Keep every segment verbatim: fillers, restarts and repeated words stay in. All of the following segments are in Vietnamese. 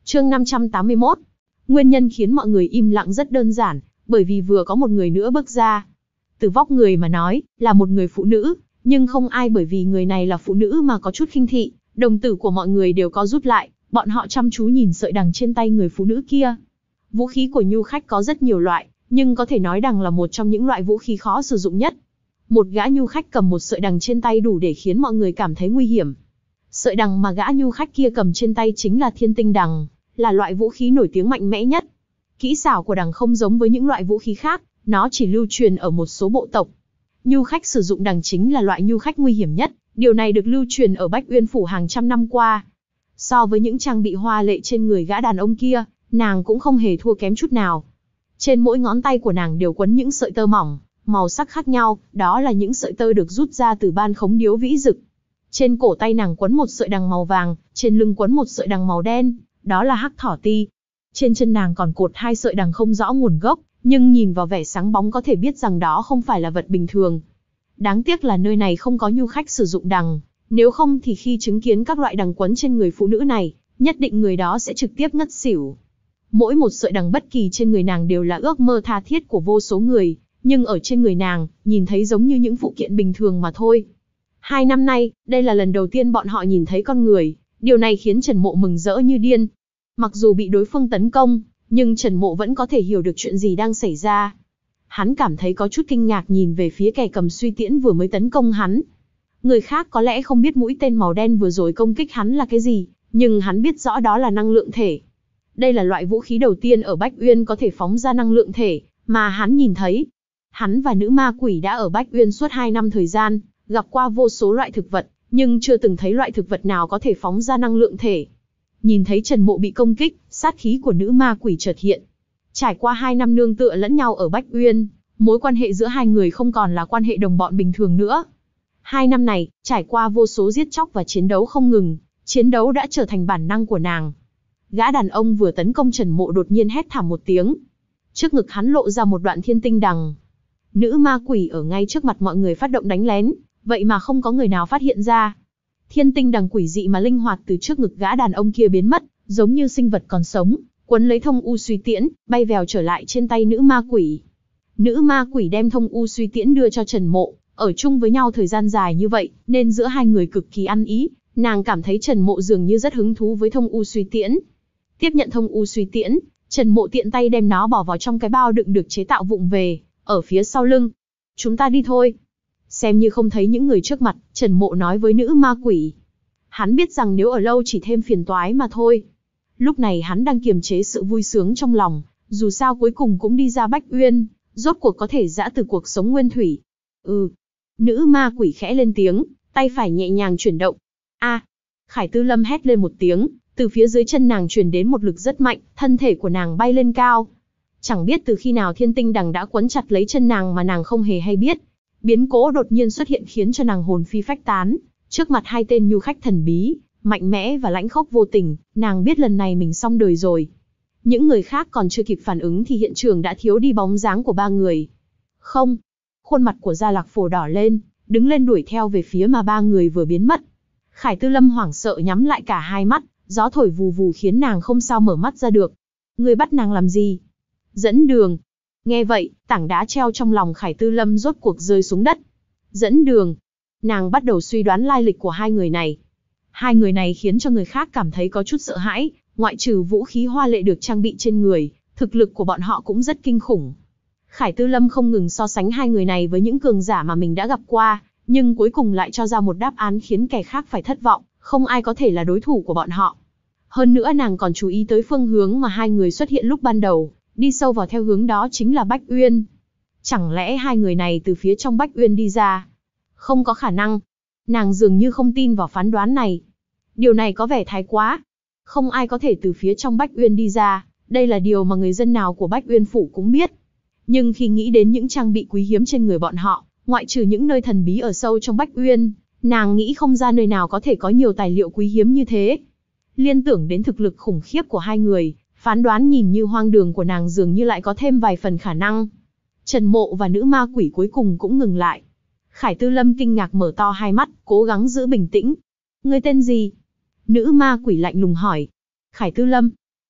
Chương năm trăm tám mươi mốt. Nguyên nhân khiến mọi người im lặng rất đơn giản, bởi vì vừa có một người nữa bước ra. Từ vóc người mà nói, là một người phụ nữ, nhưng không ai bởi vì người này là phụ nữ mà có chút khinh thị, đồng tử của mọi người đều co rút lại, bọn họ chăm chú nhìn sợi đằng trên tay người phụ nữ kia. Vũ khí của nhu khách có rất nhiều loại, nhưng có thể nói đằng là một trong những loại vũ khí khó sử dụng nhất. Một gã nhu khách cầm một sợi đằng trên tay đủ để khiến mọi người cảm thấy nguy hiểm. Sợi đằng mà gã nhu khách kia cầm trên tay chính là thiên tinh đằng, là loại vũ khí nổi tiếng mạnh mẽ nhất. Kỹ xảo của đằng không giống với những loại vũ khí khác, nó chỉ lưu truyền ở một số bộ tộc. Nhu khách sử dụng đằng chính là loại nhu khách nguy hiểm nhất, điều này được lưu truyền ở Bách Uyên Phủ hàng trăm năm qua. So với những trang bị hoa lệ trên người gã đàn ông kia, nàng cũng không hề thua kém chút nào. Trên mỗi ngón tay của nàng đều quấn những sợi tơ mỏng, màu sắc khác nhau, đó là những sợi tơ được rút ra từ ban khống điếu vĩ dực. Trên cổ tay nàng quấn một sợi đằng màu vàng, trên lưng quấn một sợi đằng màu đen, đó là hắc thỏ ti. Trên chân nàng còn cột hai sợi đằng không rõ nguồn gốc, nhưng nhìn vào vẻ sáng bóng có thể biết rằng đó không phải là vật bình thường. Đáng tiếc là nơi này không có nhu khách sử dụng đằng, nếu không thì khi chứng kiến các loại đằng quấn trên người phụ nữ này, nhất định người đó sẽ trực tiếp ngất xỉu. Mỗi một sợi đằng bất kỳ trên người nàng đều là ước mơ tha thiết của vô số người, nhưng ở trên người nàng, nhìn thấy giống như những phụ kiện bình thường mà thôi. Hai năm nay, đây là lần đầu tiên bọn họ nhìn thấy con người, điều này khiến Trần Mộ mừng rỡ như điên. Mặc dù bị đối phương tấn công, nhưng Trần Mộ vẫn có thể hiểu được chuyện gì đang xảy ra. Hắn cảm thấy có chút kinh ngạc nhìn về phía kẻ cầm suy tiễn vừa mới tấn công hắn. Người khác có lẽ không biết mũi tên màu đen vừa rồi công kích hắn là cái gì, nhưng hắn biết rõ đó là năng lượng thể. Đây là loại vũ khí đầu tiên ở Bách Uyên có thể phóng ra năng lượng thể, mà hắn nhìn thấy. Hắn và nữ ma quỷ đã ở Bách Uyên suốt hai năm thời gian, gặp qua vô số loại thực vật, nhưng chưa từng thấy loại thực vật nào có thể phóng ra năng lượng thể. Nhìn thấy Trần Mộ bị công kích, sát khí của nữ ma quỷ chợt hiện. Trải qua hai năm nương tựa lẫn nhau ở Bách Uyên, mối quan hệ giữa hai người không còn là quan hệ đồng bọn bình thường nữa. Hai năm này, trải qua vô số giết chóc và chiến đấu không ngừng, chiến đấu đã trở thành bản năng của nàng. Gã đàn ông vừa tấn công Trần Mộ đột nhiên hét thảm một tiếng. Trước ngực hắn lộ ra một đoạn thiên tinh đằng. Nữ ma quỷ ở ngay trước mặt mọi người phát động đánh lén, vậy mà không có người nào phát hiện ra. Thiên tinh đằng quỷ dị mà linh hoạt từ trước ngực gã đàn ông kia biến mất, giống như sinh vật còn sống, quấn lấy thông u suy tiễn, bay vèo trở lại trên tay nữ ma quỷ. Nữ ma quỷ đem thông u suy tiễn đưa cho Trần Mộ, ở chung với nhau thời gian dài như vậy, nên giữa hai người cực kỳ ăn ý, nàng cảm thấy Trần Mộ dường như rất hứng thú với thông u suy tiễn. Tiếp nhận thông u suy tiễn, Trần Mộ tiện tay đem nó bỏ vào trong cái bao đựng được chế tạo vụng về, ở phía sau lưng. Chúng ta đi thôi. Xem như không thấy những người trước mặt, Trần Mộ nói với nữ ma quỷ. Hắn biết rằng nếu ở lâu chỉ thêm phiền toái mà thôi. Lúc này hắn đang kiềm chế sự vui sướng trong lòng, dù sao cuối cùng cũng đi ra Bách Uyên, rốt cuộc có thể giã từ cuộc sống nguyên thủy. Ừ. Nữ ma quỷ khẽ lên tiếng, tay phải nhẹ nhàng chuyển động. A! Khải Tư Lâm hét lên một tiếng, từ phía dưới chân nàng truyền đến một lực rất mạnh, thân thể của nàng bay lên cao. Chẳng biết từ khi nào thiên tinh đằng đã quấn chặt lấy chân nàng mà nàng không hề hay biết. Biến cố đột nhiên xuất hiện khiến cho nàng hồn phi phách tán, trước mặt hai tên nhu khách thần bí, mạnh mẽ và lãnh khốc vô tình, nàng biết lần này mình xong đời rồi. Những người khác còn chưa kịp phản ứng thì hiện trường đã thiếu đi bóng dáng của ba người. Không! Khuôn mặt của Gia Lạc Phổ đỏ lên, đứng lên đuổi theo về phía mà ba người vừa biến mất. Khải Tư Lâm hoảng sợ nhắm lại cả hai mắt, gió thổi vù vù khiến nàng không sao mở mắt ra được. Người bắt nàng làm gì? Dẫn đường. Nghe vậy, tảng đá treo trong lòng Khải Tư Lâm rốt cuộc rơi xuống đất. Dẫn đường. Nàng bắt đầu suy đoán lai lịch của hai người này. Hai người này khiến cho người khác cảm thấy có chút sợ hãi, ngoại trừ vũ khí hoa lệ được trang bị trên người, thực lực của bọn họ cũng rất kinh khủng. Khải Tư Lâm không ngừng so sánh hai người này với những cường giả mà mình đã gặp qua, nhưng cuối cùng lại cho ra một đáp án khiến kẻ khác phải thất vọng, không ai có thể là đối thủ của bọn họ. Hơn nữa nàng còn chú ý tới phương hướng mà hai người xuất hiện lúc ban đầu, đi sâu vào theo hướng đó chính là Bách Uyên. Chẳng lẽ hai người này từ phía trong Bách Uyên đi ra? Không có khả năng. Nàng dường như không tin vào phán đoán này. Điều này có vẻ thái quá. Không ai có thể từ phía trong Bách Uyên đi ra, đây là điều mà người dân nào của Bách Uyên Phủ cũng biết. Nhưng khi nghĩ đến những trang bị quý hiếm trên người bọn họ, ngoại trừ những nơi thần bí ở sâu trong Bách Uyên, nàng nghĩ không ra nơi nào có thể có nhiều tài liệu quý hiếm như thế. Liên tưởng đến thực lực khủng khiếp của hai người, phán đoán nhìn như hoang đường của nàng dường như lại có thêm vài phần khả năng. Trần Mộ và nữ ma quỷ cuối cùng cũng ngừng lại. Khải Tư Lâm kinh ngạc mở to hai mắt, cố gắng giữ bình tĩnh. Ngươi tên gì? Nữ ma quỷ lạnh lùng hỏi. Khải Tư Lâm.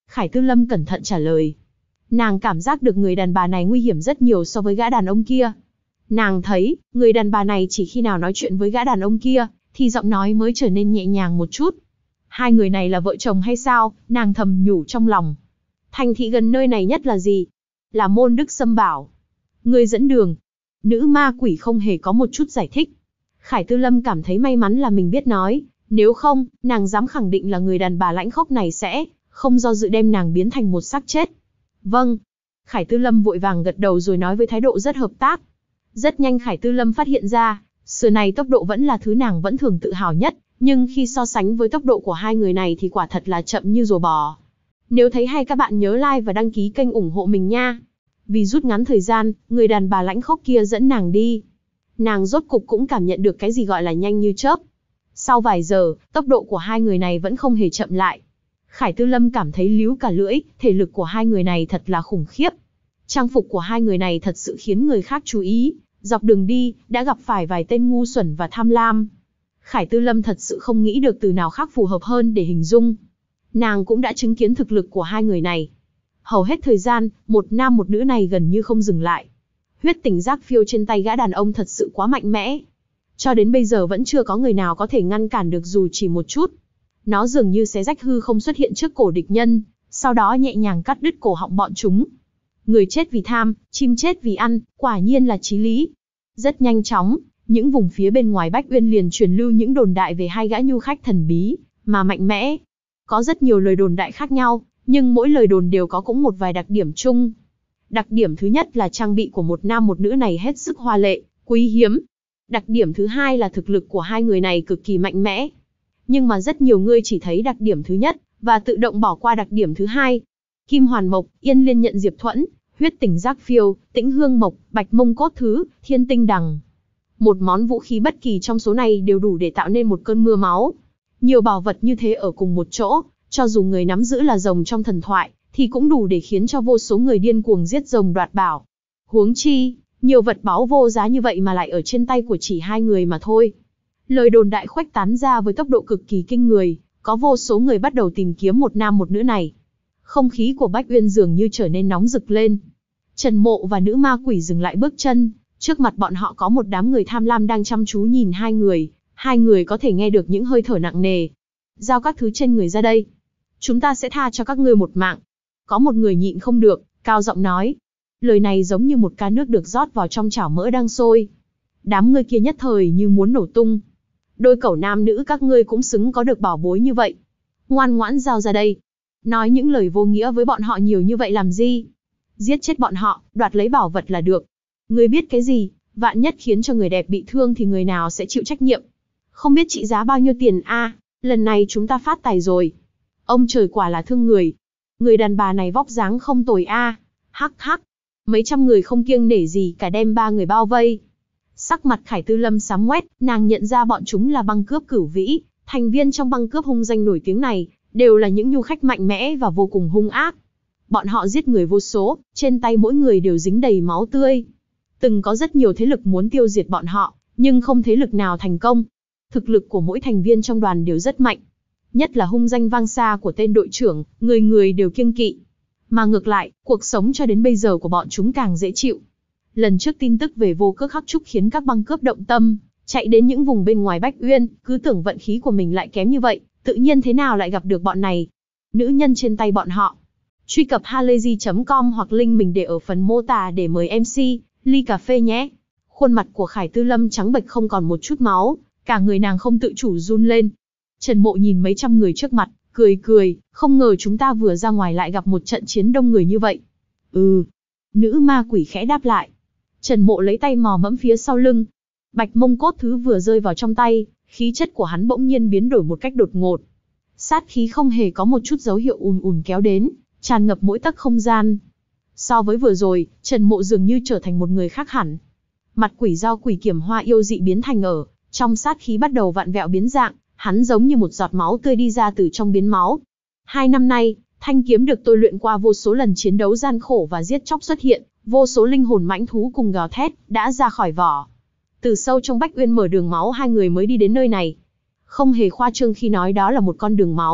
Khải Tư Lâm cẩn thận trả lời. Nàng cảm giác được người đàn bà này nguy hiểm rất nhiều so với gã đàn ông kia. Nàng thấy, người đàn bà này chỉ khi nào nói chuyện với gã đàn ông kia, thì giọng nói mới trở nên nhẹ nhàng một chút. Hai người này là vợ chồng hay sao? Nàng thầm nhủ trong lòng. Thành thị gần nơi này nhất là gì? Là Môn Đức Sâm Bảo. Người dẫn đường. Nữ ma quỷ không hề có một chút giải thích. Khải Tư Lâm cảm thấy may mắn là mình biết nói, nếu không, nàng dám khẳng định là người đàn bà lãnh khốc này sẽ không do dự đem nàng biến thành một xác chết. Vâng. Khải Tư Lâm vội vàng gật đầu rồi nói với thái độ rất hợp tác. Rất nhanh Khải Tư Lâm phát hiện ra, xưa này tốc độ vẫn là thứ nàng vẫn thường tự hào nhất, nhưng khi so sánh với tốc độ của hai người này thì quả thật là chậm như rùa bò. Nếu thấy hay các bạn nhớ like và đăng ký kênh ủng hộ mình nha. Vì rút ngắn thời gian, người đàn bà lãnh khốc kia dẫn nàng đi. Nàng rốt cục cũng cảm nhận được cái gì gọi là nhanh như chớp. Sau vài giờ, tốc độ của hai người này vẫn không hề chậm lại. Khải Tư Lâm cảm thấy líu cả lưỡi, thể lực của hai người này thật là khủng khiếp. Trang phục của hai người này thật sự khiến người khác chú ý. Dọc đường đi, đã gặp phải vài tên ngu xuẩn và tham lam. Khải Tư Lâm thật sự không nghĩ được từ nào khác phù hợp hơn để hình dung. Nàng cũng đã chứng kiến thực lực của hai người này. Hầu hết thời gian, một nam một nữ này gần như không dừng lại. Huyết tỉnh giác phiêu trên tay gã đàn ông thật sự quá mạnh mẽ. Cho đến bây giờ vẫn chưa có người nào có thể ngăn cản được dù chỉ một chút. Nó dường như xé rách hư không xuất hiện trước cổ địch nhân, sau đó nhẹ nhàng cắt đứt cổ họng bọn chúng. Người chết vì tham, chim chết vì ăn, quả nhiên là chí lý. Rất nhanh chóng, những vùng phía bên ngoài Bách Uyên liền truyền lưu những đồn đại về hai gã nhu khách thần bí, mà mạnh mẽ. Có rất nhiều lời đồn đại khác nhau, nhưng mỗi lời đồn đều có cũng một vài đặc điểm chung. Đặc điểm thứ nhất là trang bị của một nam một nữ này hết sức hoa lệ, quý hiếm. Đặc điểm thứ hai là thực lực của hai người này cực kỳ mạnh mẽ. Nhưng mà rất nhiều người chỉ thấy đặc điểm thứ nhất, và tự động bỏ qua đặc điểm thứ hai. Kim Hoàn Mộc, Yên Liên Nhận Diệp Thuẫn, Huyết Tỉnh Giác Phiêu, Tĩnh Hương Mộc, Bạch Mông Cốt Thứ, Thiên Tinh Đằng. Một món vũ khí bất kỳ trong số này đều đủ để tạo nên một cơn mưa máu. Nhiều bảo vật như thế ở cùng một chỗ, cho dù người nắm giữ là rồng trong thần thoại, thì cũng đủ để khiến cho vô số người điên cuồng giết rồng đoạt bảo. Huống chi, nhiều vật báu vô giá như vậy mà lại ở trên tay của chỉ hai người mà thôi. Lời đồn đại khuếch tán ra với tốc độ cực kỳ kinh người, có vô số người bắt đầu tìm kiếm một nam một nữ này. Không khí của Bách Uyên dường như trở nên nóng rực lên. Trần Mộ và nữ ma quỷ dừng lại bước chân, trước mặt bọn họ có một đám người tham lam đang chăm chú nhìn hai người, hai người có thể nghe được những hơi thở nặng nề. Giao các thứ trên người ra đây. Chúng ta sẽ tha cho các ngươi một mạng. Có một người nhịn không được, cao giọng nói. Lời này giống như một ca nước được rót vào trong chảo mỡ đang sôi. Đám người kia nhất thời như muốn nổ tung. Đôi cẩu nam nữ các ngươi cũng xứng có được bảo bối như vậy. Ngoan ngoãn giao ra đây. Nói những lời vô nghĩa với bọn họ nhiều như vậy làm gì? Giết chết bọn họ, đoạt lấy bảo vật là được. Ngươi biết cái gì, vạn nhất khiến cho người đẹp bị thương thì người nào sẽ chịu trách nhiệm? Không biết trị giá bao nhiêu tiền a? À, lần này chúng ta phát tài rồi. Ông trời quả là thương người. Người đàn bà này vóc dáng không tồi a. À. Hắc hắc. Mấy trăm người không kiêng nể gì cả đem ba người bao vây. Sắc mặt Khải Tư Lâm xám ngoét, nàng nhận ra bọn chúng là băng cướp Cửu Vĩ, thành viên trong băng cướp hung danh nổi tiếng này, đều là những nhu khách mạnh mẽ và vô cùng hung ác. Bọn họ giết người vô số, trên tay mỗi người đều dính đầy máu tươi. Từng có rất nhiều thế lực muốn tiêu diệt bọn họ, nhưng không thế lực nào thành công. Thực lực của mỗi thành viên trong đoàn đều rất mạnh. Nhất là hung danh vang xa của tên đội trưởng, người người đều kiêng kỵ. Mà ngược lại, cuộc sống cho đến bây giờ của bọn chúng càng dễ chịu. Lần trước tin tức về Vô Cước Hắc Trúc khiến các băng cướp động tâm, chạy đến những vùng bên ngoài Bách Uyên, cứ tưởng vận khí của mình lại kém như vậy, tự nhiên thế nào lại gặp được bọn này. Nữ nhân trên tay bọn họ. Truy cập halayzi chấm com hoặc link mình để ở phần mô tả để mời em xê, ly cà phê nhé. Khuôn mặt của Khải Tư Lâm trắng bệch không còn một chút máu, cả người nàng không tự chủ run lên. Trần Mộ nhìn mấy trăm người trước mặt, cười cười, không ngờ chúng ta vừa ra ngoài lại gặp một trận chiến đông người như vậy. Ừ. Nữ ma quỷ khẽ đáp lại. Trần Mộ lấy tay mò mẫm phía sau lưng. Bạch Mông Cốt Thứ vừa rơi vào trong tay, khí chất của hắn bỗng nhiên biến đổi một cách đột ngột. Sát khí không hề có một chút dấu hiệu ùn ùn kéo đến, tràn ngập mỗi tấc không gian. So với vừa rồi, Trần Mộ dường như trở thành một người khác hẳn. Mặt quỷ dao quỷ kiểm hoa yêu dị biến thành ở, trong sát khí bắt đầu vặn vẹo biến dạng, hắn giống như một giọt máu tươi đi ra từ trong biến máu. Hai năm nay, thanh kiếm được tôi luyện qua vô số lần chiến đấu gian khổ và giết chóc xuất hiện, vô số linh hồn mãnh thú cùng gào thét, đã ra khỏi vỏ. Từ sâu trong Bách Uyên mở đường máu hai người mới đi đến nơi này. Không hề khoa trương khi nói đó là một con đường máu,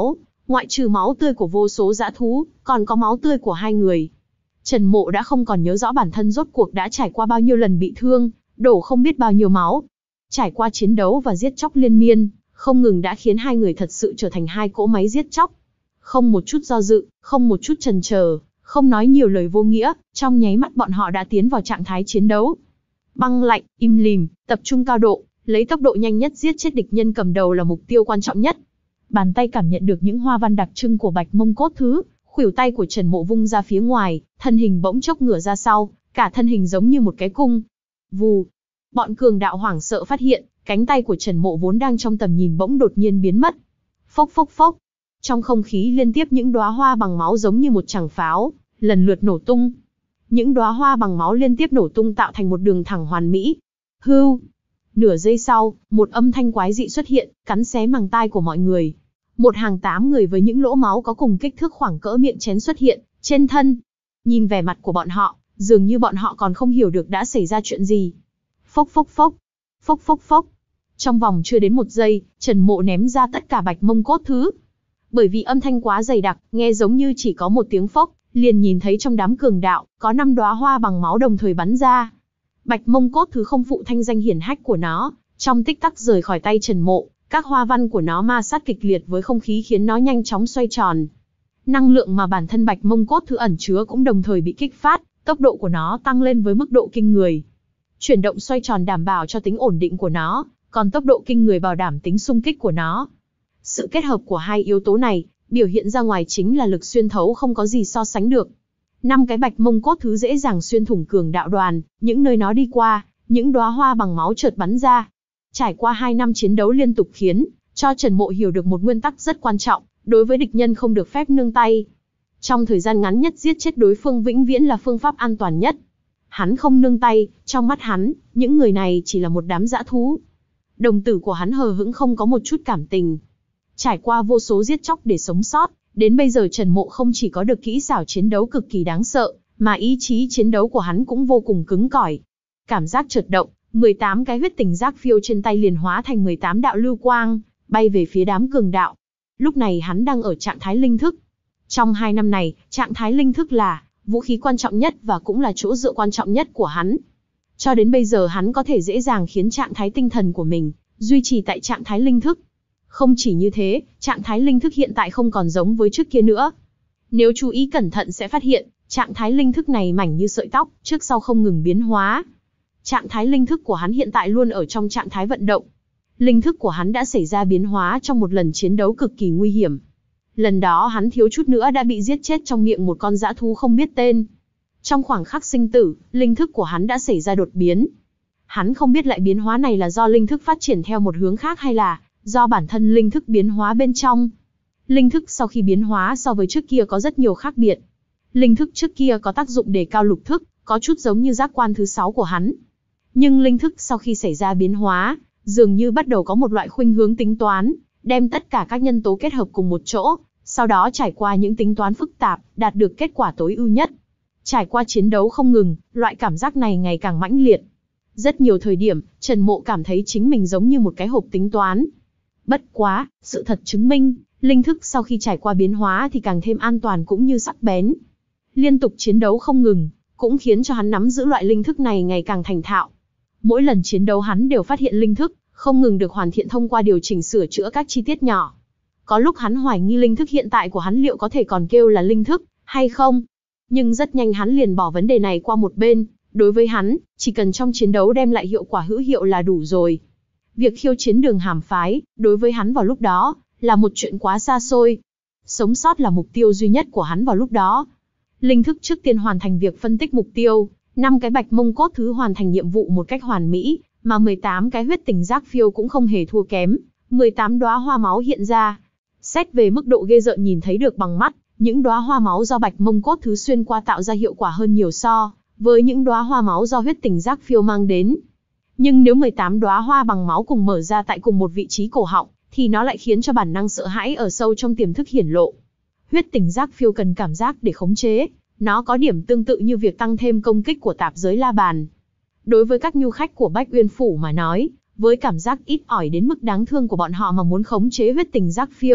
Ngoại trừ máu tươi của vô số dã thú, còn có máu tươi của hai người. Trần Mộ đã không còn nhớ rõ bản thân rốt cuộc đã trải qua bao nhiêu lần bị thương, đổ không biết bao nhiêu máu. Trải qua chiến đấu và giết chóc liên miên, không ngừng đã khiến hai người thật sự trở thành hai cỗ máy giết chóc. Không một chút do dự, không một chút chần chờ, không nói nhiều lời vô nghĩa, trong nháy mắt bọn họ đã tiến vào trạng thái chiến đấu. Băng lạnh, im lìm, tập trung cao độ, lấy tốc độ nhanh nhất giết chết địch nhân cầm đầu là mục tiêu quan trọng nhất. Bàn tay cảm nhận được những hoa văn đặc trưng của Bạch Mông Cốt Thứ, khuỷu tay của Trần Mộ vung ra phía ngoài, thân hình bỗng chốc ngửa ra sau, cả thân hình giống như một cái cung. Vù. Bọn cường đạo hoảng sợ phát hiện, cánh tay của Trần Mộ vốn đang trong tầm nhìn bỗng đột nhiên biến mất. Phốc phốc phốc. Trong không khí liên tiếp những đóa hoa bằng máu giống như một tràng pháo, lần lượt nổ tung. Những đóa hoa bằng máu liên tiếp nổ tung tạo thành một đường thẳng hoàn mỹ. Hưu. Nửa giây sau, một âm thanh quái dị xuất hiện, cắn xé màng tai của mọi người. Một hàng tám người với những lỗ máu có cùng kích thước khoảng cỡ miệng chén xuất hiện, trên thân. Nhìn vẻ mặt của bọn họ, dường như bọn họ còn không hiểu được đã xảy ra chuyện gì. Phốc phốc phốc. Phốc phốc phốc. Trong vòng chưa đến một giây, Trần Mộ ném ra tất cả Bạch Mông Cốt Thứ. Bởi vì âm thanh quá dày đặc, nghe giống như chỉ có một tiếng phốc, liền nhìn thấy trong đám cường đạo, có năm đóa hoa bằng máu đồng thời bắn ra. Bạch Mông Cốt Thứ không phụ thanh danh hiển hách của nó, trong tích tắc rời khỏi tay Trần Mộ, các hoa văn của nó ma sát kịch liệt với không khí khiến nó nhanh chóng xoay tròn. Năng lượng mà bản thân Bạch Mông Cốt Thứ ẩn chứa cũng đồng thời bị kích phát, tốc độ của nó tăng lên với mức độ kinh người. Chuyển động xoay tròn đảm bảo cho tính ổn định của nó, còn tốc độ kinh người bảo đảm tính xung kích của nó. Sự kết hợp của hai yếu tố này, biểu hiện ra ngoài chính là lực xuyên thấu không có gì so sánh được. Năm cái Bạch Mông Cốt Thứ dễ dàng xuyên thủng cường đạo đoàn, những nơi nó đi qua, những đóa hoa bằng máu chợt bắn ra. Trải qua hai năm chiến đấu liên tục khiến cho Trần Mộ hiểu được một nguyên tắc rất quan trọng, đối với địch nhân không được phép nương tay. Trong thời gian ngắn nhất giết chết đối phương vĩnh viễn là phương pháp an toàn nhất. Hắn không nương tay, trong mắt hắn, những người này chỉ là một đám dã thú. Đồng tử của hắn hờ hững không có một chút cảm tình. Trải qua vô số giết chóc để sống sót, đến bây giờ Trần Mộ không chỉ có được kỹ xảo chiến đấu cực kỳ đáng sợ, mà ý chí chiến đấu của hắn cũng vô cùng cứng cỏi. Cảm giác chợt động, mười tám cái huyết tình giác phiêu trên tay liền hóa thành mười tám đạo lưu quang, bay về phía đám cường đạo. Lúc này hắn đang ở trạng thái linh thức. Trong hai năm này, trạng thái linh thức là vũ khí quan trọng nhất và cũng là chỗ dựa quan trọng nhất của hắn. Cho đến bây giờ hắn có thể dễ dàng khiến trạng thái tinh thần của mình duy trì tại trạng thái linh thức. Không chỉ như thế, trạng thái linh thức hiện tại không còn giống với trước kia nữa. Nếu chú ý cẩn thận sẽ phát hiện, trạng thái linh thức này mảnh như sợi tóc, trước sau không ngừng biến hóa. Trạng thái linh thức của hắn hiện tại luôn ở trong trạng thái vận động. Linh thức của hắn đã xảy ra biến hóa trong một lần chiến đấu cực kỳ nguy hiểm. Lần đó hắn thiếu chút nữa đã bị giết chết trong miệng một con dã thú không biết tên. Trong khoảng khắc sinh tử, linh thức của hắn đã xảy ra đột biến. Hắn không biết lại biến hóa này là do linh thức phát triển theo một hướng khác hay là do bản thân linh thức biến hóa bên trong. Linh thức sau khi biến hóa so với trước kia có rất nhiều khác biệt. Linh thức trước kia có tác dụng đề cao lục thức, có chút giống như giác quan thứ sáu của hắn. Nhưng linh thức sau khi xảy ra biến hóa, dường như bắt đầu có một loại khuynh hướng tính toán, đem tất cả các nhân tố kết hợp cùng một chỗ, sau đó trải qua những tính toán phức tạp, đạt được kết quả tối ưu nhất. Trải qua chiến đấu không ngừng, loại cảm giác này ngày càng mãnh liệt. Rất nhiều thời điểm, Trần Mộ cảm thấy chính mình giống như một cái hộp tính toán. Bất quá, sự thật chứng minh, linh thức sau khi trải qua biến hóa thì càng thêm an toàn cũng như sắc bén. Liên tục chiến đấu không ngừng, cũng khiến cho hắn nắm giữ loại linh thức này ngày càng thành thạo. Mỗi lần chiến đấu hắn đều phát hiện linh thức không ngừng được hoàn thiện thông qua điều chỉnh sửa chữa các chi tiết nhỏ. Có lúc hắn hoài nghi linh thức hiện tại của hắn liệu có thể còn kêu là linh thức hay không. Nhưng rất nhanh hắn liền bỏ vấn đề này qua một bên. Đối với hắn, chỉ cần trong chiến đấu đem lại hiệu quả hữu hiệu là đủ rồi. Việc khiêu chiến Đường Hàm phái, đối với hắn vào lúc đó, là một chuyện quá xa xôi. Sống sót là mục tiêu duy nhất của hắn vào lúc đó. Linh thức trước tiên hoàn thành việc phân tích mục tiêu, năm cái Bạch Mông Cốt Thứ hoàn thành nhiệm vụ một cách hoàn mỹ, mà mười tám cái huyết tình giác phiêu cũng không hề thua kém, mười tám đóa hoa máu hiện ra. Xét về mức độ ghê rợn nhìn thấy được bằng mắt, những đóa hoa máu do Bạch Mông Cốt Thứ xuyên qua tạo ra hiệu quả hơn nhiều so với những đóa hoa máu do huyết tình giác phiêu mang đến. Nhưng nếu mười tám đóa hoa bằng máu cùng mở ra tại cùng một vị trí cổ họng, thì nó lại khiến cho bản năng sợ hãi ở sâu trong tiềm thức hiển lộ. Huyết tình giác phiêu cần cảm giác để khống chế, nó có điểm tương tự như việc tăng thêm công kích của tạp giới la bàn. Đối với các nhu khách của Bách Uyên Phủ mà nói, với cảm giác ít ỏi đến mức đáng thương của bọn họ mà muốn khống chế huyết tình giác phiêu,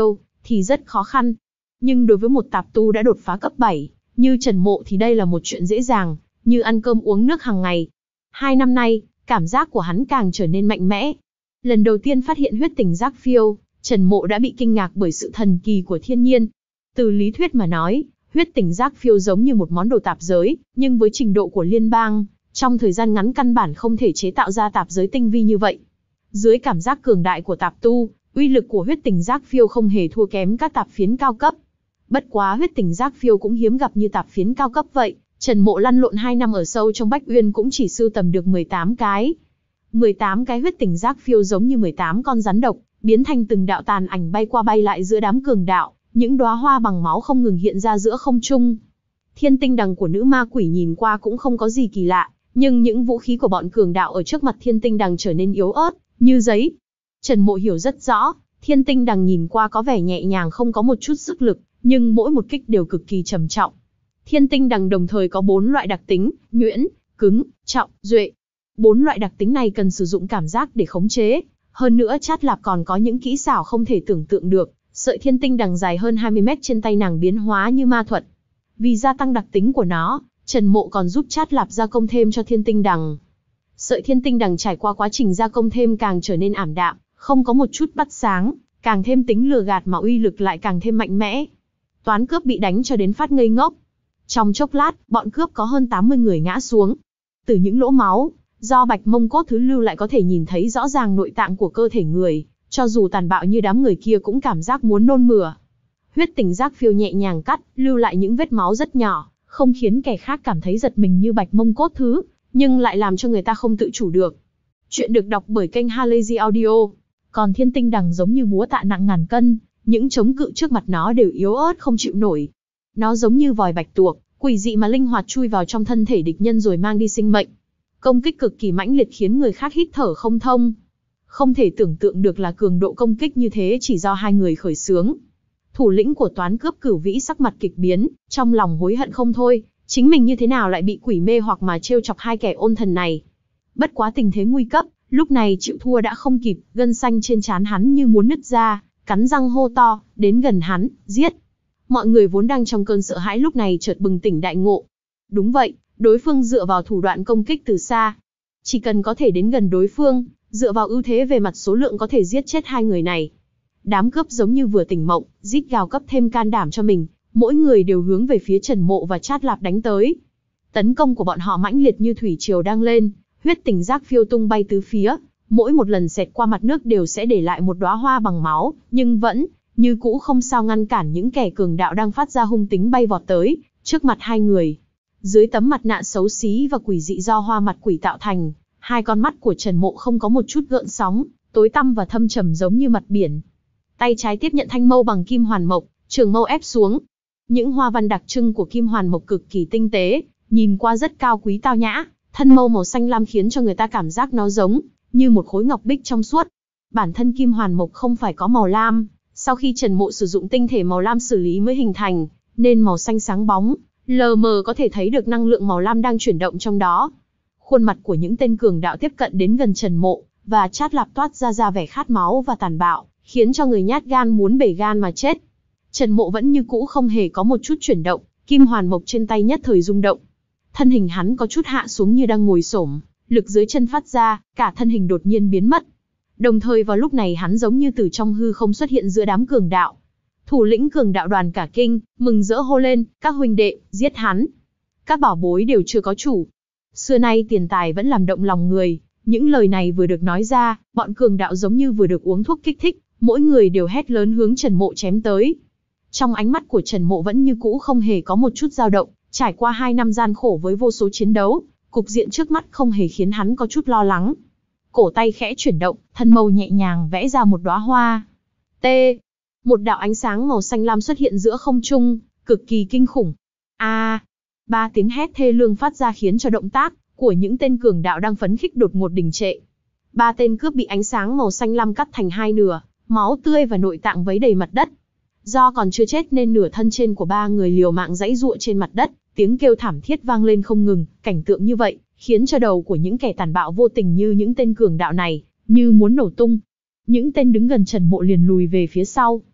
thì rất khó khăn. Nhưng đối với một tạp tu đã đột phá cấp bảy, như Trần Mộ thì đây là một chuyện dễ dàng, như ăn cơm uống nước hàng ngày. Hai năm nay, cảm giác của hắn càng trở nên mạnh mẽ. Lần đầu tiên phát hiện huyết tình giác phiêu, Trần Mộ đã bị kinh ngạc bởi sự thần kỳ của thiên nhiên. Từ lý thuyết mà nói, huyết tình giác phiêu giống như một món đồ tạp giới, nhưng với trình độ của liên bang, trong thời gian ngắn căn bản không thể chế tạo ra tạp giới tinh vi như vậy. Dưới cảm giác cường đại của tạp tu, uy lực của huyết tình giác phiêu không hề thua kém các tạp phiến cao cấp. Bất quá huyết tình giác phiêu cũng hiếm gặp như tạp phiến cao cấp vậy, Trần Mộ lăn lộn hai năm ở sâu trong Bách Uyên cũng chỉ sưu tầm được mười tám cái. mười tám cái huyết tình giác phiêu giống như mười tám con rắn độc, biến thành từng đạo tàn ảnh bay qua bay lại giữa đám cường đạo, những đóa hoa bằng máu không ngừng hiện ra giữa không trung. Thiên tinh đằng của nữ ma quỷ nhìn qua cũng không có gì kỳ lạ, nhưng những vũ khí của bọn cường đạo ở trước mặt thiên tinh đằng trở nên yếu ớt, như giấy. Trần Mộ hiểu rất rõ, thiên tinh đằng nhìn qua có vẻ nhẹ nhàng không có một chút sức lực, nhưng mỗi một kích đều cực kỳ trầm trọng. Thiên tinh đằng đồng thời có bốn loại đặc tính, nhuyễn, cứng, trọng, duệ. Bốn loại đặc tính này cần sử dụng cảm giác để khống chế. Hơn nữa Chát Lạp còn có những kỹ xảo không thể tưởng tượng được, sợi thiên tinh đằng dài hơn hai mươi mét trên tay nàng biến hóa như ma thuật. Vì gia tăng đặc tính của nó, Trần Mộ còn giúp Chát Lạp gia công thêm cho thiên tinh đằng. Sợi thiên tinh đằng trải qua quá trình gia công thêm càng trở nên ảm đạm, không có một chút bắt sáng, càng thêm tính lừa gạt mà uy lực lại càng thêm mạnh mẽ. Toán cướp bị đánh cho đến phát ngây ngốc. Trong chốc lát, bọn cướp có hơn tám mươi người ngã xuống. Từ những lỗ máu, do bạch mông cốt thứ lưu lại có thể nhìn thấy rõ ràng nội tạng của cơ thể người, cho dù tàn bạo như đám người kia cũng cảm giác muốn nôn mửa. Huyết tình giác phiêu nhẹ nhàng cắt, lưu lại những vết máu rất nhỏ, không khiến kẻ khác cảm thấy giật mình như bạch mông cốt thứ, nhưng lại làm cho người ta không tự chủ được. Chuyện được đọc bởi kênh Halazy Audio. Còn thiên tinh đằng giống như búa tạ nặng ngàn cân, những chống cự trước mặt nó đều yếu ớt không chịu nổi. Nó giống như vòi bạch tuộc, quỷ dị mà linh hoạt chui vào trong thân thể địch nhân rồi mang đi sinh mệnh. Công kích cực kỳ mãnh liệt khiến người khác hít thở không thông. Không thể tưởng tượng được là cường độ công kích như thế chỉ do hai người khởi xướng. Thủ lĩnh của toán cướp Cửu Vĩ sắc mặt kịch biến, trong lòng hối hận không thôi, chính mình như thế nào lại bị quỷ mê hoặc mà trêu chọc hai kẻ ôn thần này. Bất quá tình thế nguy cấp, lúc này chịu thua đã không kịp, gân xanh trên trán hắn như muốn nứt ra, cắn răng hô to, đến gần hắn, giết. Mọi người vốn đang trong cơn sợ hãi lúc này chợt bừng tỉnh đại ngộ. Đúng vậy, đối phương dựa vào thủ đoạn công kích từ xa. Chỉ cần có thể đến gần đối phương, dựa vào ưu thế về mặt số lượng có thể giết chết hai người này. Đám cướp giống như vừa tỉnh mộng, rít gào cấp thêm can đảm cho mình, mỗi người đều hướng về phía Trần Mộ và Chát Lạp đánh tới. Tấn công của bọn họ mãnh liệt như thủy triều đang lên, huyết tình giác phiêu tung bay tứ phía, mỗi một lần xẹt qua mặt nước đều sẽ để lại một đóa hoa bằng máu, nhưng vẫn như cũ không sao ngăn cản những kẻ cường đạo đang phát ra hung tính bay vọt tới trước mặt hai người. Dưới tấm mặt nạ xấu xí và quỷ dị do hoa mặt quỷ tạo thành, hai con mắt của Trần Mộ không có một chút gợn sóng, tối tăm và thâm trầm giống như mặt biển. Tay trái tiếp nhận thanh mâu bằng kim hoàn mộc, trường mâu ép xuống. Những hoa văn đặc trưng của kim hoàn mộc cực kỳ tinh tế, nhìn qua rất cao quý tao nhã, thân mâu màu xanh lam khiến cho người ta cảm giác nó giống như một khối ngọc bích trong suốt. Bản thân kim hoàn mộc không phải có màu lam, sau khi Trần Mộ sử dụng tinh thể màu lam xử lý mới hình thành, nên màu xanh sáng bóng, lờ mờ có thể thấy được năng lượng màu lam đang chuyển động trong đó. Khuôn mặt của những tên cường đạo tiếp cận đến gần Trần Mộ, và Chát Lạp toát ra ra vẻ khát máu và tàn bạo, khiến cho người nhát gan muốn bể gan mà chết. Trần Mộ vẫn như cũ không hề có một chút chuyển động, kim hoàn mộc trên tay nhất thời rung động. Thân hình hắn có chút hạ xuống như đang ngồi xổm, lực dưới chân phát ra, cả thân hình đột nhiên biến mất. Đồng thời vào lúc này hắn giống như từ trong hư không xuất hiện giữa đám cường đạo. Thủ lĩnh cường đạo đoàn cả kinh, mừng rỡ hô lên, các huynh đệ, giết hắn. Các bảo bối đều chưa có chủ. Xưa nay tiền tài vẫn làm động lòng người, những lời này vừa được nói ra, bọn cường đạo giống như vừa được uống thuốc kích thích, mỗi người đều hét lớn hướng Trần Mộ chém tới. Trong ánh mắt của Trần Mộ vẫn như cũ không hề có một chút dao động, trải qua hai năm gian khổ với vô số chiến đấu, cục diện trước mắt không hề khiến hắn có chút lo lắng. Cổ tay khẽ chuyển động, thân mâu nhẹ nhàng vẽ ra một đóa hoa. T. Một đạo ánh sáng màu xanh lam xuất hiện giữa không trung, cực kỳ kinh khủng. A. Ba tiếng hét thê lương phát ra khiến cho động tác của những tên cường đạo đang phấn khích đột ngột đình trệ. Ba tên cướp bị ánh sáng màu xanh lam cắt thành hai nửa, máu tươi và nội tạng vấy đầy mặt đất. Do còn chưa chết nên nửa thân trên của ba người liều mạng giãy giụa trên mặt đất, tiếng kêu thảm thiết vang lên không ngừng. Cảnh tượng như vậy khiến cho đầu của những kẻ tàn bạo vô tình như những tên cường đạo này như muốn nổ tung. Những tên đứng gần Trần Mộ liền lùi về phía sau.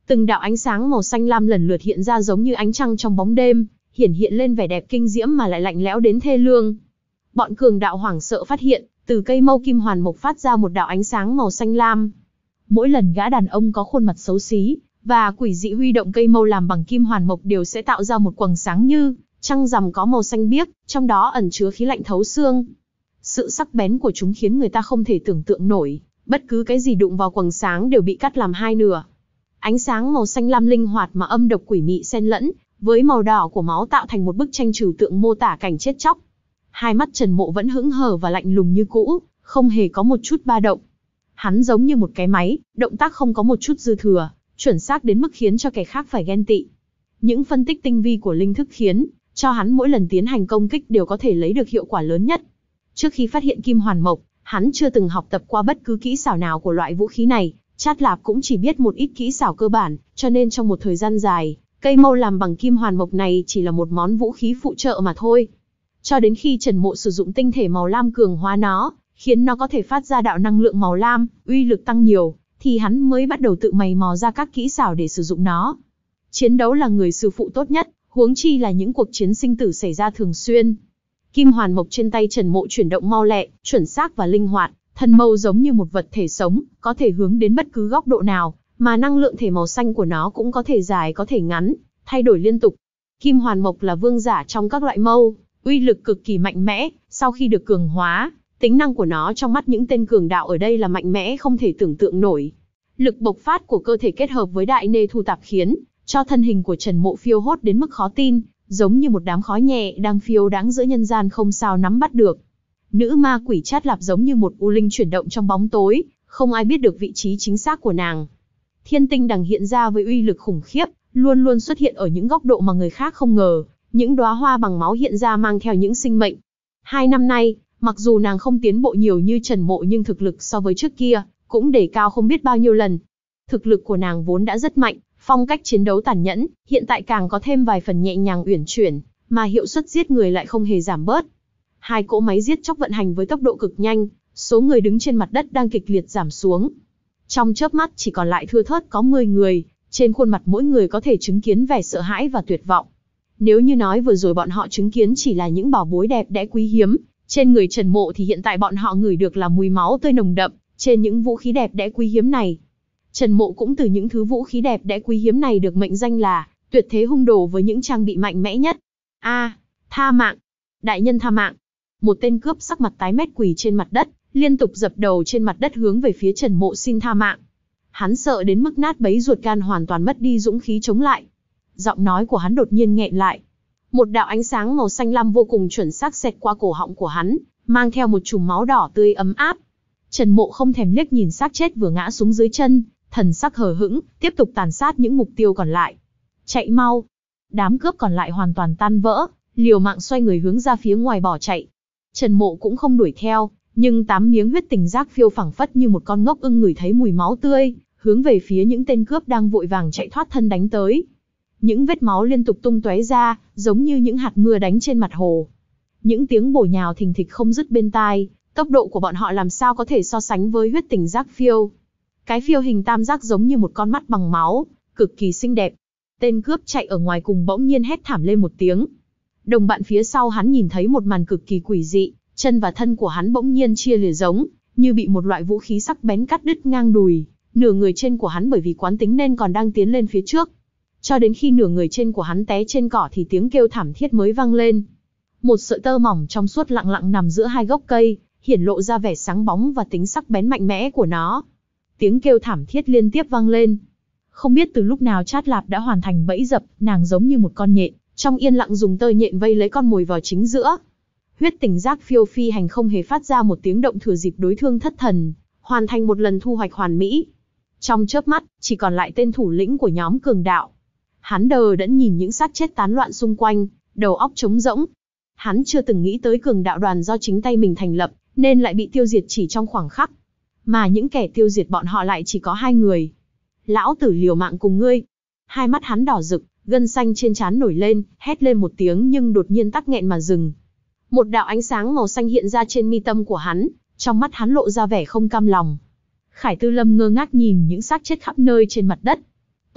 Từng đạo ánh sáng màu xanh lam lần lượt hiện ra giống như ánh trăng trong bóng đêm, hiển hiện lên vẻ đẹp kinh diễm mà lại lạnh lẽo đến thê lương. Bọn cường đạo hoảng sợ phát hiện, từ cây mâu kim hoàn mộc phát ra một đạo ánh sáng màu xanh lam. Mỗi lần gã đàn ông có khuôn mặt xấu xí và quỷ dị huy động cây mâu làm bằng kim hoàn mộc đều sẽ tạo ra một quầng sáng như trăng rằm có màu xanh biếc, trong đó ẩn chứa khí lạnh thấu xương. Sự sắc bén của chúng khiến người ta không thể tưởng tượng nổi, bất cứ cái gì đụng vào quầng sáng đều bị cắt làm hai nửa. Ánh sáng màu xanh lam linh hoạt mà âm độc quỷ mị xen lẫn với màu đỏ của máu tạo thành một bức tranh trừu tượng mô tả cảnh chết chóc. Hai mắt Trần Mộ vẫn hững hờ và lạnh lùng như cũ, không hề có một chút ba động. Hắn giống như một cái máy, động tác không có một chút dư thừa, chuẩn xác đến mức khiến cho kẻ khác phải ghen tị. Những phân tích tinh vi của linh thức khiến cho hắn mỗi lần tiến hành công kích đều có thể lấy được hiệu quả lớn nhất. Trước khi phát hiện kim hoàn mộc, hắn chưa từng học tập qua bất cứ kỹ xảo nào của loại vũ khí này, Trát Lạp cũng chỉ biết một ít kỹ xảo cơ bản, cho nên trong một thời gian dài, cây mâu làm bằng kim hoàn mộc này chỉ là một món vũ khí phụ trợ mà thôi. Cho đến khi Trần Mộ sử dụng tinh thể màu lam cường hóa nó, khiến nó có thể phát ra đạo năng lượng màu lam, uy lực tăng nhiều, thì hắn mới bắt đầu tự mày mò ra các kỹ xảo để sử dụng nó. Chiến đấu là người sư phụ tốt nhất, huống chi là những cuộc chiến sinh tử xảy ra thường xuyên. Kim hoàn mộc trên tay Trần Mộ chuyển động mau lẹ, chuẩn xác và linh hoạt, thân mâu giống như một vật thể sống, có thể hướng đến bất cứ góc độ nào, mà năng lượng thể màu xanh của nó cũng có thể dài có thể ngắn, thay đổi liên tục. Kim hoàn mộc là vương giả trong các loại mâu, uy lực cực kỳ mạnh mẽ, sau khi được cường hóa, tính năng của nó trong mắt những tên cường đạo ở đây là mạnh mẽ không thể tưởng tượng nổi. Lực bộc phát của cơ thể kết hợp với đại nê thu tạp khiến cho thân hình của Trần Mộ phiêu hốt đến mức khó tin, giống như một đám khói nhẹ đang phiêu đáng giữa nhân gian không sao nắm bắt được. Nữ ma quỷ Trát Lạp giống như một u linh chuyển động trong bóng tối, không ai biết được vị trí chính xác của nàng. Thiên tinh đằng hiện ra với uy lực khủng khiếp, luôn luôn xuất hiện ở những góc độ mà người khác không ngờ, những đóa hoa bằng máu hiện ra mang theo những sinh mệnh. Hai năm nay, mặc dù nàng không tiến bộ nhiều như Trần Mộ nhưng thực lực so với trước kia, cũng đề cao không biết bao nhiêu lần. Thực lực của nàng vốn đã rất mạnh, phong cách chiến đấu tàn nhẫn, hiện tại càng có thêm vài phần nhẹ nhàng uyển chuyển, mà hiệu suất giết người lại không hề giảm bớt. Hai cỗ máy giết chóc vận hành với tốc độ cực nhanh, số người đứng trên mặt đất đang kịch liệt giảm xuống. Trong chớp mắt chỉ còn lại thưa thớt có mười người, trên khuôn mặt mỗi người có thể chứng kiến vẻ sợ hãi và tuyệt vọng. Nếu như nói vừa rồi bọn họ chứng kiến chỉ là những bảo bối đẹp đẽ quý hiếm, trên người Trần Mộ thì hiện tại bọn họ ngửi được là mùi máu tươi nồng đậm, trên những vũ khí đẹp đẽ quý hiếm này. Trần Mộ cũng từ những thứ vũ khí đẹp đẽ quý hiếm này được mệnh danh là tuyệt thế hung đồ với những trang bị mạnh mẽ nhất. A, tha mạng! Đại nhân tha mạng! Một tên cướp sắc mặt tái mét quỳ trên mặt đất, liên tục dập đầu trên mặt đất hướng về phía Trần Mộ xin tha mạng. Hắn sợ đến mức nát bấy ruột gan hoàn toàn mất đi dũng khí chống lại. Giọng nói của hắn đột nhiên nghẹn lại. Một đạo ánh sáng màu xanh lam vô cùng chuẩn xác xẹt qua cổ họng của hắn, mang theo một chùm máu đỏ tươi ấm áp. Trần Mộ không thèm liếc nhìn xác chết vừa ngã xuống dưới chân, thần sắc hờ hững, tiếp tục tàn sát những mục tiêu còn lại. Chạy mau! Đám cướp còn lại hoàn toàn tan vỡ, liều mạng xoay người hướng ra phía ngoài bỏ chạy. Trần Mộ cũng không đuổi theo, nhưng tám miếng huyết tình giác phiêu phảng phất như một con ngốc ưng ngửi thấy mùi máu tươi, hướng về phía những tên cướp đang vội vàng chạy thoát thân đánh tới. Những vết máu liên tục tung tóe ra, giống như những hạt mưa đánh trên mặt hồ. Những tiếng bổ nhào thình thịch không dứt bên tai, tốc độ của bọn họ làm sao có thể so sánh với huyết tình giác phiêu. Cái phiêu hình tam giác giống như một con mắt bằng máu, cực kỳ xinh đẹp. Tên cướp chạy ở ngoài cùng bỗng nhiên hét thảm lên một tiếng. Đồng bạn phía sau hắn nhìn thấy một màn cực kỳ quỷ dị, chân và thân của hắn bỗng nhiên chia lìa giống, như bị một loại vũ khí sắc bén cắt đứt ngang đùi. Nửa người trên của hắn bởi vì quán tính nên còn đang tiến lên phía trước. Cho đến khi nửa người trên của hắn té trên cỏ thì tiếng kêu thảm thiết mới vang lên. Một sợi tơ mỏng trong suốt lặng lặng nằm giữa hai gốc cây, hiển lộ ra vẻ sáng bóng và tính sắc bén mạnh mẽ của nó. Tiếng kêu thảm thiết liên tiếp vang lên. Không biết từ lúc nào Trát Lạp đã hoàn thành bẫy dập, nàng giống như một con nhện, trong yên lặng dùng tơ nhện vây lấy con mồi vào chính giữa. Huyết tình giác phiêu phi hành không hề phát ra một tiếng động thừa dịp đối thương thất thần, hoàn thành một lần thu hoạch hoàn mỹ. Trong chớp mắt, chỉ còn lại tên thủ lĩnh của nhóm cường đạo. Hắn đờ đẫn nhìn những xác chết tán loạn xung quanh, đầu óc trống rỗng. Hắn chưa từng nghĩ tới cường đạo đoàn do chính tay mình thành lập, nên lại bị tiêu diệt chỉ trong khoảng khắc. Mà những kẻ tiêu diệt bọn họ lại chỉ có hai người. Lão tử liều mạng cùng ngươi. Hai mắt hắn đỏ rực, gân xanh trên trán nổi lên, hét lên một tiếng nhưng đột nhiên tắc nghẹn mà dừng. Một đạo ánh sáng màu xanh hiện ra trên mi tâm của hắn, trong mắt hắn lộ ra vẻ không cam lòng. Khải Tư Lâm ngơ ngác nhìn những xác chết khắp nơi trên mặt đất.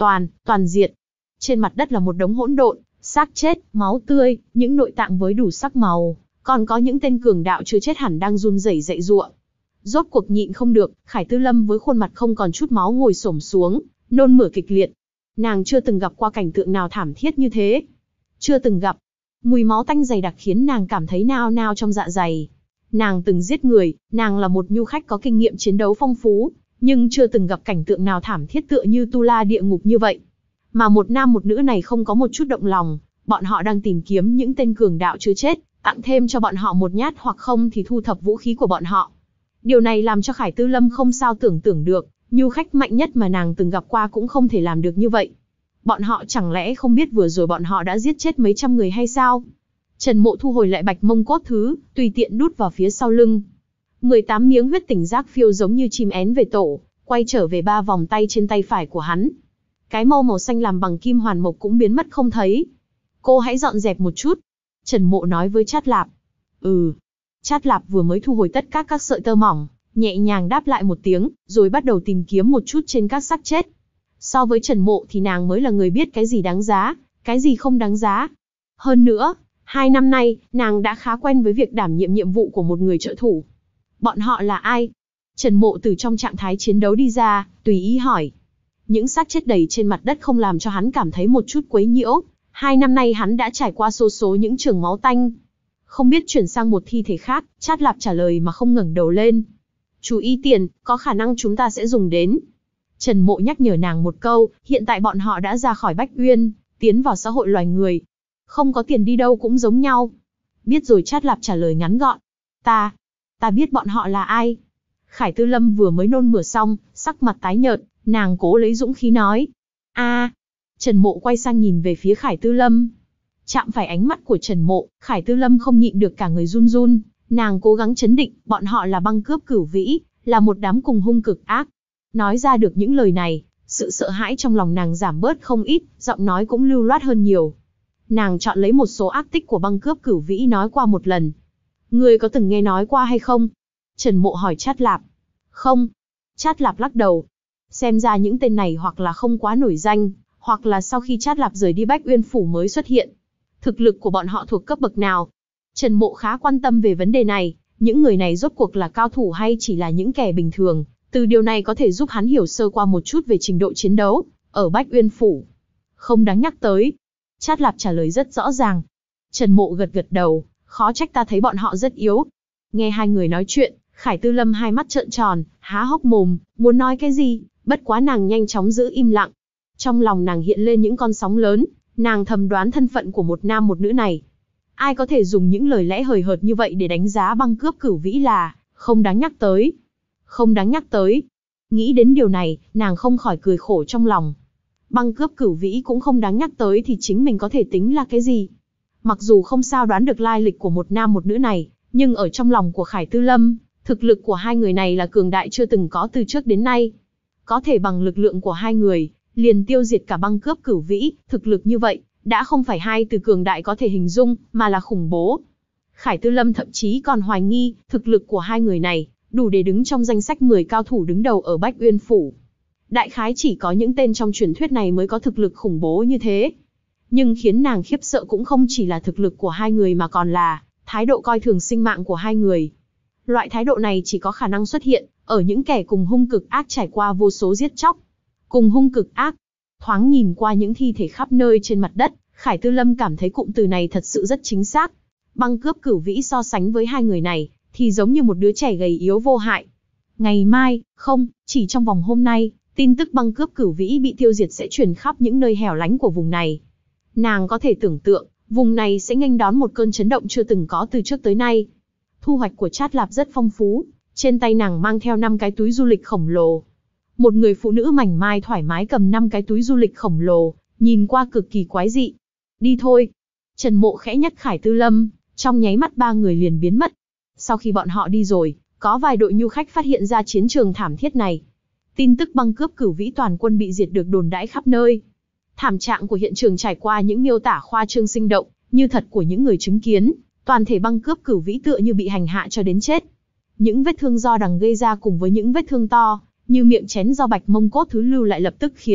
Toàn, toàn diệt. Trên mặt đất là một đống hỗn độn, xác chết, máu tươi, những nội tạng với đủ sắc màu, còn có những tên cường đạo chưa chết hẳn đang run rẩy dãy giụa. Rốt cuộc nhịn không được, Khải Tư Lâm với khuôn mặt không còn chút máu ngồi xổm xuống, nôn mửa kịch liệt. Nàng chưa từng gặp qua cảnh tượng nào thảm thiết như thế. Chưa từng gặp. Mùi máu tanh dày đặc khiến nàng cảm thấy nao nao trong dạ dày. Nàng từng giết người, nàng là một nhu khách có kinh nghiệm chiến đấu phong phú, nhưng chưa từng gặp cảnh tượng nào thảm thiết tựa như tu la địa ngục như vậy. Mà một nam một nữ này không có một chút động lòng, bọn họ đang tìm kiếm những tên cường đạo chưa chết, tặng thêm cho bọn họ một nhát hoặc không thì thu thập vũ khí của bọn họ. Điều này làm cho Khải Tư Lâm không sao tưởng tượng được, nhu khách mạnh nhất mà nàng từng gặp qua cũng không thể làm được như vậy. Bọn họ chẳng lẽ không biết vừa rồi bọn họ đã giết chết mấy trăm người hay sao? Trần Mộ thu hồi lại bạch mông cốt thứ, tùy tiện đút vào phía sau lưng. mười tám miếng huyết tỉnh giác phiêu giống như chim én về tổ, quay trở về ba vòng tay trên tay phải của hắn. Cái mâu màu xanh làm bằng kim hoàn mộc cũng biến mất không thấy. Cô hãy dọn dẹp một chút. Trần Mộ nói với Trát Lạp. Ừ. Trát Lạp vừa mới thu hồi tất cả các sợi tơ mỏng, nhẹ nhàng đáp lại một tiếng, rồi bắt đầu tìm kiếm một chút trên các xác chết. So với Trần Mộ thì nàng mới là người biết cái gì đáng giá, cái gì không đáng giá. Hơn nữa, hai năm nay, nàng đã khá quen với việc đảm nhiệm nhiệm vụ của một người trợ thủ. Bọn họ là ai? Trần Mộ từ trong trạng thái chiến đấu đi ra, tùy ý hỏi. Những xác chết đầy trên mặt đất không làm cho hắn cảm thấy một chút quấy nhiễu. Hai năm nay hắn đã trải qua số số những trường máu tanh. Không biết chuyển sang một thi thể khác, Trát Lạp trả lời mà không ngẩng đầu lên. Chú ý tiền, có khả năng chúng ta sẽ dùng đến. Trần Mộ nhắc nhở nàng một câu, hiện tại bọn họ đã ra khỏi Bách Uyên, tiến vào xã hội loài người. Không có tiền đi đâu cũng giống nhau. Biết rồi, Trát Lạp trả lời ngắn gọn. Ta, ta biết bọn họ là ai. Khải Tư Lâm vừa mới nôn mửa xong, sắc mặt tái nhợt, nàng cố lấy dũng khí nói. A. Trần Mộ quay sang nhìn về phía Khải Tư Lâm. Chạm phải ánh mắt của Trần Mộ, Khải Tư Lâm không nhịn được cả người run run, nàng cố gắng chấn định, bọn họ là băng cướp cửu vĩ, là một đám cùng hung cực ác. Nói ra được những lời này, sự sợ hãi trong lòng nàng giảm bớt không ít, giọng nói cũng lưu loát hơn nhiều. Nàng chọn lấy một số ác tích của băng cướp cửu vĩ nói qua một lần. Ngươi có từng nghe nói qua hay không? Trần Mộ hỏi Trát Lạp. Không. Trát Lạp lắc đầu. Xem ra những tên này hoặc là không quá nổi danh, hoặc là sau khi Trát Lạp rời đi Bách Uyên Phủ mới xuất hiện. Thực lực của bọn họ thuộc cấp bậc nào? Trần Mộ khá quan tâm về vấn đề này, những người này rốt cuộc là cao thủ hay chỉ là những kẻ bình thường, từ điều này có thể giúp hắn hiểu sơ qua một chút về trình độ chiến đấu ở Bách Uyên Phủ. Không đáng nhắc tới. Trát Lạp trả lời rất rõ ràng. Trần Mộ gật gật đầu, khó trách ta thấy bọn họ rất yếu. Nghe hai người nói chuyện, Khải Tư Lâm hai mắt trợn tròn, há hốc mồm, muốn nói cái gì, bất quá nàng nhanh chóng giữ im lặng. Trong lòng nàng hiện lên những con sóng lớn, nàng thầm đoán thân phận của một nam một nữ này. Ai có thể dùng những lời lẽ hời hợt như vậy để đánh giá băng cướp cửu vĩ là không đáng nhắc tới. Không đáng nhắc tới. Nghĩ đến điều này, nàng không khỏi cười khổ trong lòng. Băng cướp cửu vĩ cũng không đáng nhắc tới thì chính mình có thể tính là cái gì? Mặc dù không sao đoán được lai lịch của một nam một nữ này, nhưng ở trong lòng của Khải Tư Lâm, thực lực của hai người này là cường đại chưa từng có từ trước đến nay. Có thể bằng lực lượng của hai người, liền tiêu diệt cả băng cướp cửu vĩ, thực lực như vậy, đã không phải hai từ cường đại có thể hình dung, mà là khủng bố. Khải Tư Lâm thậm chí còn hoài nghi, thực lực của hai người này, đủ để đứng trong danh sách mười cao thủ đứng đầu ở Bách Uyên Phủ. Đại khái chỉ có những tên trong truyền thuyết này mới có thực lực khủng bố như thế. Nhưng khiến nàng khiếp sợ cũng không chỉ là thực lực của hai người mà còn là thái độ coi thường sinh mạng của hai người. Loại thái độ này chỉ có khả năng xuất hiện ở những kẻ cùng hung cực ác trải qua vô số giết chóc. Cùng hung cực ác. Thoáng nhìn qua những thi thể khắp nơi trên mặt đất, Khải Tư Lâm cảm thấy cụm từ này thật sự rất chính xác. Băng cướp cửu vĩ so sánh với hai người này, thì giống như một đứa trẻ gầy yếu vô hại. Ngày mai, không, chỉ trong vòng hôm nay, tin tức băng cướp cửu vĩ bị tiêu diệt sẽ truyền khắp những nơi hẻo lánh của vùng này. Nàng có thể tưởng tượng, vùng này sẽ nghênh đón một cơn chấn động chưa từng có từ trước tới nay. Thu hoạch của Trát Lạp rất phong phú, trên tay nàng mang theo năm cái túi du lịch khổng lồ. Một người phụ nữ mảnh mai thoải mái cầm năm cái túi du lịch khổng lồ, nhìn qua cực kỳ quái dị. Đi thôi. Trần Mộ khẽ nhắc Khải Tư Lâm, trong nháy mắt ba người liền biến mất. Sau khi bọn họ đi rồi, có vài đội nhu khách phát hiện ra chiến trường thảm thiết này. Tin tức băng cướp cửu vĩ toàn quân bị diệt được đồn đãi khắp nơi. Thảm trạng của hiện trường trải qua những miêu tả khoa trương sinh động, như thật của những người chứng kiến, toàn thể băng cướp cửu vĩ tựa như bị hành hạ cho đến chết. Những vết thương do đằng gây ra cùng với những vết thương to, như miệng chén do bạch mông cốt thứ lưu lại lập tức khiến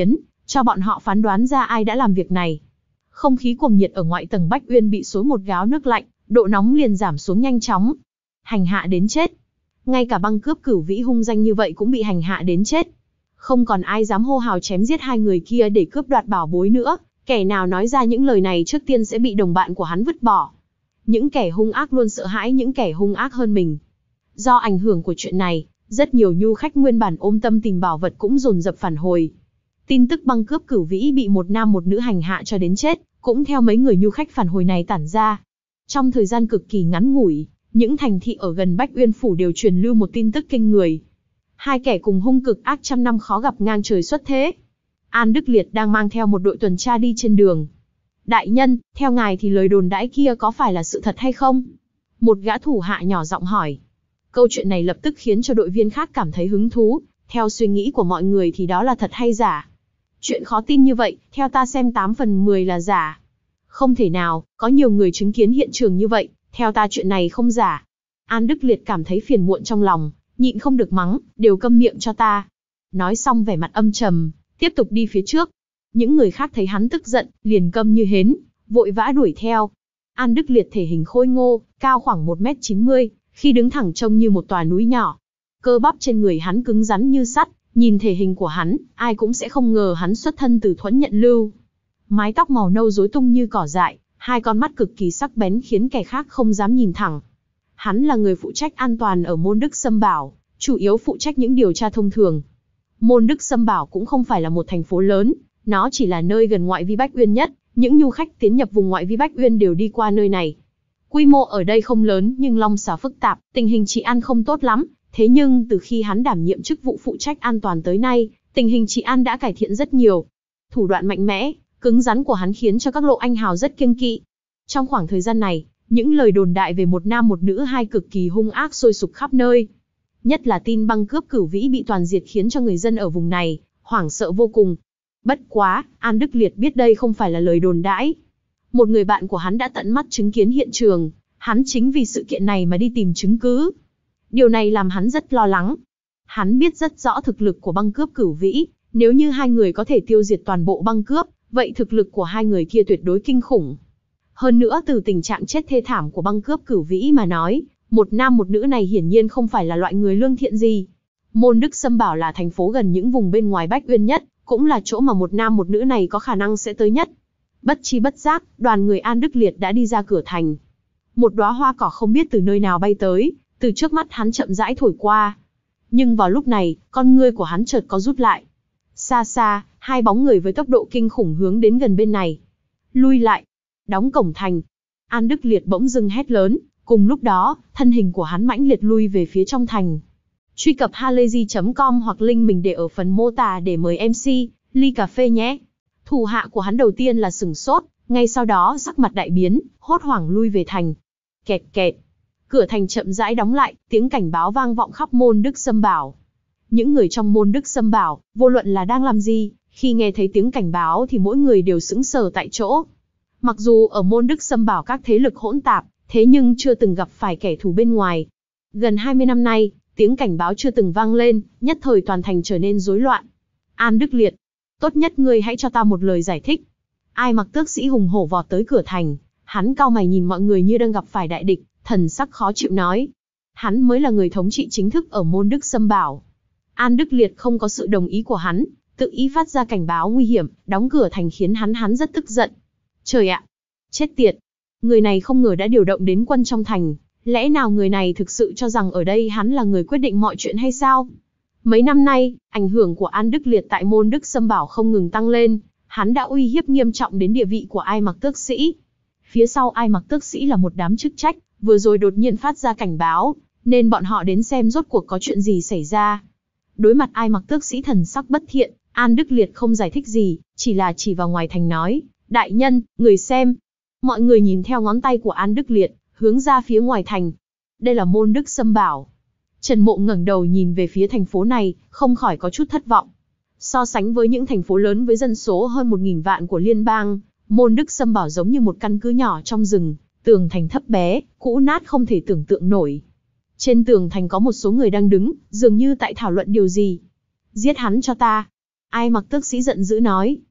cho bọn họ phán đoán ra ai đã làm việc này. Không khí cuồng nhiệt ở ngoại tầng Bách Uyên bị xối một gáo nước lạnh, độ nóng liền giảm xuống nhanh chóng. Hành hạ đến chết. Ngay cả băng cướp Cửu Vĩ hung danh như vậy cũng bị hành hạ đến chết. Không còn ai dám hô hào chém giết hai người kia để cướp đoạt bảo bối nữa, kẻ nào nói ra những lời này trước tiên sẽ bị đồng bạn của hắn vứt bỏ. Những kẻ hung ác luôn sợ hãi những kẻ hung ác hơn mình. Do ảnh hưởng của chuyện này, rất nhiều nhu khách nguyên bản ôm tâm tìm bảo vật cũng dồn dập phản hồi. Tin tức băng cướp Cửu Vĩ bị một nam một nữ hành hạ cho đến chết, cũng theo mấy người nhu khách phản hồi này tản ra. Trong thời gian cực kỳ ngắn ngủi, những thành thị ở gần Bách Uyên Phủ đều truyền lưu một tin tức kinh người. Hai kẻ cùng hung cực ác trăm năm khó gặp ngang trời xuất thế. An Đức Liệt đang mang theo một đội tuần tra đi trên đường. Đại nhân, theo ngài thì lời đồn đãi kia có phải là sự thật hay không? Một gã thủ hạ nhỏ giọng hỏi. Câu chuyện này lập tức khiến cho đội viên khác cảm thấy hứng thú. Theo suy nghĩ của mọi người thì đó là thật hay giả? Chuyện khó tin như vậy, theo ta xem tám phần mười là giả. Không thể nào, có nhiều người chứng kiến hiện trường như vậy, theo ta chuyện này không giả. An Đức Liệt cảm thấy phiền muộn trong lòng, nhịn không được mắng, đều câm miệng cho ta. Nói xong vẻ mặt âm trầm, tiếp tục đi phía trước. Những người khác thấy hắn tức giận, liền câm như hến, vội vã đuổi theo. An Đức Liệt thể hình khôi ngô, cao khoảng một mét chín mươi, khi đứng thẳng trông như một tòa núi nhỏ. Cơ bắp trên người hắn cứng rắn như sắt, nhìn thể hình của hắn, ai cũng sẽ không ngờ hắn xuất thân từ Thuẫn Nhận Lưu. Mái tóc màu nâu rối tung như cỏ dại, hai con mắt cực kỳ sắc bén khiến kẻ khác không dám nhìn thẳng. Hắn là người phụ trách an toàn ở Môn Đức Sâm Bảo, chủ yếu phụ trách những điều tra thông thường. Môn Đức Sâm Bảo cũng không phải là một thành phố lớn, nó chỉ là nơi gần ngoại vi Bách Uyên nhất, những nhu khách tiến nhập vùng ngoại vi Bách Uyên đều đi qua nơi này. Quy mô ở đây không lớn nhưng long xà phức tạp, tình hình trị an không tốt lắm, thế nhưng từ khi hắn đảm nhiệm chức vụ phụ trách an toàn tới nay, tình hình trị an đã cải thiện rất nhiều. Thủ đoạn mạnh mẽ, cứng rắn của hắn khiến cho các lộ anh hào rất kiêng kỵ. Trong khoảng thời gian này, những lời đồn đại về một nam một nữ hai cực kỳ hung ác sôi sục khắp nơi. Nhất là tin băng cướp Cửu Vĩ bị toàn diệt khiến cho người dân ở vùng này hoảng sợ vô cùng. Bất quá, An Đức Liệt biết đây không phải là lời đồn đãi. Một người bạn của hắn đã tận mắt chứng kiến hiện trường, hắn chính vì sự kiện này mà đi tìm chứng cứ. Điều này làm hắn rất lo lắng. Hắn biết rất rõ thực lực của băng cướp Cửu Vĩ, nếu như hai người có thể tiêu diệt toàn bộ băng cướp, vậy thực lực của hai người kia tuyệt đối kinh khủng. Hơn nữa từ tình trạng chết thê thảm của băng cướp Cửu Vĩ mà nói, một nam một nữ này hiển nhiên không phải là loại người lương thiện gì. Môn Đức Sâm Bảo là thành phố gần những vùng bên ngoài Bách Uyên nhất, cũng là chỗ mà một nam một nữ này có khả năng sẽ tới nhất. Bất chi bất giác, đoàn người An Đức Liệt đã đi ra cửa thành. Một đóa hoa cỏ không biết từ nơi nào bay tới, từ trước mắt hắn chậm rãi thổi qua. Nhưng vào lúc này, con ngươi của hắn chợt có rút lại. Xa xa, hai bóng người với tốc độ kinh khủng hướng đến gần bên này. Lui lại, đóng cổng thành. An Đức Liệt bỗng dưng hét lớn, cùng lúc đó, thân hình của hắn mãnh liệt lui về phía trong thành. Truy cập halayzi chấm com hoặc link mình để ở phần mô tả để mời em xê, ly cà phê nhé. Thủ hạ của hắn đầu tiên là sửng sốt, ngay sau đó sắc mặt đại biến, hốt hoảng lui về thành. Kẹt kẹt. Cửa thành chậm rãi đóng lại, tiếng cảnh báo vang vọng khắp Môn Đức Sâm Bảo. Những người trong Môn Đức Sâm Bảo, vô luận là đang làm gì, khi nghe thấy tiếng cảnh báo thì mỗi người đều sững sờ tại chỗ. Mặc dù ở Môn Đức Sâm Bảo các thế lực hỗn tạp, thế nhưng chưa từng gặp phải kẻ thù bên ngoài. Gần hai mươi năm nay, tiếng cảnh báo chưa từng vang lên, nhất thời toàn thành trở nên rối loạn. An Đức Liệt, tốt nhất ngươi hãy cho ta một lời giải thích. Ai Mặc Tước Sĩ hùng hổ vọt tới cửa thành, hắn cau mày nhìn mọi người như đang gặp phải đại địch, thần sắc khó chịu nói. Hắn mới là người thống trị chính thức ở Môn Đức Sâm Bảo. An Đức Liệt không có sự đồng ý của hắn, tự ý phát ra cảnh báo nguy hiểm, đóng cửa thành khiến hắn hắn rất tức giận. Trời ạ! Chết tiệt! Người này không ngờ đã điều động đến quân trong thành, lẽ nào người này thực sự cho rằng ở đây hắn là người quyết định mọi chuyện hay sao? Mấy năm nay, ảnh hưởng của An Đức Liệt tại Môn Đức Sâm Bảo không ngừng tăng lên, hắn đã uy hiếp nghiêm trọng đến địa vị của Ai Mặc Tước Sĩ. Phía sau Ai Mặc Tước Sĩ là một đám chức trách, vừa rồi đột nhiên phát ra cảnh báo, nên bọn họ đến xem rốt cuộc có chuyện gì xảy ra. Đối mặt Ai Mặc Tước Sĩ thần sắc bất thiện, An Đức Liệt không giải thích gì, chỉ là chỉ vào ngoài thành nói, đại nhân, người xem. Mọi người nhìn theo ngón tay của An Đức Liệt, hướng ra phía ngoài thành. Đây là Môn Đức Sâm Bảo. Trần Mộ ngẩng đầu nhìn về phía thành phố này, không khỏi có chút thất vọng. So sánh với những thành phố lớn với dân số hơn một nghìn vạn của liên bang, Môn Đức Sâm Bảo giống như một căn cứ nhỏ trong rừng, tường thành thấp bé, cũ nát không thể tưởng tượng nổi. Trên tường thành có một số người đang đứng, dường như tại thảo luận điều gì. Giết hắn cho ta. Ai Mặc Tước Sĩ giận dữ nói.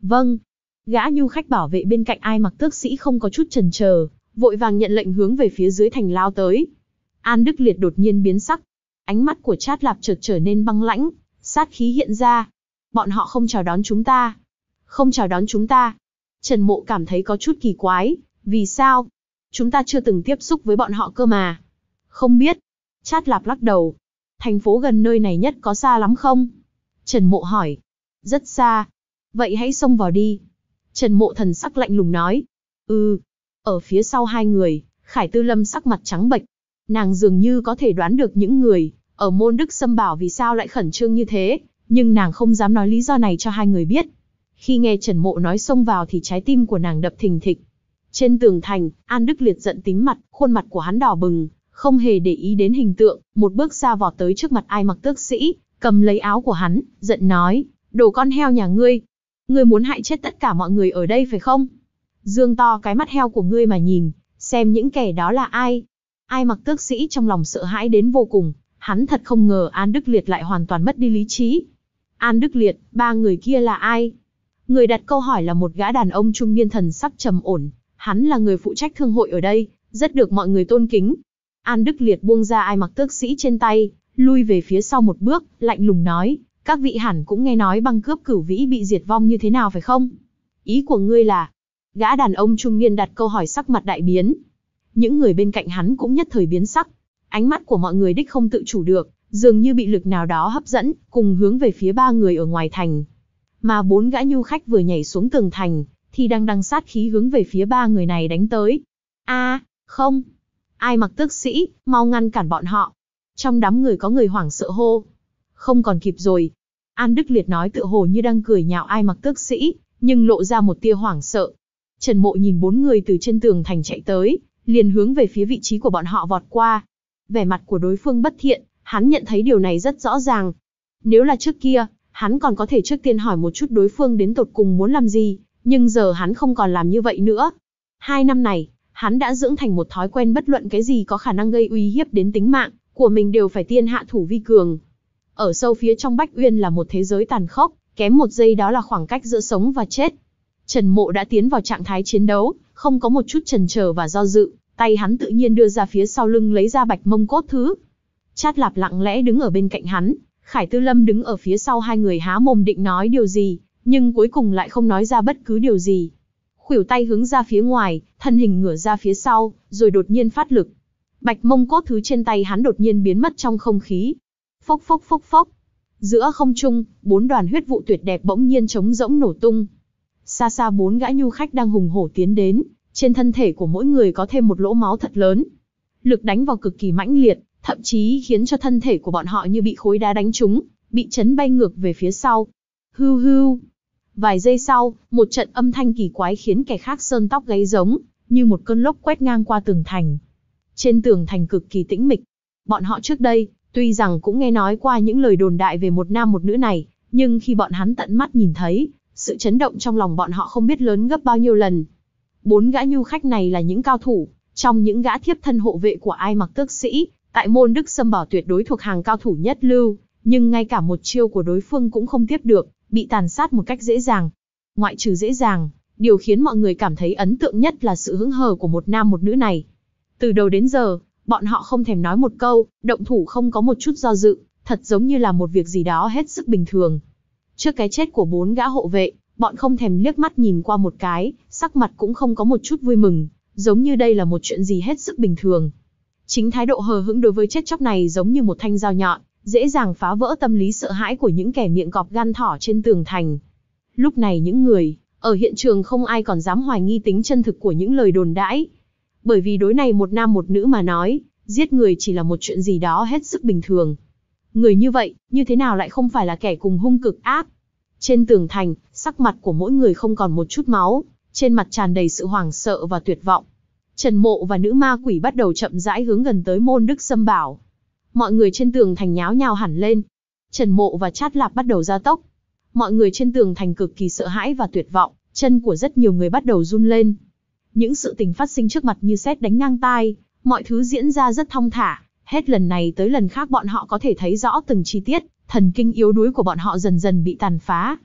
Vâng. Gã nhu khách bảo vệ bên cạnh Ai Mặc Tước Sĩ không có chút chần chờ, vội vàng nhận lệnh hướng về phía dưới thành lao tới. An Đức Liệt đột nhiên biến sắc. Ánh mắt của Trát Lạp chợt trở nên băng lãnh, sát khí hiện ra. Bọn họ không chào đón chúng ta. Không chào đón chúng ta. Trần Mộ cảm thấy có chút kỳ quái. Vì sao? Chúng ta chưa từng tiếp xúc với bọn họ cơ mà. Không biết. Trát Lạp lắc đầu. Thành phố gần nơi này nhất có xa lắm không? Trần Mộ hỏi. Rất xa. Vậy hãy xông vào đi. Trần Mộ thần sắc lạnh lùng nói. Ừ. Ở phía sau hai người, Khải Tư Lâm sắc mặt trắng bệch. Nàng dường như có thể đoán được những người ở môn Đức Sâm Bảo vì sao lại khẩn trương như thế, nhưng nàng không dám nói lý do này cho hai người biết. Khi nghe Trần Mộ nói xông vào thì trái tim của nàng đập thình thịch. Trên tường thành, An Đức Liệt giận tím mặt, khuôn mặt của hắn đỏ bừng, không hề để ý đến hình tượng, một bước xa vọt tới trước mặt Ai Mặc Tước Sĩ, cầm lấy áo của hắn, giận nói, đồ con heo nhà ngươi, ngươi muốn hại chết tất cả mọi người ở đây phải không? Dương to cái mắt heo của ngươi mà nhìn, xem những kẻ đó là ai. Ai Mặc Tước Sĩ trong lòng sợ hãi đến vô cùng, hắn thật không ngờ An Đức Liệt lại hoàn toàn mất đi lý trí. An Đức Liệt, ba người kia là ai? Người đặt câu hỏi là một gã đàn ông trung niên thần sắc trầm ổn, hắn là người phụ trách thương hội ở đây, rất được mọi người tôn kính. An Đức Liệt buông ra Ai Mặc Tước Sĩ trên tay, lui về phía sau một bước, lạnh lùng nói, các vị hẳn cũng nghe nói băng cướp Cửu Vĩ bị diệt vong như thế nào phải không? Ý của ngươi là? Gã đàn ông trung niên đặt câu hỏi sắc mặt đại biến. Những người bên cạnh hắn cũng nhất thời biến sắc. Ánh mắt của mọi người đích không tự chủ được, dường như bị lực nào đó hấp dẫn, cùng hướng về phía ba người ở ngoài thành. Mà bốn gã nhu khách vừa nhảy xuống tường thành, thì đang đằng sát khí hướng về phía ba người này đánh tới. A, à, không. Ai Mặc Tước Sĩ, mau ngăn cản bọn họ. Trong đám người có người hoảng sợ hô. Không còn kịp rồi. An Đức Liệt nói tựa hồ như đang cười nhạo Ai Mặc Tước Sĩ, nhưng lộ ra một tia hoảng sợ. Trần Mộ nhìn bốn người từ trên tường thành chạy tới, liền hướng về phía vị trí của bọn họ vọt qua. Vẻ mặt của đối phương bất thiện, hắn nhận thấy điều này rất rõ ràng. Nếu là trước kia, hắn còn có thể trước tiên hỏi một chút đối phương đến tột cùng muốn làm gì, nhưng giờ hắn không còn làm như vậy nữa. Hai năm này, hắn đã dưỡng thành một thói quen bất luận cái gì có khả năng gây uy hiếp đến tính mạng của mình đều phải tiên hạ thủ vi cường. Ở sâu phía trong Bách Uyên là một thế giới tàn khốc, kém một giây đó là khoảng cách giữa sống và chết. Trần Mộ đã tiến vào trạng thái chiến đấu, không có một chút chần chờ và do dự, tay hắn tự nhiên đưa ra phía sau lưng lấy ra Bạch Mông Cốt Thứ. Trát Lạp lặng lẽ đứng ở bên cạnh hắn, Khải Tư Lâm đứng ở phía sau hai người há mồm định nói điều gì, nhưng cuối cùng lại không nói ra bất cứ điều gì. Khuỷu tay hướng ra phía ngoài, thân hình ngửa ra phía sau, rồi đột nhiên phát lực. Bạch Mông Cốt Thứ trên tay hắn đột nhiên biến mất trong không khí. Phốc phốc phốc phốc. Giữa không trung, bốn đoàn huyết vụ tuyệt đẹp bỗng nhiên trống rỗng nổ tung. Xa xa bốn gã nhu khách đang hùng hổ tiến đến, trên thân thể của mỗi người có thêm một lỗ máu thật lớn. Lực đánh vào cực kỳ mãnh liệt, thậm chí khiến cho thân thể của bọn họ như bị khối đá đánh trúng, bị chấn bay ngược về phía sau. Hưu hưu. Vài giây sau, một trận âm thanh kỳ quái khiến kẻ khác sơn tóc gáy giống, như một cơn lốc quét ngang qua tường thành. Trên tường thành cực kỳ tĩnh mịch. Bọn họ trước đây, tuy rằng cũng nghe nói qua những lời đồn đại về một nam một nữ này, nhưng khi bọn hắn tận mắt nhìn thấy, sự chấn động trong lòng bọn họ không biết lớn gấp bao nhiêu lần. Bốn gã nhu khách này là những cao thủ, trong những gã thiếp thân hộ vệ của Ai Mặc Tước Sĩ, tại môn Đức Sâm Bảo tuyệt đối thuộc hàng cao thủ nhất lưu, nhưng ngay cả một chiêu của đối phương cũng không tiếp được, bị tàn sát một cách dễ dàng. Ngoại trừ dễ dàng, điều khiến mọi người cảm thấy ấn tượng nhất là sự hững hờ của một nam một nữ này. Từ đầu đến giờ, bọn họ không thèm nói một câu, động thủ không có một chút do dự, thật giống như là một việc gì đó hết sức bình thường. Trước cái chết của bốn gã hộ vệ, bọn không thèm liếc mắt nhìn qua một cái, sắc mặt cũng không có một chút vui mừng, giống như đây là một chuyện gì hết sức bình thường. Chính thái độ hờ hững đối với chết chóc này giống như một thanh dao nhọn, dễ dàng phá vỡ tâm lý sợ hãi của những kẻ miệng cọp gan thỏ trên tường thành. Lúc này những người ở hiện trường không ai còn dám hoài nghi tính chân thực của những lời đồn đãi. Bởi vì đối này một nam một nữ mà nói, giết người chỉ là một chuyện gì đó hết sức bình thường. Người như vậy, như thế nào lại không phải là kẻ cùng hung cực ác? Trên tường thành, sắc mặt của mỗi người không còn một chút máu, trên mặt tràn đầy sự hoảng sợ và tuyệt vọng. Trần Mộ và nữ ma quỷ bắt đầu chậm rãi hướng gần tới môn Đức Sâm Bảo. Mọi người trên tường thành nháo nhào hẳn lên. Trần Mộ và Trát Lạp bắt đầu gia tốc. Mọi người trên tường thành cực kỳ sợ hãi và tuyệt vọng, chân của rất nhiều người bắt đầu run lên. Những sự tình phát sinh trước mặt như sét đánh ngang tai, mọi thứ diễn ra rất thong thả, hết lần này tới lần khác bọn họ có thể thấy rõ từng chi tiết, thần kinh yếu đuối của bọn họ dần dần bị tàn phá.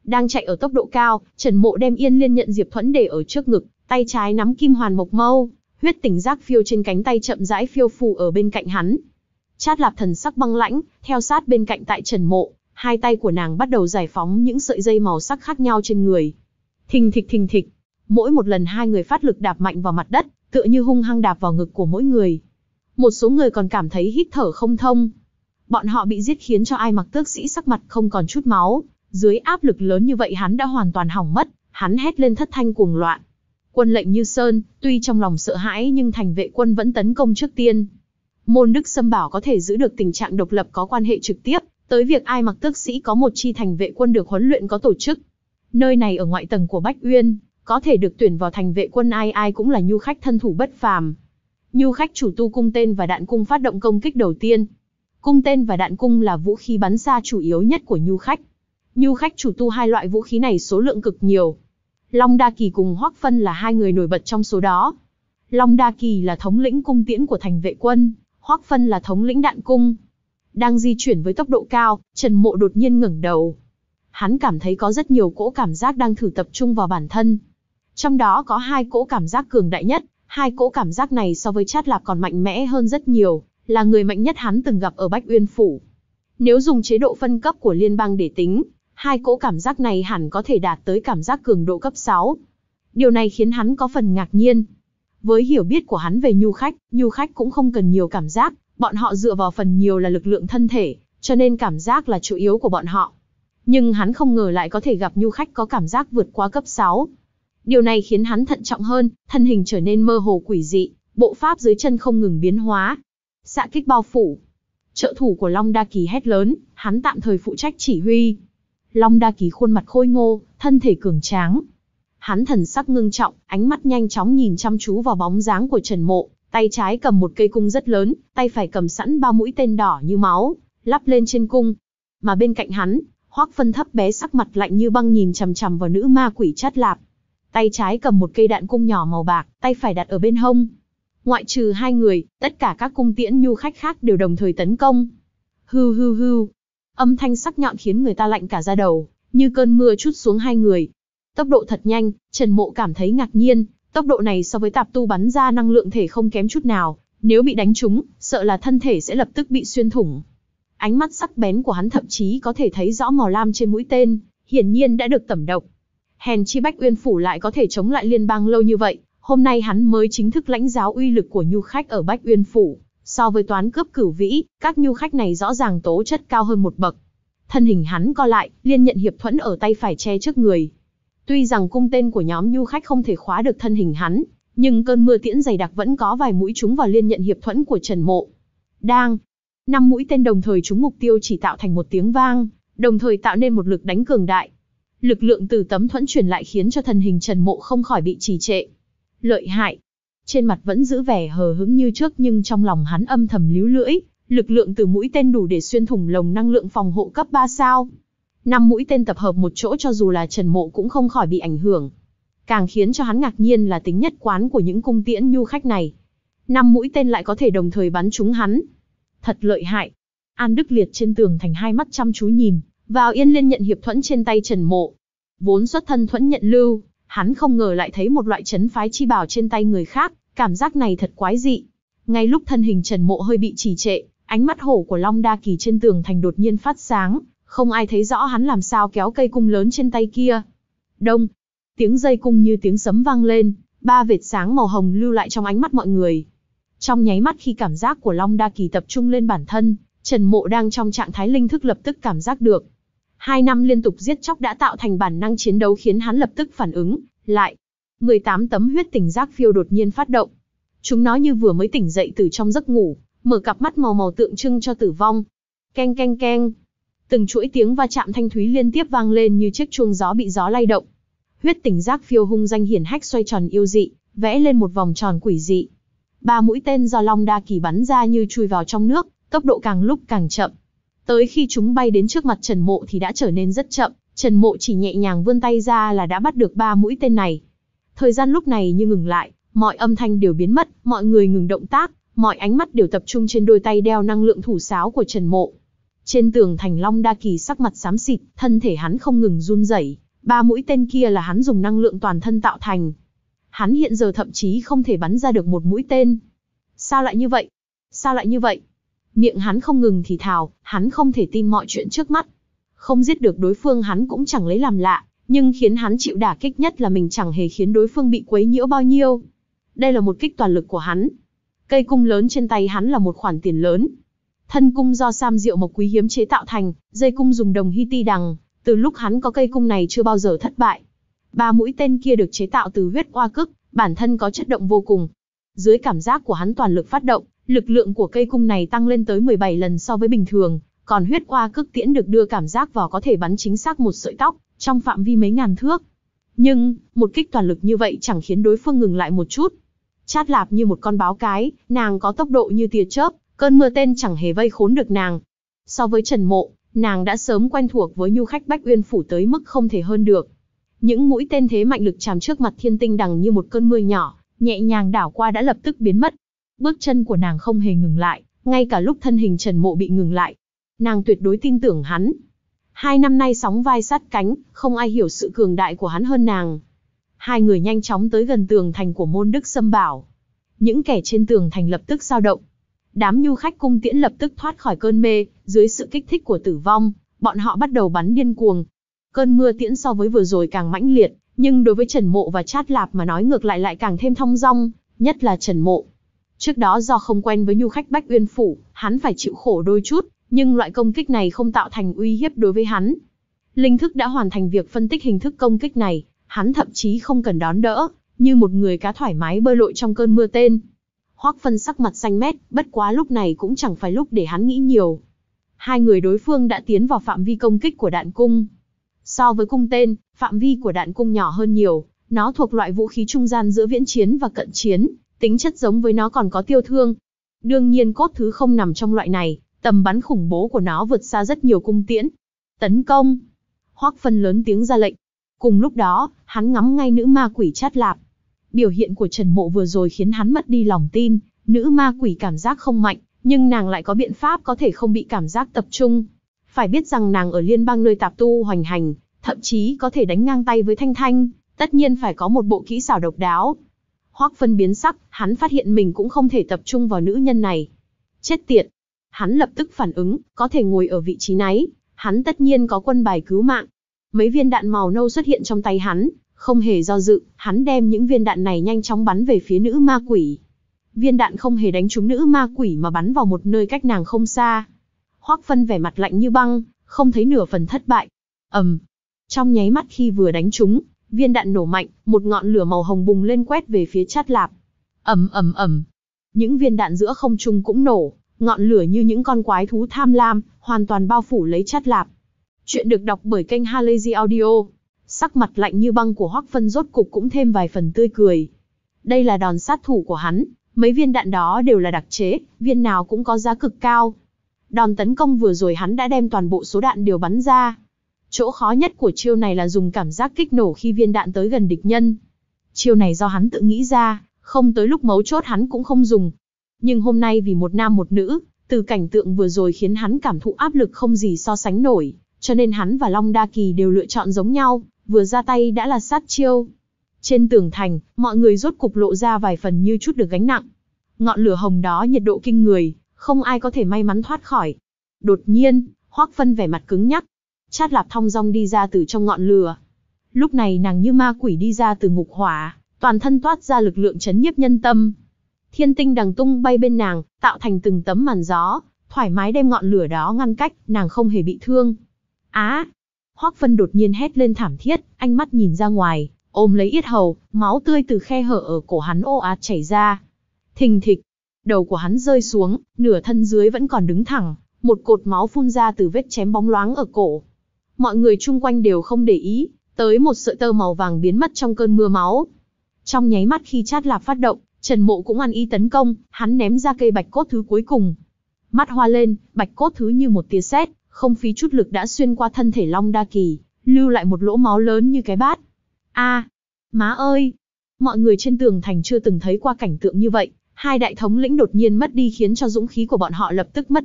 Đang chạy ở tốc độ cao, Trần Mộ đem Yên Liên nhận Diệp Thuẫn để ở trước ngực, tay trái nắm kim hoàn mộc mâu, huyết tỉnh giác phiêu trên cánh tay chậm rãi phiêu phù ở bên cạnh hắn. Trát Lạp thần sắc băng lãnh, theo sát bên cạnh tại Trần Mộ, hai tay của nàng bắt đầu giải phóng những sợi dây màu sắc khác nhau trên người. Thình thịch thình thịch, mỗi một lần hai người phát lực đạp mạnh vào mặt đất, tựa như hung hăng đạp vào ngực của mỗi người. Một số người còn cảm thấy hít thở không thông. Bọn họ bị giết khiến cho Ai Mặc Tước sĩ sắc mặt không còn chút máu, dưới áp lực lớn như vậy hắn đã hoàn toàn hỏng mất, hắn hét lên thất thanh cuồng loạn. Quân lệnh Như Sơn, tuy trong lòng sợ hãi nhưng thành vệ quân vẫn tấn công trước tiên. Môn Đức Sâm bảo có thể giữ được tình trạng độc lập có quan hệ trực tiếp tới việc Ai Mặc Tước sĩ có một chi thành vệ quân được huấn luyện có tổ chức. Nơi này ở ngoại tầng của Bách Uyên, có thể được tuyển vào thành vệ quân ai ai cũng là nhu khách thân thủ bất phàm. Nhu khách chủ tu cung tên và đạn cung phát động công kích đầu tiên. Cung tên và đạn cung là vũ khí bắn xa chủ yếu nhất của nhu khách. Nhu khách chủ tu hai loại vũ khí này số lượng cực nhiều. Long Đa Kỳ cùng Hoắc Phân là hai người nổi bật trong số đó. Long Đa Kỳ là thống lĩnh cung tiễn của thành vệ quân, Hoắc Phân là thống lĩnh đạn cung. Đang di chuyển với tốc độ cao, Trần Mộ đột nhiên ngẩng đầu. Hắn cảm thấy có rất nhiều cỗ cảm giác đang thử tập trung vào bản thân. Trong đó có hai cỗ cảm giác cường đại nhất, hai cỗ cảm giác này so với Trát Lạp còn mạnh mẽ hơn rất nhiều, là người mạnh nhất hắn từng gặp ở Bách Uyên Phủ. Nếu dùng chế độ phân cấp của liên bang để tính, hai cỗ cảm giác này hẳn có thể đạt tới cảm giác cường độ cấp sáu. Điều này khiến hắn có phần ngạc nhiên. Với hiểu biết của hắn về nhu khách, nhu khách cũng không cần nhiều cảm giác, bọn họ dựa vào phần nhiều là lực lượng thân thể, cho nên cảm giác là chủ yếu của bọn họ. Nhưng hắn không ngờ lại có thể gặp nhu khách có cảm giác vượt qua cấp sáu. Điều này khiến hắn thận trọng hơn, thân hình trở nên mơ hồ quỷ dị, bộ pháp dưới chân không ngừng biến hóa. Xạ kích bao phủ. Trợ thủ của Long Đa Kỳ hét lớn, hắn tạm thời phụ trách chỉ huy. Long Đa Kỳ khuôn mặt khôi ngô, thân thể cường tráng. Hắn thần sắc ngưng trọng, ánh mắt nhanh chóng nhìn chăm chú vào bóng dáng của Trần Mộ, tay trái cầm một cây cung rất lớn, tay phải cầm sẵn ba mũi tên đỏ như máu, lắp lên trên cung. Mà bên cạnh hắn, Hoắc Phân thấp bé sắc mặt lạnh như băng nhìn chằm chằm vào nữ ma quỷ Trát Lạp. Tay trái cầm một cây đạn cung nhỏ màu bạc, tay phải đặt ở bên hông. Ngoại trừ hai người, tất cả các cung tiễn nhu khách khác đều đồng thời tấn công. Hưu hưu hưu. Âm thanh sắc nhọn khiến người ta lạnh cả da đầu, như cơn mưa trút xuống hai người. Tốc độ thật nhanh, Trần Mộ cảm thấy ngạc nhiên, tốc độ này so với tạp tu bắn ra năng lượng thể không kém chút nào, nếu bị đánh trúng, sợ là thân thể sẽ lập tức bị xuyên thủng. Ánh mắt sắc bén của hắn thậm chí có thể thấy rõ màu lam trên mũi tên, hiển nhiên đã được tẩm độc. Hèn chi Bách Uyên Phủ lại có thể chống lại liên bang lâu như vậy, hôm nay hắn mới chính thức lãnh giáo uy lực của nhu khách ở Bách Uyên Phủ. So với toán cướp Cửu Vĩ, các nhu khách này rõ ràng tố chất cao hơn một bậc. Thân hình hắn co lại, liên nhận hiệp thuẫn ở tay phải che trước người. Tuy rằng cung tên của nhóm nhu khách không thể khóa được thân hình hắn, nhưng cơn mưa tiễn dày đặc vẫn có vài mũi trúng vào liên nhận hiệp thuẫn của Trần Mộ. Đang, năm mũi tên đồng thời trúng mục tiêu chỉ tạo thành một tiếng vang, đồng thời tạo nên một lực đánh cường đại. Lực lượng từ tấm thuẫn truyền lại khiến cho thân hình Trần Mộ không khỏi bị trì trệ. Lợi hại. Trên mặt vẫn giữ vẻ hờ hững như trước nhưng trong lòng hắn âm thầm líu lưỡi, lực lượng từ mũi tên đủ để xuyên thủng lồng năng lượng phòng hộ cấp ba sao. Năm mũi tên tập hợp một chỗ cho dù là Trần Mộ cũng không khỏi bị ảnh hưởng. Càng khiến cho hắn ngạc nhiên là tính nhất quán của những cung tiễn nhu khách này. Năm mũi tên lại có thể đồng thời bắn trúng hắn. Thật lợi hại. An Đức Liệt trên tường thành hai mắt chăm chú nhìn vào Yên Liên nhận hiệp thuẫn trên tay Trần Mộ. Vốn xuất thân thuẫn nhận lưu, hắn không ngờ lại thấy một loại trấn phái chi bảo trên tay người khác, cảm giác này thật quái dị. Ngay lúc thân hình Trần Mộ hơi bị trì trệ, ánh mắt hổ của Long Đa Kỳ trên tường thành đột nhiên phát sáng, không ai thấy rõ hắn làm sao kéo cây cung lớn trên tay kia. Đông, tiếng dây cung như tiếng sấm vang lên, ba vệt sáng màu hồng lưu lại trong ánh mắt mọi người. Trong nháy mắt khi cảm giác của Long Đa Kỳ tập trung lên bản thân, Trần Mộ đang trong trạng thái linh thức lập tức cảm giác được. Hai năm liên tục giết chóc đã tạo thành bản năng chiến đấu khiến hắn lập tức phản ứng lại. mười tám tấm huyết tỉnh giác phiêu đột nhiên phát động. Chúng nó như vừa mới tỉnh dậy từ trong giấc ngủ, mở cặp mắt màu màu tượng trưng cho tử vong. Keng keng keng. Từng chuỗi tiếng va chạm thanh thúy liên tiếp vang lên như chiếc chuông gió bị gió lay động. Huyết tỉnh giác phiêu hung danh hiển hách xoay tròn yêu dị, vẽ lên một vòng tròn quỷ dị. Ba mũi tên do Long Đa Kỳ bắn ra như chui vào trong nước, tốc độ càng lúc càng chậm. Tới khi chúng bay đến trước mặt Trần Mộ thì đã trở nên rất chậm, Trần Mộ chỉ nhẹ nhàng vươn tay ra là đã bắt được ba mũi tên này. Thời gian lúc này như ngừng lại, mọi âm thanh đều biến mất, mọi người ngừng động tác, mọi ánh mắt đều tập trung trên đôi tay đeo năng lượng thủ sáo của Trần Mộ. Trên tường thành Long Đa Kỳ sắc mặt xám xịt, thân thể hắn không ngừng run rẩy. Ba mũi tên kia là hắn dùng năng lượng toàn thân tạo thành. Hắn hiện giờ thậm chí không thể bắn ra được một mũi tên. Sao lại như vậy? Sao lại như vậy? Miệng hắn không ngừng thì thào, hắn không thể tin mọi chuyện trước mắt. Không giết được đối phương hắn cũng chẳng lấy làm lạ, nhưng khiến hắn chịu đả kích nhất là mình chẳng hề khiến đối phương bị quấy nhiễu bao nhiêu. Đây là một kích toàn lực của hắn. Cây cung lớn trên tay hắn là một khoản tiền lớn. Thân cung do sam diệu mộc quý hiếm chế tạo thành, dây cung dùng đồng hy ti đằng, từ lúc hắn có cây cung này chưa bao giờ thất bại. Ba mũi tên kia được chế tạo từ huyết oa cức, bản thân có chất động vô cùng. Dưới cảm giác của hắn toàn lực phát động, lực lượng của cây cung này tăng lên tới mười bảy lần so với bình thường, còn huyết oa cức tiễn được đưa cảm giác vào có thể bắn chính xác một sợi tóc, trong phạm vi mấy ngàn thước. Nhưng, một kích toàn lực như vậy chẳng khiến đối phương ngừng lại một chút. Chát Lạp như một con báo cái, nàng có tốc độ như tia chớp, cơn mưa tên chẳng hề vây khốn được nàng. So với Trần Mộ, nàng đã sớm quen thuộc với nhu khách Bách Uyên Phủ tới mức không thể hơn được. Những mũi tên thế mạnh lực chạm trước mặt thiên tinh đằng như một cơn mưa nhỏ, nhẹ nhàng đảo qua đã lập tức biến mất. Bước chân của nàng không hề ngừng lại, ngay cả lúc thân hình Trần Mộ bị ngừng lại. Nàng tuyệt đối tin tưởng hắn. Hai năm nay sóng vai sát cánh, không ai hiểu sự cường đại của hắn hơn nàng. Hai người nhanh chóng tới gần tường thành của môn Đức Sâm Bảo. Những kẻ trên tường thành lập tức dao động. Đám nhu khách cung tiễn lập tức thoát khỏi cơn mê, dưới sự kích thích của tử vong, bọn họ bắt đầu bắn điên cuồng. Cơn mưa tiễn so với vừa rồi càng mãnh liệt, nhưng đối với Trần Mộ và Chát Lạp mà nói ngược lại lại càng thêm thong dong, nhất là Trần Mộ. Trước đó do không quen với nhu khách Bách Uyên Phủ, hắn phải chịu khổ đôi chút, nhưng loại công kích này không tạo thành uy hiếp đối với hắn. Linh thức đã hoàn thành việc phân tích hình thức công kích này, hắn thậm chí không cần đón đỡ, như một người cá thoải mái bơi lội trong cơn mưa tên. Hoắc Phân sắc mặt xanh mét, bất quá lúc này cũng chẳng phải lúc để hắn nghĩ nhiều. Hai người đối phương đã tiến vào phạm vi công kích của đạn cung. So với cung tên, phạm vi của đạn cung nhỏ hơn nhiều, nó thuộc loại vũ khí trung gian giữa viễn chiến và cận chiến, tính chất giống với nó còn có tiêu thương. Đương nhiên cốt thứ không nằm trong loại này, tầm bắn khủng bố của nó vượt xa rất nhiều cung tiễn. Tấn công! Hoắc Phân lớn tiếng ra lệnh. Cùng lúc đó, hắn ngắm ngay nữ ma quỷ Chát Lạp. Biểu hiện của Trần Mộ vừa rồi khiến hắn mất đi lòng tin, nữ ma quỷ cảm giác không mạnh, nhưng nàng lại có biện pháp có thể không bị cảm giác tập trung. Phải biết rằng nàng ở liên bang nơi tạp tu hoành hành, thậm chí có thể đánh ngang tay với Thanh Thanh, tất nhiên phải có một bộ kỹ xảo độc đáo. Hoắc Phân biến sắc, hắn phát hiện mình cũng không thể tập trung vào nữ nhân này. Chết tiệt! Hắn lập tức phản ứng, có thể ngồi ở vị trí náy, hắn tất nhiên có quân bài cứu mạng. Mấy viên đạn màu nâu xuất hiện trong tay hắn, không hề do dự, hắn đem những viên đạn này nhanh chóng bắn về phía nữ ma quỷ. Viên đạn không hề đánh trúng nữ ma quỷ mà bắn vào một nơi cách nàng không xa. Hoắc Phân vẻ mặt lạnh như băng, không thấy nửa phần thất bại. ầm, trong nháy mắt khi vừa đánh trúng, viên đạn nổ mạnh, một ngọn lửa màu hồng bùng lên quét về phía Chát Lạp. ầm ầm ầm, những viên đạn giữa không trung cũng nổ, ngọn lửa như những con quái thú tham lam, hoàn toàn bao phủ lấy Chát Lạp. Chuyện được đọc bởi kênh Halazy Audio. Sắc mặt lạnh như băng của Hoắc Phân rốt cục cũng thêm vài phần tươi cười. Đây là đòn sát thủ của hắn, mấy viên đạn đó đều là đặc chế, viên nào cũng có giá cực cao. Đòn tấn công vừa rồi hắn đã đem toàn bộ số đạn đều bắn ra. Chỗ khó nhất của chiêu này là dùng cảm giác kích nổ khi viên đạn tới gần địch nhân. Chiêu này do hắn tự nghĩ ra, không tới lúc mấu chốt hắn cũng không dùng. Nhưng hôm nay vì một nam một nữ, từ cảnh tượng vừa rồi khiến hắn cảm thụ áp lực không gì so sánh nổi, cho nên hắn và Long Đa Kỳ đều lựa chọn giống nhau, vừa ra tay đã là sát chiêu. Trên tường thành, mọi người rốt cục lộ ra vài phần như chút được gánh nặng. Ngọn lửa hồng đó nhiệt độ kinh người, không ai có thể may mắn thoát khỏi. Đột nhiên, Hoắc Phân vẻ mặt cứng nhắc. Chát Lạp thong dong đi ra từ trong ngọn lửa. Lúc này nàng như ma quỷ đi ra từ ngục hỏa, toàn thân toát ra lực lượng chấn nhiếp nhân tâm. Thiên tinh đằng tung bay bên nàng, tạo thành từng tấm màn gió, thoải mái đem ngọn lửa đó ngăn cách, nàng không hề bị thương. Á! Hoắc Phân đột nhiên hét lên thảm thiết, ánh mắt nhìn ra ngoài, ôm lấy yết hầu, máu tươi từ khe hở ở cổ hắn ồ ạt chảy ra. Thình thịch, đầu của hắn rơi xuống, nửa thân dưới vẫn còn đứng thẳng, một cột máu phun ra từ vết chém bóng loáng ở cổ. Mọi người chung quanh đều không để ý, tới một sợi tơ màu vàng biến mất trong cơn mưa máu. Trong nháy mắt khi Chát Lạp phát động, Trần Mộ cũng ăn ý tấn công, hắn ném ra cây bạch cốt thứ cuối cùng. Mắt hoa lên, bạch cốt thứ như một tia sét, không phí chút lực đã xuyên qua thân thể Long Đa Kỳ, lưu lại một lỗ máu lớn như cái bát. A, má ơi! Mọi người trên tường thành chưa từng thấy qua cảnh tượng như vậy, hai đại thống lĩnh đột nhiên mất đi khiến cho dũng khí của bọn họ lập tức mất đi,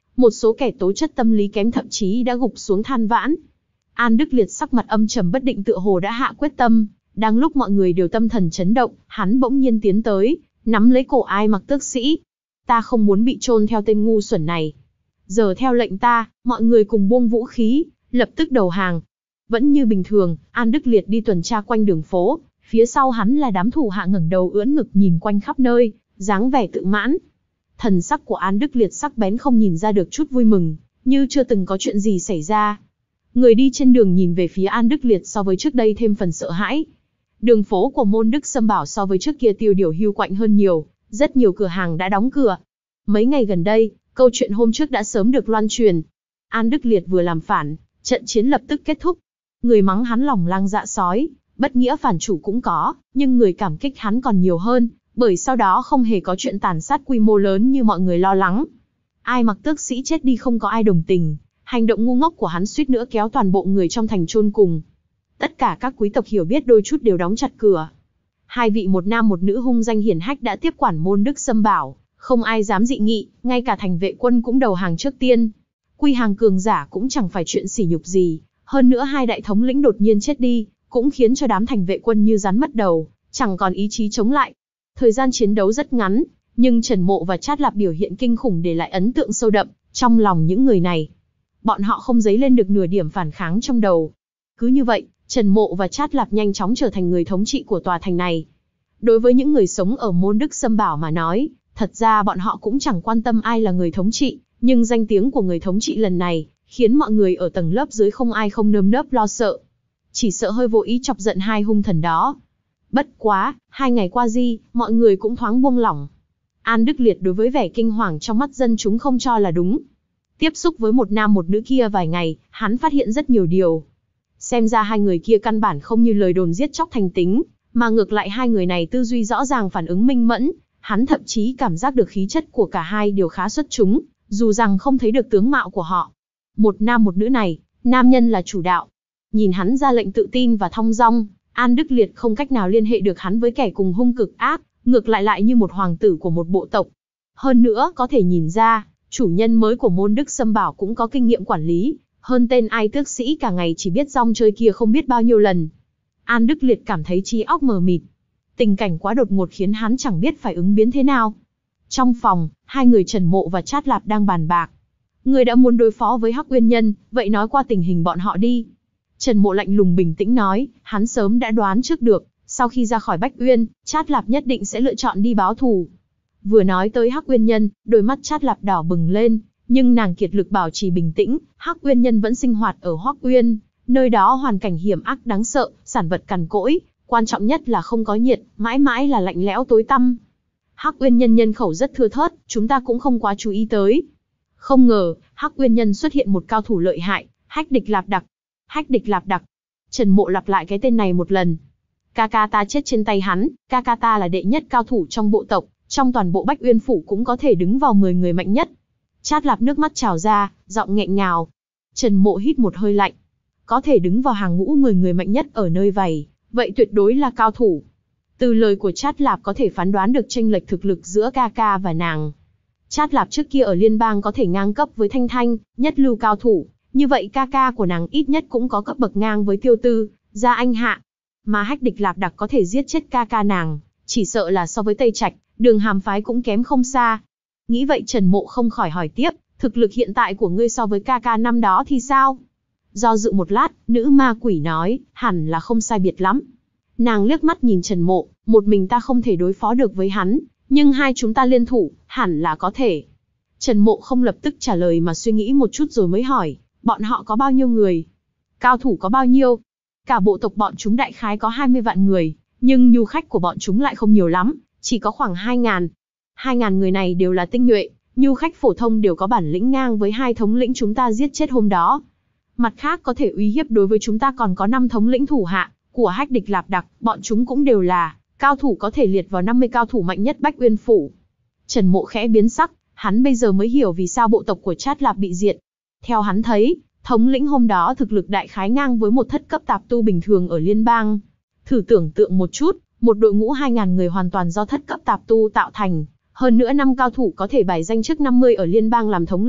Một số kẻ tố chất tâm lý kém thậm chí đã gục xuống than vãn. An Đức Liệt sắc mặt âm trầm bất định tựa hồ đã hạ quyết tâm. Đang lúc mọi người đều tâm thần chấn động, hắn bỗng nhiên tiến tới, nắm lấy cổ Ai Mặc tước sĩ. Ta không muốn bị chôn theo tên ngu xuẩn này. Giờ theo lệnh ta, mọi người cùng buông vũ khí, lập tức đầu hàng. Vẫn như bình thường, An Đức Liệt đi tuần tra quanh đường phố, phía sau hắn là đám thủ hạ ngẩng đầu ưỡn ngực nhìn quanh khắp nơi, dáng vẻ tự mãn. Thần sắc của An Đức Liệt sắc bén không nhìn ra được chút vui mừng, như chưa từng có chuyện gì xảy ra. Người đi trên đường nhìn về phía An Đức Liệt so với trước đây thêm phần sợ hãi. Đường phố của Môn Đức Sâm Bảo so với trước kia tiêu điều hưu quạnh hơn nhiều, rất nhiều cửa hàng đã đóng cửa. Mấy ngày gần đây, câu chuyện hôm trước đã sớm được loan truyền. An Đức Liệt vừa làm phản, trận chiến lập tức kết thúc. Người mắng hắn lòng lang dạ sói, bất nghĩa phản chủ cũng có, nhưng người cảm kích hắn còn nhiều hơn, bởi sau đó không hề có chuyện tàn sát quy mô lớn như mọi người lo lắng. Ai Mặc tước sĩ chết đi không có ai đồng tình, hành động ngu ngốc của hắn suýt nữa kéo toàn bộ người trong thành chôn cùng. Tất cả các quý tộc hiểu biết đôi chút đều đóng chặt cửa. Hai vị một nam một nữ hung danh hiển hách đã tiếp quản Môn Đức Sâm Bảo, không ai dám dị nghị, ngay cả thành vệ quân cũng đầu hàng trước tiên. Quy hàng cường giả cũng chẳng phải chuyện sỉ nhục gì, hơn nữa hai đại thống lĩnh đột nhiên chết đi, cũng khiến cho đám thành vệ quân như rắn mất đầu, chẳng còn ý chí chống lại. Thời gian chiến đấu rất ngắn, nhưng Trần Mộ và Trát Lạp biểu hiện kinh khủng để lại ấn tượng sâu đậm trong lòng những người này. Bọn họ không dấy lên được nửa điểm phản kháng trong đầu. Cứ như vậy, Trần Mộ và Trát Lạp nhanh chóng trở thành người thống trị của tòa thành này. Đối với những người sống ở Môn Đức Sâm Bảo mà nói, thật ra bọn họ cũng chẳng quan tâm ai là người thống trị, nhưng danh tiếng của người thống trị lần này khiến mọi người ở tầng lớp dưới không ai không nơm nớp lo sợ. Chỉ sợ hơi vô ý chọc giận hai hung thần đó. Bất quá, hai ngày qua đi, mọi người cũng thoáng buông lỏng. An Đức Liệt đối với vẻ kinh hoàng trong mắt dân chúng không cho là đúng. Tiếp xúc với một nam một nữ kia vài ngày, hắn phát hiện rất nhiều điều. Xem ra hai người kia căn bản không như lời đồn giết chóc thành tính, mà ngược lại hai người này tư duy rõ ràng, phản ứng minh mẫn. Hắn thậm chí cảm giác được khí chất của cả hai đều khá xuất chúng, dù rằng không thấy được tướng mạo của họ. Một nam một nữ này, nam nhân là chủ đạo. Nhìn hắn ra lệnh tự tin và thong dong, An Đức Liệt không cách nào liên hệ được hắn với kẻ cùng hung cực ác, ngược lại lại như một hoàng tử của một bộ tộc. Hơn nữa có thể nhìn ra, chủ nhân mới của Môn Đức Sâm Bảo cũng có kinh nghiệm quản lý, hơn tên Ai tước sĩ cả ngày chỉ biết rong chơi kia không biết bao nhiêu lần. An Đức Liệt cảm thấy trí óc mờ mịt. Tình cảnh quá đột ngột khiến hắn chẳng biết phải ứng biến thế nào. Trong phòng, hai người Trần Mộ và Trát Lạp đang bàn bạc. Người đã muốn đối phó với Hắc Uyên Nhân, vậy nói qua tình hình bọn họ đi. Trần Mộ lạnh lùng bình tĩnh nói, hắn sớm đã đoán trước được, sau khi ra khỏi Bách Uyên, Trát Lạp nhất định sẽ lựa chọn đi báo thù. Vừa nói tới Hắc Uyên Nhân, đôi mắt Trát Lạp đỏ bừng lên, nhưng nàng kiệt lực bảo trì bình tĩnh. Hắc Uyên Nhân vẫn sinh hoạt ở Hoắc Uyên, nơi đó hoàn cảnh hiểm ác đáng sợ, sản vật cằn cỗi, quan trọng nhất là không có nhiệt, mãi mãi là lạnh lẽo tối tăm. Hắc Uyên Nhân nhân khẩu rất thưa thớt, chúng ta cũng không quá chú ý tới. Không ngờ, Hắc Uyên Nhân xuất hiện một cao thủ lợi hại, Hách Địch Lạp Đặc. Hách Địch Lạp Đặc. Trần Mộ lặp lại cái tên này một lần. Ca ca ta chết trên tay hắn, ca ca ta là đệ nhất cao thủ trong bộ tộc, trong toàn bộ Bách Uyên phủ cũng có thể đứng vào mười người mạnh nhất. Trát Lạp nước mắt trào ra, giọng nghẹn ngào. Trần Mộ hít một hơi lạnh. Có thể đứng vào hàng ngũ mười người mạnh nhất ở nơi vầy, vậy tuyệt đối là cao thủ. Từ lời của Trát Lạp có thể phán đoán được chênh lệch thực lực giữa ca ca và nàng. Trát Lạp trước kia ở liên bang có thể ngang cấp với Thanh Thanh, nhất lưu cao thủ, như vậy ca ca của nàng ít nhất cũng có cấp bậc ngang với Tiêu Tư, Gia Anh Hạ. Mà Hách Địch Lạp Đặc có thể giết chết ca ca nàng, chỉ sợ là so với Tây Trạch, Đường Hàm phái cũng kém không xa. Nghĩ vậy Trần Mộ không khỏi hỏi tiếp, thực lực hiện tại của ngươi so với ca ca năm đó thì sao? Do dự một lát, nữ ma quỷ nói, hẳn là không sai biệt lắm. Nàng liếc mắt nhìn Trần Mộ, một mình ta không thể đối phó được với hắn, nhưng hai chúng ta liên thủ, hẳn là có thể. Trần Mộ không lập tức trả lời mà suy nghĩ một chút rồi mới hỏi, bọn họ có bao nhiêu người? Cao thủ có bao nhiêu? Cả bộ tộc bọn chúng đại khái có hai mươi vạn người, nhưng nhu khách của bọn chúng lại không nhiều lắm, chỉ có khoảng hai ngàn. hai ngàn người này đều là tinh nhuệ, nhu khách phổ thông đều có bản lĩnh ngang với hai thống lĩnh chúng ta giết chết hôm đó. Mặt khác có thể uy hiếp đối với chúng ta còn có năm thống lĩnh thủ hạ của Hách Địch Lạp Đặc, bọn chúng cũng đều là cao thủ có thể liệt vào năm mươi cao thủ mạnh nhất Bách Uyên phủ. Trần Mộ khẽ biến sắc, hắn bây giờ mới hiểu vì sao bộ tộc của Trát Lạp bị diệt. Theo hắn thấy, thống lĩnh hôm đó thực lực đại khái ngang với một thất cấp tạp tu bình thường ở liên bang. Thử tưởng tượng một chút, một đội ngũ hai ngàn người hoàn toàn do thất cấp tạp tu tạo thành, hơn nữa năm cao thủ có thể bài danh trước năm mươi ở liên bang làm thống lĩnh,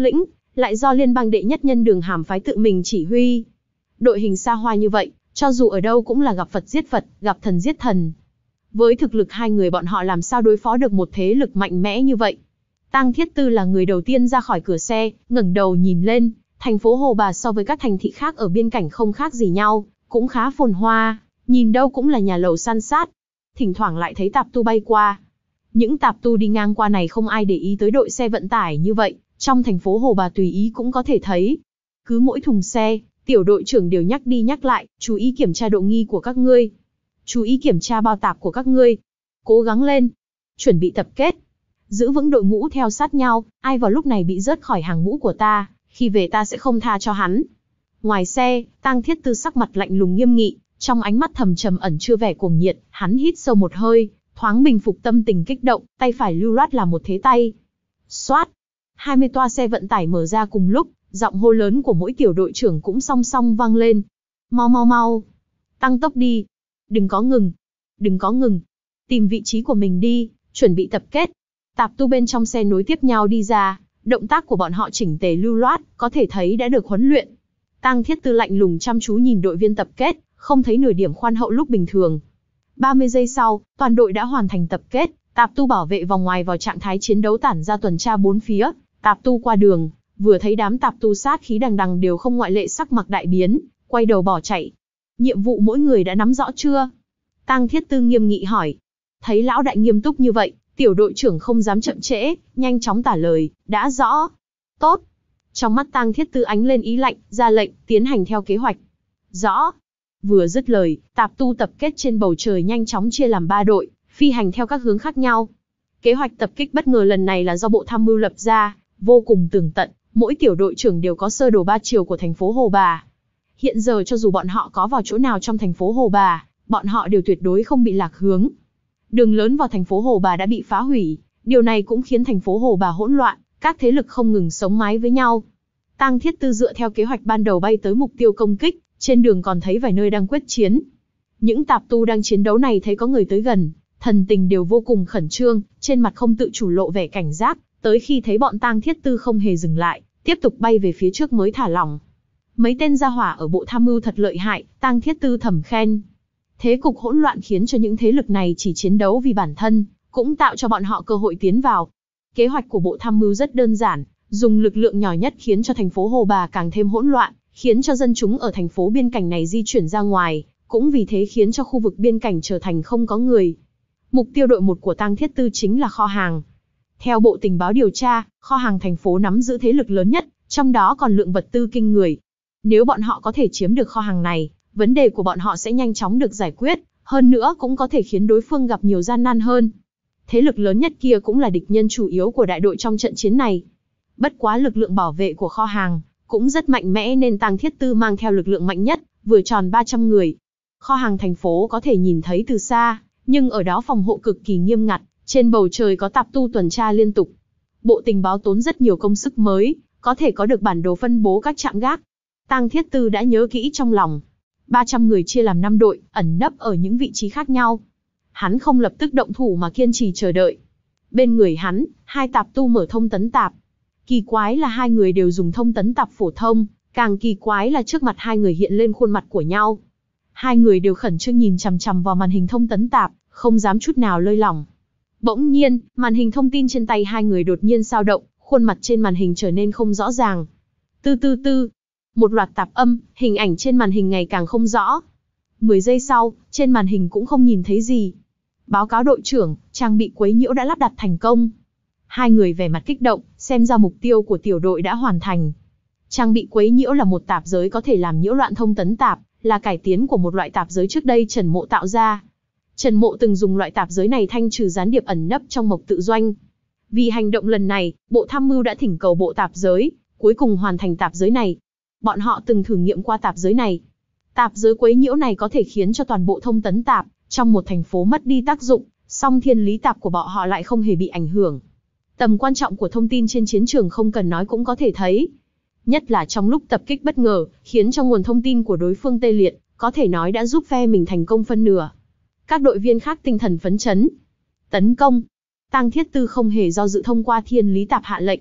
lại do liên bang đệ nhất nhân Đường Hàm phái tự mình chỉ huy. Đội hình xa hoa như vậy, cho dù ở đâu cũng là gặp Phật giết Phật, gặp thần giết thần. Với thực lực hai người bọn họ làm sao đối phó được một thế lực mạnh mẽ như vậy? Tang Thiết Tư là người đầu tiên ra khỏi cửa xe, ngẩng đầu nhìn lên, thành phố Hồ Bà so với các thành thị khác ở biên cảnh không khác gì nhau, cũng khá phồn hoa, nhìn đâu cũng là nhà lầu san sát. Thỉnh thoảng lại thấy tạp tu bay qua. Những tạp tu đi ngang qua này không ai để ý tới đội xe vận tải như vậy, trong thành phố Hồ Bà tùy ý cũng có thể thấy. Cứ mỗi thùng xe, tiểu đội trưởng đều nhắc đi nhắc lại, chú ý kiểm tra độ nghi của các ngươi. Chú ý kiểm tra bao tạp của các ngươi. Cố gắng lên. Chuẩn bị tập kết. Giữ vững đội ngũ theo sát nhau, ai vào lúc này bị rớt khỏi hàng ngũ của ta, khi về ta sẽ không tha cho hắn. Ngoài xe, Tang Thiết Tư sắc mặt lạnh lùng nghiêm nghị, trong ánh mắt thầm trầm ẩn chưa vẻ cuồng nhiệt, hắn hít sâu một hơi, thoáng bình phục tâm tình kích động, tay phải lưu loát làm một thế tay. Xoát! hai mươi toa xe vận tải mở ra cùng lúc, giọng hô lớn của mỗi tiểu đội trưởng cũng song song vang lên. Mau mau mau! Tăng tốc đi! Đừng có ngừng! Đừng có ngừng! Tìm vị trí của mình đi, chuẩn bị tập kết. Tạp tu bên trong xe nối tiếp nhau đi ra, động tác của bọn họ chỉnh tề lưu loát, có thể thấy đã được huấn luyện. Tang Thiết Tư lạnh lùng chăm chú nhìn đội viên tập kết, không thấy nửa điểm khoan hậu lúc bình thường. ba mươi giây sau, toàn đội đã hoàn thành tập kết, tạp tu bảo vệ vòng ngoài vào trạng thái chiến đấu tản ra tuần tra bốn phía, tạp tu qua đường, vừa thấy đám tạp tu sát khí đằng đằng đều không ngoại lệ sắc mặt đại biến, quay đầu bỏ chạy. Nhiệm vụ mỗi người đã nắm rõ chưa? Tang Thiết Tư nghiêm nghị hỏi. Thấy lão đại nghiêm túc như vậy, tiểu đội trưởng không dám chậm trễ, nhanh chóng tả lời, đã rõ. Tốt. Trong mắt Tang Thiết Tư ánh lên ý lạnh, ra lệnh, tiến hành theo kế hoạch. Rõ. Vừa dứt lời, tạp tu tập kết trên bầu trời nhanh chóng chia làm ba đội, phi hành theo các hướng khác nhau. Kế hoạch tập kích bất ngờ lần này là do Bộ Tham mưu lập ra, vô cùng tường tận, mỗi tiểu đội trưởng đều có sơ đồ ba chiều của thành phố Hồ Bà. Hiện giờ cho dù bọn họ có vào chỗ nào trong thành phố Hồ Bà, bọn họ đều tuyệt đối không bị lạc hướng. Đường lớn vào thành phố Hồ Bà đã bị phá hủy, điều này cũng khiến thành phố Hồ Bà hỗn loạn, các thế lực không ngừng sống mái với nhau. Tang Thiết Tư dựa theo kế hoạch ban đầu bay tới mục tiêu công kích, trên đường còn thấy vài nơi đang quyết chiến. Những tạp tu đang chiến đấu này thấy có người tới gần, thần tình đều vô cùng khẩn trương, trên mặt không tự chủ lộ vẻ cảnh giác, tới khi thấy bọn Tang Thiết Tư không hề dừng lại, tiếp tục bay về phía trước mới thả lỏng. Mấy tên gia hỏa ở Bộ Tham mưu thật lợi hại, Tang Thiết Tư thầm khen. Thế cục hỗn loạn khiến cho những thế lực này chỉ chiến đấu vì bản thân, cũng tạo cho bọn họ cơ hội tiến vào. Kế hoạch của Bộ Tham mưu rất đơn giản, dùng lực lượng nhỏ nhất khiến cho thành phố Hồ Bà càng thêm hỗn loạn, khiến cho dân chúng ở thành phố biên cảnh này di chuyển ra ngoài, cũng vì thế khiến cho khu vực biên cảnh trở thành không có người. Mục tiêu đội một của Tang Thiết Tư chính là kho hàng. Theo Bộ Tình báo điều tra, kho hàng thành phố nắm giữ thế lực lớn nhất, trong đó còn lượng vật tư kinh người. Nếu bọn họ có thể chiếm được kho hàng này, vấn đề của bọn họ sẽ nhanh chóng được giải quyết, hơn nữa cũng có thể khiến đối phương gặp nhiều gian nan hơn. Thế lực lớn nhất kia cũng là địch nhân chủ yếu của đại đội trong trận chiến này. Bất quá lực lượng bảo vệ của kho hàng cũng rất mạnh mẽ nên Tang Thiết Tư mang theo lực lượng mạnh nhất, vừa tròn ba trăm người. Kho hàng thành phố có thể nhìn thấy từ xa, nhưng ở đó phòng hộ cực kỳ nghiêm ngặt, trên bầu trời có tạp tu tuần tra liên tục. Bộ Tình báo tốn rất nhiều công sức mới, có thể có được bản đồ phân bố các trạm gác. Tang Thiết Tư đã nhớ kỹ trong lòng. ba trăm người chia làm năm đội, ẩn nấp ở những vị trí khác nhau. Hắn không lập tức động thủ mà kiên trì chờ đợi. Bên người hắn, hai tạp tu mở thông tấn tạp. Kỳ quái là hai người đều dùng thông tấn tạp phổ thông, càng kỳ quái là trước mặt hai người hiện lên khuôn mặt của nhau. Hai người đều khẩn trương nhìn chằm chằm vào màn hình thông tấn tạp, không dám chút nào lơi lỏng. Bỗng nhiên, màn hình thông tin trên tay hai người đột nhiên dao động, khuôn mặt trên màn hình trở nên không rõ ràng. Tư tư tư. Một loạt tạp âm, hình ảnh trên màn hình ngày càng không rõ. mười giây sau, trên màn hình cũng không nhìn thấy gì. Báo cáo đội trưởng, trang bị quấy nhiễu đã lắp đặt thành công. Hai người vẻ mặt kích động, xem ra mục tiêu của tiểu đội đã hoàn thành. Trang bị quấy nhiễu là một tạp giới có thể làm nhiễu loạn thông tấn tạp, là cải tiến của một loại tạp giới trước đây Trần Mộ tạo ra. Trần Mộ từng dùng loại tạp giới này thanh trừ gián điệp ẩn nấp trong Mộc Tự Doanh. Vì hành động lần này, Bộ Tham mưu đã thỉnh cầu bộ tạp giới, cuối cùng hoàn thành tạp giới này. Bọn họ từng thử nghiệm qua tạp giới này. Tạp giới quấy nhiễu này có thể khiến cho toàn bộ thông tấn tạp trong một thành phố mất đi tác dụng, song thiên lý tạp của bọn họ lại không hề bị ảnh hưởng. Tầm quan trọng của thông tin trên chiến trường không cần nói cũng có thể thấy. Nhất là trong lúc tập kích bất ngờ, khiến cho nguồn thông tin của đối phương tê liệt, có thể nói đã giúp phe mình thành công phân nửa. Các đội viên khác tinh thần phấn chấn. Tấn công. Tang Thiết Tư không hề do dự thông qua thiên lý tạp hạ lệnh.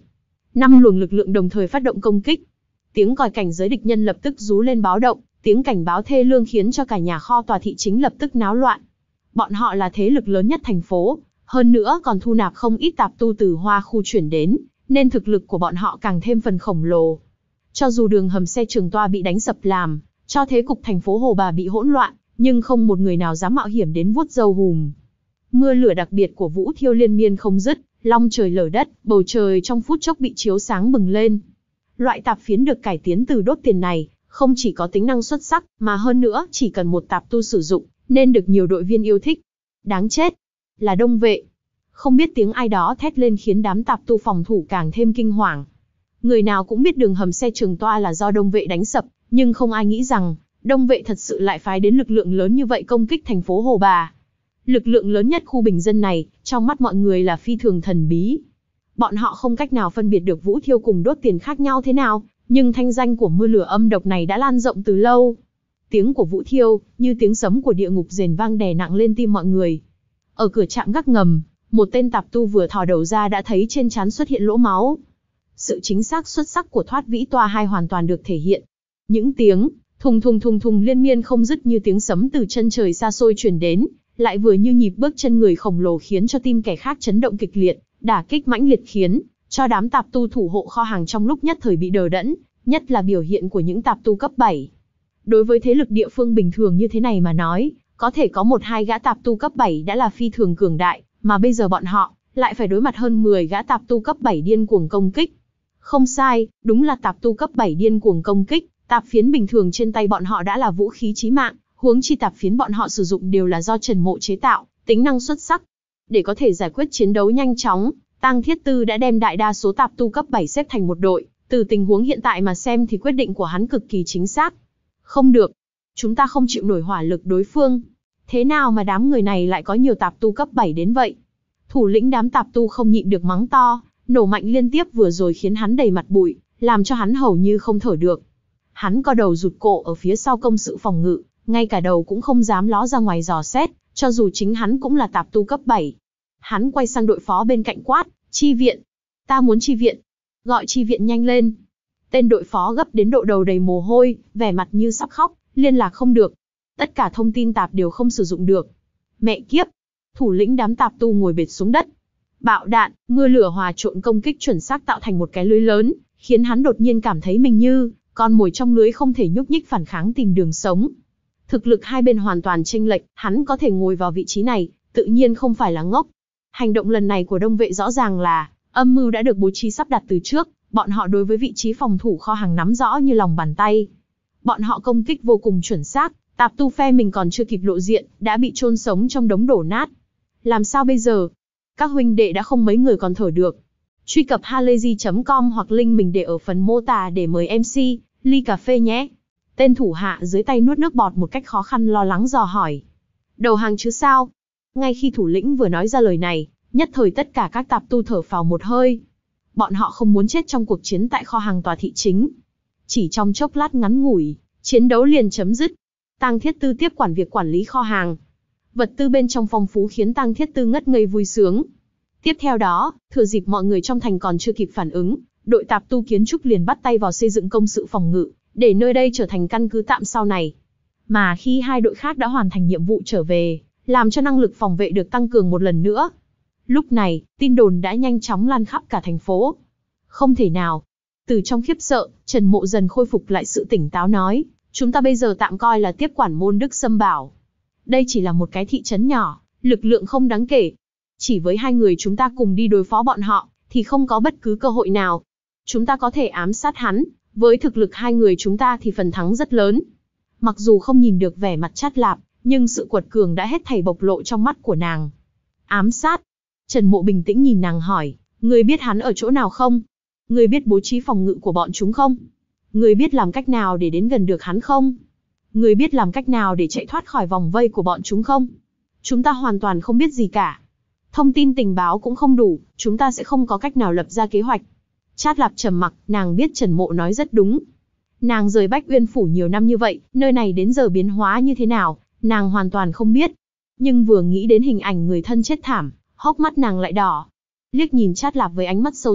Năm luồng lực lượng đồng thời phát động công kích. Tiếng còi cảnh giới địch nhân lập tức rú lên báo động, tiếng cảnh báo thê lương khiến cho cả nhà kho tòa thị chính lập tức náo loạn. Bọn họ là thế lực lớn nhất thành phố, hơn nữa còn thu nạp không ít tạp tu từ Hoa khu chuyển đến, nên thực lực của bọn họ càng thêm phần khổng lồ. Cho dù đường hầm xe Trường Toa bị đánh sập làm cho thế cục thành phố Hồ Bà bị hỗn loạn, nhưng không một người nào dám mạo hiểm đến vuốt râu hùm. Mưa lửa đặc biệt của Vũ Thiêu liên miên không dứt, long trời lở đất, bầu trời trong phút chốc bị chiếu sáng bừng lên. Loại tạp phiến được cải tiến từ đốt tiền này, không chỉ có tính năng xuất sắc, mà hơn nữa chỉ cần một tạp tu sử dụng, nên được nhiều đội viên yêu thích. Đáng chết! Là đông vệ. Không biết tiếng ai đó thét lên khiến đám tạp tu phòng thủ càng thêm kinh hoàng. Người nào cũng biết đường hầm xe Trường Toa là do đông vệ đánh sập, nhưng không ai nghĩ rằng, đông vệ thật sự lại phái đến lực lượng lớn như vậy công kích thành phố Hồ Bà. Lực lượng lớn nhất khu bình dân này, trong mắt mọi người là phi thường thần bí. Bọn họ không cách nào phân biệt được Vũ Thiêu cùng đốt tiền khác nhau thế nào, nhưng thanh danh của mưa lửa âm độc này đã lan rộng từ lâu. Tiếng của Vũ Thiêu, như tiếng sấm của địa ngục rền vang đè nặng lên tim mọi người. Ở cửa trạm gác ngầm, một tên tạp tu vừa thò đầu ra đã thấy trên trán xuất hiện lỗ máu. Sự chính xác xuất sắc của thoát vĩ toa hai hoàn toàn được thể hiện. Những tiếng thùng thùng thùng thùng liên miên không dứt như tiếng sấm từ chân trời xa xôi truyền đến, lại vừa như nhịp bước chân người khổng lồ khiến cho tim kẻ khác chấn động kịch liệt, đả kích mãnh liệt khiến cho đám tạp tu thủ hộ kho hàng trong lúc nhất thời bị đờ đẫn, nhất là biểu hiện của những tạp tu cấp bảy. Đối với thế lực địa phương bình thường như thế này mà nói, có thể có một hai gã tạp tu cấp bảy đã là phi thường cường đại, mà bây giờ bọn họ lại phải đối mặt hơn mười gã tạp tu cấp bảy điên cuồng công kích. Không sai, đúng là tạp tu cấp bảy điên cuồng công kích, tạp phiến bình thường trên tay bọn họ đã là vũ khí chí mạng, huống chi tạp phiến bọn họ sử dụng đều là do Trần Mộ chế tạo, tính năng xuất sắc. Để có thể giải quyết chiến đấu nhanh chóng, Tang Thiết Tư đã đem đại đa số tạp tu cấp bảy xếp thành một đội, từ tình huống hiện tại mà xem thì quyết định của hắn cực kỳ chính xác. Không được, chúng ta không chịu nổi hỏa lực đối phương. Thế nào mà đám người này lại có nhiều tạp tu cấp bảy đến vậy? Thủ lĩnh đám tạp tu không nhịn được mắng to, nổ mạnh liên tiếp vừa rồi khiến hắn đầy mặt bụi, làm cho hắn hầu như không thở được. Hắn co đầu rụt cổ ở phía sau công sự phòng ngự, ngay cả đầu cũng không dám ló ra ngoài dò xét, cho dù chính hắn cũng là tạp tu cấp bảy. Hắn quay sang đội phó bên cạnh quát, chi viện. Ta muốn chi viện. Gọi chi viện nhanh lên. Tên đội phó gấp đến độ đầu đầy mồ hôi, vẻ mặt như sắp khóc, liên lạc không được. Tất cả thông tin tạp đều không sử dụng được. Mẹ kiếp. Thủ lĩnh đám tạp tu ngồi bệt xuống đất. Bạo đạn, mưa lửa hòa trộn công kích chuẩn xác tạo thành một cái lưới lớn, khiến hắn đột nhiên cảm thấy mình như con mồi trong lưới không thể nhúc nhích phản kháng tìm đường sống. Thực lực hai bên hoàn toàn chênh lệch, hắn có thể ngồi vào vị trí này, tự nhiên không phải là ngốc. Hành động lần này của đông vệ rõ ràng là âm mưu đã được bố trí sắp đặt từ trước, bọn họ đối với vị trí phòng thủ kho hàng nắm rõ như lòng bàn tay. Bọn họ công kích vô cùng chuẩn xác, tạp tu phe mình còn chưa kịp lộ diện, đã bị chôn sống trong đống đổ nát. Làm sao bây giờ? Các huynh đệ đã không mấy người còn thở được. Truy cập halayzi chấm com hoặc link mình để ở phần mô tả để mời em xê, ly cà phê nhé. Tên thủ hạ dưới tay nuốt nước bọt một cách khó khăn lo lắng dò hỏi. Đầu hàng chứ sao? Ngay khi thủ lĩnh vừa nói ra lời này, nhất thời tất cả các tạp tu thở phào một hơi. Bọn họ không muốn chết trong cuộc chiến tại kho hàng tòa thị chính. Chỉ trong chốc lát ngắn ngủi, chiến đấu liền chấm dứt. Tang Thiết Tư tiếp quản việc quản lý kho hàng. Vật tư bên trong phong phú khiến Tang Thiết Tư ngất ngây vui sướng. Tiếp theo đó, thừa dịp mọi người trong thành còn chưa kịp phản ứng, đội tạp tu kiến trúc liền bắt tay vào xây dựng công sự phòng ngự, để nơi đây trở thành căn cứ tạm sau này. Mà khi hai đội khác đã hoàn thành nhiệm vụ trở về, làm cho năng lực phòng vệ được tăng cường một lần nữa. Lúc này, tin đồn đã nhanh chóng lan khắp cả thành phố. Không thể nào. Từ trong khiếp sợ, Trần Mộ dần khôi phục lại sự tỉnh táo nói, chúng ta bây giờ tạm coi là tiếp quản môn Đức Sâm Bảo. Đây chỉ là một cái thị trấn nhỏ, lực lượng không đáng kể. Chỉ với hai người chúng ta cùng đi đối phó bọn họ, thì không có bất cứ cơ hội nào. Chúng ta có thể ám sát hắn, với thực lực hai người chúng ta thì phần thắng rất lớn. Mặc dù không nhìn được vẻ mặt chát lạp, nhưng sự quật cường đã hết thảy bộc lộ trong mắt của nàng. Ám sát? Trần Mộ bình tĩnh nhìn nàng hỏi, ngươi biết hắn ở chỗ nào không? Ngươi biết bố trí phòng ngự của bọn chúng không? Ngươi biết làm cách nào để đến gần được hắn không? Ngươi biết làm cách nào để chạy thoát khỏi vòng vây của bọn chúng không? Chúng ta hoàn toàn không biết gì cả. Thông tin tình báo cũng không đủ, chúng ta sẽ không có cách nào lập ra kế hoạch. Chát Lạp trầm mặc, nàng biết Trần Mộ nói rất đúng. Nàng rời Bách Uyên Phủ nhiều năm như vậy, nơi này đến giờ biến hóa như thế nào, nàng hoàn toàn không biết. Nhưng vừa nghĩ đến hình ảnh người thân chết thảm, hốc mắt nàng lại đỏ. Liếc nhìn Chát Lạp với ánh mắt sâu sắc,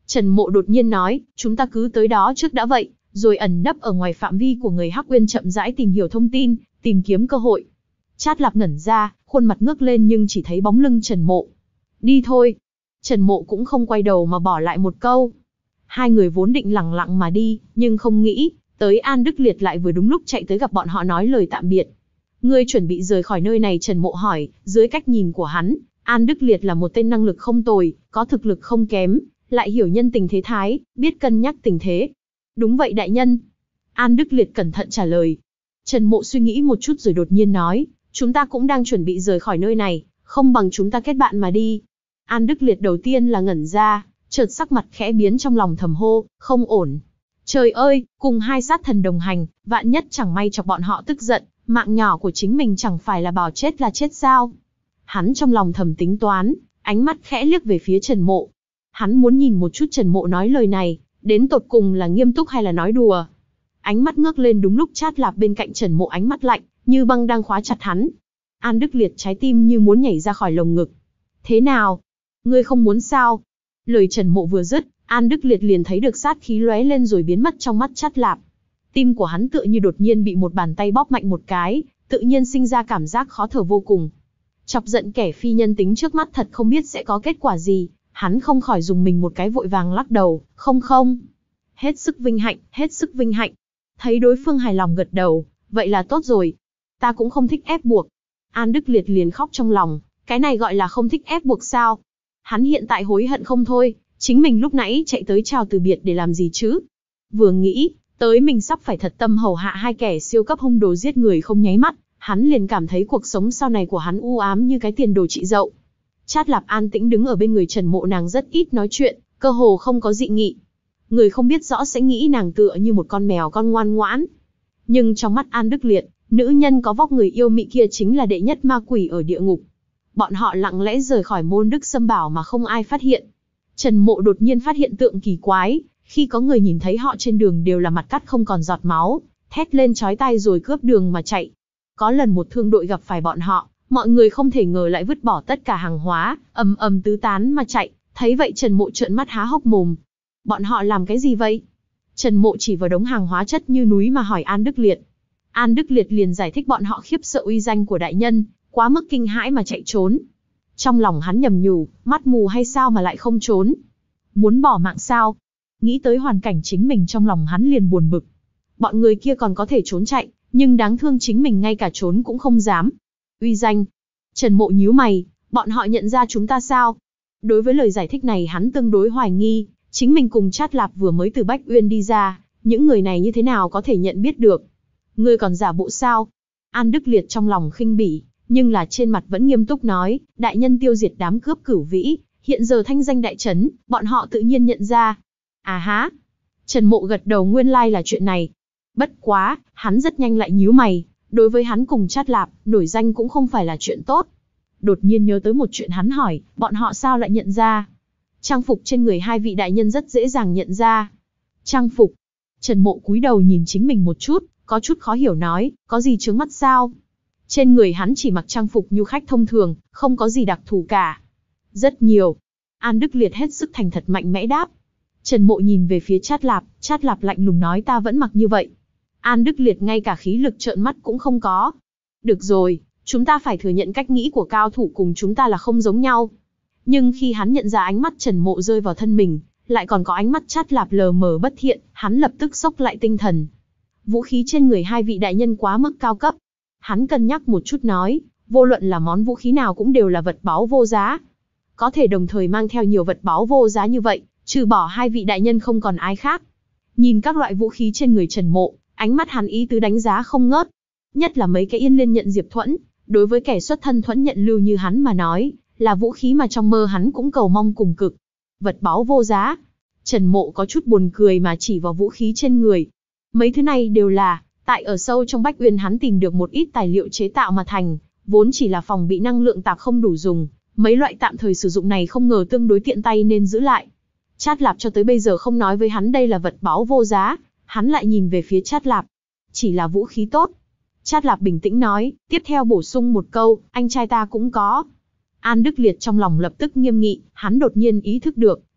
Trần Mộ đột nhiên nói, chúng ta cứ tới đó trước đã vậy, rồi ẩn nấp ở ngoài phạm vi của người Hắc Uyên chậm rãi tìm hiểu thông tin, tìm kiếm cơ hội. Trát Lạp ngẩn ra, khuôn mặt ngước lên nhưng chỉ thấy bóng lưng Trần Mộ. Đi thôi. Trần Mộ cũng không quay đầu mà bỏ lại một câu. Hai người vốn định lẳng lặng mà đi, nhưng không nghĩ, tới An Đức Liệt lại vừa đúng lúc chạy tới gặp bọn họ nói lời tạm biệt. Ngươi chuẩn bị rời khỏi nơi này? Trần Mộ hỏi. Dưới cách nhìn của hắn, An Đức Liệt là một tên năng lực không tồi, có thực lực không kém, lại hiểu nhân tình thế thái, biết cân nhắc tình thế. Đúng vậy đại nhân. An Đức Liệt cẩn thận trả lời. Trần Mộ suy nghĩ một chút rồi đột nhiên nói, chúng ta cũng đang chuẩn bị rời khỏi nơi này, không bằng chúng ta kết bạn mà đi. An Đức Liệt đầu tiên là ngẩn ra, chợt sắc mặt khẽ biến, trong lòng thầm hô, không ổn. Trời ơi, cùng hai sát thần đồng hành, vạn nhất chẳng may chọc bọn họ tức giận, mạng nhỏ của chính mình chẳng phải là bảo chết là chết sao? Hắn trong lòng thầm tính toán, ánh mắt khẽ liếc về phía Trần Mộ. Hắn muốn nhìn một chút Trần Mộ nói lời này, đến tột cùng là nghiêm túc hay là nói đùa. Ánh mắt ngước lên đúng lúc Trát Lạp bên cạnh Trần Mộ ánh mắt lạnh, như băng đang khóa chặt hắn. An Đức Liệt trái tim như muốn nhảy ra khỏi lồng ngực. Thế nào? Ngươi không muốn sao? Lời Trần Mộ vừa dứt, An Đức Liệt liền thấy được sát khí lóe lên rồi biến mất trong mắt Trát Lạp. Tim của hắn tựa như đột nhiên bị một bàn tay bóp mạnh một cái, tự nhiên sinh ra cảm giác khó thở vô cùng. Chọc giận kẻ phi nhân tính trước mắt thật không biết sẽ có kết quả gì, hắn không khỏi dùng mình một cái vội vàng lắc đầu, không không. Hết sức vinh hạnh, hết sức vinh hạnh. Thấy đối phương hài lòng gật đầu, vậy là tốt rồi. Ta cũng không thích ép buộc. An Đức Liệt liền khóc trong lòng, cái này gọi là không thích ép buộc sao? Hắn hiện tại hối hận không thôi, chính mình lúc nãy chạy tới chào từ biệt để làm gì chứ? Vừa nghĩ, tới mình sắp phải thật tâm hầu hạ hai kẻ siêu cấp hung đồ giết người không nháy mắt, hắn liền cảm thấy cuộc sống sau này của hắn u ám như cái tiền đồ chị dậu. Trát Lạp an tĩnh đứng ở bên người Trần Mộ, nàng rất ít nói chuyện, cơ hồ không có dị nghị. Người không biết rõ sẽ nghĩ nàng tựa như một con mèo con ngoan ngoãn. Nhưng trong mắt An Đức Liệt, nữ nhân có vóc người yêu mị kia chính là đệ nhất ma quỷ ở địa ngục. Bọn họ lặng lẽ rời khỏi môn Đức Sâm Bảo mà không ai phát hiện. Trần Mộ đột nhiên phát hiện tượng kỳ quái, khi có người nhìn thấy họ trên đường đều là mặt cắt không còn giọt máu, thét lên chói tai rồi cướp đường mà chạy. Có lần một thương đội gặp phải bọn họ, mọi người không thể ngờ lại vứt bỏ tất cả hàng hóa, ầm ầm tứ tán mà chạy. Thấy vậy Trần Mộ trợn mắt há hốc mồm. Bọn họ làm cái gì vậy? Trần Mộ chỉ vào đống hàng hóa chất như núi mà hỏi An Đức Liệt. An Đức Liệt liền giải thích bọn họ khiếp sợ uy danh của đại nhân, quá mức kinh hãi mà chạy trốn. Trong lòng hắn nhầm nhủ, mắt mù hay sao mà lại không trốn? Muốn bỏ mạng sao? Nghĩ tới hoàn cảnh chính mình trong lòng hắn liền buồn bực. Bọn người kia còn có thể trốn chạy, nhưng đáng thương chính mình ngay cả trốn cũng không dám. Uy danh. Trần Mộ nhíu mày, bọn họ nhận ra chúng ta sao? Đối với lời giải thích này hắn tương đối hoài nghi, chính mình cùng Trát Lạp vừa mới từ Bách Uyên đi ra, những người này như thế nào có thể nhận biết được? Ngươi còn giả bộ sao? An Đức Liệt trong lòng khinh bỉ, nhưng là trên mặt vẫn nghiêm túc nói, đại nhân tiêu diệt đám cướp Cửu Vĩ, hiện giờ thanh danh đại chấn, bọn họ tự nhiên nhận ra. À há. Trần Mộ gật đầu, nguyên lai là chuyện này. Bất quá, hắn rất nhanh lại nhíu mày, đối với hắn cùng Trát Lạp, nổi danh cũng không phải là chuyện tốt. Đột nhiên nhớ tới một chuyện, hắn hỏi, bọn họ sao lại nhận ra? Trang phục trên người hai vị đại nhân rất dễ dàng nhận ra. Trang phục. Trần Mộ cúi đầu nhìn chính mình một chút, có chút khó hiểu nói, có gì chướng mắt sao? Trên người hắn chỉ mặc trang phục nhu khách thông thường, không có gì đặc thù cả. Rất nhiều. An Đức Liệt hết sức thành thật mạnh mẽ đáp. Trần Mộ nhìn về phía Trát Lạp, Trát Lạp lạnh lùng nói, ta vẫn mặc như vậy. An Đức Liệt ngay cả khí lực trợn mắt cũng không có. Được rồi, chúng ta phải thừa nhận cách nghĩ của cao thủ cùng chúng ta là không giống nhau. Nhưng khi hắn nhận ra ánh mắt Trần Mộ rơi vào thân mình, lại còn có ánh mắt Trát Lạp lờ mờ bất thiện, hắn lập tức xốc lại tinh thần. Vũ khí trên người hai vị đại nhân quá mức cao cấp. Hắn cân nhắc một chút nói, vô luận là món vũ khí nào cũng đều là vật báu vô giá. Có thể đồng thời mang theo nhiều vật báu vô giá như vậy, trừ bỏ hai vị đại nhân không còn ai khác. Nhìn các loại vũ khí trên người Trần Mộ, ánh mắt hắn ý tứ đánh giá không ngớt. Nhất là mấy cái Yên Liên nhận Diệp Thuẫn, đối với kẻ xuất thân Thuẫn nhận lưu như hắn mà nói, là vũ khí mà trong mơ hắn cũng cầu mong cùng cực. Vật báu vô giá. Trần Mộ có chút buồn cười mà chỉ vào vũ khí trên người. Mấy thứ này đều là, tại ở sâu trong Bách Uyên hắn tìm được một ít tài liệu chế tạo mà thành, vốn chỉ là phòng bị năng lượng tạp không đủ dùng. Mấy loại tạm thời sử dụng này không ngờ tương đối tiện tay nên giữ lại. Trát Lạp cho tới bây giờ không nói với hắn đây là vật báu vô giá, hắn lại nhìn về phía Trát Lạp. Chỉ là vũ khí tốt. Trát Lạp bình tĩnh nói, tiếp theo bổ sung một câu, anh trai ta cũng có. An Đức Liệt trong lòng lập tức nghiêm nghị, hắn đột nhiên ý thức được,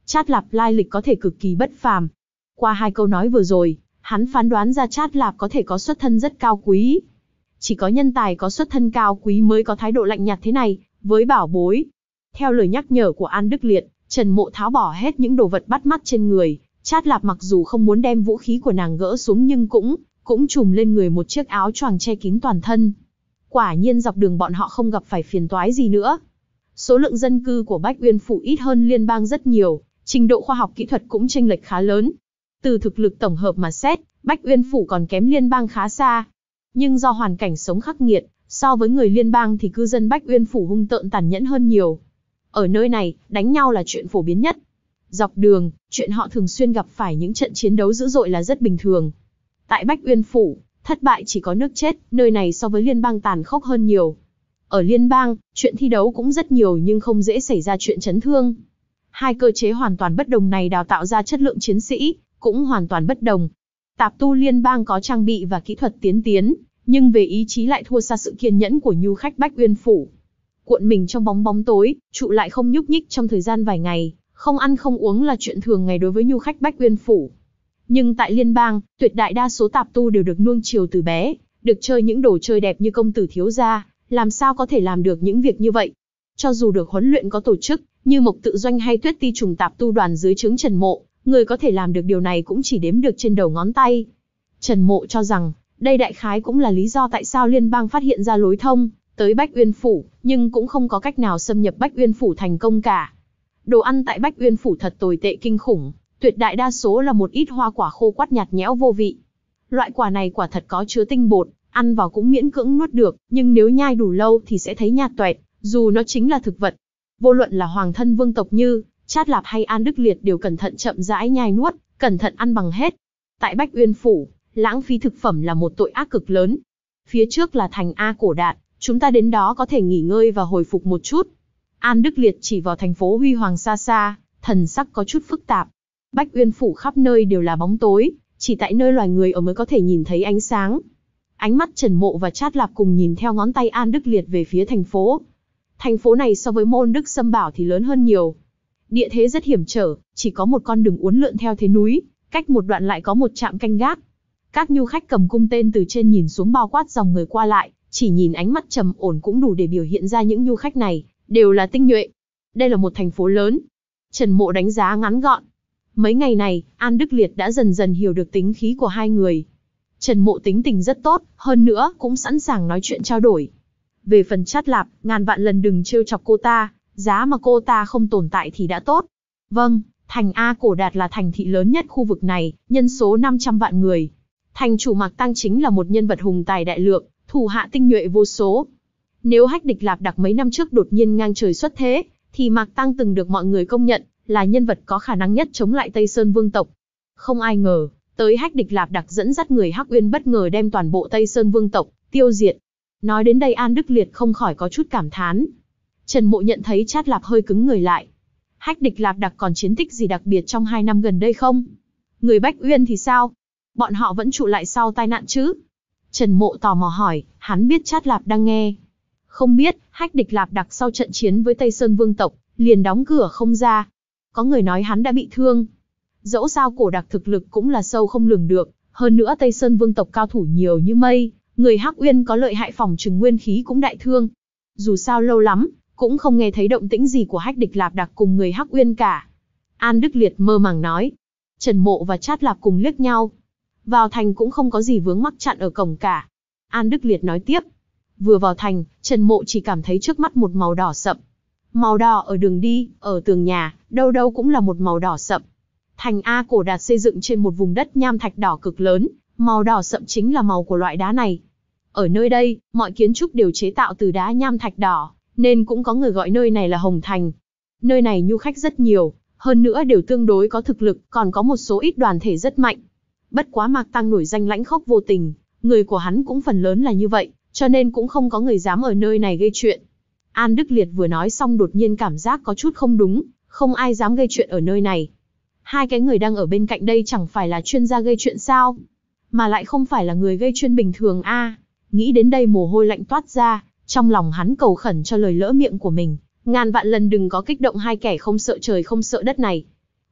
Trát Lạp lai lịch có thể cực kỳ bất phàm. Qua hai câu nói vừa rồi, hắn phán đoán ra Trát Lạp có thể có xuất thân rất cao quý. Chỉ có nhân tài có xuất thân cao quý mới có thái độ lạnh nhạt thế này, với bảo bối. Theo lời nhắc nhở của An Đức Liệt, Trần Mộ tháo bỏ hết những đồ vật bắt mắt trên người. Trát Lạp mặc dù không muốn đem vũ khí của nàng gỡ xuống nhưng cũng, cũng trùm lên người một chiếc áo choàng che kín toàn thân. Quả nhiên dọc đường bọn họ không gặp phải phiền toái gì nữa. Số lượng dân cư của Bách Uyên Phủ ít hơn liên bang rất nhiều, trình độ khoa học kỹ thuật cũng chênh lệch khá lớn. Từ thực lực tổng hợp mà xét, Bách Uyên Phủ còn kém liên bang khá xa. Nhưng do hoàn cảnh sống khắc nghiệt, so với người liên bang thì cư dân Bách Uyên Phủ hung tợn tàn nhẫn hơn nhiều. Ở nơi này, đánh nhau là chuyện phổ biến nhất. Dọc đường, chuyện họ thường xuyên gặp phải những trận chiến đấu dữ dội là rất bình thường. Tại Bách Uyên Phủ, thất bại chỉ có nước chết, nơi này so với liên bang tàn khốc hơn nhiều. Ở liên bang, chuyện thi đấu cũng rất nhiều nhưng không dễ xảy ra chuyện chấn thương. Hai cơ chế hoàn toàn bất đồng này đào tạo ra chất lượng chiến sĩ, cũng hoàn toàn bất đồng. Tạp tu liên bang có trang bị và kỹ thuật tiến tiến, nhưng về ý chí lại thua xa sự kiên nhẫn của nhu khách Bách Uyên Phủ. Cuộn mình trong bóng bóng tối, trụ lại không nhúc nhích trong thời gian vài ngày, không ăn không uống là chuyện thường ngày đối với nhu khách Bách Uyên Phủ. Nhưng tại liên bang, tuyệt đại đa số tạp tu đều được nuông chiều từ bé, được chơi những đồ chơi đẹp như công tử thiếu gia, làm sao có thể làm được những việc như vậy. Cho dù được huấn luyện có tổ chức, như Mộc Tự Doanh hay Tuyết Ti Trùng tạp tu đoàn dưới trướng Trần Mộ, người có thể làm được điều này cũng chỉ đếm được trên đầu ngón tay. Trần Mộ cho rằng, đây đại khái cũng là lý do tại sao liên bang phát hiện ra lối thông tới Bách Uyên Phủ, nhưng cũng không có cách nào xâm nhập Bách Uyên Phủ thành công cả. Đồ ăn tại Bách Uyên Phủ thật tồi tệ kinh khủng, tuyệt đại đa số là một ít hoa quả khô quắt nhạt nhẽo vô vị. Loại quả này quả thật có chứa tinh bột, ăn vào cũng miễn cưỡng nuốt được, nhưng nếu nhai đủ lâu thì sẽ thấy nhạt toẹt, dù nó chính là thực vật. Vô luận là hoàng thân vương tộc như Trát Lạp hay An Đức Liệt đều cẩn thận chậm rãi nhai nuốt, cẩn thận ăn bằng hết. Tại Bách Uyên Phủ, lãng phí thực phẩm là một tội ác cực lớn. Phía trước là thành A Cổ Đạt, chúng ta đến đó có thể nghỉ ngơi và hồi phục một chút. An Đức Liệt chỉ vào thành phố huy hoàng xa xa, thần sắc có chút phức tạp. Bách Uyên Phủ khắp nơi đều là bóng tối, chỉ tại nơi loài người ở mới có thể nhìn thấy ánh sáng. Ánh mắt Trần Mộ và Trát Lạp cùng nhìn theo ngón tay An Đức Liệt về phía thành phố. Thành phố này so với Môn Đức Sâm Bảo thì lớn hơn nhiều. Địa thế rất hiểm trở, chỉ có một con đường uốn lượn theo thế núi, cách một đoạn lại có một trạm canh gác. Các nhu khách cầm cung tên từ trên nhìn xuống bao quát dòng người qua lại, chỉ nhìn ánh mắt trầm ổn cũng đủ để biểu hiện ra những nhu khách này đều là tinh nhuệ. Đây là một thành phố lớn. Trần Mộ đánh giá ngắn gọn. Mấy ngày này, An Đức Liệt đã dần dần hiểu được tính khí của hai người. Trần Mộ tính tình rất tốt, hơn nữa cũng sẵn sàng nói chuyện trao đổi. Về phần Trát Lạp, ngàn vạn lần đừng trêu chọc cô ta, giá mà cô ta không tồn tại thì đã tốt. Vâng, thành A Cổ Đạt là thành thị lớn nhất khu vực này, nhân số năm trăm vạn người. Thành chủ Mạc Tăng chính là một nhân vật hùng tài đại lượng, thủ hạ tinh nhuệ vô số. Nếu Hách Địch Lạp Đặc mấy năm trước đột nhiên ngang trời xuất thế, thì Mạc Tăng từng được mọi người công nhận là nhân vật có khả năng nhất chống lại Tây Sơn Vương tộc. Không ai ngờ, tới Hách Địch Lạp Đặc dẫn dắt người Hắc Uyên bất ngờ đem toàn bộ Tây Sơn Vương tộc tiêu diệt. Nói đến đây An Đức Liệt không khỏi có chút cảm thán. Trần Mộ nhận thấy Trát Lạp hơi cứng người lại. Hách Địch Lạp Đặc còn chiến tích gì đặc biệt trong hai năm gần đây không? Người Bách Uyên thì sao? Bọn họ vẫn trụ lại sau tai nạn chứ? Trần Mộ tò mò hỏi, hắn biết Trát Lạp đang nghe. Không biết, Hách Địch Lạp Đặc sau trận chiến với Tây Sơn Vương tộc, liền đóng cửa không ra. Có người nói hắn đã bị thương. Dẫu sao Cổ Đặc thực lực cũng là sâu không lường được, hơn nữa Tây Sơn Vương tộc cao thủ nhiều như mây, người Hắc Uyên có lợi hại phòng trừng nguyên khí cũng đại thương. Dù sao lâu lắm, cũng không nghe thấy động tĩnh gì của Hách Địch Lạp Đặc cùng người Hắc Uyên cả. An Đức Liệt mơ màng nói. Trần Mộ và Trát Lạp cùng liếc nhau. Vào thành cũng không có gì vướng mắc chặn ở cổng cả. An Đức Liệt nói tiếp. Vừa vào thành, Trần Mộ chỉ cảm thấy trước mắt một màu đỏ sậm. Màu đỏ ở đường đi, ở tường nhà, đâu đâu cũng là một màu đỏ sậm. Thành A Cổ Đạt xây dựng trên một vùng đất nham thạch đỏ cực lớn, màu đỏ sậm chính là màu của loại đá này. Ở nơi đây, mọi kiến trúc đều chế tạo từ đá nham thạch đỏ, nên cũng có người gọi nơi này là Hồng Thành. Nơi này nhu khách rất nhiều, hơn nữa đều tương đối có thực lực, còn có một số ít đoàn thể rất mạnh. Bất quá Mạc Tăng nổi danh lãnh khốc vô tình, người của hắn cũng phần lớn là như vậy, cho nên cũng không có người dám ở nơi này gây chuyện. An Đức Liệt vừa nói xong đột nhiên cảm giác có chút không đúng, không ai dám gây chuyện ở nơi này. Hai cái người đang ở bên cạnh đây chẳng phải là chuyên gia gây chuyện sao? Mà lại không phải là người gây chuyện bình thường a. À, nghĩ đến đây mồ hôi lạnh toát ra, trong lòng hắn cầu khẩn cho lời lỡ miệng của mình, ngàn vạn lần đừng có kích động hai kẻ không sợ trời không sợ đất này.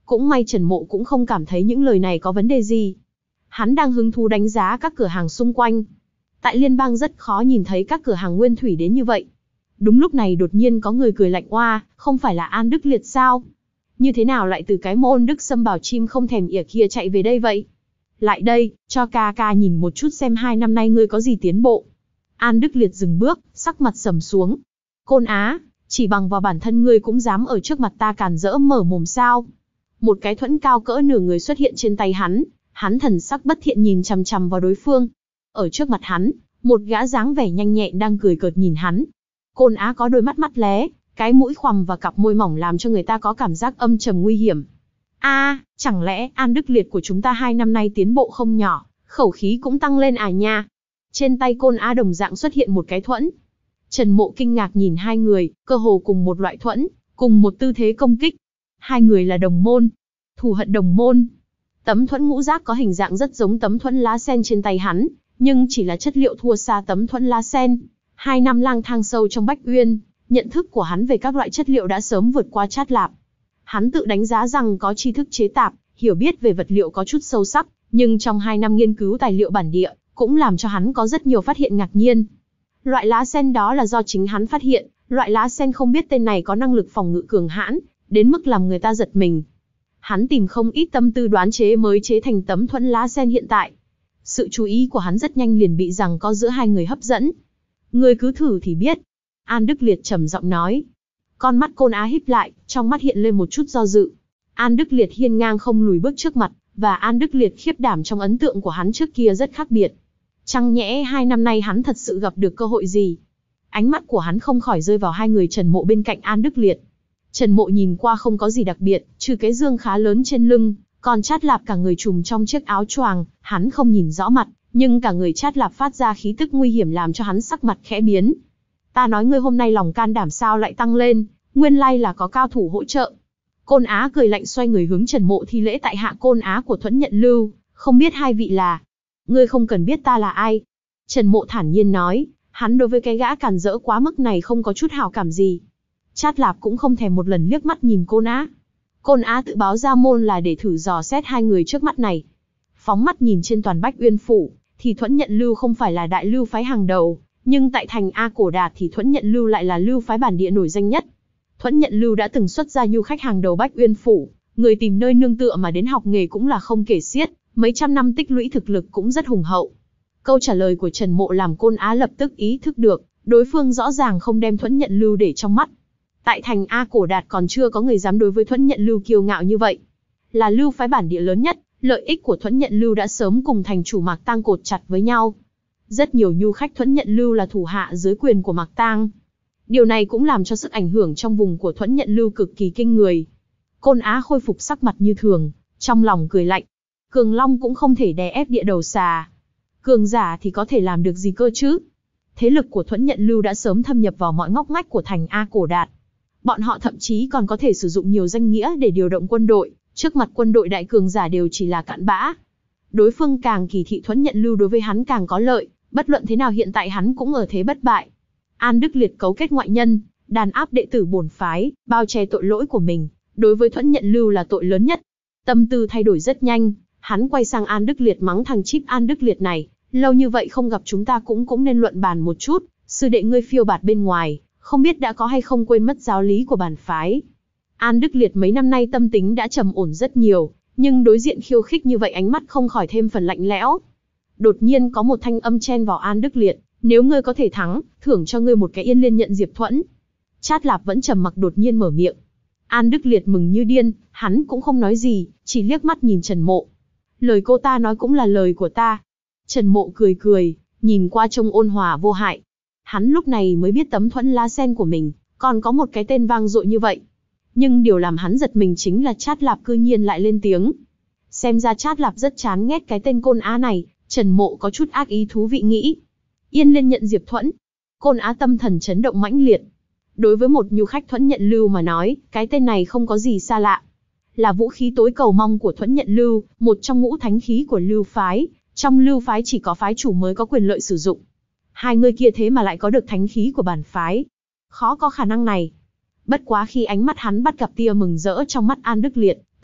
Cũng may Trần Mộ cũng không cảm thấy những lời này có vấn đề gì. Hắn đang hứng thú đánh giá các cửa hàng xung quanh. Tại Liên bang rất khó nhìn thấy các cửa hàng nguyên thủy đến như vậy. Đúng lúc này đột nhiên có người cười lạnh oa, không phải là An Đức Liệt sao? Như thế nào lại từ cái môn Đức Sâm Bảo chim không thèm ỉa kia chạy về đây vậy? Lại đây, cho ca ca nhìn một chút xem hai năm nay ngươi có gì tiến bộ. An Đức Liệt dừng bước, sắc mặt sầm xuống. Côn Á, chỉ bằng vào bản thân ngươi cũng dám ở trước mặt ta càn rỡ mở mồm sao? Một cái thuẫn cao cỡ nửa người xuất hiện trên tay hắn, hắn thần sắc bất thiện nhìn chằm chằm vào đối phương. Ở trước mặt hắn, một gã dáng vẻ nhanh nhẹn đang cười cợt nhìn hắn. Côn Á có đôi mắt mắt lé, cái mũi khoằm và cặp môi mỏng làm cho người ta có cảm giác âm trầm nguy hiểm. A, à, chẳng lẽ An Đức Liệt của chúng ta hai năm nay tiến bộ không nhỏ, khẩu khí cũng tăng lên à nha? Trên tay Côn Á đồng dạng xuất hiện một cái thuẫn. Trần Mộ kinh ngạc nhìn hai người, cơ hồ cùng một loại thuẫn, cùng một tư thế công kích. Hai người là đồng môn, thù hận đồng môn. Tấm thuẫn ngũ giác có hình dạng rất giống tấm thuẫn lá sen trên tay hắn, nhưng chỉ là chất liệu thua xa tấm thuẫn lá sen. Hai năm lang thang sâu trong Bách Uyên, nhận thức của hắn về các loại chất liệu đã sớm vượt qua Trát Lạp. Hắn tự đánh giá rằng có tri thức chế tạp, hiểu biết về vật liệu có chút sâu sắc, nhưng trong hai năm nghiên cứu tài liệu bản địa, cũng làm cho hắn có rất nhiều phát hiện ngạc nhiên. Loại lá sen đó là do chính hắn phát hiện, loại lá sen không biết tên này có năng lực phòng ngự cường hãn, đến mức làm người ta giật mình. Hắn tìm không ít tâm tư đoán chế mới chế thành tấm thuẫn lá sen hiện tại. Sự chú ý của hắn rất nhanh liền bị giằng co giữa hai người hấp dẫn. Người cứ thử thì biết. An Đức Liệt trầm giọng nói. Con mắt Côn Á híp lại, trong mắt hiện lên một chút do dự. An Đức Liệt hiên ngang không lùi bước trước mặt, và An Đức Liệt khiếp đảm trong ấn tượng của hắn trước kia rất khác biệt. Chẳng nhẽ hai năm nay hắn thật sự gặp được cơ hội gì? Ánh mắt của hắn không khỏi rơi vào hai người Trần Mộ bên cạnh An Đức Liệt. Trần Mộ nhìn qua không có gì đặc biệt, trừ cái dương khá lớn trên lưng, còn Trát Lạp cả người trùm trong chiếc áo choàng, hắn không nhìn rõ mặt, nhưng cả người Trát Lạp phát ra khí tức nguy hiểm làm cho hắn sắc mặt khẽ biến. Ta nói ngươi hôm nay lòng can đảm sao lại tăng lên, nguyên lai là có cao thủ hỗ trợ. Côn Á cười lạnh xoay người hướng Trần Mộ thi lễ tại hạ Côn Á của Thuẫn Nhận Lưu, không biết hai vị là. Ngươi không cần biết ta là ai. Trần Mộ thản nhiên nói, hắn đối với cái gã càn rỡ quá mức này không có chút hảo cảm gì. Trát Lạp cũng không thèm một lần liếc mắt nhìn Côn Á. Côn Á tự báo ra môn là để thử dò xét hai người trước mắt này. Phóng mắt nhìn trên toàn Bách Uyên Phủ, thì Thuẫn Nhận Lưu không phải là đại lưu phái hàng đầu, nhưng tại thành A Cổ Đạt thì Thuẫn Nhận Lưu lại là lưu phái bản địa nổi danh nhất. Thuẫn Nhận Lưu đã từng xuất ra nhu khách hàng đầu Bách Uyên Phủ, người tìm nơi nương tựa mà đến học nghề cũng là không kể xiết, mấy trăm năm tích lũy thực lực cũng rất hùng hậu. Câu trả lời của Trần Mộ làm Côn Á lập tức ý thức được, đối phương rõ ràng không đem Thuẫn Nhận Lưu để trong mắt. Tại thành A Cổ Đạt còn chưa có người dám đối với Thuẫn Nhận Lưu kiêu ngạo như vậy. Là lưu phái bản địa lớn nhất, lợi ích của Thuẫn Nhận Lưu đã sớm cùng thành chủ Mạc Tang cột chặt với nhau. Rất nhiều nhu khách Thuẫn Nhận Lưu là thủ hạ dưới quyền của Mạc Tang. Điều này cũng làm cho sức ảnh hưởng trong vùng của Thuẫn Nhận Lưu cực kỳ kinh người. Côn Á khôi phục sắc mặt như thường, trong lòng cười lạnh. Cường Long cũng không thể đè ép địa đầu xà. Cường giả thì có thể làm được gì cơ chứ? Thế lực của Thuẫn Nhận Lưu đã sớm thâm nhập vào mọi ngóc ngách của thành A Cổ Đạt. Bọn họ thậm chí còn có thể sử dụng nhiều danh nghĩa để điều động quân đội, trước mặt quân đội đại cường giả đều chỉ là cặn bã. Đối phương càng kỳ thị Thuẫn Nhận Lưu đối với hắn càng có lợi, bất luận thế nào hiện tại hắn cũng ở thế bất bại. An Đức Liệt cấu kết ngoại nhân, đàn áp đệ tử bổn phái, bao che tội lỗi của mình, đối với Thuẫn Nhận Lưu là tội lớn nhất. Tâm tư thay đổi rất nhanh, hắn quay sang An Đức Liệt mắng thằng chip An Đức Liệt này, lâu như vậy không gặp chúng ta cũng cũng nên luận bàn một chút, sư đệ ngươi phiêu bạt bên ngoài, không biết đã có hay không quên mất giáo lý của bản phái. An Đức Liệt mấy năm nay tâm tính đã trầm ổn rất nhiều, nhưng đối diện khiêu khích như vậy ánh mắt không khỏi thêm phần lạnh lẽo. Đột nhiên có một thanh âm chen vào An Đức Liệt, nếu ngươi có thể thắng, thưởng cho ngươi một cái Yên Liên nhận Diệp Thuẫn. Trát Lạp vẫn trầm mặc đột nhiên mở miệng. An Đức Liệt mừng như điên, hắn cũng không nói gì, chỉ liếc mắt nhìn Trần Mộ. Lời cô ta nói cũng là lời của ta. Trần Mộ cười cười, nhìn qua trông ôn hòa vô hại. Hắn lúc này mới biết tấm thuẫn lá sen của mình, còn có một cái tên vang dội như vậy. Nhưng điều làm hắn giật mình chính là Trát Lạp cư nhiên lại lên tiếng. Xem ra Trát Lạp rất chán ghét cái tên Côn Á này, Trần Mộ có chút ác ý thú vị nghĩ. Yên Liên nhận Diệp Thuẫn. Côn Á tâm thần chấn động mãnh liệt. Đối với một nhu khách Thuẫn Nhận Lưu mà nói, cái tên này không có gì xa lạ. Là vũ khí tối cầu mong của Thuẫn Nhận Lưu, một trong ngũ thánh khí của lưu phái. Trong lưu phái chỉ có phái chủ mới có quyền lợi sử dụng. Hai người kia thế mà lại có được thánh khí của bản phái. Khó có khả năng này. Bất quá khi ánh mắt hắn bắt gặp tia mừng rỡ trong mắt An Đức Liệt,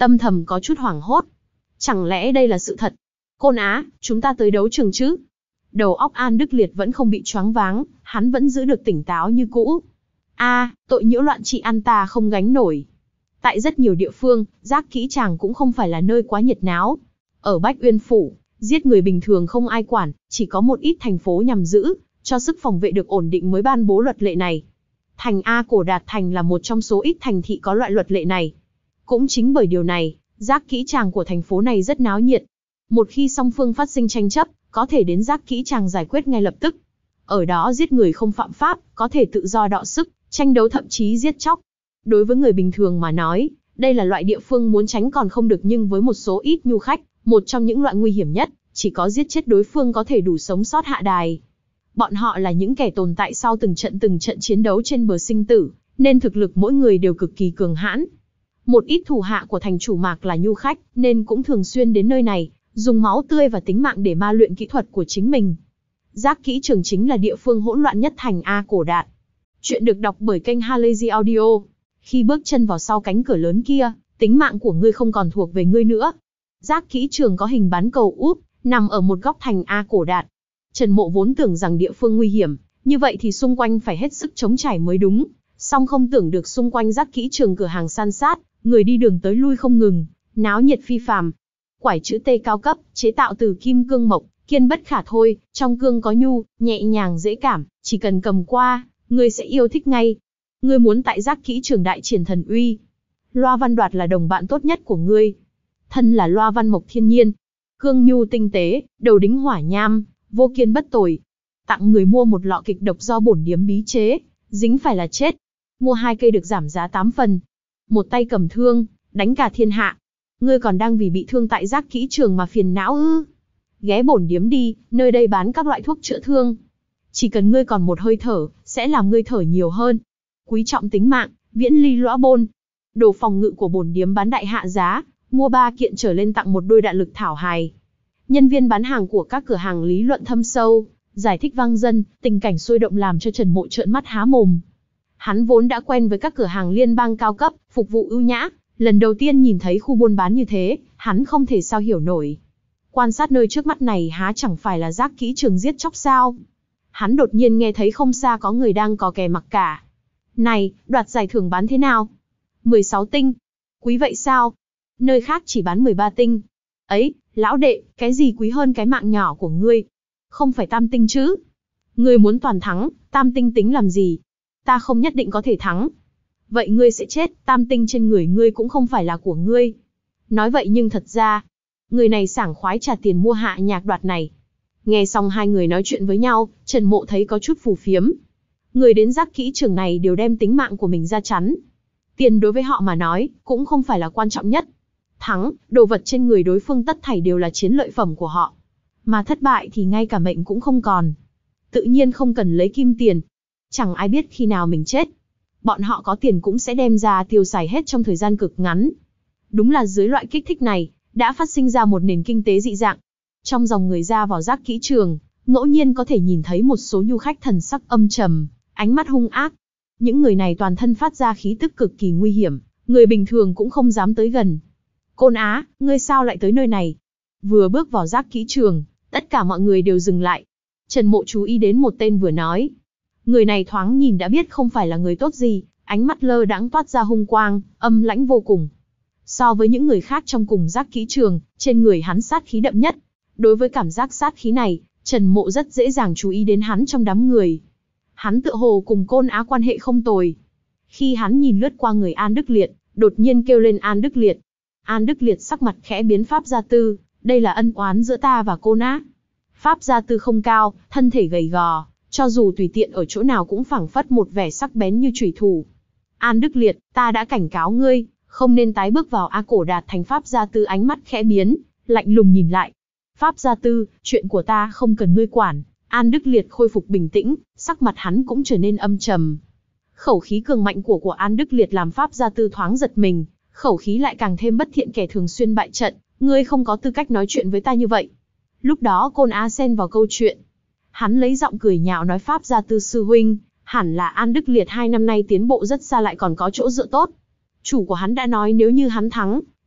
tâm thầm có chút hoảng hốt. Chẳng lẽ đây là sự thật? Côn Á, chúng ta tới đấu trường chứ? Đầu óc An Đức Liệt vẫn không bị choáng váng, hắn vẫn giữ được tỉnh táo như cũ. A, à, tội nhiễu loạn trị an ta không gánh nổi. Tại rất nhiều địa phương, Giác Kỹ Tràng cũng không phải là nơi quá nhiệt náo. Ở Bách Uyên Phủ, giết người bình thường không ai quản, chỉ có một ít thành phố nhằm giữ, cho sức phòng vệ được ổn định mới ban bố luật lệ này. Thành A Cổ Đạt Thành là một trong số ít thành thị có loại luật lệ này. Cũng chính bởi điều này, Giác Kỹ Tràng của thành phố này rất náo nhiệt. Một khi song phương phát sinh tranh chấp, có thể đến Giác Kỹ Tràng giải quyết ngay lập tức. Ở đó giết người không phạm pháp, có thể tự do đọ sức, tranh đấu thậm chí giết chóc. Đối với người bình thường mà nói, đây là loại địa phương muốn tránh còn không được, nhưng với một số ít nhu khách, một trong những loại nguy hiểm nhất, chỉ có giết chết đối phương có thể đủ sống sót hạ đài. Bọn họ là những kẻ tồn tại sau từng trận từng trận chiến đấu trên bờ sinh tử, nên thực lực mỗi người đều cực kỳ cường hãn. Một ít thủ hạ của thành chủ Mạc là nhu khách, nên cũng thường xuyên đến nơi này, dùng máu tươi và tính mạng để ma luyện kỹ thuật của chính mình. Giác Kỹ Trường chính là địa phương hỗn loạn nhất thành A Cổ Đạt. Chuyện được đọc bởi kênh Halazy Audio. Khi bước chân vào sau cánh cửa lớn kia, tính mạng của ngươi không còn thuộc về ngươi nữa. Giác Kỹ Trường có hình bán cầu úp, nằm ở một góc thành A Cổ Đạt. Trần Mộ vốn tưởng rằng địa phương nguy hiểm, như vậy thì xung quanh phải hết sức chống trải mới đúng. Song không tưởng được xung quanh Giác Kỹ Trường cửa hàng san sát, người đi đường tới lui không ngừng, náo nhiệt phi phàm. Quải chữ T cao cấp, chế tạo từ kim cương mộc, kiên bất khả thôi, trong cương có nhu, nhẹ nhàng dễ cảm, chỉ cần cầm qua, ngươi sẽ yêu thích ngay. Ngươi muốn tại Giác Kỹ Trường đại triển thần uy. Loa Văn Đoạt là đồng bạn tốt nhất của ngươi. Thân là Loa Văn Mộc thiên nhiên, cương nhu tinh tế, đầu đính hỏa nham, vô kiên bất tồi. Tặng người mua một lọ kịch độc do bổn điếm bí chế, dính phải là chết. Mua hai cây được giảm giá tám phần. Một tay cầm thương, đánh cả thiên hạ. Ngươi còn đang vì bị thương tại Giác Kỹ Trường mà phiền não ư? Ghé bổn điếm đi, nơi đây bán các loại thuốc chữa thương. Chỉ cần ngươi còn một hơi thở, sẽ làm ngươi thở nhiều hơn. Quý trọng tính mạng, viễn ly lõa bôn. Đồ phòng ngự của bổn điếm bán đại hạ giá, mua ba kiện trở lên tặng một đôi đạn lực thảo hài. Nhân viên bán hàng của các cửa hàng lý luận thâm sâu, giải thích vang dân, tình cảnh sôi động làm cho Trần Mộ trợn mắt há mồm. Hắn vốn đã quen với các cửa hàng liên bang cao cấp, phục vụ ưu nhã, lần đầu tiên nhìn thấy khu buôn bán như thế, hắn không thể sao hiểu nổi. Quan sát nơi trước mắt này há chẳng phải là Giác Kỹ Trường giết chóc sao? Hắn đột nhiên nghe thấy không xa có người đang cò kè mặc cả. Này, đoạt giải thưởng bán thế nào? mười sáu tinh. Quý vậy sao? Nơi khác chỉ bán mười ba tinh. Ấy, lão đệ, cái gì quý hơn cái mạng nhỏ của ngươi? Không phải tam tinh chứ? Ngươi muốn toàn thắng, tam tinh tính làm gì? Ta không nhất định có thể thắng. Vậy ngươi sẽ chết, tam tinh trên người ngươi cũng không phải là của ngươi. Nói vậy nhưng thật ra, người này sảng khoái trả tiền mua hạ nhạc đoạt này. Nghe xong hai người nói chuyện với nhau, Trần Mộ thấy có chút phù phiếm. Người đến Giác Kỹ Trường này đều đem tính mạng của mình ra chắn. Tiền đối với họ mà nói, cũng không phải là quan trọng nhất. Thắng, đồ vật trên người đối phương tất thảy đều là chiến lợi phẩm của họ. Mà thất bại thì ngay cả mệnh cũng không còn. Tự nhiên không cần lấy kim tiền. Chẳng ai biết khi nào mình chết. Bọn họ có tiền cũng sẽ đem ra tiêu xài hết trong thời gian cực ngắn. Đúng là dưới loại kích thích này, đã phát sinh ra một nền kinh tế dị dạng. Trong dòng người ra vào Giác Kỹ Trường, ngẫu nhiên có thể nhìn thấy một số nhu khách thần sắc âm trầm, ánh mắt hung ác. Những người này toàn thân phát ra khí tức cực kỳ nguy hiểm, người bình thường cũng không dám tới gần. Côn Á, ngươi sao lại tới nơi này? Vừa bước vào Giác Kỹ Trường, tất cả mọi người đều dừng lại. Trần Mộ chú ý đến một tên vừa nói. Người này thoáng nhìn đã biết không phải là người tốt gì, ánh mắt lơ đãng toát ra hung quang, âm lãnh vô cùng. So với những người khác trong cùng Giác Kỹ Trường, trên người hắn sát khí đậm nhất. Đối với cảm giác sát khí này, Trần Mộ rất dễ dàng chú ý đến hắn trong đám người. Hắn tựa hồ cùng Côn Á quan hệ không tồi. Khi hắn nhìn lướt qua người An Đức Liệt, đột nhiên kêu lên An Đức Liệt. An Đức Liệt sắc mặt khẽ biến. Pháp Gia Tư, đây là ân oán giữa ta và Côn Á. Pháp Gia Tư không cao, thân thể gầy gò, cho dù tùy tiện ở chỗ nào cũng phảng phất một vẻ sắc bén như chủy thủ. An Đức Liệt, ta đã cảnh cáo ngươi, không nên tái bước vào A Cổ Đạt Thành. Pháp Gia Tư ánh mắt khẽ biến, lạnh lùng nhìn lại. Pháp Gia Tư, chuyện của ta không cần ngươi quản. An Đức Liệt khôi phục bình tĩnh, sắc mặt hắn cũng trở nên âm trầm. Khẩu khí cường mạnh của của An Đức Liệt làm Pháp Gia Tư thoáng giật mình, khẩu khí lại càng thêm bất thiện. Kẻ thường xuyên bại trận, ngươi không có tư cách nói chuyện với ta như vậy. Lúc đó Côn Á xen vào câu chuyện. Hắn lấy giọng cười nhạo nói Pháp Gia Tư sư huynh, hẳn là An Đức Liệt hai năm nay tiến bộ rất xa lại còn có chỗ dựa tốt. Chủ của hắn đã nói nếu như hắn thắng,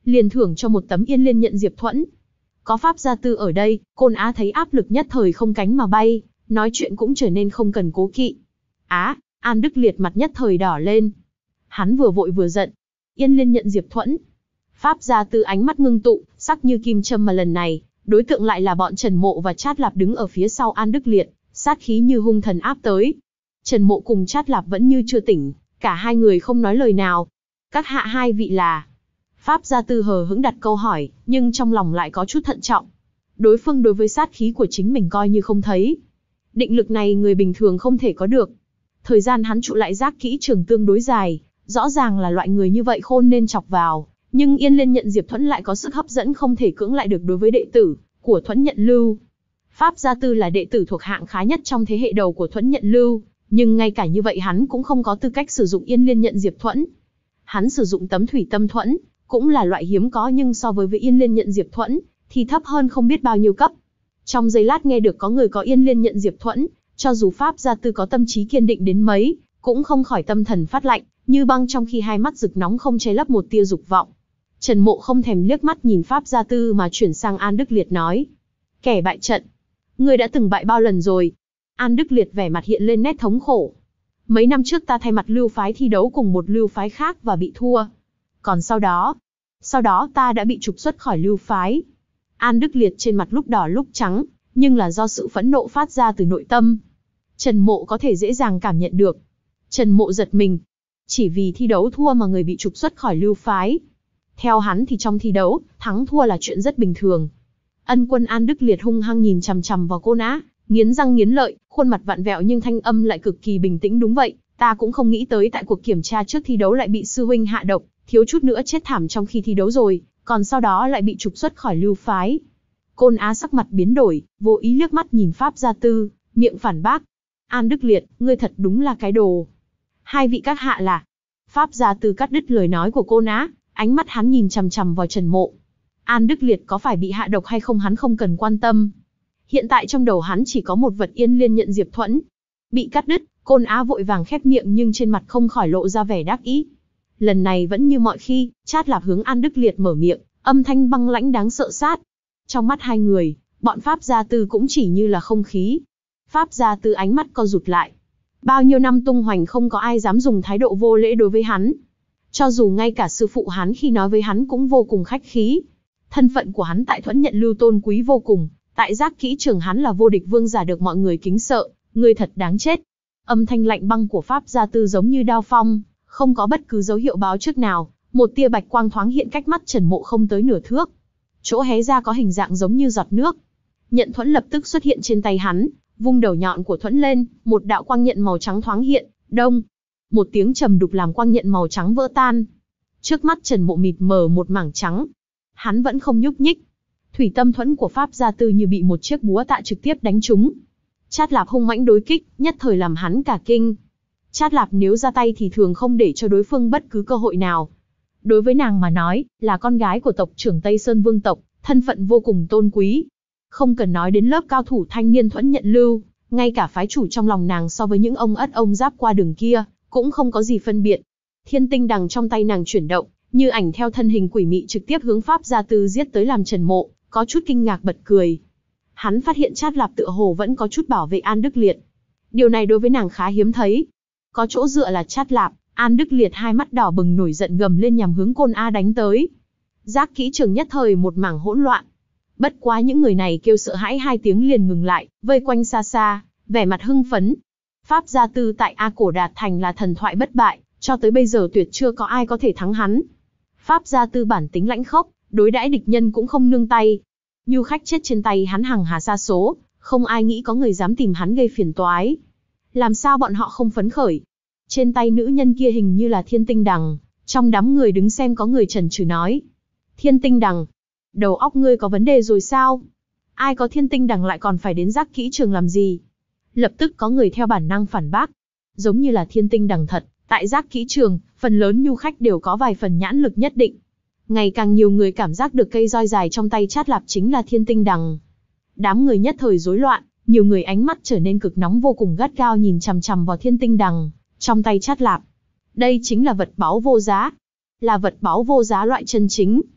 liền thưởng cho một tấm Yên Liên nhận Diệp Thuẫn. Có Pháp Gia Tư ở đây, Côn Á thấy áp lực nhất thời không cánh mà bay, nói chuyện cũng trở nên không cần cố kỵ. Á, An Đức Liệt mặt nhất thời đỏ lên. Hắn vừa vội vừa giận. Yên Liên nhận Diệp Thuẫn. Pháp Gia Tư ánh mắt ngưng tụ, sắc như kim châm, mà lần này, đối tượng lại là bọn Trần Mộ và Trát Lạp đứng ở phía sau An Đức Liệt, sát khí như hung thần áp tới. Trần Mộ cùng Trát Lạp vẫn như chưa tỉnh, cả hai người không nói lời nào. Các hạ hai vị là... Pháp Gia Tư hờ hững đặt câu hỏi, nhưng trong lòng lại có chút thận trọng. Đối phương đối với sát khí của chính mình coi như không thấy. Định lực này người bình thường không thể có được. Thời gian hắn trụ lại giác kỹ trường tương đối dài, rõ ràng là loại người như vậy khôn nên chọc vào. Nhưng Yên Liên nhận Diệp Thuẫn lại có sức hấp dẫn không thể cưỡng lại được đối với đệ tử của Thuẫn Nhận Lưu. Pháp Gia Tư là đệ tử thuộc hạng khá nhất trong thế hệ đầu của Thuẫn Nhận Lưu, nhưng ngay cả như vậy hắn cũng không có tư cách sử dụng Yên Liên nhận Diệp Thuẫn. Hắn sử dụng tấm Thủy Tâm Thuẫn, cũng là loại hiếm có, nhưng so với với Yên Liên nhận Diệp Thuẫn thì thấp hơn không biết bao nhiêu cấp. Trong giây lát nghe được có người có Yên Liên nhận Diệp Thuẫn, cho dù Pháp Gia Tư có tâm trí kiên định đến mấy, cũng không khỏi tâm thần phát lạnh, như băng, trong khi hai mắt rực nóng không che lấp một tia dục vọng. Trần Mộ không thèm liếc mắt nhìn Pháp Gia Tư mà chuyển sang An Đức Liệt nói: Kẻ bại trận, ngươi đã từng bại bao lần rồi? An Đức Liệt vẻ mặt hiện lên nét thống khổ. Mấy năm trước ta thay mặt lưu phái thi đấu cùng một lưu phái khác và bị thua. Còn sau đó, sau đó ta đã bị trục xuất khỏi lưu phái. An Đức Liệt trên mặt lúc đỏ lúc trắng, nhưng là do sự phẫn nộ phát ra từ nội tâm. Trần Mộ có thể dễ dàng cảm nhận được. Trần Mộ giật mình. Chỉ vì thi đấu thua mà người bị trục xuất khỏi lưu phái. Theo hắn thì trong thi đấu, thắng thua là chuyện rất bình thường. Ân Quân An Đức Liệt hung hăng nhìn chằm chằm vào Côn Á, nghiến răng nghiến lợi, khuôn mặt vặn vẹo nhưng thanh âm lại cực kỳ bình tĩnh. Đúng vậy, ta cũng không nghĩ tới tại cuộc kiểm tra trước thi đấu lại bị sư huynh hạ độc, thiếu chút nữa chết thảm trong khi thi đấu rồi, còn sau đó lại bị trục xuất khỏi lưu phái. Côn Á sắc mặt biến đổi, vô ý liếc mắt nhìn Pháp Gia Tư, miệng phản bác: An Đức Liệt, ngươi thật đúng là cái đồ. Hai vị các hạ là... Pháp Gia Tư cắt đứt lời nói của Côn Á, ánh mắt hắn nhìn chằm chằm vào Trần Mộ. An Đức Liệt có phải bị hạ độc hay không hắn không cần quan tâm. Hiện tại trong đầu hắn chỉ có một vật Yên Liên nhận Diệp Thuẫn. Bị cắt đứt, Côn Á vội vàng khép miệng nhưng trên mặt không khỏi lộ ra vẻ đắc ý. Lần này vẫn như mọi khi, Trát Lạp hướng An Đức Liệt mở miệng, âm thanh băng lãnh đáng sợ sát. Trong mắt hai người, bọn Pháp Gia Tư cũng chỉ như là không khí. Pháp Gia Tư ánh mắt co rụt lại. Bao nhiêu năm tung hoành không có ai dám dùng thái độ vô lễ đối với hắn. Cho dù ngay cả sư phụ hắn khi nói với hắn cũng vô cùng khách khí. Thân phận của hắn tại Thuẫn Nhận Lưu tôn quý vô cùng, tại giác kỹ trường hắn là vô địch vương giả được mọi người kính sợ, người thật đáng chết. Âm thanh lạnh băng của Pháp Gia Tư giống như đao phong, không có bất cứ dấu hiệu báo trước nào, một tia bạch quang thoáng hiện cách mắt Trần Mộ không tới nửa thước. Chỗ hé ra có hình dạng giống như giọt nước. Nhận thuẫn lập tức xuất hiện trên tay hắn, vung đầu nhọn của thuẫn lên, một đạo quang nhận màu trắng thoáng hiện, đông. Một tiếng trầm đục làm quang nhận màu trắng vỡ tan. Trước mắt Trần Mộ mịt mờ một mảng trắng. Hắn vẫn không nhúc nhích. Thủy tâm thuẫn của Pháp Gia Tư như bị một chiếc búa tạ trực tiếp đánh trúng. Trát Lạp hung mãnh đối kích, nhất thời làm hắn cả kinh. Trát Lạp nếu ra tay thì thường không để cho đối phương bất cứ cơ hội nào. Đối với nàng mà nói, là con gái của tộc trưởng Tây Sơn Vương tộc, thân phận vô cùng tôn quý. Không cần nói đến lớp cao thủ thanh niên Thuẫn Nhận Lưu, ngay cả phái chủ trong lòng nàng so với những ông ất ông giáp qua đường kia, cũng không có gì phân biệt. Thiên tinh đằng trong tay nàng chuyển động, như ảnh theo thân hình quỷ mị trực tiếp hướng Pháp Gia Tư giết tới làm Trần Mộ có chút kinh ngạc bật cười. Hắn phát hiện Trát Lạp tựa hồ vẫn có chút bảo vệ An Đức Liệt. Điều này đối với nàng khá hiếm thấy. Có chỗ dựa là Trát Lạp, An Đức Liệt hai mắt đỏ bừng nổi giận gầm lên nhằm hướng Côn A đánh tới. Giác kỹ trường nhất thời một mảng hỗn loạn. Bất quá những người này kêu sợ hãi hai tiếng liền ngừng lại, vây quanh xa xa, vẻ mặt hưng phấn. Pháp Gia Tư tại A Cổ Đạt Thành là thần thoại bất bại, cho tới bây giờ tuyệt chưa có ai có thể thắng hắn. Pháp Gia Tư bản tính lãnh khốc, đối đãi địch nhân cũng không nương tay. Nhu khách chết trên tay hắn hằng hà sa số, không ai nghĩ có người dám tìm hắn gây phiền toái. Làm sao bọn họ không phấn khởi? Trên tay nữ nhân kia hình như là Thiên Tinh Đằng, trong đám người đứng xem có người chần chừ nói. Thiên Tinh Đằng, đầu óc ngươi có vấn đề rồi sao? Ai có Thiên Tinh Đằng lại còn phải đến giác kỹ trường làm gì? Lập tức có người theo bản năng phản bác. Giống như là Thiên Tinh Đằng thật, tại giác kỹ trường, phần lớn nhu khách đều có vài phần nhãn lực nhất định. Ngày càng nhiều người cảm giác được cây roi dài trong tay Trát Lạp chính là Thiên Tinh Đằng. Đám người nhất thời rối loạn, nhiều người ánh mắt trở nên cực nóng vô cùng gắt gao nhìn chằm chằm vào Thiên Tinh Đằng trong tay Trát Lạp. Đây chính là vật báu vô giá, là vật báu vô giá loại chân chính.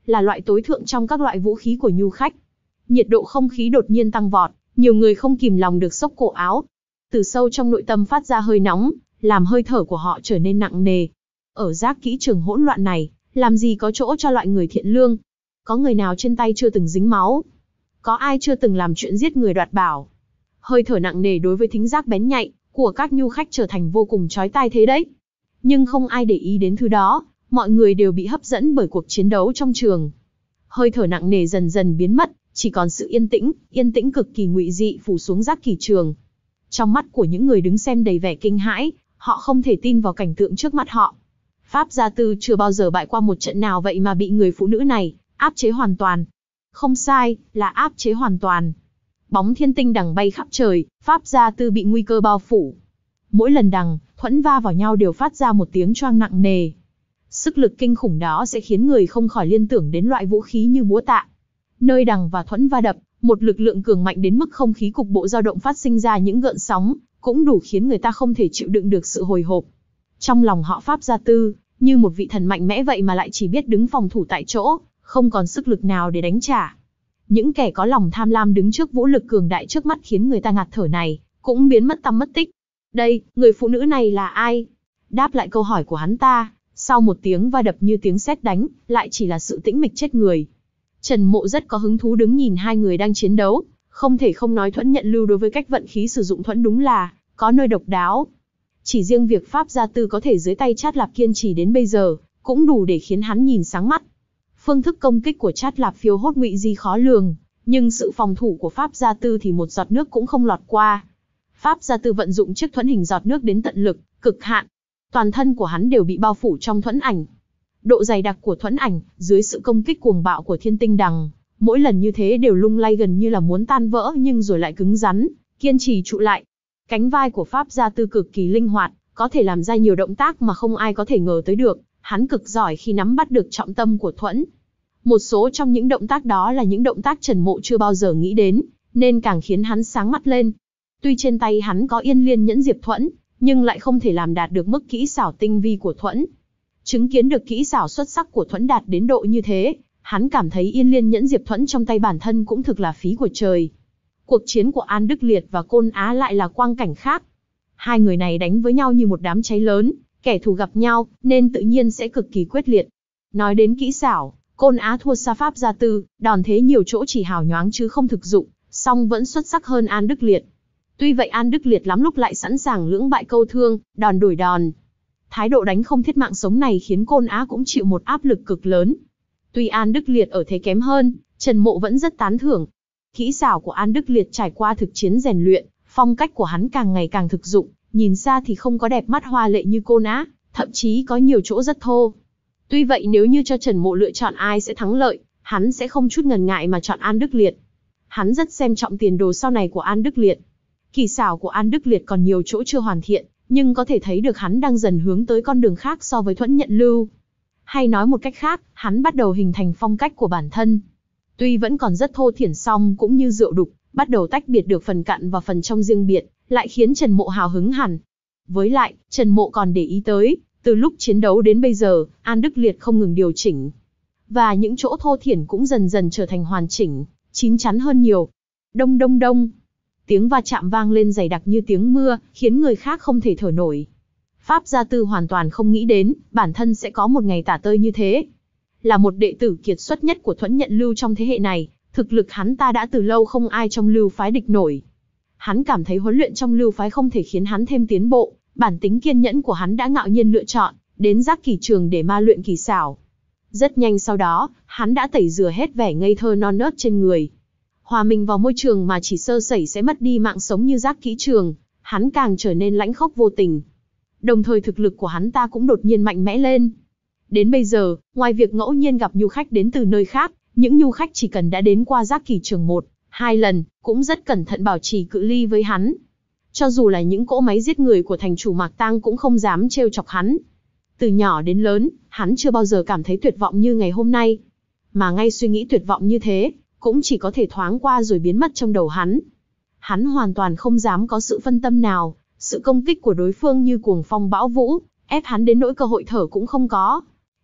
là loại tối thượng trong các loại vũ khí của nhu khách. Nhiệt độ không khí đột nhiên tăng vọt, nhiều người không kìm lòng được xốc cổ áo. Từ sâu trong nội tâm phát ra hơi nóng, làm hơi thở của họ trở nên nặng nề. Ở giác kỹ trường hỗn loạn này, làm gì có chỗ cho loại người thiện lương? Có người nào trên tay chưa từng dính máu? Có ai chưa từng làm chuyện giết người đoạt bảo? Hơi thở nặng nề đối với thính giác bén nhạy của các nhu khách trở thành vô cùng chói tai thế đấy. Nhưng không ai để ý đến thứ đó, mọi người đều bị hấp dẫn bởi cuộc chiến đấu trong trường. Hơi thở nặng nề dần dần biến mất, chỉ còn sự yên tĩnh, yên tĩnh cực kỳ ngụy dị phủ xuống giác kỷ trường. Trong mắt của những người đứng xem đầy vẻ kinh hãi, họ không thể tin vào cảnh tượng trước mắt họ. Pháp Gia Tư chưa bao giờ bại qua một trận nào vậy mà bị người phụ nữ này áp chế hoàn toàn. Không sai, là áp chế hoàn toàn. Bóng thiên tinh đằng bay khắp trời, Pháp Gia Tư bị nguy cơ bao phủ. Mỗi lần đằng, thuẫn va vào nhau đều phát ra một tiếng choang nặng nề. Sức lực kinh khủng đó sẽ khiến người không khỏi liên tưởng đến loại vũ khí như búa tạ. Nơi đằng và thuẫn va đập, một lực lượng cường mạnh đến mức không khí cục bộ dao động phát sinh ra những gợn sóng, cũng đủ khiến người ta không thể chịu đựng được sự hồi hộp. Trong lòng họ Pháp Gia Tư, như một vị thần mạnh mẽ vậy mà lại chỉ biết đứng phòng thủ tại chỗ, không còn sức lực nào để đánh trả. Những kẻ có lòng tham lam đứng trước vũ lực cường đại trước mắt khiến người ta ngạt thở này, cũng biến mất tăm mất tích. Đây, người phụ nữ này là ai? Đáp lại câu hỏi của hắn ta, sau một tiếng va đập như tiếng sét đánh, lại chỉ là sự tĩnh mịch chết người. Trần Mộ rất có hứng thú đứng nhìn hai người đang chiến đấu, không thể không nói thuẫn nhận lưu đối với cách vận khí sử dụng thuẫn đúng là có nơi độc đáo. Chỉ riêng việc Pháp Gia Tư có thể dưới tay Trát Lạp kiên trì đến bây giờ, cũng đủ để khiến hắn nhìn sáng mắt. Phương thức công kích của Trát Lạp phiêu hốt ngụy di khó lường, nhưng sự phòng thủ của Pháp Gia Tư thì một giọt nước cũng không lọt qua. Pháp Gia Tư vận dụng chiếc thuẫn hình giọt nước đến tận lực, cực hạn. Toàn thân của hắn đều bị bao phủ trong thuẫn ảnh. Độ dày đặc của thuẫn ảnh, dưới sự công kích cuồng bạo của thiên tinh đằng, mỗi lần như thế đều lung lay gần như là muốn tan vỡ nhưng rồi lại cứng rắn, kiên trì trụ lại. Cánh vai của Pháp Gia Tư cực kỳ linh hoạt, có thể làm ra nhiều động tác mà không ai có thể ngờ tới được. Hắn cực giỏi khi nắm bắt được trọng tâm của thuẫn. Một số trong những động tác đó là những động tác Trần Mộ chưa bao giờ nghĩ đến, nên càng khiến hắn sáng mắt lên. Tuy trên tay hắn có Yên Liên Nhẫn Diệp Thuẫn, nhưng lại không thể làm đạt được mức kỹ xảo tinh vi của thuẫn. Chứng kiến được kỹ xảo xuất sắc của thuẫn đạt đến độ như thế, hắn cảm thấy Yên Liên Nhẫn Diệp Thuẫn trong tay bản thân cũng thực là phí của trời. Cuộc chiến của An Đức Liệt và Côn Á lại là quang cảnh khác. Hai người này đánh với nhau như một đám cháy lớn, kẻ thù gặp nhau, nên tự nhiên sẽ cực kỳ quyết liệt. Nói đến kỹ xảo, Côn Á thua xa Pháp Gia Tư, đòn thế nhiều chỗ chỉ hào nhoáng chứ không thực dụng, song vẫn xuất sắc hơn An Đức Liệt. Tuy vậy An Đức Liệt lắm lúc lại sẵn sàng lưỡng bại câu thương, đòn đổi đòn. Thái độ đánh không thiết mạng sống này khiến Côn Á cũng chịu một áp lực cực lớn. Tuy An Đức Liệt ở thế kém hơn, Trần Mộ vẫn rất tán thưởng. Kỹ xảo của An Đức Liệt trải qua thực chiến rèn luyện, phong cách của hắn càng ngày càng thực dụng, nhìn xa thì không có đẹp mắt hoa lệ như Côn Á, thậm chí có nhiều chỗ rất thô. Tuy vậy nếu như cho Trần Mộ lựa chọn ai sẽ thắng lợi, hắn sẽ không chút ngần ngại mà chọn An Đức Liệt. Hắn rất xem trọng tiền đồ sau này của An Đức Liệt. Kỳ xảo của An Đức Liệt còn nhiều chỗ chưa hoàn thiện, nhưng có thể thấy được hắn đang dần hướng tới con đường khác so với thuẫn nhận lưu. Hay nói một cách khác, hắn bắt đầu hình thành phong cách của bản thân. Tuy vẫn còn rất thô thiển song cũng như rượu đục, bắt đầu tách biệt được phần cặn và phần trong riêng biệt, lại khiến Trần Mộ hào hứng hẳn. Với lại, Trần Mộ còn để ý tới, từ lúc chiến đấu đến bây giờ, An Đức Liệt không ngừng điều chỉnh. Và những chỗ thô thiển cũng dần dần trở thành hoàn chỉnh, chín chắn hơn nhiều. Đông đông đông. Tiếng va chạm vang lên dày đặc như tiếng mưa, khiến người khác không thể thở nổi. Pháp Gia Tư hoàn toàn không nghĩ đến, bản thân sẽ có một ngày tả tơi như thế. Là một đệ tử kiệt xuất nhất của thuẫn nhận lưu trong thế hệ này, thực lực hắn ta đã từ lâu không ai trong lưu phái địch nổi. Hắn cảm thấy huấn luyện trong lưu phái không thể khiến hắn thêm tiến bộ, bản tính kiên nhẫn của hắn đã ngạo nhiên lựa chọn, đến giác kỳ trường để ma luyện kỳ xảo. Rất nhanh sau đó, hắn đã tẩy rửa hết vẻ ngây thơ non nớt trên người. Hòa mình vào môi trường mà chỉ sơ sẩy sẽ mất đi mạng sống như giác kỹ trường, hắn càng trở nên lãnh khốc vô tình. Đồng thời thực lực của hắn ta cũng đột nhiên mạnh mẽ lên. Đến bây giờ, ngoài việc ngẫu nhiên gặp nhu khách đến từ nơi khác, những nhu khách chỉ cần đã đến qua giác kỳ trường một, hai lần, cũng rất cẩn thận bảo trì cự ly với hắn. Cho dù là những cỗ máy giết người của thành chủ Mạc Tang cũng không dám trêu chọc hắn. Từ nhỏ đến lớn, hắn chưa bao giờ cảm thấy tuyệt vọng như ngày hôm nay. Mà ngay suy nghĩ tuyệt vọng như thế, cũng chỉ có thể thoáng qua rồi biến mất trong đầu hắn. Hắn hoàn toàn không dám có sự phân tâm nào, sự công kích của đối phương như cuồng phong bão vũ, ép hắn đến nỗi cơ hội thở cũng không có.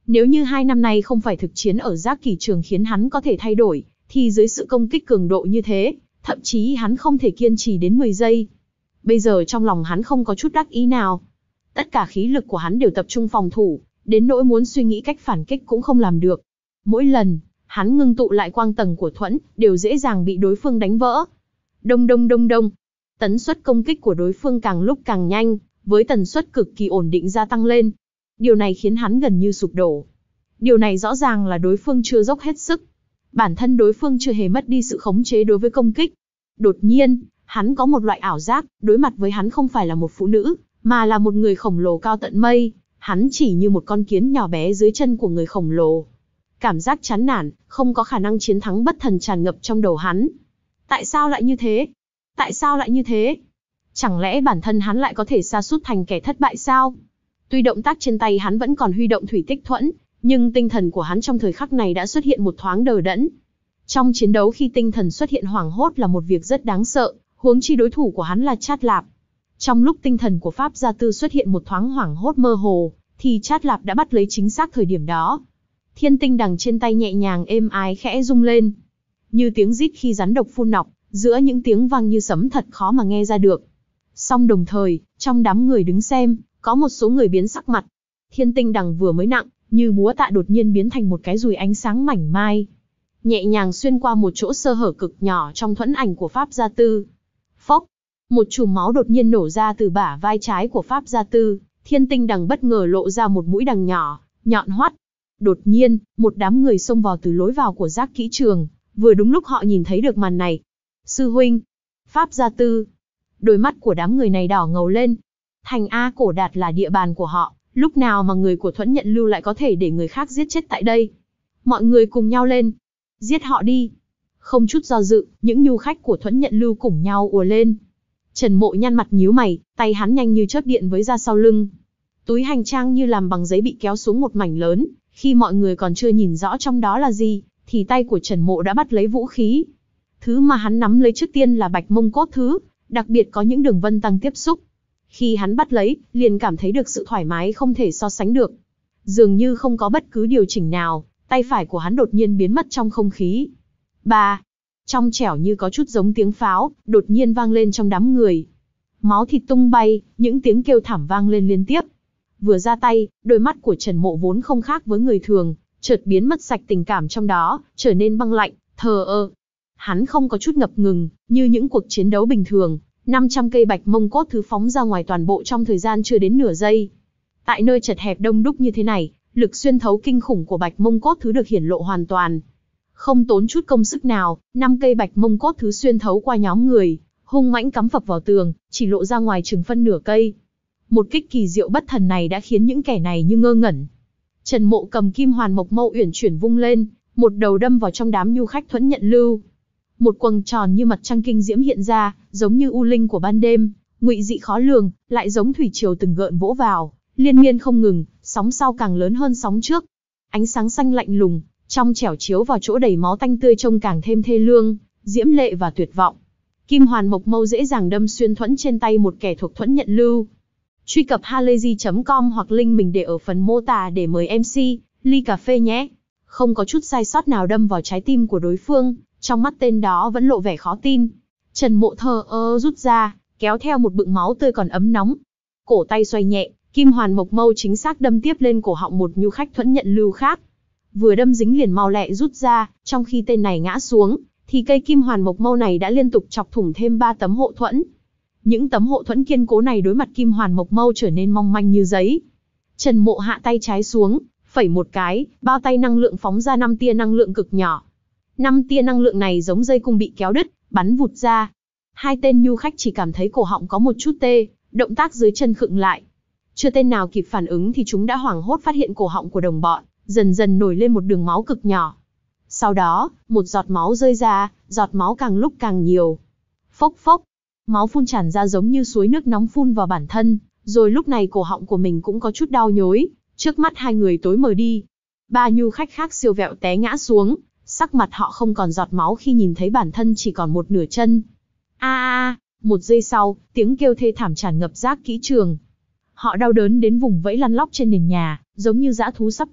Nếu như hai năm nay không phải thực chiến ở Giác Kỷ Trường khiến hắn có thể thay đổi, thì dưới sự công kích cường độ như thế, thậm chí hắn không thể kiên trì đến mười giây. Bây giờ trong lòng hắn không có chút đắc ý nào. Tất cả khí lực của hắn đều tập trung phòng thủ, đến nỗi muốn suy nghĩ cách phản kích cũng không làm được. Mỗi lần, hắn ngưng tụ lại quang tầng của thuẫn, đều dễ dàng bị đối phương đánh vỡ. Đông đông đông đông. Tấn suất công kích của đối phương càng lúc càng nhanh, với tần suất cực kỳ ổn định gia tăng lên. Điều này khiến hắn gần như sụp đổ. Điều này rõ ràng là đối phương chưa dốc hết sức. Bản thân đối phương chưa hề mất đi sự khống chế đối với công kích. Đột nhiên, hắn có một loại ảo giác, đối mặt với hắn không phải là một phụ nữ, mà là một người khổng lồ cao tận mây. Hắn chỉ như một con kiến nhỏ bé dưới chân của người khổng lồ. Cảm giác chán nản, không có khả năng chiến thắng bất thần tràn ngập trong đầu hắn. Tại sao lại như thế? Tại sao lại như thế? Chẳng lẽ bản thân hắn lại có thể sa sút thành kẻ thất bại sao? Tuy động tác trên tay hắn vẫn còn huy động thủy tích thuẫn, nhưng tinh thần của hắn trong thời khắc này đã xuất hiện một thoáng đờ đẫn. Trong chiến đấu khi tinh thần xuất hiện hoảng hốt là một việc rất đáng sợ, huống chi đối thủ của hắn là Trát Lạp. Trong lúc tinh thần của Pháp Gia Tư xuất hiện một thoáng hoảng hốt mơ hồ, thì Trát Lạp đã bắt lấy chính xác thời điểm đó. Thiên tinh đằng trên tay nhẹ nhàng êm ái khẽ rung lên. Như tiếng rít khi rắn độc phun nọc, giữa những tiếng vang như sấm thật khó mà nghe ra được. Song đồng thời, trong đám người đứng xem, có một số người biến sắc mặt. Thiên tinh đằng vừa mới nặng, như búa tạ đột nhiên biến thành một cái dùi ánh sáng mảnh mai. Nhẹ nhàng xuyên qua một chỗ sơ hở cực nhỏ trong thuẫn ảnh của Pháp Gia Tư. Phốc! Một chùm máu đột nhiên nổ ra từ bả vai trái của Pháp Gia Tư. Thiên tinh đằng bất ngờ lộ ra một mũi đằng nhỏ, nhọn hoắt. Đột nhiên, một đám người xông vào từ lối vào của Giác Kỹ Trường. Vừa đúng lúc họ nhìn thấy được màn này. Sư huynh! Pháp Gia Tư! Đôi mắt của đám người này đỏ ngầu lên. Thành A Cổ Đạt là địa bàn của họ, lúc nào mà người của Thuẫn Nhận Lưu lại có thể để người khác giết chết tại đây? Mọi người cùng nhau lên. Giết họ đi! Không chút do dự, những nhu khách của Thuẫn Nhận Lưu cùng nhau ùa lên. Trần Mộ nhăn mặt nhíu mày, tay hắn nhanh như chớp điện với ra sau lưng. Túi hành trang như làm bằng giấy bị kéo xuống một mảnh lớn, khi mọi người còn chưa nhìn rõ trong đó là gì, thì tay của Trần Mộ đã bắt lấy vũ khí. Thứ mà hắn nắm lấy trước tiên là Bạch Mông Cốt Thứ, đặc biệt có những đường vân tăng tiếp xúc. Khi hắn bắt lấy, liền cảm thấy được sự thoải mái không thể so sánh được. Dường như không có bất cứ điều chỉnh nào, tay phải của hắn đột nhiên biến mất trong không khí. Ba, trong trẻo như có chút giống tiếng pháo, đột nhiên vang lên trong đám người. Máu thịt tung bay, những tiếng kêu thảm vang lên liên tiếp. Vừa ra tay, đôi mắt của Trần Mộ vốn không khác với người thường, chợt biến mất sạch tình cảm trong đó, trở nên băng lạnh, thờ ơ. Hắn không có chút ngập ngừng, như những cuộc chiến đấu bình thường, năm trăm cây Bạch Mông Cốt Thứ phóng ra ngoài toàn bộ trong thời gian chưa đến nửa giây. Tại nơi chật hẹp đông đúc như thế này, lực xuyên thấu kinh khủng của Bạch Mông Cốt Thứ được hiển lộ hoàn toàn. Không tốn chút công sức nào, năm cây Bạch Mông Cốt Thứ xuyên thấu qua nhóm người, hung mãnh cắm phập vào tường, chỉ lộ ra ngoài chừng phân nửa cây. Một kích kỳ diệu bất thần này đã khiến những kẻ này như ngơ ngẩn. Trần Mộ cầm Kim Hoàn Mộc Mâu uyển chuyển vung lên, một đầu đâm vào trong đám nhu khách Thuẫn Nhận Lưu. Một quầng tròn như mặt trăng kinh diễm hiện ra, giống như u linh của ban đêm, ngụy dị khó lường, lại giống thủy triều từng gợn vỗ vào, liên miên không ngừng, sóng sau càng lớn hơn sóng trước. Ánh sáng xanh lạnh lùng, trong trẻo chiếu vào chỗ đầy máu tanh tươi trông càng thêm thê lương, diễm lệ và tuyệt vọng. Kim Hoàn Mộc Mâu dễ dàng đâm xuyên thuẫn trên tay một kẻ thuộc Thuẫn Nhận Lưu. Truy cập halayzi chấm com hoặc link mình để ở phần mô tả để mời em xê, ly cà phê nhé. Không có chút sai sót nào đâm vào trái tim của đối phương, trong mắt tên đó vẫn lộ vẻ khó tin. Trần Mộ thờ ơ rút ra, kéo theo một bựng máu tươi còn ấm nóng. Cổ tay xoay nhẹ, Kim Hoàn Mộc Mâu chính xác đâm tiếp lên cổ họng một nhu khách Thuẫn Nhận Lưu khác. Vừa đâm dính liền mau lẹ rút ra, trong khi tên này ngã xuống, thì cây Kim Hoàn Mộc Mâu này đã liên tục chọc thủng thêm ba tấm hộ thuẫn. Những tấm hộ thuẫn kiên cố này đối mặt Kim Hoàn Mộc Mâu trở nên mong manh như giấy. Trần Mộ hạ tay trái xuống, phẩy một cái, bao tay năng lượng phóng ra năm tia năng lượng cực nhỏ. Năm tia năng lượng này giống dây cung bị kéo đứt, bắn vụt ra. Hai tên nhu khách chỉ cảm thấy cổ họng có một chút tê, động tác dưới chân khựng lại. Chưa tên nào kịp phản ứng thì chúng đã hoảng hốt phát hiện cổ họng của đồng bọn dần dần nổi lên một đường máu cực nhỏ. Sau đó, một giọt máu rơi ra, giọt máu càng lúc càng nhiều. Phốc phốc, máu phun tràn ra giống như suối nước nóng phun vào bản thân, rồi lúc này cổ họng của mình cũng có chút đau nhói, trước mắt hai người tối mờ đi. Ba nhu khách khác siêu vẹo té ngã xuống, sắc mặt họ không còn giọt máu khi nhìn thấy bản thân chỉ còn một nửa chân. A a, một giây sau, tiếng kêu thê thảm tràn ngập Giác Kỹ Trường. Họ đau đớn đến vùng vẫy lăn lóc trên nền nhà, giống như dã thú sắp chết,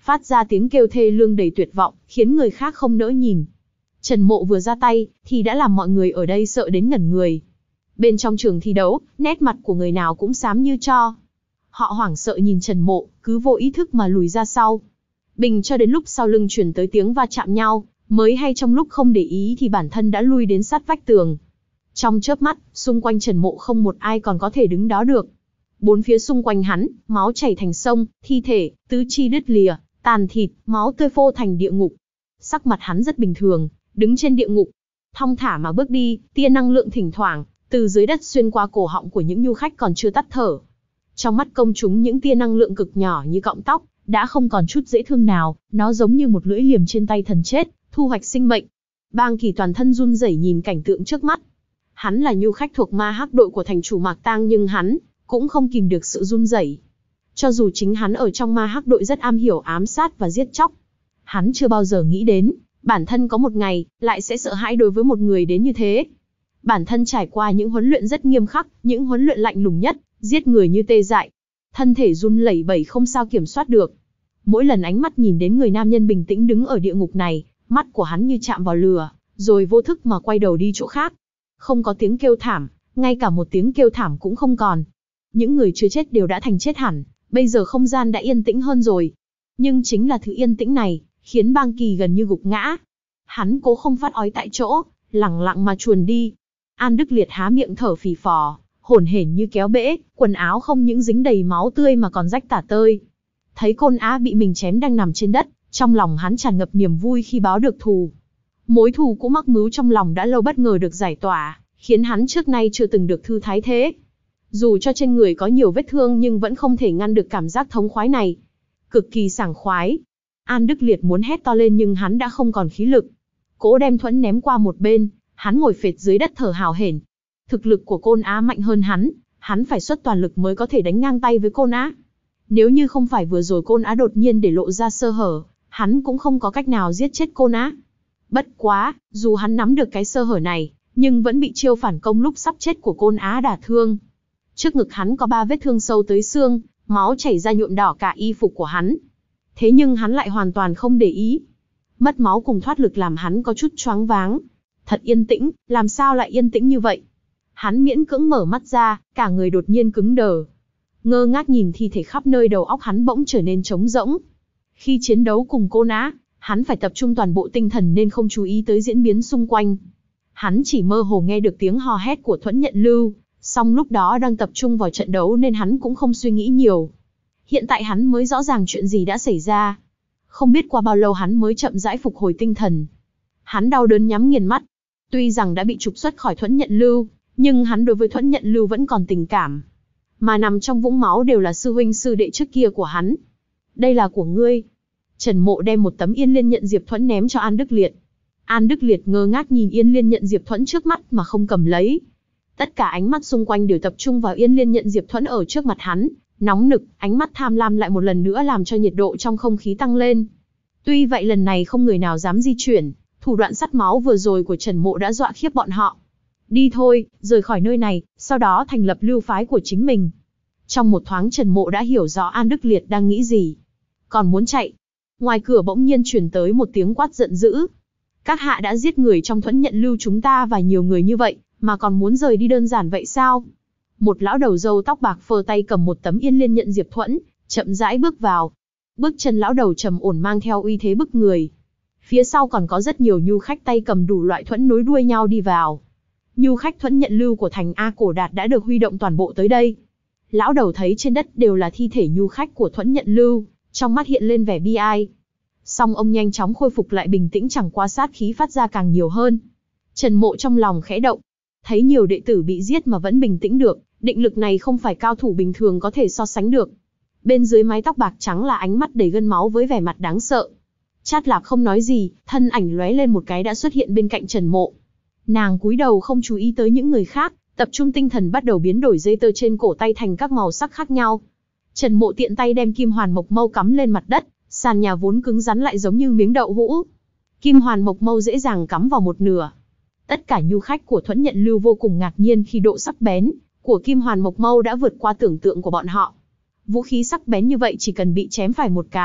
phát ra tiếng kêu thê lương đầy tuyệt vọng, khiến người khác không nỡ nhìn. Trần Mộ vừa ra tay, thì đã làm mọi người ở đây sợ đến ngẩn người. Bên trong trường thi đấu, nét mặt của người nào cũng xám như tro. Họ hoảng sợ nhìn Trần Mộ, cứ vô ý thức mà lùi ra sau. Bình cho đến lúc sau lưng truyền tới tiếng va chạm nhau, mới hay trong lúc không để ý thì bản thân đã lui đến sát vách tường. Trong chớp mắt, xung quanh Trần Mộ không một ai còn có thể đứng đó được. Bốn phía xung quanh hắn, máu chảy thành sông, thi thể, tứ chi đứt lìa, tàn thịt, máu tươi phô thành địa ngục. Sắc mặt hắn rất bình thường, đứng trên địa ngục, thong thả mà bước đi, tia năng lượng thỉnh thoảng từ dưới đất xuyên qua cổ họng của những nhu khách còn chưa tắt thở. Trong mắt công chúng những tia năng lượng cực nhỏ như cọng tóc, đã không còn chút dễ thương nào, nó giống như một lưỡi liềm trên tay thần chết, thu hoạch sinh mệnh. Bang Kỳ toàn thân run rẩy nhìn cảnh tượng trước mắt. Hắn là nhu khách thuộc ma hắc đội của thành chủ Mạc Tang nhưng hắn cũng không kìm được sự run rẩy. Cho dù chính hắn ở trong ma hắc đội rất am hiểu ám sát và giết chóc, hắn chưa bao giờ nghĩ đến, bản thân có một ngày, lại sẽ sợ hãi đối với một người đến như thế. Bản thân trải qua những huấn luyện rất nghiêm khắc, những huấn luyện lạnh lùng nhất, giết người như tê dại. Thân thể run lẩy bẩy không sao kiểm soát được. Mỗi lần ánh mắt nhìn đến người nam nhân bình tĩnh đứng ở địa ngục này, mắt của hắn như chạm vào lửa, rồi vô thức mà quay đầu đi chỗ khác. Không có tiếng kêu thảm, ngay cả một tiếng kêu thảm cũng không còn. Những người chưa chết đều đã thành chết hẳn, bây giờ không gian đã yên tĩnh hơn rồi. Nhưng chính là thứ yên tĩnh này, khiến Bang Kỳ gần như gục ngã. Hắn cố không phát ói tại chỗ, lẳng lặng mà chuồn đi. An Đức Liệt há miệng thở phì phò, hổn hển như kéo bể, quần áo không những dính đầy máu tươi mà còn rách tả tơi. Thấy Côn Á bị mình chém đang nằm trên đất, trong lòng hắn tràn ngập niềm vui khi báo được thù. Mối thù cũ mắc mứu trong lòng đã lâu bất ngờ được giải tỏa, khiến hắn trước nay chưa từng được thư thái thế. Dù cho trên người có nhiều vết thương nhưng vẫn không thể ngăn được cảm giác thống khoái này. Cực kỳ sảng khoái. An Đức Liệt muốn hét to lên nhưng hắn đã không còn khí lực. Cố đem thuẫn ném qua một bên, hắn ngồi phệt dưới đất thở hào hển. Thực lực của Côn Á mạnh hơn hắn, hắn phải xuất toàn lực mới có thể đánh ngang tay với Côn Á. Nếu như không phải vừa rồi Côn Á đột nhiên để lộ ra sơ hở, hắn cũng không có cách nào giết chết Côn Á. Bất quá, dù hắn nắm được cái sơ hở này, nhưng vẫn bị chiêu phản công lúc sắp chết của Côn Á đả thương. Trước ngực hắn có ba vết thương sâu tới xương, máu chảy ra nhuộm đỏ cả y phục của hắn. Thế nhưng hắn lại hoàn toàn không để ý. Mất máu cùng thoát lực làm hắn có chút choáng váng. Thật yên tĩnh, làm sao lại yên tĩnh như vậy? Hắn miễn cưỡng mở mắt ra, cả người đột nhiên cứng đờ. Ngơ ngác nhìn thi thể khắp nơi, đầu óc hắn bỗng trở nên trống rỗng. Khi chiến đấu cùng Côn Á, hắn phải tập trung toàn bộ tinh thần nên không chú ý tới diễn biến xung quanh. Hắn chỉ mơ hồ nghe được tiếng hò hét của Thuẫn Nhận Lưu, song lúc đó đang tập trung vào trận đấu nên hắn cũng không suy nghĩ nhiều. Hiện tại hắn mới rõ ràng chuyện gì đã xảy ra. Không biết qua bao lâu hắn mới chậm rãi phục hồi tinh thần. Hắn đau đớn nhắm nghiền mắt. Tuy rằng đã bị trục xuất khỏi Thuẫn Nhận Lưu, nhưng hắn đối với Thuẫn Nhận Lưu vẫn còn tình cảm. Mà nằm trong vũng máu đều là sư huynh sư đệ trước kia của hắn. Đây là của ngươi. Trần Mộ đem một tấm Yên Liên Nhận Diệp Thuẫn ném cho An Đức Liệt. An Đức Liệt ngơ ngác nhìn Yên Liên Nhận Diệp Thuẫn trước mắt mà không cầm lấy. Tất cả ánh mắt xung quanh đều tập trung vào Yên Liên Nhận Diệp Thuẫn ở trước mặt hắn, nóng nực, ánh mắt tham lam lại một lần nữa làm cho nhiệt độ trong không khí tăng lên. Tuy vậy lần này không người nào dám di chuyển, thủ đoạn sắt máu vừa rồi của Trần Mộ đã dọa khiếp bọn họ. Đi thôi, rời khỏi nơi này, sau đó thành lập lưu phái của chính mình. Trong một thoáng Trần Mộ đã hiểu rõ An Đức Liệt đang nghĩ gì. Còn muốn chạy. Ngoài cửa bỗng nhiên truyền tới một tiếng quát giận dữ. Các hạ đã giết người trong Thuẫn Nhận Lưu chúng ta và nhiều người như vậy, mà còn muốn rời đi đơn giản vậy sao? Một lão đầu râu tóc bạc phơ tay cầm một tấm Yên Liên Nhận Diệp Thuẫn, chậm rãi bước vào. Bước chân lão đầu trầm ổn mang theo uy thế bức người. Phía sau còn có rất nhiều nhu khách tay cầm đủ loại thuẫn nối đuôi nhau đi vào. Nhu khách Thuẫn Nhận Lưu của thành A Cổ Đạt đã được huy động toàn bộ tới đây. Lão đầu thấy trên đất đều là thi thể nhu khách của Thuẫn Nhận Lưu, trong mắt hiện lên vẻ bi ai. Song ông nhanh chóng khôi phục lại bình tĩnh, chẳng qua sát khí phát ra càng nhiều hơn. Trần Mộ trong lòng khẽ động. Thấy nhiều đệ tử bị giết mà vẫn bình tĩnh được, định lực này không phải cao thủ bình thường có thể so sánh được. Bên dưới mái tóc bạc trắng là ánh mắt đầy gân máu với vẻ mặt đáng sợ. Trát Lạp không nói gì, thân ảnh lóe lên một cái đã xuất hiện bên cạnh Trần Mộ. Nàng cúi đầu không chú ý tới những người khác, tập trung tinh thần bắt đầu biến đổi dây tơ trên cổ tay thành các màu sắc khác nhau. Trần Mộ tiện tay đem Kim Hoàn Mộc Mâu cắm lên mặt đất, sàn nhà vốn cứng rắn lại giống như miếng đậu hũ. Kim Hoàn Mộc Mâu dễ dàng cắm vào một nửa. Tất cả nhu khách của Thuẫn Nhận Lưu vô cùng ngạc nhiên khi độ sắc bén của Kim Hoàn Mộc Mâu đã vượt qua tưởng tượng của bọn họ. Vũ khí sắc bén như vậy chỉ cần bị chém phải một cái,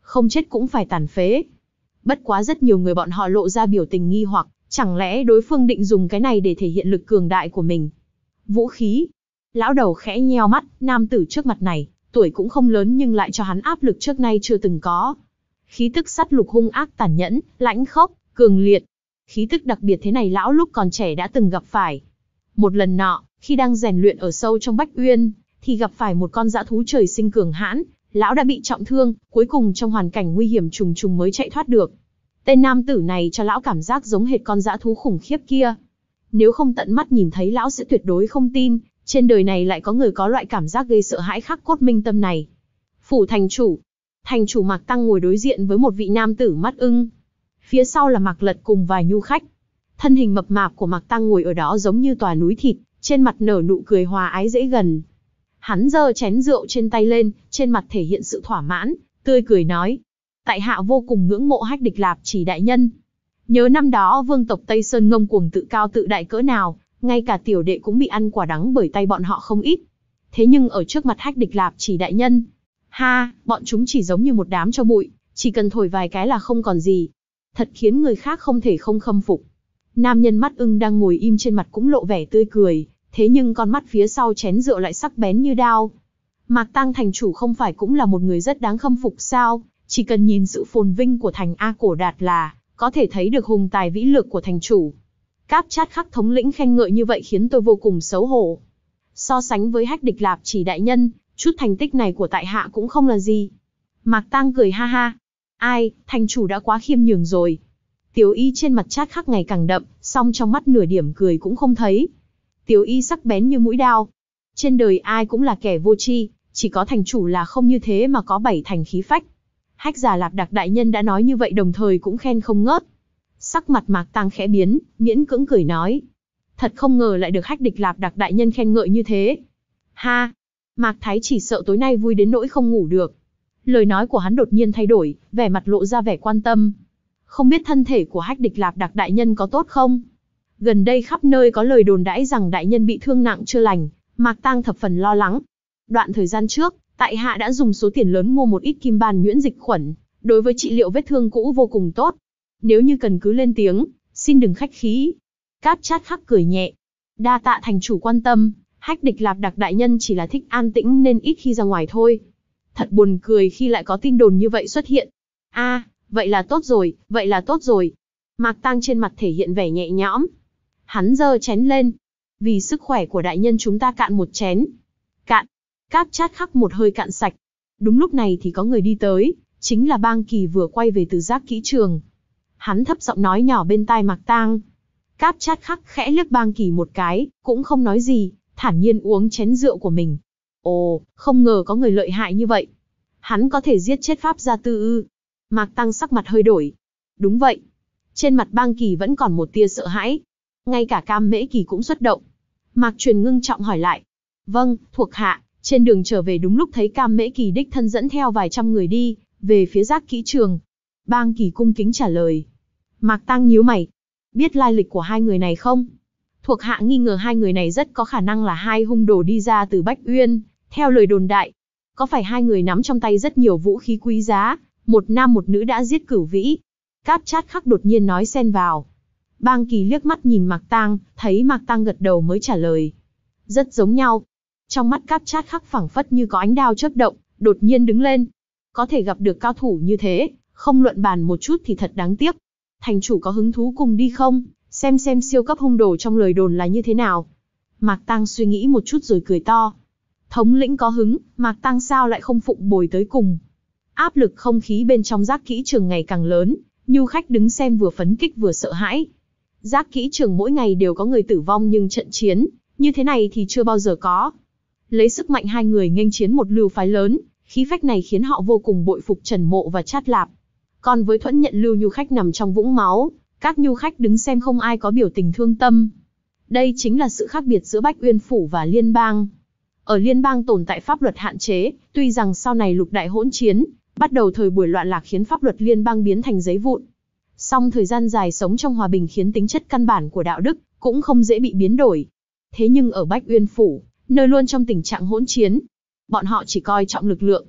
không chết cũng phải tàn phế. Bất quá rất nhiều người bọn họ lộ ra biểu tình nghi hoặc, chẳng lẽ đối phương định dùng cái này để thể hiện lực cường đại của mình. Vũ khí. Lão đầu khẽ nheo mắt, nam tử trước mặt này, tuổi cũng không lớn nhưng lại cho hắn áp lực trước nay chưa từng có. Khí tức sắt lục hung ác tàn nhẫn, lãnh khốc, cường liệt. Khí tức đặc biệt thế này lão lúc còn trẻ đã từng gặp phải. Một lần nọ, khi đang rèn luyện ở sâu trong Bách Uyên, thì gặp phải một con dã thú trời sinh cường hãn, lão đã bị trọng thương, cuối cùng trong hoàn cảnh nguy hiểm trùng trùng mới chạy thoát được. Tên nam tử này cho lão cảm giác giống hệt con dã thú khủng khiếp kia. Nếu không tận mắt nhìn thấy lão sẽ tuyệt đối không tin, trên đời này lại có người có loại cảm giác gây sợ hãi khắc cốt minh tâm này. Phủ thành chủ. Thành chủ Mạc Tăng ngồi đối diện với một vị nam tử mắt ưng. Phía sau là Mạc Lật cùng vài nhu khách. Thân hình mập mạp của Mạc Tăng ngồi ở đó giống như tòa núi thịt, trên mặt nở nụ cười hòa ái dễ gần. Hắn giơ chén rượu trên tay lên, trên mặt thể hiện sự thỏa mãn, tươi cười nói. Tại hạ vô cùng ngưỡng mộ Hách Địch Lạp Chỉ đại nhân. Nhớ năm đó vương tộc Tây Sơn ngông cuồng tự cao tự đại cỡ nào, ngay cả tiểu đệ cũng bị ăn quả đắng bởi tay bọn họ không ít. Thế nhưng ở trước mặt Hách Địch Lạp Chỉ đại nhân, ha, bọn chúng chỉ giống như một đám tro bụi, chỉ cần thổi vài cái là không còn gì. Thật khiến người khác không thể không khâm phục. Nam nhân mắt ưng đang ngồi im trên mặt cũng lộ vẻ tươi cười, thế nhưng con mắt phía sau chén rượu lại sắc bén như đao. Mạc Tăng thành chủ không phải cũng là một người rất đáng khâm phục sao? Chỉ cần nhìn sự phồn vinh của thành A Cổ Đạt là có thể thấy được hùng tài vĩ lược của thành chủ. Cáp Chát Khắc thống lĩnh khen ngợi như vậy khiến tôi vô cùng xấu hổ. So sánh với Hách Địch Lạp Chỉ đại nhân, chút thành tích này của tại hạ cũng không là gì. Mạc Tăng cười ha ha. Ai, thành chủ đã quá khiêm nhường rồi. Tiểu y trên mặt Chát Khắc ngày càng đậm, song trong mắt nửa điểm cười cũng không thấy. Tiểu y sắc bén như mũi đao. Trên đời ai cũng là kẻ vô tri, chỉ có thành chủ là không như thế mà có bảy thành khí phách. Hách Giả Lạp Đặc đại nhân đã nói như vậy đồng thời cũng khen không ngớt. Sắc mặt Mạc Tăng khẽ biến, miễn cưỡng cười nói. Thật không ngờ lại được Hách Địch Lạp Đặc đại nhân khen ngợi như thế. Ha! Mạc Thái chỉ sợ tối nay vui đến nỗi không ngủ được. Lời nói của hắn đột nhiên thay đổi, vẻ mặt lộ ra vẻ quan tâm. Không biết thân thể của Hách Địch Lạp Đặc đại nhân có tốt không? Gần đây khắp nơi có lời đồn đãi rằng đại nhân bị thương nặng chưa lành, Mạc Tăng thập phần lo lắng. Đoạn thời gian trước, tại hạ đã dùng số tiền lớn mua một ít kim ban nhuyễn dịch khuẩn, đối với trị liệu vết thương cũ vô cùng tốt. Nếu như cần cứ lên tiếng, xin đừng khách khí. Cáp Chát Khắc cười nhẹ. Đa tạ thành chủ quan tâm, Hách Địch Lạp Đặc đại nhân chỉ là thích an tĩnh nên ít khi ra ngoài thôi. Thật buồn cười khi lại có tin đồn như vậy xuất hiện. A, à, vậy là tốt rồi, vậy là tốt rồi. Mạc Tăng trên mặt thể hiện vẻ nhẹ nhõm. Hắn giơ chén lên. Vì sức khỏe của đại nhân chúng ta cạn một chén. Cạn. Cáp Chát Khắc một hơi cạn sạch. Đúng lúc này thì có người đi tới, chính là Bang Kỳ vừa quay về từ giác kỹ trường. Hắn thấp giọng nói nhỏ bên tai Mạc Tăng. Cáp Chát Khắc khẽ liếc Bang Kỳ một cái, cũng không nói gì, thản nhiên uống chén rượu của mình. Ồ, không ngờ có người lợi hại như vậy. Hắn có thể giết chết Pháp Gia Tư ư? Mạc Tăng sắc mặt hơi đổi. Đúng vậy. Trên mặt Bang Kỳ vẫn còn một tia sợ hãi. Ngay cả Cam Mễ Kỳ cũng xuất động. Mạc Truyền ngưng trọng hỏi lại. Vâng, thuộc hạ. Trên đường trở về đúng lúc thấy Cam Mễ Kỳ đích thân dẫn theo vài trăm người đi, về phía giác kỹ trường. Bang Kỳ cung kính trả lời. Mạc Tăng nhíu mày. Biết lai lịch của hai người này không? Thuộc hạ nghi ngờ hai người này rất có khả năng là hai hung đồ đi ra từ Bách Uyên, theo lời đồn đại. Có phải hai người nắm trong tay rất nhiều vũ khí quý giá, một nam một nữ đã giết Cửu Vĩ? Cáp Chát Khắc đột nhiên nói xen vào. Bang Kỳ liếc mắt nhìn Mạc Tăng, thấy Mạc Tăng gật đầu mới trả lời. Rất giống nhau. Trong mắt Cáp Chát Khắc phảng phất như có ánh đao chớp động, đột nhiên đứng lên. Có thể gặp được cao thủ như thế, không luận bàn một chút thì thật đáng tiếc. Thành chủ có hứng thú cùng đi không? Xem xem siêu cấp hung đồ trong lời đồn là như thế nào. Mạc Tăng suy nghĩ một chút rồi cười to. Thống lĩnh có hứng, Mạc Tăng sao lại không phụng bồi tới cùng. Áp lực không khí bên trong giác kỹ trường ngày càng lớn, nhu khách đứng xem vừa phấn kích vừa sợ hãi. Giác kỹ trường mỗi ngày đều có người tử vong nhưng trận chiến, như thế này thì chưa bao giờ có. Lấy sức mạnh hai người nghênh chiến một lưu phái lớn, khí phách này khiến họ vô cùng bội phục Trần Mộ và Chát Lạp. Còn với Thuẫn Nhận Lưu nhu khách nằm trong vũng máu, các nhu khách đứng xem không ai có biểu tình thương tâm. Đây chính là sự khác biệt giữa Bách Uyên Phủ và Liên bang. Ở Liên bang tồn tại pháp luật hạn chế, tuy rằng sau này lục đại hỗn chiến, bắt đầu thời buổi loạn lạc khiến pháp luật liên bang biến thành giấy vụn. Song thời gian dài sống trong hòa bình khiến tính chất căn bản của đạo đức cũng không dễ bị biến đổi. Thế nhưng ở Bách Uyên Phủ, nơi luôn trong tình trạng hỗn chiến, bọn họ chỉ coi trọng lực lượng.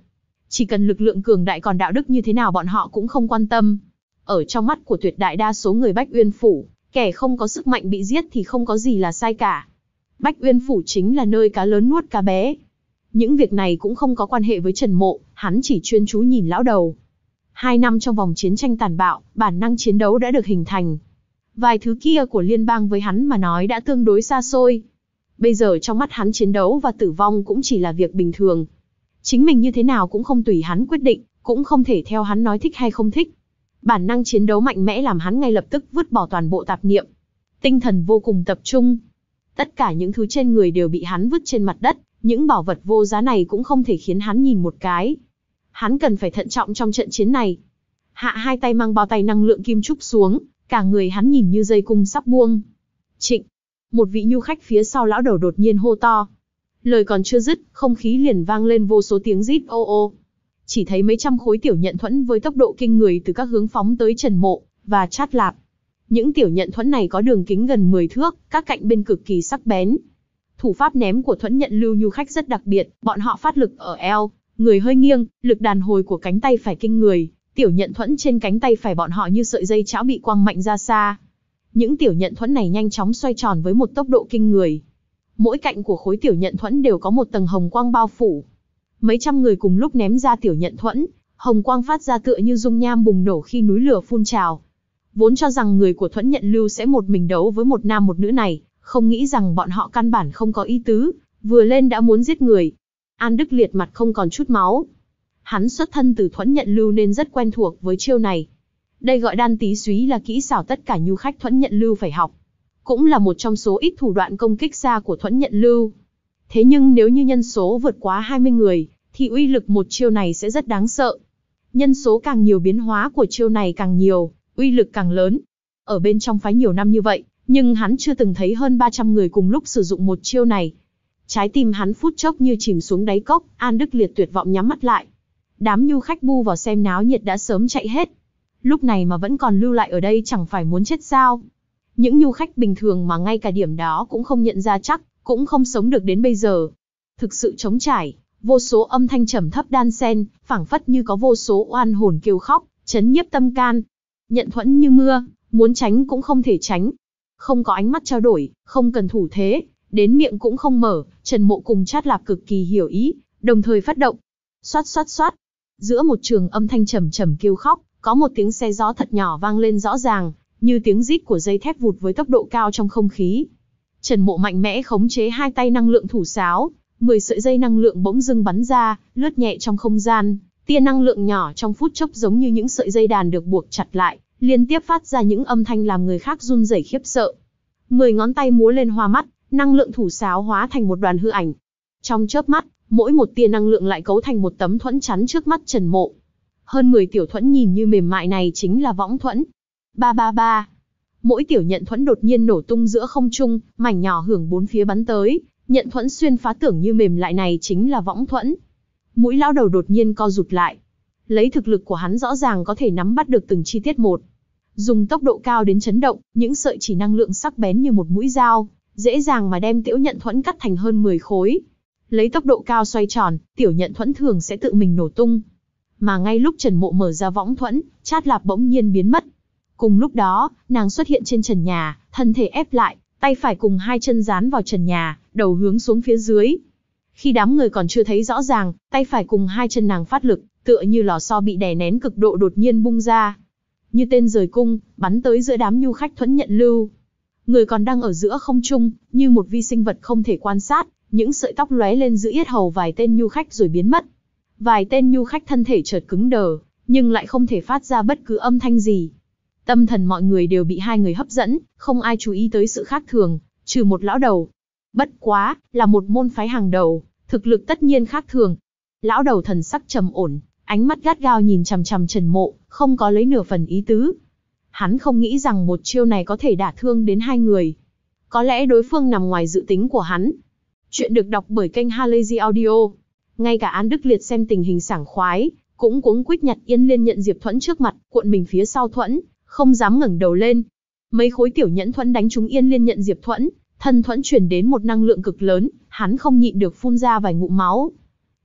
Chỉ cần lực lượng cường đại, còn đạo đức như thế nào bọn họ cũng không quan tâm. Ở trong mắt của tuyệt đại đa số người Bách Uyên Phủ, kẻ không có sức mạnh bị giết thì không có gì là sai cả. Bách Uyên Phủ chính là nơi cá lớn nuốt cá bé. Những việc này cũng không có quan hệ với Trần Mộ, hắn chỉ chuyên chú nhìn lão đầu. Hai năm trong vòng chiến tranh tàn bạo, bản năng chiến đấu đã được hình thành. Vài thứ kia của liên bang với hắn mà nói đã tương đối xa xôi. Bây giờ trong mắt hắn chiến đấu và tử vong cũng chỉ là việc bình thường. Chính mình như thế nào cũng không tùy hắn quyết định, cũng không thể theo hắn nói thích hay không thích. Bản năng chiến đấu mạnh mẽ làm hắn ngay lập tức vứt bỏ toàn bộ tạp niệm. Tinh thần vô cùng tập trung. Tất cả những thứ trên người đều bị hắn vứt trên mặt đất, những bảo vật vô giá này cũng không thể khiến hắn nhìn một cái. Hắn cần phải thận trọng trong trận chiến này. Hạ hai tay mang bao tay năng lượng kim trúc xuống, cả người hắn nhìn như dây cung sắp buông. Trịnh, một vị nhu khách phía sau lão đầu đột nhiên hô to. Lời còn chưa dứt, không khí liền vang lên vô số tiếng rít ô ô. Chỉ thấy mấy trăm khối tiểu nhận thuẫn với tốc độ kinh người từ các hướng phóng tới Trần Mộ và Trát Lạp. Những tiểu nhận thuẫn này có đường kính gần mười thước, các cạnh bên cực kỳ sắc bén. Thủ pháp ném của thuẫn nhận lưu nhu khách rất đặc biệt, bọn họ phát lực ở eo, người hơi nghiêng, lực đàn hồi của cánh tay phải kinh người, tiểu nhận thuẫn trên cánh tay phải bọn họ như sợi dây chảo bị quăng mạnh ra xa. Những tiểu nhận thuẫn này nhanh chóng xoay tròn với một tốc độ kinh người. Mỗi cạnh của khối tiểu nhận thuẫn đều có một tầng hồng quang bao phủ. Mấy trăm người cùng lúc ném ra tiểu nhận thuẫn, hồng quang phát ra tựa như dung nham bùng nổ khi núi lửa phun trào. Vốn cho rằng người của thuẫn nhận lưu sẽ một mình đấu với một nam một nữ này, không nghĩ rằng bọn họ căn bản không có ý tứ, vừa lên đã muốn giết người. An Đức Liệt mặt không còn chút máu. Hắn xuất thân từ thuẫn nhận lưu nên rất quen thuộc với chiêu này. Đây gọi đan tí súy là kỹ xảo tất cả nhu khách thuẫn nhận lưu phải học. Cũng là một trong số ít thủ đoạn công kích xa của thuẫn nhận lưu. Thế nhưng nếu như nhân số vượt quá hai mươi người, thì uy lực một chiêu này sẽ rất đáng sợ. Nhân số càng nhiều, biến hóa của chiêu này càng nhiều, uy lực càng lớn. Ở bên trong phái nhiều năm như vậy, nhưng hắn chưa từng thấy hơn ba trăm người cùng lúc sử dụng một chiêu này. Trái tim hắn phút chốc như chìm xuống đáy cốc, An Đức Liệt tuyệt vọng nhắm mắt lại. Đám nhu khách bu vào xem náo nhiệt đã sớm chạy hết. Lúc này mà vẫn còn lưu lại ở đây chẳng phải muốn chết sao? Những nhu khách bình thường mà ngay cả điểm đó cũng không nhận ra chắc, cũng không sống được đến bây giờ. Thực sự trống trải, vô số âm thanh trầm thấp đan xen, phảng phất như có vô số oan hồn kêu khóc, chấn nhiếp tâm can. Nhận thuẫn như mưa, muốn tránh cũng không thể tránh. Không có ánh mắt trao đổi, không cần thủ thế, đến miệng cũng không mở, Trần Mộ cùng Trát Lạp cực kỳ hiểu ý, đồng thời phát động. Xoát xoát xoát. Giữa một trường âm thanh trầm trầm kêu khóc, có một tiếng xe gió thật nhỏ vang lên rõ ràng, như tiếng rít của dây thép vụt với tốc độ cao trong không khí. Trần Mộ mạnh mẽ khống chế hai tay năng lượng thủ sáo, mười sợi dây năng lượng bỗng dưng bắn ra, lướt nhẹ trong không gian, tia năng lượng nhỏ trong phút chốc giống như những sợi dây đàn được buộc chặt lại, liên tiếp phát ra những âm thanh làm người khác run rẩy khiếp sợ. Mười ngón tay múa lên hoa mắt, năng lượng thủ sáo hóa thành một đoàn hư ảnh. Trong chớp mắt, mỗi một tia năng lượng lại cấu thành một tấm thuẫn chắn trước mắt Trần Mộ. Hơn mười tiểu thuẫn nhìn như mềm mại này chính là võng thuẫn. Ba ba ba. Mỗi tiểu nhận thuẫn đột nhiên nổ tung giữa không trung, mảnh nhỏ hưởng bốn phía bắn tới, nhận thuẫn xuyên phá tưởng như mềm lại này chính là võng thuẫn. Mũi lão đầu đột nhiên co rụt lại. Lấy thực lực của hắn rõ ràng có thể nắm bắt được từng chi tiết một. Dùng tốc độ cao đến chấn động, những sợi chỉ năng lượng sắc bén như một mũi dao, dễ dàng mà đem tiểu nhận thuẫn cắt thành hơn mười khối. Lấy tốc độ cao xoay tròn, tiểu nhận thuẫn thường sẽ tự mình nổ tung. Mà ngay lúc Trần Mộ mở ra võng thuẫn, Trát Lạp bỗng nhiên biến mất. Cùng lúc đó, nàng xuất hiện trên trần nhà, thân thể ép lại, tay phải cùng hai chân dán vào trần nhà, đầu hướng xuống phía dưới. Khi đám người còn chưa thấy rõ ràng, tay phải cùng hai chân nàng phát lực, tựa như lò xo bị đè nén cực độ đột nhiên bung ra. Như tên rời cung, bắn tới giữa đám nhu khách thuẫn nhận lưu. Người còn đang ở giữa không trung, như một vi sinh vật không thể quan sát, những sợi tóc lóe lên giữa yết hầu vài tên nhu khách rồi biến mất. Vài tên nhu khách thân thể chợt cứng đờ, nhưng lại không thể phát ra bất cứ âm thanh gì. Tâm thần mọi người đều bị hai người hấp dẫn, không ai chú ý tới sự khác thường, trừ một lão đầu. Bất quá, là một môn phái hàng đầu, thực lực tất nhiên khác thường. Lão đầu thần sắc trầm ổn, ánh mắt gắt gao nhìn chằm chằm Trần Mộ, không có lấy nửa phần ý tứ. Hắn không nghĩ rằng một chiêu này có thể đả thương đến hai người. Có lẽ đối phương nằm ngoài dự tính của hắn. Chuyện được đọc bởi kênh Halazy Audio. Ngay cả An Đức Liệt xem tình hình sảng khoái, cũng cuống quýt nhặt Yên Liên nhận Diệp Thuẫn trước mặt, cuộn mình phía sau Thuẫn, không dám ngẩng đầu lên. Mấy khối tiểu nhẫn thuẫn đánh trúng Yên Liên nhận Diệp Thuẫn, thân Thuẫn truyền đến một năng lượng cực lớn, hắn không nhịn được phun ra vài ngụm máu.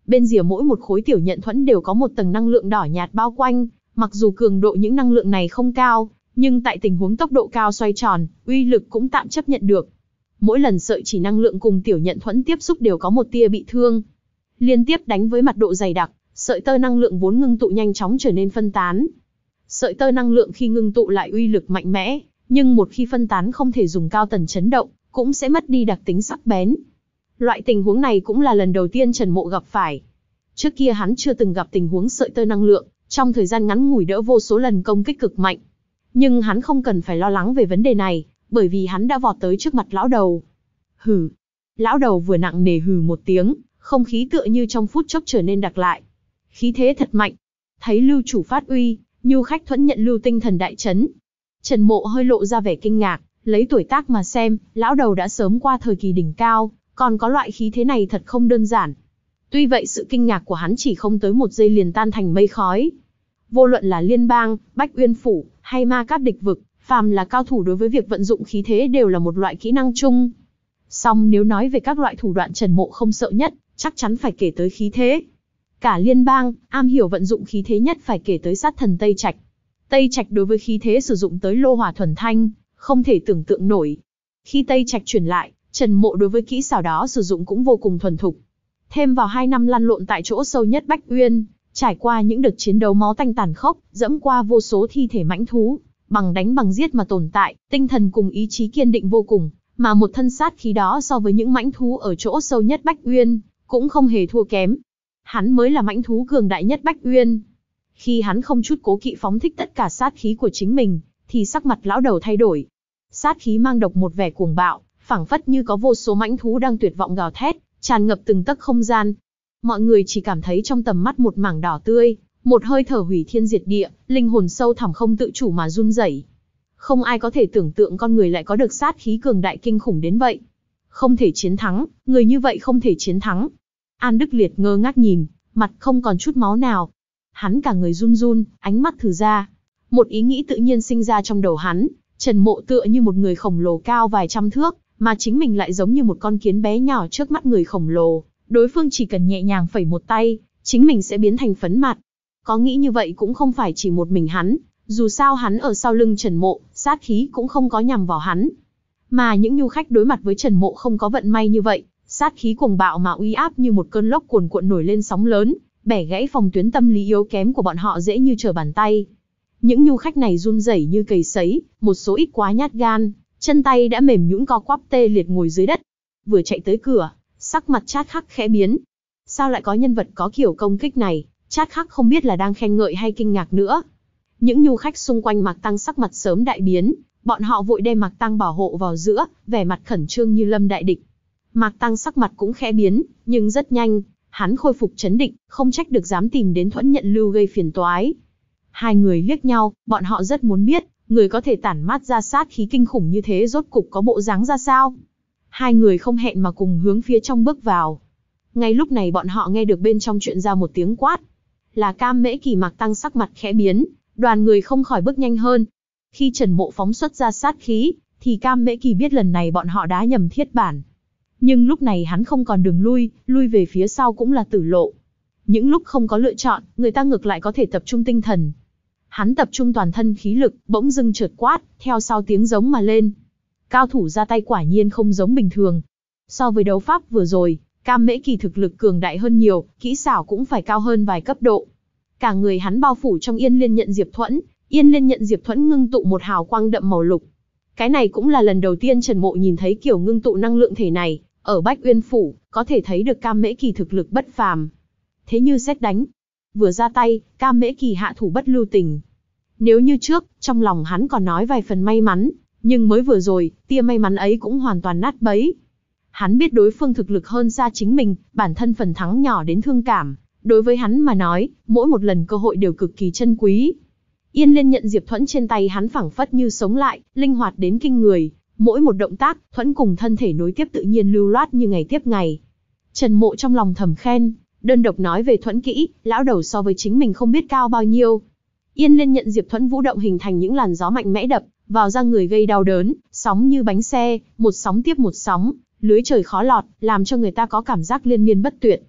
bên rìa mỗi một khối tiểu nhận thuẫn đều có một tầng năng lượng đỏ nhạt bao quanh, mặc dù cường độ những năng lượng này không cao, nhưng tại tình huống tốc độ cao xoay tròn, uy lực cũng tạm chấp nhận được. Mỗi lần sợi chỉ năng lượng cùng tiểu nhận thuẫn tiếp xúc đều có một tia bị thương. Liên tiếp đánh với mặt độ dày đặc, sợi tơ năng lượng vốn ngưng tụ nhanh chóng trở nên phân tán. Sợi tơ năng lượng khi ngưng tụ lại uy lực mạnh mẽ, nhưng một khi phân tán không thể dùng cao tần chấn động, cũng sẽ mất đi đặc tính sắc bén. Loại tình huống này cũng là lần đầu tiên Trần Mộ gặp phải. Trước kia hắn chưa từng gặp tình huống sợi tơ năng lượng, trong thời gian ngắn ngủi đỡ vô số lần công kích cực mạnh. Nhưng hắn không cần phải lo lắng về vấn đề này, bởi vì hắn đã vọt tới trước mặt lão đầu. Hừ. Lão đầu vừa nặng nề hừ một tiếng, không khí tựa như trong phút chốc trở nên đặc lại. Khí thế thật mạnh. Thấy lưu chủ phát uy, nhu khách thuẫn nhận lưu tinh thần đại chấn. Trần Mộ hơi lộ ra vẻ kinh ngạc, lấy tuổi tác mà xem, lão đầu đã sớm qua thời kỳ đỉnh cao, còn có loại khí thế này thật không đơn giản. Tuy vậy sự kinh ngạc của hắn chỉ không tới một giây liền tan thành mây khói. Vô luận là liên bang, Bách Uyên Phủ, hay ma các địch vực, phàm là cao thủ đối với việc vận dụng khí thế đều là một loại kỹ năng chung. Song nếu nói về các loại thủ đoạn Trần Mộ không sợ nhất, chắc chắn phải kể tới khí thế. Cả liên bang, am hiểu vận dụng khí thế nhất phải kể tới sát thần Tây Trạch. Tây Trạch đối với khí thế sử dụng tới lô hỏa thuần thanh, không thể tưởng tượng nổi. Khi Tây Trạch truyền lại, Trần Mộ đối với kỹ xảo đó sử dụng cũng vô cùng thuần thục. Thêm vào hai năm lăn lộn tại chỗ sâu nhất Bách Uyên, trải qua những đợt chiến đấu máu tanh tàn khốc, dẫm qua vô số thi thể mãnh thú, bằng đánh bằng giết mà tồn tại, tinh thần cùng ý chí kiên định vô cùng, mà một thân sát khí đó so với những mãnh thú ở chỗ sâu nhất Bách Uyên, cũng không hề thua kém. Hắn mới là mãnh thú cường đại nhất Bách Uyên. Khi hắn không chút cố kỵ phóng thích tất cả sát khí của chính mình, thì sắc mặt lão đầu thay đổi. Sát khí mang độc một vẻ cuồng bạo, phảng phất như có vô số mãnh thú đang tuyệt vọng gào thét, tràn ngập từng tấc không gian. Mọi người chỉ cảm thấy trong tầm mắt một mảng đỏ tươi, một hơi thở hủy thiên diệt địa, linh hồn sâu thẳm không tự chủ mà run rẩy. Không ai có thể tưởng tượng con người lại có được sát khí cường đại kinh khủng đến vậy. Không thể chiến thắng, người như vậy không thể chiến thắng. An Đức Liệt ngơ ngác nhìn, mặt không còn chút máu nào. Hắn cả người run run, ánh mắt thử ra. Một ý nghĩ tự nhiên sinh ra trong đầu hắn, Trần Mộ tựa như một người khổng lồ cao vài trăm thước, mà chính mình lại giống như một con kiến bé nhỏ trước mắt người khổng lồ. Đối phương chỉ cần nhẹ nhàng phẩy một tay, chính mình sẽ biến thành phấn mặt. Có nghĩ như vậy cũng không phải chỉ một mình hắn, dù sao hắn ở sau lưng Trần Mộ, sát khí cũng không có nhằm vào hắn. Mà những nhu khách đối mặt với Trần Mộ không có vận may như vậy, sát khí cuồng bạo mà uy áp như một cơn lốc cuồn cuộn nổi lên sóng lớn, bẻ gãy phòng tuyến tâm lý yếu kém của bọn họ dễ như trở bàn tay. Những nhu khách này run rẩy như cầy sấy, một số ít quá nhát gan, chân tay đã mềm nhũn co quắp tê liệt ngồi dưới đất. Vừa chạy tới cửa, sắc mặt Trác Khắc khẽ biến. Sao lại có nhân vật có kiểu công kích này? Trác Khắc không biết là đang khen ngợi hay kinh ngạc nữa. Những nhu khách xung quanh Mạc Tăng sắc mặt sớm đại biến, bọn họ vội đem Mạc Tăng bảo hộ vào giữa, vẻ mặt khẩn trương như lâm đại địch. Mạc Tăng sắc mặt cũng khẽ biến, nhưng rất nhanh, hắn khôi phục trấn định, không trách được dám tìm đến Thuẫn Nhận Lưu gây phiền toái. Hai người liếc nhau, bọn họ rất muốn biết, người có thể tản mát ra sát khí kinh khủng như thế rốt cục có bộ dáng ra sao. Hai người không hẹn mà cùng hướng phía trong bước vào. Ngay lúc này bọn họ nghe được bên trong chuyện ra một tiếng quát. Là Cam Mễ Kỳ. Mạc Tăng sắc mặt khẽ biến, đoàn người không khỏi bước nhanh hơn. Khi Trần Mộ phóng xuất ra sát khí, thì Cam Mễ Kỳ biết lần này bọn họ đá nhầm thiết bản. Nhưng lúc này hắn không còn đường lui, lui về phía sau cũng là tử lộ. Những lúc không có lựa chọn, người ta ngược lại có thể tập trung tinh thần. Hắn tập trung toàn thân khí lực, bỗng dưng chợt quát, theo sau tiếng giống mà lên. Cao thủ ra tay quả nhiên không giống bình thường. So với đấu pháp vừa rồi, Cam Mễ Kỳ thực lực cường đại hơn nhiều, kỹ xảo cũng phải cao hơn vài cấp độ. Cả người hắn bao phủ trong Yên Liên Nhận Diệp Thuẫn, Yên Liên Nhận Diệp Thuẫn ngưng tụ một hào quang đậm màu lục. Cái này cũng là lần đầu tiên Trần Mộ nhìn thấy kiểu ngưng tụ năng lượng thể này, ở Bách Uyên Phủ, có thể thấy được Cam Mễ Kỳ thực lực bất phàm. Thế như sét đánh, vừa ra tay, Cam Mễ Kỳ hạ thủ bất lưu tình. Nếu như trước, trong lòng hắn còn nói vài phần may mắn, nhưng mới vừa rồi, tia may mắn ấy cũng hoàn toàn nát bấy. Hắn biết đối phương thực lực hơn xa chính mình, bản thân phần thắng nhỏ đến thương cảm. Đối với hắn mà nói, mỗi một lần cơ hội đều cực kỳ chân quý. Yên Liên Nhận Diệp Thuẫn trên tay hắn phảng phất như sống lại, linh hoạt đến kinh người. Mỗi một động tác, Thuẫn cùng thân thể nối tiếp tự nhiên lưu loát như ngày tiếp ngày. Trần Mộ trong lòng thầm khen, đơn độc nói về Thuẫn kỹ, lão đầu so với chính mình không biết cao bao nhiêu. Yên Liên Nhận Diệp Thuẫn vũ động hình thành những làn gió mạnh mẽ đập vào da người gây đau đớn, sóng như bánh xe, một sóng tiếp một sóng, lưới trời khó lọt, làm cho người ta có cảm giác liên miên bất tuyệt.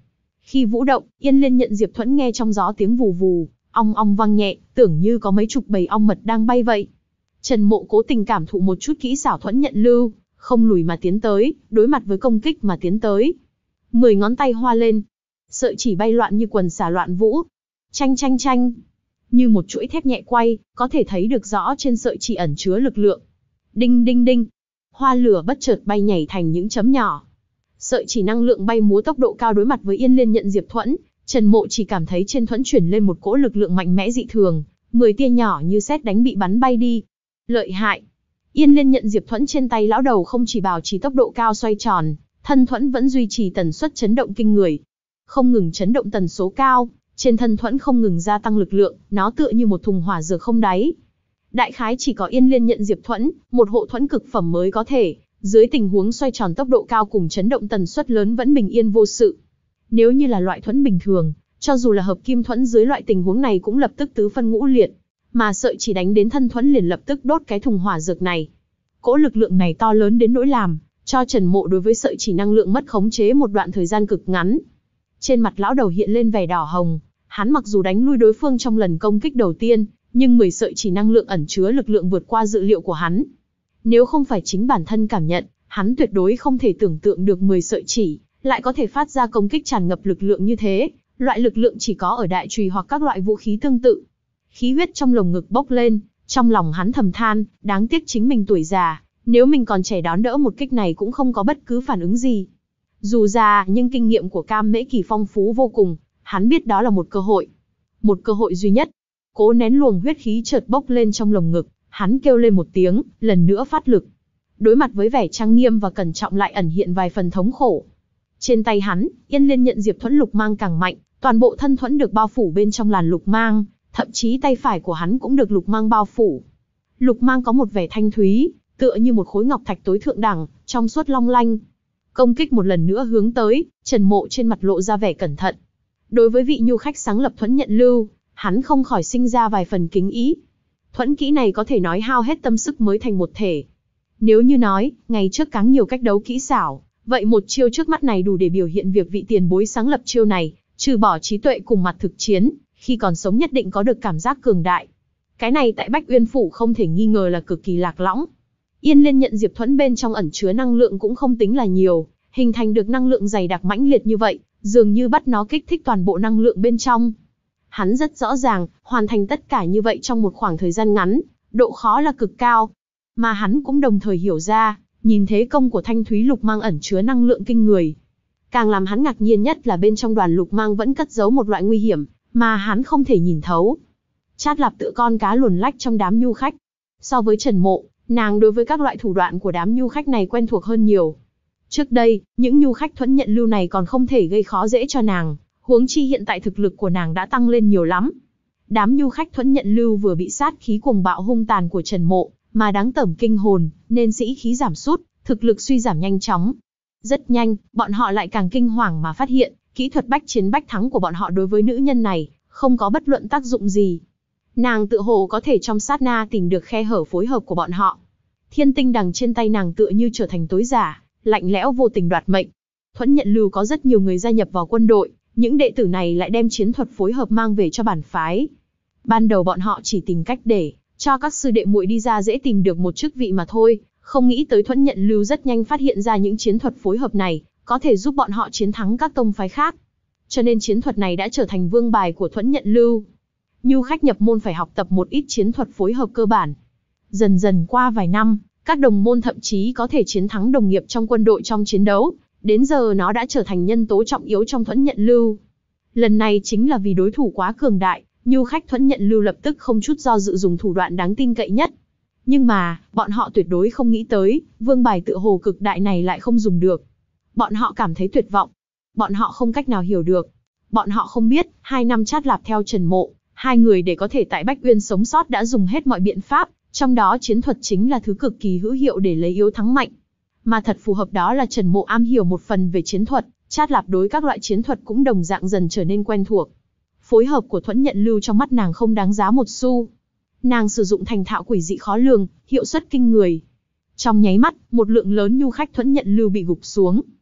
Khi vũ động, Yên Liên nhận Diệp Thuẫn nghe trong gió tiếng vù vù, ong ong vang nhẹ, tưởng như có mấy chục bầy ong mật đang bay vậy. Trần Mộ cố tình cảm thụ một chút kỹ xảo Thuẫn nhận lưu, không lùi mà tiến tới, đối mặt với công kích mà tiến tới. Mười ngón tay hoa lên, sợi chỉ bay loạn như quần xà loạn vũ. Chanh chanh chanh, như một chuỗi thép nhẹ quay, có thể thấy được rõ trên sợi chỉ ẩn chứa lực lượng. Đinh đinh đinh, hoa lửa bất chợt bay nhảy thành những chấm nhỏ. Sợi chỉ năng lượng bay múa tốc độ cao đối mặt với Yên Liên nhận Diệp Thuẫn, Trần Mộ chỉ cảm thấy trên Thuẫn chuyển lên một cỗ lực lượng mạnh mẽ dị thường, mười tia nhỏ như sét đánh bị bắn bay đi. Lợi hại. Yên Liên nhận Diệp Thuẫn trên tay lão đầu không chỉ bảo trì tốc độ cao xoay tròn, thân Thuẫn vẫn duy trì tần suất chấn động kinh người. Không ngừng chấn động tần số cao, trên thân Thuẫn không ngừng gia tăng lực lượng, nó tựa như một thùng hỏa dược không đáy. Đại khái chỉ có Yên Liên nhận Diệp Thuẫn, một hộ Thuẫn cực phẩm mới có thể, dưới tình huống xoay tròn tốc độ cao cùng chấn động tần suất lớn vẫn bình yên vô sự. Nếu như là loại Thuẫn bình thường, cho dù là hợp kim Thuẫn dưới loại tình huống này cũng lập tức tứ phân ngũ liệt, mà sợi chỉ đánh đến thân Thuẫn liền lập tức đốt cái thùng hỏa dược này. Cỗ lực lượng này to lớn đến nỗi làm cho Trần Mộ đối với sợi chỉ năng lượng mất khống chế một đoạn thời gian cực ngắn. Trên mặt lão đầu hiện lên vẻ đỏ hồng, hắn mặc dù đánh lui đối phương trong lần công kích đầu tiên, nhưng mười sợi chỉ năng lượng ẩn chứa lực lượng vượt qua dự liệu của hắn. Nếu không phải chính bản thân cảm nhận, hắn tuyệt đối không thể tưởng tượng được mười sợi chỉ lại có thể phát ra công kích tràn ngập lực lượng như thế, loại lực lượng chỉ có ở đại chùy hoặc các loại vũ khí tương tự. Khí huyết trong lồng ngực bốc lên, trong lòng hắn thầm than, đáng tiếc chính mình tuổi già, nếu mình còn trẻ đón đỡ một kích này cũng không có bất cứ phản ứng gì. Dù già, nhưng kinh nghiệm của Cam Mễ Kỳ phong phú vô cùng, hắn biết đó là một cơ hội. Một cơ hội duy nhất. Cố nén luồng huyết khí chợt bốc lên trong lồng ngực, hắn kêu lên một tiếng, lần nữa phát lực. Đối mặt với vẻ trang nghiêm và cẩn trọng lại ẩn hiện vài phần thống khổ. Trên tay hắn, Yên Liên nhận Diệp Thuẫn lục mang càng mạnh, toàn bộ thân Thuẫn được bao phủ bên trong làn lục mang, thậm chí tay phải của hắn cũng được lục mang bao phủ. Lục mang có một vẻ thanh thúy, tựa như một khối ngọc thạch tối thượng đẳng, trong suốt long lanh. Công kích một lần nữa hướng tới, Trần Mộ trên mặt lộ ra vẻ cẩn thận. Đối với vị nhu khách sáng lập Thuẫn nhận lưu, hắn không khỏi sinh ra vài phần kính ý. Thuẫn kỹ này có thể nói hao hết tâm sức mới thành một thể. Nếu như nói, ngày trước càng nhiều cách đấu kỹ xảo, vậy một chiêu trước mắt này đủ để biểu hiện việc vị tiền bối sáng lập chiêu này, trừ bỏ trí tuệ cùng mặt thực chiến, khi còn sống nhất định có được cảm giác cường đại. Cái này tại Bách Uyên Phủ không thể nghi ngờ là cực kỳ lạc lõng. Yên Liên nhận Diệp Thuẫn bên trong ẩn chứa năng lượng cũng không tính là nhiều, hình thành được năng lượng dày đặc mãnh liệt như vậy, dường như bắt nó kích thích toàn bộ năng lượng bên trong. Hắn rất rõ ràng, hoàn thành tất cả như vậy trong một khoảng thời gian ngắn, độ khó là cực cao. Mà hắn cũng đồng thời hiểu ra, nhìn thế công của thanh thúy lục mang ẩn chứa năng lượng kinh người. Càng làm hắn ngạc nhiên nhất là bên trong đoàn lục mang vẫn cất giấu một loại nguy hiểm, mà hắn không thể nhìn thấu. Trát Lạp tựa con cá luồn lách trong đám nhu khách. So với Trần Mộ, nàng đối với các loại thủ đoạn của đám nhu khách này quen thuộc hơn nhiều. Trước đây, những nhu khách Thuẫn nhận lưu này còn không thể gây khó dễ cho nàng, huống chi hiện tại thực lực của nàng đã tăng lên nhiều lắm. Đám nhu khách Thuẫn nhận lưu vừa bị sát khí cuồng bạo hung tàn của Trần Mộ mà đáng tởm kinh hồn, nên sĩ khí giảm sút, thực lực suy giảm nhanh chóng. Rất nhanh, bọn họ lại càng kinh hoàng mà phát hiện, kỹ thuật bách chiến bách thắng của bọn họ đối với nữ nhân này không có bất luận tác dụng gì. Nàng tự hồ có thể trong sát na tìm được khe hở phối hợp của bọn họ. Thiên tinh đằng trên tay nàng tựa như trở thành tối giả, lạnh lẽo vô tình đoạt mệnh. Thuẫn nhận lưu có rất nhiều người gia nhập vào quân đội, những đệ tử này lại đem chiến thuật phối hợp mang về cho bản phái. Ban đầu bọn họ chỉ tìm cách để cho các sư đệ muội đi ra dễ tìm được một chức vị mà thôi, không nghĩ tới Thuẫn nhận lưu rất nhanh phát hiện ra những chiến thuật phối hợp này có thể giúp bọn họ chiến thắng các tông phái khác. Cho nên chiến thuật này đã trở thành vương bài của Thuẫn nhận lưu. Nhu khách nhập môn phải học tập một ít chiến thuật phối hợp cơ bản. Dần dần qua vài năm, các đồng môn thậm chí có thể chiến thắng đồng nghiệp trong quân đội trong chiến đấu, đến giờ nó đã trở thành nhân tố trọng yếu trong Thuẫn nhận lưu. Lần này chính là vì đối thủ quá cường đại, nhu khách Thuẫn nhận lưu lập tức không chút do dự dùng thủ đoạn đáng tin cậy nhất. Nhưng mà, bọn họ tuyệt đối không nghĩ tới, vương bài tựa hồ cực đại này lại không dùng được. Bọn họ cảm thấy tuyệt vọng. Bọn họ không cách nào hiểu được. Bọn họ không biết, hai năm Trát Lạp theo Trần Mộ, hai người để có thể tại Bách Uyên sống sót đã dùng hết mọi biện pháp, trong đó chiến thuật chính là thứ cực kỳ hữu hiệu để lấy yếu thắng mạnh. Mà thật phù hợp đó là Trần Mộ am hiểu một phần về chiến thuật, Trát Lạp đối các loại chiến thuật cũng đồng dạng dần trở nên quen thuộc. Phối hợp của Thuẫn nhận lưu trong mắt nàng không đáng giá một xu. Nàng sử dụng thành thạo quỷ dị khó lường, hiệu suất kinh người. Trong nháy mắt, một lượng lớn nhu khách Thuẫn nhận lưu bị gục xuống.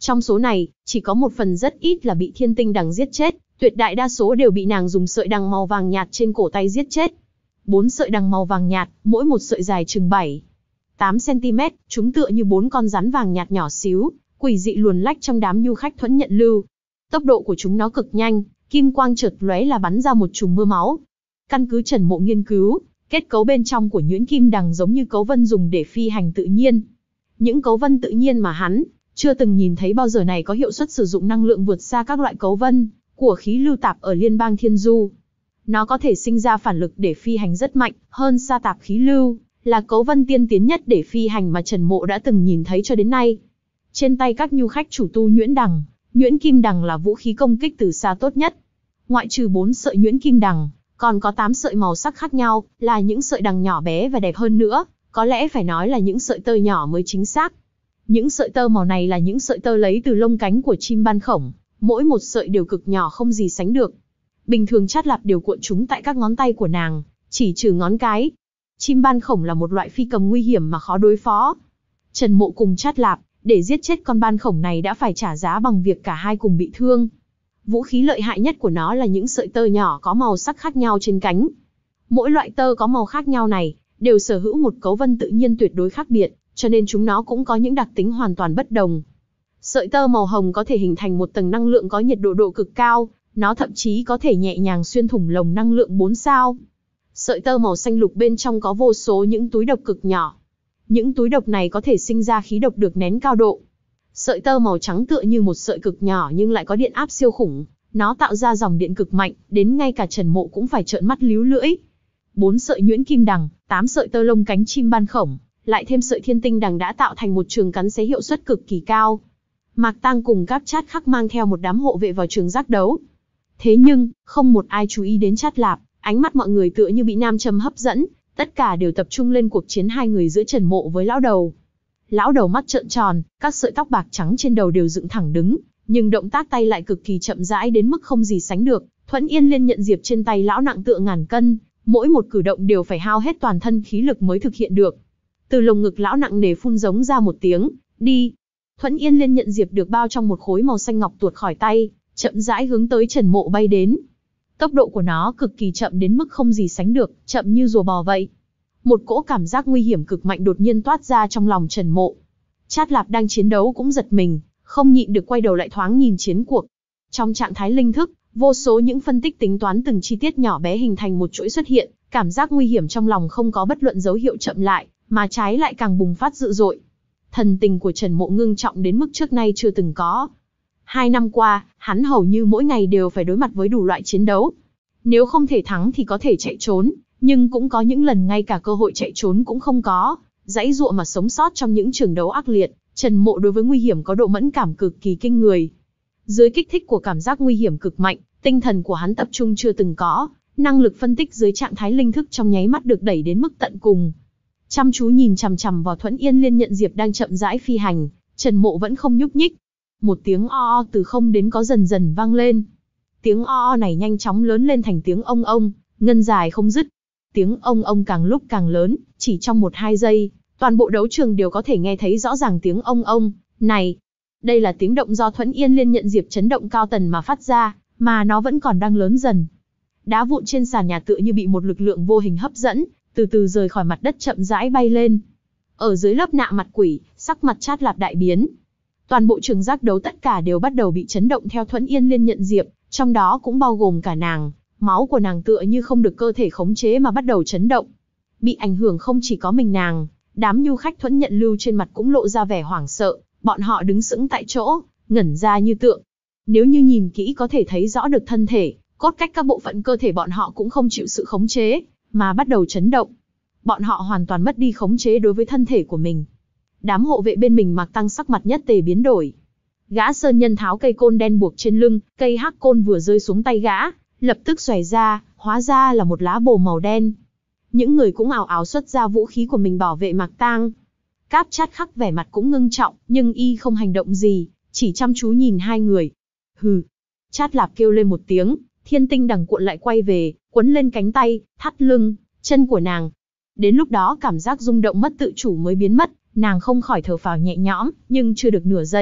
Trong số này, chỉ có một phần rất ít là bị thiên tinh đằng giết chết, tuyệt đại đa số đều bị nàng dùng sợi đằng màu vàng nhạt trên cổ tay giết chết. Bốn sợi đằng màu vàng nhạt, mỗi một sợi dài chừng bảy, tám xăng-ti-mét, chúng tựa như bốn con rắn vàng nhạt nhỏ xíu, quỷ dị luồn lách trong đám nhu khách thuẫn nhận lưu. Tốc độ của chúng nó cực nhanh, kim quang chợt lóe là bắn ra một chùm mưa máu. Căn cứ Trần Mộ nghiên cứu, kết cấu bên trong của nhuyễn kim đằng giống như cấu vân dùng để phi hành tự nhiên. Những cấu vân tự nhiên mà hắn chưa từng nhìn thấy bao giờ này có hiệu suất sử dụng năng lượng vượt xa các loại cấu vân của khí lưu tạp ở liên bang Thiên Du. Nó có thể sinh ra phản lực để phi hành rất mạnh, hơn sa tạp khí lưu, là cấu vân tiên tiến nhất để phi hành mà Trần Mộ đã từng nhìn thấy cho đến nay. Trên tay các nhu khách chủ tu nhuyễn đằng, nhuyễn kim đằng là vũ khí công kích từ xa tốt nhất. Ngoại trừ bốn sợi nhuyễn kim đằng, còn có tám sợi màu sắc khác nhau, là những sợi đằng nhỏ bé và đẹp hơn nữa, có lẽ phải nói là những sợi tơ nhỏ mới chính xác. Những sợi tơ màu này là những sợi tơ lấy từ lông cánh của chim ban khổng, mỗi một sợi đều cực nhỏ không gì sánh được. Bình thường Trát Lạp đều cuộn chúng tại các ngón tay của nàng, chỉ trừ ngón cái. Chim ban khổng là một loại phi cầm nguy hiểm mà khó đối phó. Trần Mộ cùng Trát Lạp, để giết chết con ban khổng này đã phải trả giá bằng việc cả hai cùng bị thương. Vũ khí lợi hại nhất của nó là những sợi tơ nhỏ có màu sắc khác nhau trên cánh. Mỗi loại tơ có màu khác nhau này, đều sở hữu một cấu vân tự nhiên tuyệt đối khác biệt, cho nên chúng nó cũng có những đặc tính hoàn toàn bất đồng. Sợi tơ màu hồng có thể hình thành một tầng năng lượng có nhiệt độ độ cực cao, nó thậm chí có thể nhẹ nhàng xuyên thủng lồng năng lượng bốn sao. Sợi tơ màu xanh lục bên trong có vô số những túi độc cực nhỏ. Những túi độc này có thể sinh ra khí độc được nén cao độ. Sợi tơ màu trắng tựa như một sợi cực nhỏ nhưng lại có điện áp siêu khủng, nó tạo ra dòng điện cực mạnh, đến ngay cả Trần Mộ cũng phải trợn mắt líu lưỡi. Bốn sợi nhuyễn kim đằng, tám sợi tơ lông cánh chim ban khổng, lại thêm sợi thiên tinh đằng đã tạo thành một trường cắn xé hiệu suất cực kỳ cao. Mạc Tang cùng các Trát Khắc mang theo một đám hộ vệ vào trường giác đấu. Thế nhưng, không một ai chú ý đến Trát Lạp, ánh mắt mọi người tựa như bị nam châm hấp dẫn, tất cả đều tập trung lên cuộc chiến hai người giữa Trần Mộ với lão đầu. Lão đầu mắt trợn tròn, các sợi tóc bạc trắng trên đầu đều dựng thẳng đứng, nhưng động tác tay lại cực kỳ chậm rãi đến mức không gì sánh được. Thuẫn Yên Liên nhận diệp trên tay lão nặng tựa ngàn cân, mỗi một cử động đều phải hao hết toàn thân khí lực mới thực hiện được. Từ lồng ngực lão nặng nề phun giống ra một tiếng, đi. Thuẫn Yên Liên nhận diệp được bao trong một khối màu xanh ngọc tuột khỏi tay, chậm rãi hướng tới Trần Mộ bay đến. Tốc độ của nó cực kỳ chậm đến mức không gì sánh được, chậm như rùa bò vậy. Một cỗ cảm giác nguy hiểm cực mạnh đột nhiên toát ra trong lòng Trần Mộ. Trát Lạp đang chiến đấu cũng giật mình, không nhịn được quay đầu lại thoáng nhìn chiến cuộc. Trong trạng thái linh thức, vô số những phân tích tính toán từng chi tiết nhỏ bé hình thành một chuỗi xuất hiện, cảm giác nguy hiểm trong lòng không có bất luận dấu hiệu chậm lại, mà trái lại càng bùng phát dữ dội. Thần tình của Trần Mộ ngưng trọng đến mức trước nay chưa từng có. Hai năm qua, hắn hầu như mỗi ngày đều phải đối mặt với đủ loại chiến đấu. Nếu không thể thắng thì có thể chạy trốn, nhưng cũng có những lần ngay cả cơ hội chạy trốn cũng không có, giãy giụa mà sống sót trong những trường đấu ác liệt. Trần Mộ đối với nguy hiểm có độ mẫn cảm cực kỳ kinh người. Dưới kích thích của cảm giác nguy hiểm cực mạnh, tinh thần của hắn tập trung chưa từng có, năng lực phân tích dưới trạng thái linh thức trong nháy mắt được đẩy đến mức tận cùng. Chăm chú nhìn chằm chằm vào Thuẫn Yên Liên nhận diệp đang chậm rãi phi hành, Trần Mộ vẫn không nhúc nhích. Một tiếng o o từ không đến có dần dần vang lên. Tiếng o o này nhanh chóng lớn lên thành tiếng ông ông, ngân dài không dứt. Tiếng ông ông càng lúc càng lớn, chỉ trong một hai giây, toàn bộ đấu trường đều có thể nghe thấy rõ ràng tiếng ông ông này. Đây là tiếng động do Thuẫn Yên Liên nhận diệp chấn động cao tần mà phát ra, mà nó vẫn còn đang lớn dần. Đá vụn trên sàn nhà tựa như bị một lực lượng vô hình hấp dẫn, từ từ rời khỏi mặt đất chậm rãi bay lên. Ở dưới lớp nạ mặt quỷ, sắc mặt Trát Lạp đại biến. Toàn bộ trường giác đấu tất cả đều bắt đầu bị chấn động theo Thuẫn Yên Liên nhận diệp, trong đó cũng bao gồm cả nàng. Máu của nàng tựa như không được cơ thể khống chế mà bắt đầu chấn động. Bị ảnh hưởng không chỉ có mình nàng, đám nhu khách Thuẫn nhận lưu trên mặt cũng lộ ra vẻ hoảng sợ, bọn họ đứng sững tại chỗ, ngẩn ra như tượng. Nếu như nhìn kỹ có thể thấy rõ được thân thể, cốt cách các bộ phận cơ thể bọn họ cũng không chịu sự khống chế, mà bắt đầu chấn động. Bọn họ hoàn toàn mất đi khống chế đối với thân thể của mình. Đám hộ vệ bên mình Mạc Tăng sắc mặt nhất tề biến đổi. Gã sơn nhân tháo cây côn đen buộc trên lưng, cây hắc côn vừa rơi xuống tay gã, lập tức xòe ra, hóa ra là một lá bồ màu đen. Những người cũng ảo ảo xuất ra vũ khí của mình bảo vệ Mạc Tang. Cáp Trát Khắc vẻ mặt cũng ngưng trọng, nhưng y không hành động gì, chỉ chăm chú nhìn hai người. Hừ. Trát Lạp kêu lên một tiếng, thiên tinh đằng cuộn lại quay về, quấn lên cánh tay, thắt lưng, chân của nàng. Đến lúc đó cảm giác rung động mất tự chủ mới biến mất, nàng không khỏi thở phào nhẹ nhõm, nhưng chưa được nửa giây,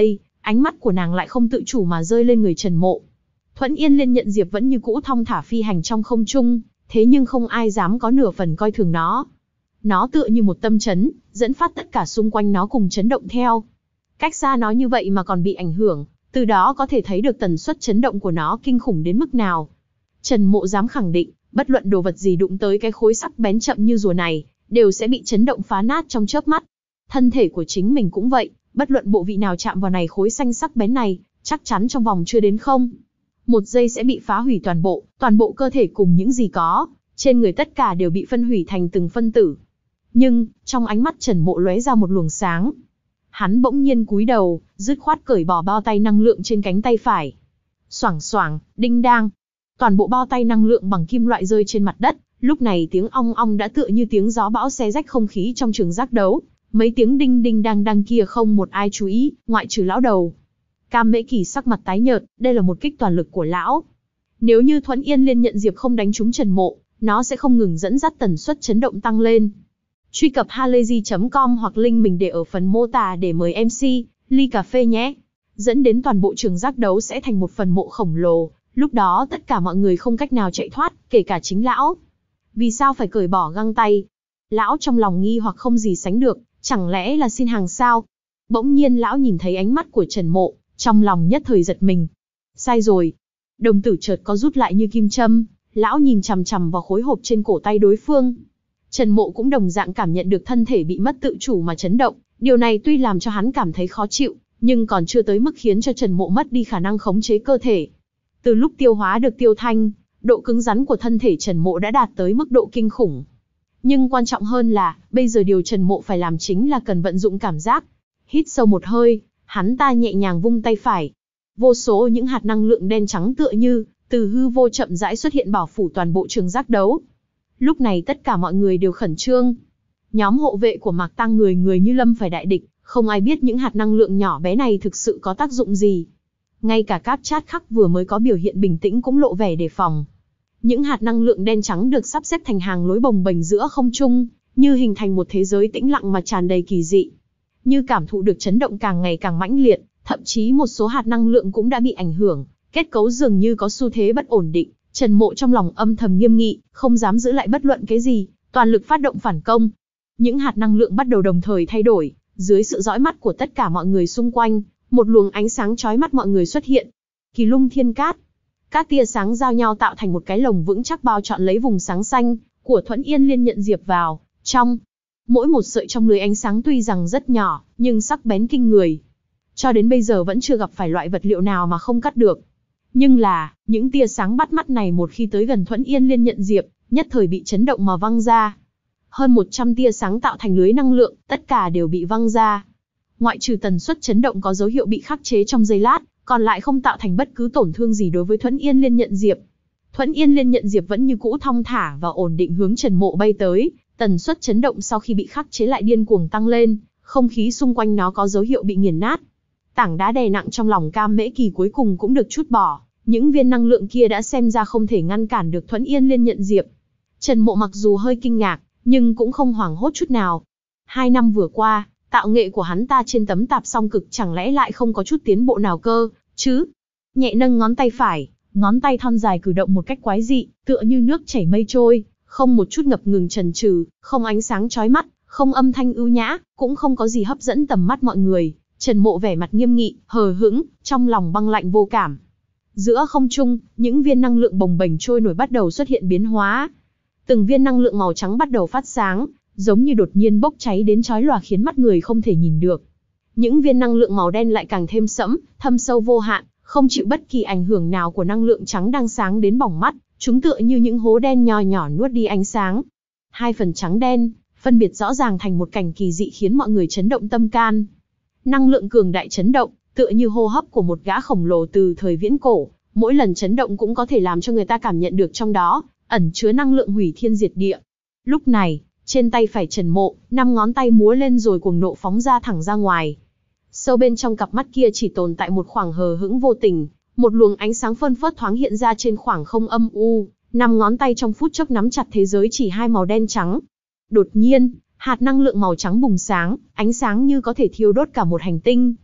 ánh mắt của nàng lại không tự chủ mà rơi lên người Trần Mộ. Thuẫn Yên Liên nhận Diệp vẫn như cũ thong thả phi hành trong không trung, thế nhưng không ai dám có nửa phần coi thường nó. Nó tựa như một tâm chấn, dẫn phát tất cả xung quanh nó cùng chấn động theo. Cách xa nó như vậy mà còn bị ảnh hưởng, từ đó có thể thấy được tần suất chấn động của nó kinh khủng đến mức nào. Trần Mộ dám khẳng định, bất luận đồ vật gì đụng tới cái khối sắc bén chậm như rùa này, đều sẽ bị chấn động phá nát trong chớp mắt. Thân thể của chính mình cũng vậy, bất luận bộ vị nào chạm vào này khối xanh sắc bén này, chắc chắn trong vòng chưa đến không một giây sẽ bị phá hủy toàn bộ, toàn bộ cơ thể cùng những gì có, trên người tất cả đều bị phân hủy thành từng phân tử. Nhưng, trong ánh mắt Trần Mộ lóe ra một luồng sáng. Hắn bỗng nhiên cúi đầu, dứt khoát cởi bỏ bao tay năng lượng trên cánh tay phải. Xoảng xoảng, đinh đang. Toàn bộ bao tay năng lượng bằng kim loại rơi trên mặt đất, lúc này tiếng ong ong đã tựa như tiếng gió bão xé rách không khí trong trường giác đấu. Mấy tiếng đinh đinh đang đang kia không một ai chú ý, ngoại trừ lão đầu. Cam Mễ Kỳ sắc mặt tái nhợt, đây là một kích toàn lực của lão. Nếu như Thuẫn Yên Liên nhận Diệp không đánh trúng Trần Mộ, nó sẽ không ngừng dẫn dắt tần suất chấn động tăng lên. Truy cập halayzi chấm com hoặc link mình để ở phần mô tả để mời em xê, ly cà phê nhé. Dẫn đến toàn bộ trường giác đấu sẽ thành một phần mộ khổng lồ, lúc đó tất cả mọi người không cách nào chạy thoát, kể cả chính lão. Vì sao phải cởi bỏ găng tay? Lão trong lòng nghi hoặc không gì sánh được, chẳng lẽ là xin hàng sao? Bỗng nhiên lão nhìn thấy ánh mắt của Trần Mộ, trong lòng nhất thời giật mình. Sai rồi. Đồng tử chợt có rút lại như kim châm, lão nhìn chằm chằm vào khối hộp trên cổ tay đối phương. Trần Mộ cũng đồng dạng cảm nhận được thân thể bị mất tự chủ mà chấn động, điều này tuy làm cho hắn cảm thấy khó chịu, nhưng còn chưa tới mức khiến cho Trần Mộ mất đi khả năng khống chế cơ thể. Từ lúc tiêu hóa được tiêu thanh, độ cứng rắn của thân thể Trần Mộ đã đạt tới mức độ kinh khủng. Nhưng quan trọng hơn là, bây giờ điều Trần Mộ phải làm chính là cần vận dụng cảm giác. Hít sâu một hơi, hắn ta nhẹ nhàng vung tay phải. Vô số những hạt năng lượng đen trắng tựa như, từ hư vô chậm rãi xuất hiện bảo phủ toàn bộ trường giác đấu. Lúc này tất cả mọi người đều khẩn trương. Nhóm hộ vệ của Mạc Tăng người người như lâm phải đại địch, không ai biết những hạt năng lượng nhỏ bé này thực sự có tác dụng gì. Ngay cả Cáp Chát Khắc vừa mới có biểu hiện bình tĩnh cũng lộ vẻ đề phòng. Những hạt năng lượng đen trắng được sắp xếp thành hàng lối bồng bềnh giữa không trung, như hình thành một thế giới tĩnh lặng mà tràn đầy kỳ dị. Như cảm thụ được chấn động càng ngày càng mãnh liệt, thậm chí một số hạt năng lượng cũng đã bị ảnh hưởng, kết cấu dường như có xu thế bất ổn định. Trần Mộ trong lòng âm thầm nghiêm nghị, không dám giữ lại bất luận cái gì, toàn lực phát động phản công. Những hạt năng lượng bắt đầu đồng thời thay đổi, dưới sự dõi mắt của tất cả mọi người xung quanh, một luồng ánh sáng chói mắt mọi người xuất hiện. Kỳ lung thiên cát. Các tia sáng giao nhau tạo thành một cái lồng vững chắc bao trọn lấy vùng sáng xanh của Thuẫn Yên Liên nhận Diệp vào trong. Mỗi một sợi trong lưới ánh sáng tuy rằng rất nhỏ, nhưng sắc bén kinh người. Cho đến bây giờ vẫn chưa gặp phải loại vật liệu nào mà không cắt được. Nhưng là, những tia sáng bắt mắt này một khi tới gần Thuẫn Yên Liên nhận Diệp, nhất thời bị chấn động mà văng ra. Hơn một trăm tia sáng tạo thành lưới năng lượng, tất cả đều bị văng ra. Ngoại trừ tần suất chấn động có dấu hiệu bị khắc chế trong giây lát, còn lại không tạo thành bất cứ tổn thương gì đối với Thuẫn Yên Liên nhận Diệp. Thuẫn Yên Liên nhận Diệp vẫn như cũ thong thả và ổn định hướng Trần Mộ bay tới, tần suất chấn động sau khi bị khắc chế lại điên cuồng tăng lên, không khí xung quanh nó có dấu hiệu bị nghiền nát. Tảng đá đè nặng trong lòng Cam Mễ Kỳ cuối cùng cũng được trút bỏ, những viên năng lượng kia đã xem ra không thể ngăn cản được Thuẫn Yên Liên nhận Diệp. Trần Mộ mặc dù hơi kinh ngạc, nhưng cũng không hoảng hốt chút nào. Hai năm vừa qua, tạo nghệ của hắn ta trên tấm tạp song cực chẳng lẽ lại không có chút tiến bộ nào cơ, chứ? Nhẹ nâng ngón tay phải, ngón tay thon dài cử động một cách quái dị, tựa như nước chảy mây trôi, không một chút ngập ngừng chần chừ, không ánh sáng chói mắt, không âm thanh ưu nhã, cũng không có gì hấp dẫn tầm mắt mọi người. Trần Mộ vẻ mặt nghiêm nghị, hờ hững, trong lòng băng lạnh vô cảm. Giữa không trung, những viên năng lượng bồng bềnh trôi nổi bắt đầu xuất hiện biến hóa. Từng viên năng lượng màu trắng bắt đầu phát sáng, giống như đột nhiên bốc cháy đến chói lòa khiến mắt người không thể nhìn được. Những viên năng lượng màu đen lại càng thêm sẫm, thâm sâu vô hạn, không chịu bất kỳ ảnh hưởng nào của năng lượng trắng đang sáng đến bỏng mắt, chúng tựa như những hố đen nho nhỏ nuốt đi ánh sáng. Hai phần trắng đen, phân biệt rõ ràng thành một cảnh kỳ dị khiến mọi người chấn động tâm can. Năng lượng cường đại chấn động, tựa như hô hấp của một gã khổng lồ từ thời viễn cổ, mỗi lần chấn động cũng có thể làm cho người ta cảm nhận được trong đó ẩn chứa năng lượng hủy thiên diệt địa. Lúc này, trên tay phải Trần Mộ, năm ngón tay múa lên rồi cuồng nộ phóng ra thẳng ra ngoài. Sâu bên trong cặp mắt kia chỉ tồn tại một khoảng hờ hững vô tình, một luồng ánh sáng phơn phớt thoáng hiện ra trên khoảng không âm u, năm ngón tay trong phút chốc nắm chặt thế giới chỉ hai màu đen trắng. Đột nhiên, hạt năng lượng màu trắng bùng sáng, ánh sáng như có thể thiêu đốt cả một hành tinh.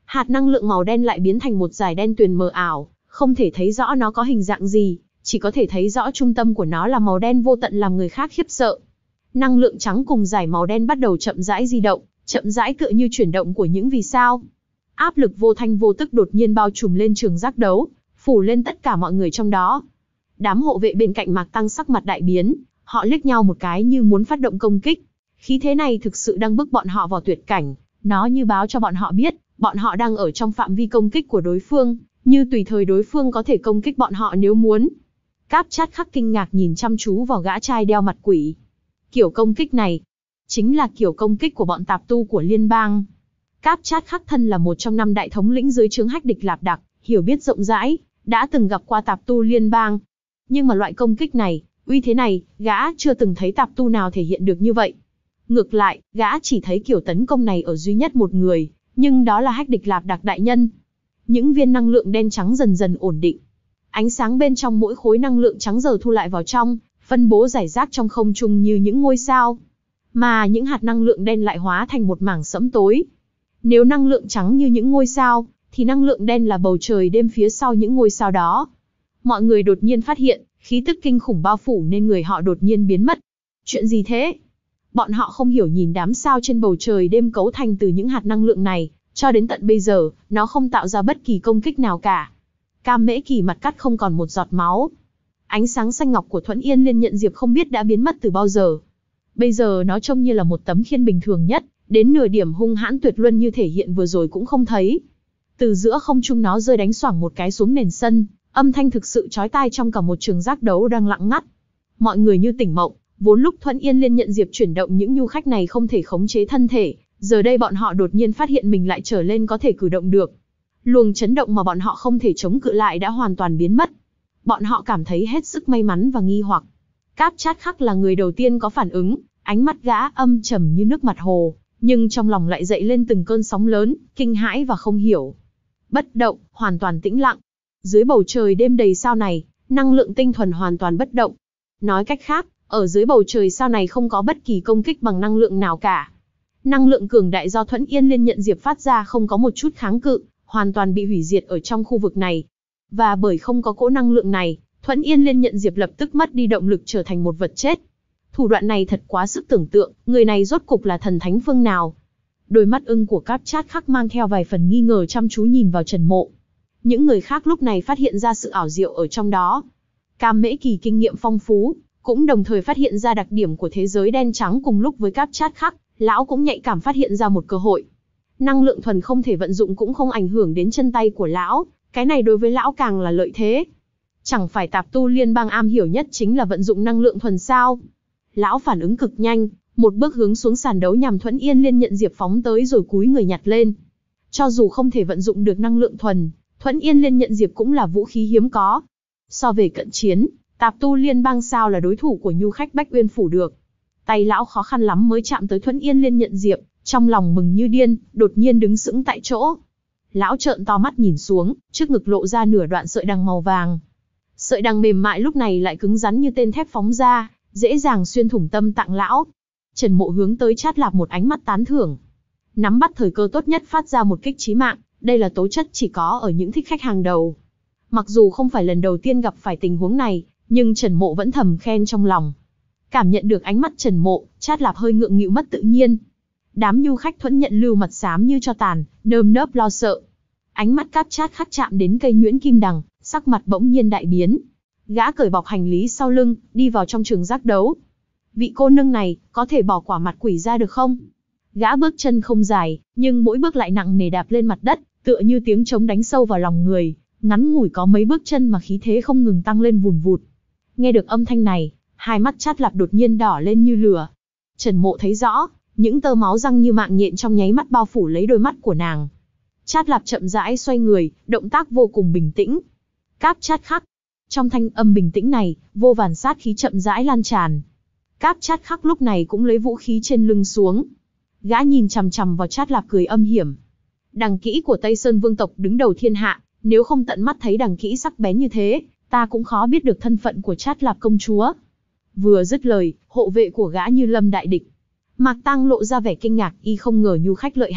Hạt năng lượng màu đen lại biến thành một dải đen tuyền mờ ảo, không thể thấy rõ nó có hình dạng gì, chỉ có thể thấy rõ trung tâm của nó là màu đen vô tận làm người khác khiếp sợ. Năng lượng trắng cùng dải màu đen bắt đầu chậm rãi di động, chậm rãi tựa như chuyển động của những vì sao. Áp lực vô thanh vô tức đột nhiên bao trùm lên trường giác đấu, phủ lên tất cả mọi người trong đó. Đám hộ vệ bên cạnh Mạc Tăng sắc mặt đại biến, họ liếc nhau một cái như muốn phát động công kích. Khí thế này thực sự đang bức bọn họ vào tuyệt cảnh, nó như báo cho bọn họ biết, bọn họ đang ở trong phạm vi công kích của đối phương, như tùy thời đối phương có thể công kích bọn họ nếu muốn. Cáp Chát Khắc kinh ngạc nhìn chăm chú vào gã trai đeo mặt quỷ. Kiểu công kích này, chính là kiểu công kích của bọn tạp tu của liên bang. Cáp Chát Khắc thân là một trong năm đại thống lĩnh dưới trướng Hách Địch Lạp Đặc, hiểu biết rộng rãi, đã từng gặp qua tạp tu liên bang. Nhưng mà loại công kích này, uy thế này, gã chưa từng thấy tạp tu nào thể hiện được như vậy. Ngược lại, gã chỉ thấy kiểu tấn công này ở duy nhất một người, nhưng đó là Hách Địch Lạp Đặc đại nhân. Những viên năng lượng đen trắng dần dần ổn định. Ánh sáng bên trong mỗi khối năng lượng trắng giờ thu lại vào trong, phân bố rải rác trong không trung như những ngôi sao. Mà những hạt năng lượng đen lại hóa thành một mảng sẫm tối. Nếu năng lượng trắng như những ngôi sao, thì năng lượng đen là bầu trời đêm phía sau những ngôi sao đó. Mọi người đột nhiên phát hiện, khí tức kinh khủng bao phủ nên người họ đột nhiên biến mất. Chuyện gì thế? Bọn họ không hiểu nhìn đám sao trên bầu trời đêm cấu thành từ những hạt năng lượng này, cho đến tận bây giờ, nó không tạo ra bất kỳ công kích nào cả. Cam Mễ Kỳ mặt cắt không còn một giọt máu. Ánh sáng xanh ngọc của Thuẫn Yên Liên nhận diệp không biết đã biến mất từ bao giờ. Bây giờ nó trông như là một tấm khiên bình thường nhất, đến nửa điểm hung hãn tuyệt luân như thể hiện vừa rồi cũng không thấy. Từ giữa không trung nó rơi đánh xoảng một cái xuống nền sân, âm thanh thực sự chói tai trong cả một trường giác đấu đang lặng ngắt. Mọi người như tỉnh mộng, vốn lúc Thuẫn Yên Liên nhận diệp chuyển động những nhu khách này không thể khống chế thân thể, giờ đây bọn họ đột nhiên phát hiện mình lại trở lên có thể cử động được. Luồng chấn động mà bọn họ không thể chống cự lại đã hoàn toàn biến mất. Bọn họ cảm thấy hết sức may mắn và nghi hoặc. Cáp Chát Khắc là người đầu tiên có phản ứng, ánh mắt gã âm trầm như nước mặt hồ, nhưng trong lòng lại dậy lên từng cơn sóng lớn, kinh hãi và không hiểu. Bất động, hoàn toàn tĩnh lặng. Dưới bầu trời đêm đầy sao này, năng lượng tinh thuần hoàn toàn bất động. Nói cách khác, ở dưới bầu trời sao này không có bất kỳ công kích bằng năng lượng nào cả. Năng lượng cường đại do Thuẫn Yên Liên nhận diệp phát ra không có một chút kháng cự, hoàn toàn bị hủy diệt ở trong khu vực này. Và bởi không có cỗ năng lượng này, Thuẫn Yên Liên nhận diệp lập tức mất đi động lực trở thành một vật chết. Thủ đoạn này thật quá sức tưởng tượng, người này rốt cục là thần thánh phương nào? Đôi mắt ưng của Cáp Chát Khắc mang theo vài phần nghi ngờ chăm chú nhìn vào Trần Mộ. Những người khác lúc này phát hiện ra sự ảo diệu ở trong đó. Cam Mễ Kỳ kinh nghiệm phong phú, cũng đồng thời phát hiện ra đặc điểm của thế giới đen trắng cùng lúc với Cáp Chát Khắc, lão cũng nhạy cảm phát hiện ra một cơ hội. Năng lượng thuần không thể vận dụng cũng không ảnh hưởng đến chân tay của lão, cái này đối với lão càng là lợi thế. Chẳng phải tạp tu liên bang am hiểu nhất chính là vận dụng năng lượng thuần sao? Lão phản ứng cực nhanh, một bước hướng xuống sàn đấu nhằm Thuẫn Yên Liên nhận diệp phóng tới rồi cúi người nhặt lên. Cho dù không thể vận dụng được năng lượng thuần, Thuẫn Yên Liên nhận diệp cũng là vũ khí hiếm có. So về cận chiến, tạp tu liên bang sao là đối thủ của nhu khách Bách Uyên phủ được. Tay lão khó khăn lắm mới chạm tới Thuẫn Yên Liên nhận diệp, trong lòng mừng như điên, đột nhiên đứng sững tại chỗ. Lão trợn to mắt nhìn xuống, trước ngực lộ ra nửa đoạn sợi đằng màu vàng. Sợi đằng mềm mại lúc này lại cứng rắn như tên thép phóng ra, dễ dàng xuyên thủng tâm tạng lão. Trần Mộ hướng tới Trát Lạp một ánh mắt tán thưởng. Nắm bắt thời cơ tốt nhất phát ra một kích chí mạng, đây là tố chất chỉ có ở những thích khách hàng đầu. Mặc dù không phải lần đầu tiên gặp phải tình huống này, nhưng Trần Mộ vẫn thầm khen trong lòng. Cảm nhận được ánh mắt Trần Mộ, Trát Lạp hơi ngượng nghịu mất tự nhiên. Đám nhu khách Thuẫn nhận lưu mặt xám như cho tàn, nơm nớp lo sợ. Ánh mắt Cáp Chát Khắc chạm đến cây nhuyễn kim đằng, sắc mặt bỗng nhiên đại biến. Gã cởi bọc hành lý sau lưng, đi vào trong trường giác đấu. Vị cô nương này, có thể bỏ quả mặt quỷ ra được không? Gã bước chân không dài, nhưng mỗi bước lại nặng nề đạp lên mặt đất, tựa như tiếng trống đánh sâu vào lòng người. Ngắn ngủi có mấy bước chân mà khí thế không ngừng tăng lên vùn vụt. Nghe được âm thanh này, hai mắt Trát Lạp đột nhiên đỏ lên như lửa. Trần Mộ thấy rõ, những tơ máu răng như mạng nhện trong nháy mắt bao phủ lấy đôi mắt của nàng. Trát Lạp chậm rãi xoay người, động tác vô cùng bình tĩnh. Cáp Chát Khắc. Trong thanh âm bình tĩnh này, vô vàn sát khí chậm rãi lan tràn. Cáp Chát Khắc lúc này cũng lấy vũ khí trên lưng xuống. Gã nhìn chằm chằm vào Trát Lạp cười âm hiểm. Đằng kỹ của Tây Sơn Vương tộc đứng đầu thiên hạ, nếu không tận mắt thấy đằng kỹ sắc bén như thế, ta cũng khó biết được thân phận của Trát Lạp công chúa. Vừa dứt lời, hộ vệ của gã như lâm đại địch. Mạc Tăng lộ ra vẻ kinh ngạc, y không ngờ nhu khách lợi hại,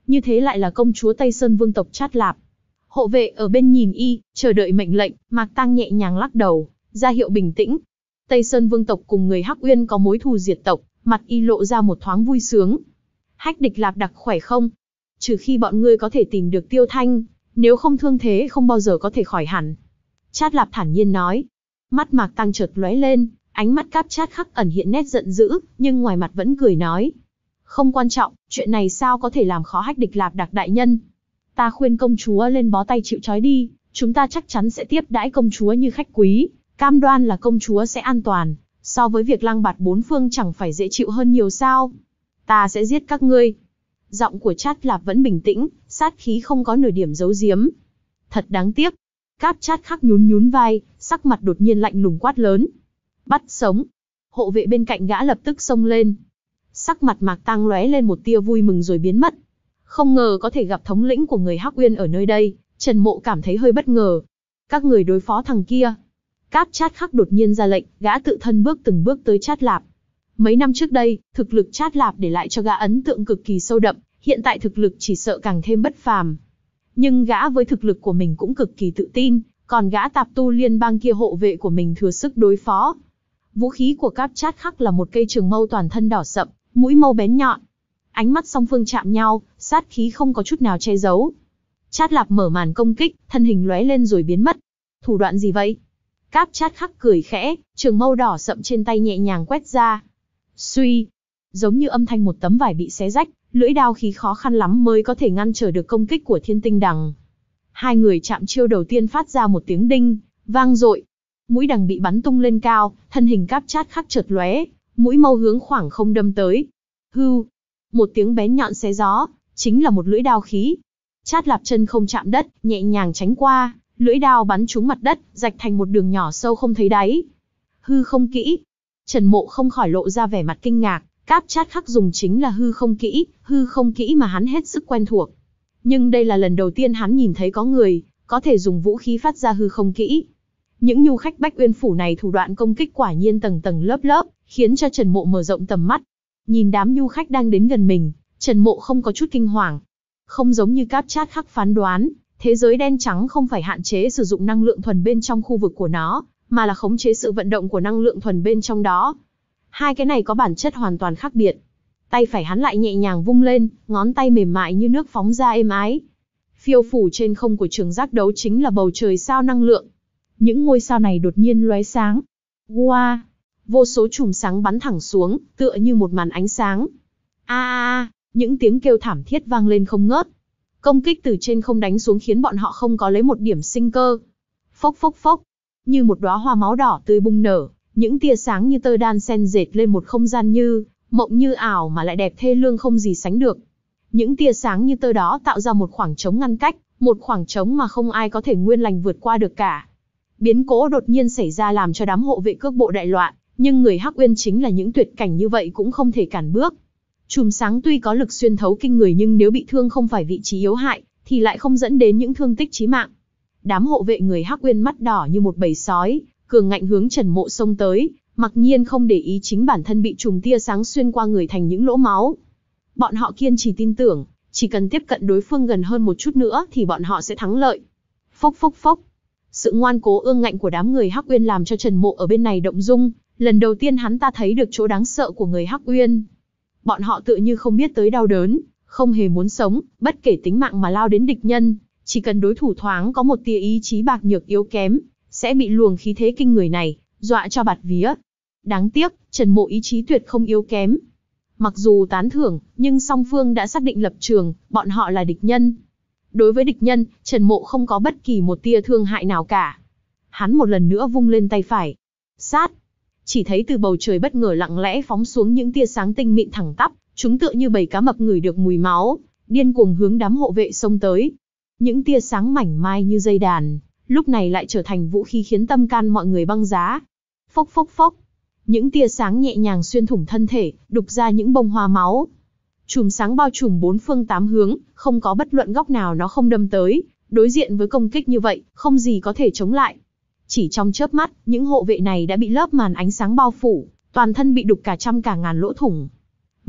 như thế lại là công chúa Tây Sơn vương tộc Trát Lạp. Hộ vệ ở bên nhìn y, chờ đợi mệnh lệnh, Mạc Tăng nhẹ nhàng lắc đầu, ra hiệu bình tĩnh. Tây Sơn vương tộc cùng người Hắc Uyên có mối thù diệt tộc, mặt y lộ ra một thoáng vui sướng. Hách Địch Lạp đặc khỏe không? Trừ khi bọn ngươi có thể tìm được Tiêu Thanh, nếu không thương thế không bao giờ có thể khỏi hẳn. Trát Lạp thản nhiên nói. Mắt Mạc Tăng chợt lóe lên, ánh mắt Cáp Trát Khắc ẩn hiện nét giận dữ, nhưng ngoài mặt vẫn cười nói. Không quan trọng, chuyện này sao có thể làm khó Hách Địch Lạp đặc đại nhân. Ta khuyên công chúa lên bó tay chịu trói đi, chúng ta chắc chắn sẽ tiếp đãi công chúa như khách quý, cam đoan là công chúa sẽ an toàn, so với việc lăng bạt bốn phương chẳng phải dễ chịu hơn nhiều sao. Ta sẽ giết các ngươi. Giọng của Trát Lạp vẫn bình tĩnh, sát khí không có nửa điểm giấu giếm. Thật đáng tiếc. Cáp Trát Khắc nhún nhún vai, sắc mặt đột nhiên lạnh lùng quát lớn. Bắt sống. Hộ vệ bên cạnh gã lập tức xông lên. Sắc mặt Mạc Tăng lóe lên một tia vui mừng rồi biến mất. Không ngờ có thể gặp thống lĩnh của người Hắc Uyên ở nơi đây, Trần Mộ cảm thấy hơi bất ngờ. Các người đối phó thằng kia. Cáp Trát Khắc đột nhiên ra lệnh, gã tự thân bước từng bước tới Trát Lạp. Mấy năm trước đây, thực lực Trát Lạp để lại cho gã ấn tượng cực kỳ sâu đậm, hiện tại thực lực chỉ sợ càng thêm bất phàm. Nhưng gã với thực lực của mình cũng cực kỳ tự tin, còn gã tạp tu liên bang kia hộ vệ của mình thừa sức đối phó. Vũ khí của Cáp Trát Khắc là một cây trường mâu toàn thân đỏ sậm, mũi mâu bén nhọn. Ánh mắt song phương chạm nhau, sát khí không có chút nào che giấu. Trát Lạp mở màn công kích, thân hình lóe lên rồi biến mất. Thủ đoạn gì vậy? Cáp Trát Khắc cười khẽ, trường mâu đỏ sậm trên tay nhẹ nhàng quét ra. Suy, giống như âm thanh một tấm vải bị xé rách, lưỡi đao khí khó khăn lắm mới có thể ngăn trở được công kích của Thiên Tinh Đằng. Hai người chạm chiêu đầu tiên phát ra một tiếng đinh, vang dội. Mũi đằng bị bắn tung lên cao, thân hình Cáp Trát Khắc chợt lóe, mũi mâu hướng khoảng không đâm tới. Hưu, một tiếng bén nhọn xé gió, chính là một lưỡi đao khí. Trát Lạp chân không chạm đất, nhẹ nhàng tránh qua, lưỡi đao bắn trúng mặt đất, rạch thành một đường nhỏ sâu không thấy đáy. Hư không kỹ. Trần Mộ không khỏi lộ ra vẻ mặt kinh ngạc, Cáp Trát Khắc dùng chính là hư không kỹ, hư không kỹ mà hắn hết sức quen thuộc. Nhưng đây là lần đầu tiên hắn nhìn thấy có người có thể dùng vũ khí phát ra hư không kỹ. Những nhu khách Bách Uyên phủ này thủ đoạn công kích quả nhiên tầng tầng lớp lớp, khiến cho Trần Mộ mở rộng tầm mắt. Nhìn đám nhu khách đang đến gần mình, Trần Mộ không có chút kinh hoàng. Không giống như Cáp Trát Khắc phán đoán, thế giới đen trắng không phải hạn chế sử dụng năng lượng thuần bên trong khu vực của nó, mà là khống chế sự vận động của năng lượng thuần bên trong đó. Hai cái này có bản chất hoàn toàn khác biệt. Tay phải hắn lại nhẹ nhàng vung lên, ngón tay mềm mại như nước phóng ra êm ái. Phiêu phủ trên không của trường giác đấu chính là bầu trời sao năng lượng. Những ngôi sao này đột nhiên lóe sáng. Wow! Vô số chùm sáng bắn thẳng xuống, tựa như một màn ánh sáng. A a a, những tiếng kêu thảm thiết vang lên không ngớt. Công kích từ trên không đánh xuống khiến bọn họ không có lấy một điểm sinh cơ. Phốc phốc phốc, như một đóa hoa máu đỏ tươi bung nở, những tia sáng như tơ đan xen dệt lên một không gian như mộng như ảo mà lại đẹp thê lương không gì sánh được. Những tia sáng như tơ đó tạo ra một khoảng trống ngăn cách, một khoảng trống mà không ai có thể nguyên lành vượt qua được cả. Biến cố đột nhiên xảy ra làm cho đám hộ vệ cước bộ đại loạn, nhưng người Hắc Uyên chính là những tuyệt cảnh như vậy cũng không thể cản bước. Chùm sáng tuy có lực xuyên thấu kinh người nhưng nếu bị thương không phải vị trí yếu hại, thì lại không dẫn đến những thương tích chí mạng. Đám hộ vệ người Hắc Uyên mắt đỏ như một bầy sói, cường ngạnh hướng Trần Mộ xông tới, mặc nhiên không để ý chính bản thân bị chùm tia sáng xuyên qua người thành những lỗ máu. Bọn họ kiên trì tin tưởng, chỉ cần tiếp cận đối phương gần hơn một chút nữa thì bọn họ sẽ thắng lợi. Phốc phốc phốc. Sự ngoan cố ương ngạnh của đám người Hắc Uyên làm cho Trần Mộ ở bên này động dung, lần đầu tiên hắn ta thấy được chỗ đáng sợ của người Hắc Uyên. Bọn họ tựa như không biết tới đau đớn, không hề muốn sống, bất kể tính mạng mà lao đến địch nhân, chỉ cần đối thủ thoáng có một tia ý chí bạc nhược yếu kém, sẽ bị luồng khí thế kinh người này dọa cho bạt vía. Đáng tiếc, Trần Mộ ý chí tuyệt không yếu kém. Mặc dù tán thưởng, nhưng song phương đã xác định lập trường, bọn họ là địch nhân. Đối với địch nhân, Trần Mộ không có bất kỳ một tia thương hại nào cả. Hắn một lần nữa vung lên tay phải. Sát! Chỉ thấy từ bầu trời bất ngờ lặng lẽ phóng xuống những tia sáng tinh mịn thẳng tắp, chúng tựa như bầy cá mập ngửi được mùi máu, điên cuồng hướng đám hộ vệ xông tới. Những tia sáng mảnh mai như dây đàn, lúc này lại trở thành vũ khí khiến tâm can mọi người băng giá. Phốc phốc phốc! Những tia sáng nhẹ nhàng xuyên thủng thân thể, đục ra những bông hoa máu. Chùm sáng bao trùm bốn phương tám hướng, không có bất luận góc nào nó không đâm tới, đối diện với công kích như vậy, không gì có thể chống lại. Chỉ trong chớp mắt, những hộ vệ này đã bị lớp màn ánh sáng bao phủ, toàn thân bị đục cả trăm cả ngàn lỗ thủng.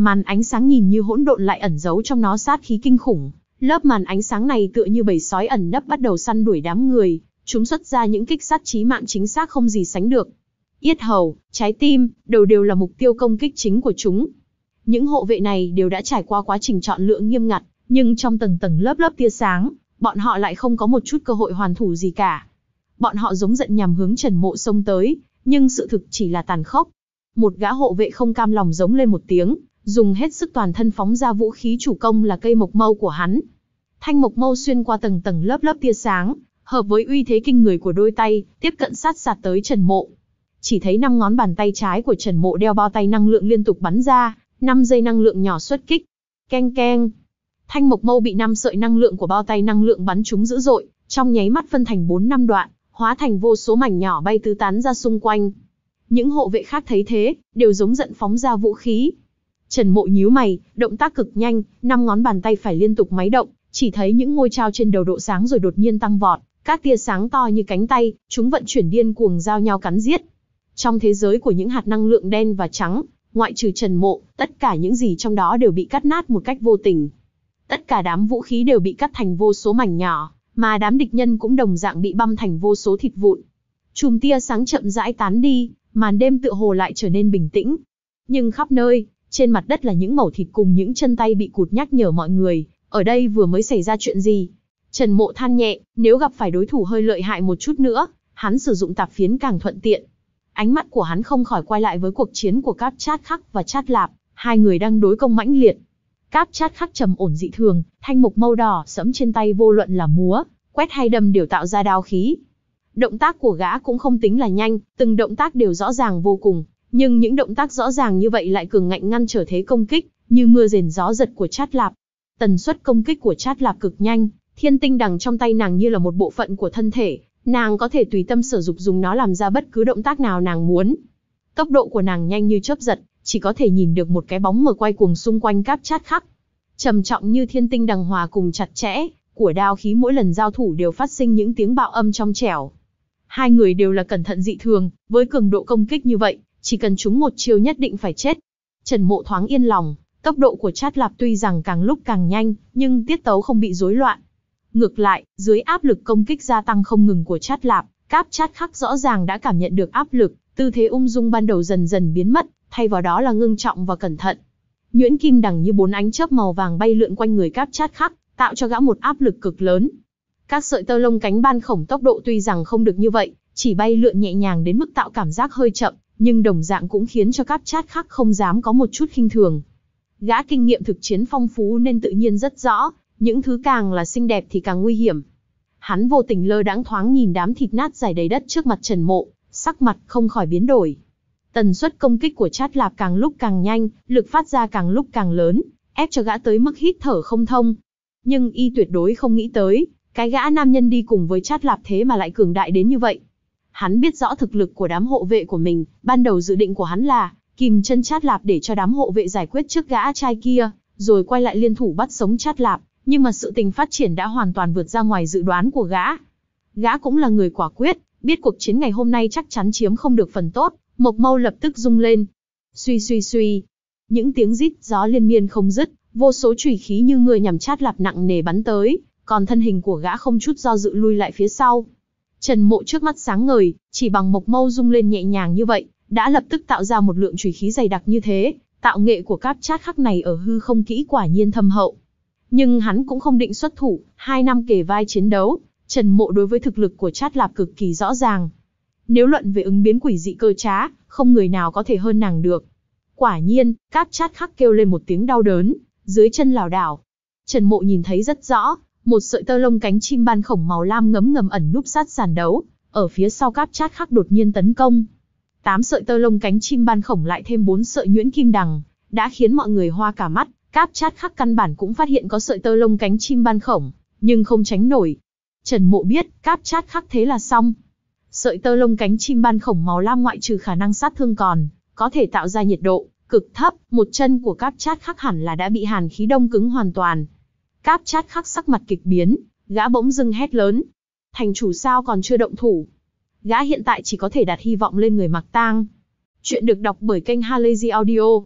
Màn ánh sáng nhìn như hỗn độn lại ẩn giấu trong nó sát khí kinh khủng. Lớp màn ánh sáng này tựa như bầy sói ẩn nấp bắt đầu săn đuổi đám người, chúng xuất ra những kích sát chí mạng chính xác không gì sánh được. Yết hầu, trái tim, đầu đều là mục tiêu công kích chính của chúng. Những hộ vệ này đều đã trải qua quá trình chọn lựa nghiêm ngặt, nhưng trong tầng tầng lớp lớp tia sáng, bọn họ lại không có một chút cơ hội hoàn thủ gì cả. Bọn họ giống giận nhằm hướng Trần Mộ xông tới, nhưng sự thực chỉ là tàn khốc. Một gã hộ vệ không cam lòng giống lên một tiếng, dùng hết sức toàn thân phóng ra vũ khí chủ công là cây mộc mâu của hắn. Thanh mộc mâu xuyên qua tầng tầng lớp lớp tia sáng, hợp với uy thế kinh người của đôi tay, tiếp cận sát sạt tới Trần Mộ. Chỉ thấy năm ngón bàn tay trái của Trần Mộ đeo bao tay năng lượng liên tục bắn ra, năm dây năng lượng nhỏ xuất kích. Keng keng. Thanh mộc mâu bị năm sợi năng lượng của bao tay năng lượng bắn trúng dữ dội, trong nháy mắt phân thành bốn năm đoạn, hóa thành vô số mảnh nhỏ bay tứ tán ra xung quanh. Những hộ vệ khác thấy thế, đều giống giận phóng ra vũ khí. Trần Mộ nhíu mày, động tác cực nhanh, năm ngón bàn tay phải liên tục máy động, chỉ thấy những ngôi sao trên đầu độ sáng rồi đột nhiên tăng vọt, các tia sáng to như cánh tay, chúng vận chuyển điên cuồng giao nhau cắn giết. Trong thế giới của những hạt năng lượng đen và trắng, ngoại trừ Trần Mộ, tất cả những gì trong đó đều bị cắt nát một cách vô tình. Tất cả đám vũ khí đều bị cắt thành vô số mảnh nhỏ, mà đám địch nhân cũng đồng dạng bị băm thành vô số thịt vụn. Chùm tia sáng chậm rãi tán đi, màn đêm tựa hồ lại trở nên bình tĩnh. Nhưng khắp nơi, trên mặt đất là những mẩu thịt cùng những chân tay bị cụt nhắc nhở mọi người, ở đây vừa mới xảy ra chuyện gì. Trần Mộ than nhẹ, nếu gặp phải đối thủ hơi lợi hại một chút nữa, hắn sử dụng tạp phiến càng thuận tiện. Ánh mắt của hắn không khỏi quay lại với cuộc chiến của Cáp Chát Khắc và Chát Lạp, hai người đang đối công mãnh liệt. Cáp Chát Khắc trầm ổn dị thường, thanh mộc mâu đỏ sẫm trên tay vô luận là múa, quét hay đâm đều tạo ra đao khí. Động tác của gã cũng không tính là nhanh, từng động tác đều rõ ràng vô cùng, nhưng những động tác rõ ràng như vậy lại cường ngạnh ngăn trở thế công kích, như mưa rền gió giật của Chát Lạp. Tần suất công kích của Chát Lạp cực nhanh, thiên tinh đằng trong tay nàng như là một bộ phận của thân thể, nàng có thể tùy tâm sử dụng dùng nó làm ra bất cứ động tác nào nàng muốn. Tốc độ của nàng nhanh như chớp giật, chỉ có thể nhìn được một cái bóng mờ quay cuồng xung quanh Cáp Chát Khắc. Trầm trọng như thiên tinh đằng hòa cùng chặt chẽ của đao khí, mỗi lần giao thủ đều phát sinh những tiếng bạo âm trong trẻo. Hai người đều là cẩn thận dị thường, với cường độ công kích như vậy, chỉ cần trúng một chiêu nhất định phải chết. Trần Mộ thoáng yên lòng, tốc độ của Chát Lạp tuy rằng càng lúc càng nhanh, nhưng tiết tấu không bị rối loạn. Ngược lại, dưới áp lực công kích gia tăng không ngừng của Chát Lạp, Cáp Chát Khắc rõ ràng đã cảm nhận được áp lực, tư thế ung dung ban đầu dần dần biến mất, thay vào đó là ngưng trọng và cẩn thận. Nhuyễn kim đằng như bốn ánh chớp màu vàng bay lượn quanh người Cáp Chát Khắc, tạo cho gã một áp lực cực lớn. Các sợi tơ lông cánh ban khổng tốc độ tuy rằng không được như vậy, chỉ bay lượn nhẹ nhàng đến mức tạo cảm giác hơi chậm, nhưng đồng dạng cũng khiến cho Cáp Chát Khắc không dám có một chút khinh thường. Gã kinh nghiệm thực chiến phong phú nên tự nhiên rất rõ, những thứ càng là xinh đẹp thì càng nguy hiểm. Hắn vô tình lơ đãng thoáng nhìn đám thịt nát rải đầy đất trước mặt Trần Mộ, sắc mặt không khỏi biến đổi. Tần suất công kích của Chát Lạp càng lúc càng nhanh, lực phát ra càng lúc càng lớn, ép cho gã tới mức hít thở không thông. Nhưng y tuyệt đối không nghĩ tới, cái gã nam nhân đi cùng với Chát Lạp thế mà lại cường đại đến như vậy. Hắn biết rõ thực lực của đám hộ vệ của mình, ban đầu dự định của hắn là kìm chân Chát Lạp để cho đám hộ vệ giải quyết trước gã trai kia, rồi quay lại liên thủ bắt sống Chát Lạp, nhưng mà sự tình phát triển đã hoàn toàn vượt ra ngoài dự đoán của gã. Gã cũng là người quả quyết, biết cuộc chiến ngày hôm nay chắc chắn chiếm không được phần tốt, mộc mâu lập tức rung lên. Suy suy suy, những tiếng rít gió liên miên không dứt, vô số chùy khí như mưa nhằm Chát Lạp nặng nề bắn tới, còn thân hình của gã không chút do dự lui lại phía sau. Trần Mộ trước mắt sáng ngời, chỉ bằng mộc mâu rung lên nhẹ nhàng như vậy, đã lập tức tạo ra một lượng chùy khí dày đặc như thế, tạo nghệ của Cáp Chát Khắc này ở hư không kỹ quả nhiên thâm hậu. Nhưng hắn cũng không định xuất thủ, hai năm kề vai chiến đấu, Trần Mộ đối với thực lực của Chát Lạp cực kỳ rõ ràng. Nếu luận về ứng biến quỷ dị cơ trá, không người nào có thể hơn nàng được. Quả nhiên, Cáp Chát Khắc kêu lên một tiếng đau đớn, dưới chân lảo đảo. Trần Mộ nhìn thấy rất rõ, một sợi tơ lông cánh chim ban khổng màu lam ngấm ngầm ẩn núp sát sàn đấu, ở phía sau Cáp Chát Khắc đột nhiên tấn công. Tám sợi tơ lông cánh chim ban khổng lại thêm bốn sợi nhuyễn kim đằng, đã khiến mọi người hoa cả mắt. Cáp Chát Khắc căn bản cũng phát hiện có sợi tơ lông cánh chim ban khổng, nhưng không tránh nổi. Trần Mộ biết, Cáp Chát Khắc thế là xong. Sợi tơ lông cánh chim ban khổng màu lam ngoại trừ khả năng sát thương còn có thể tạo ra nhiệt độ cực thấp, một chân của Cáp Chát Khắc hẳn là đã bị hàn khí đông cứng hoàn toàn. Cáp Chát Khắc sắc mặt kịch biến, gã bỗng dưng hét lớn: "Thành chủ sao còn chưa động thủ?" Gã hiện tại chỉ có thể đặt hy vọng lên người Mạc Tang. Chuyện được đọc bởi kênh Halazy Audio.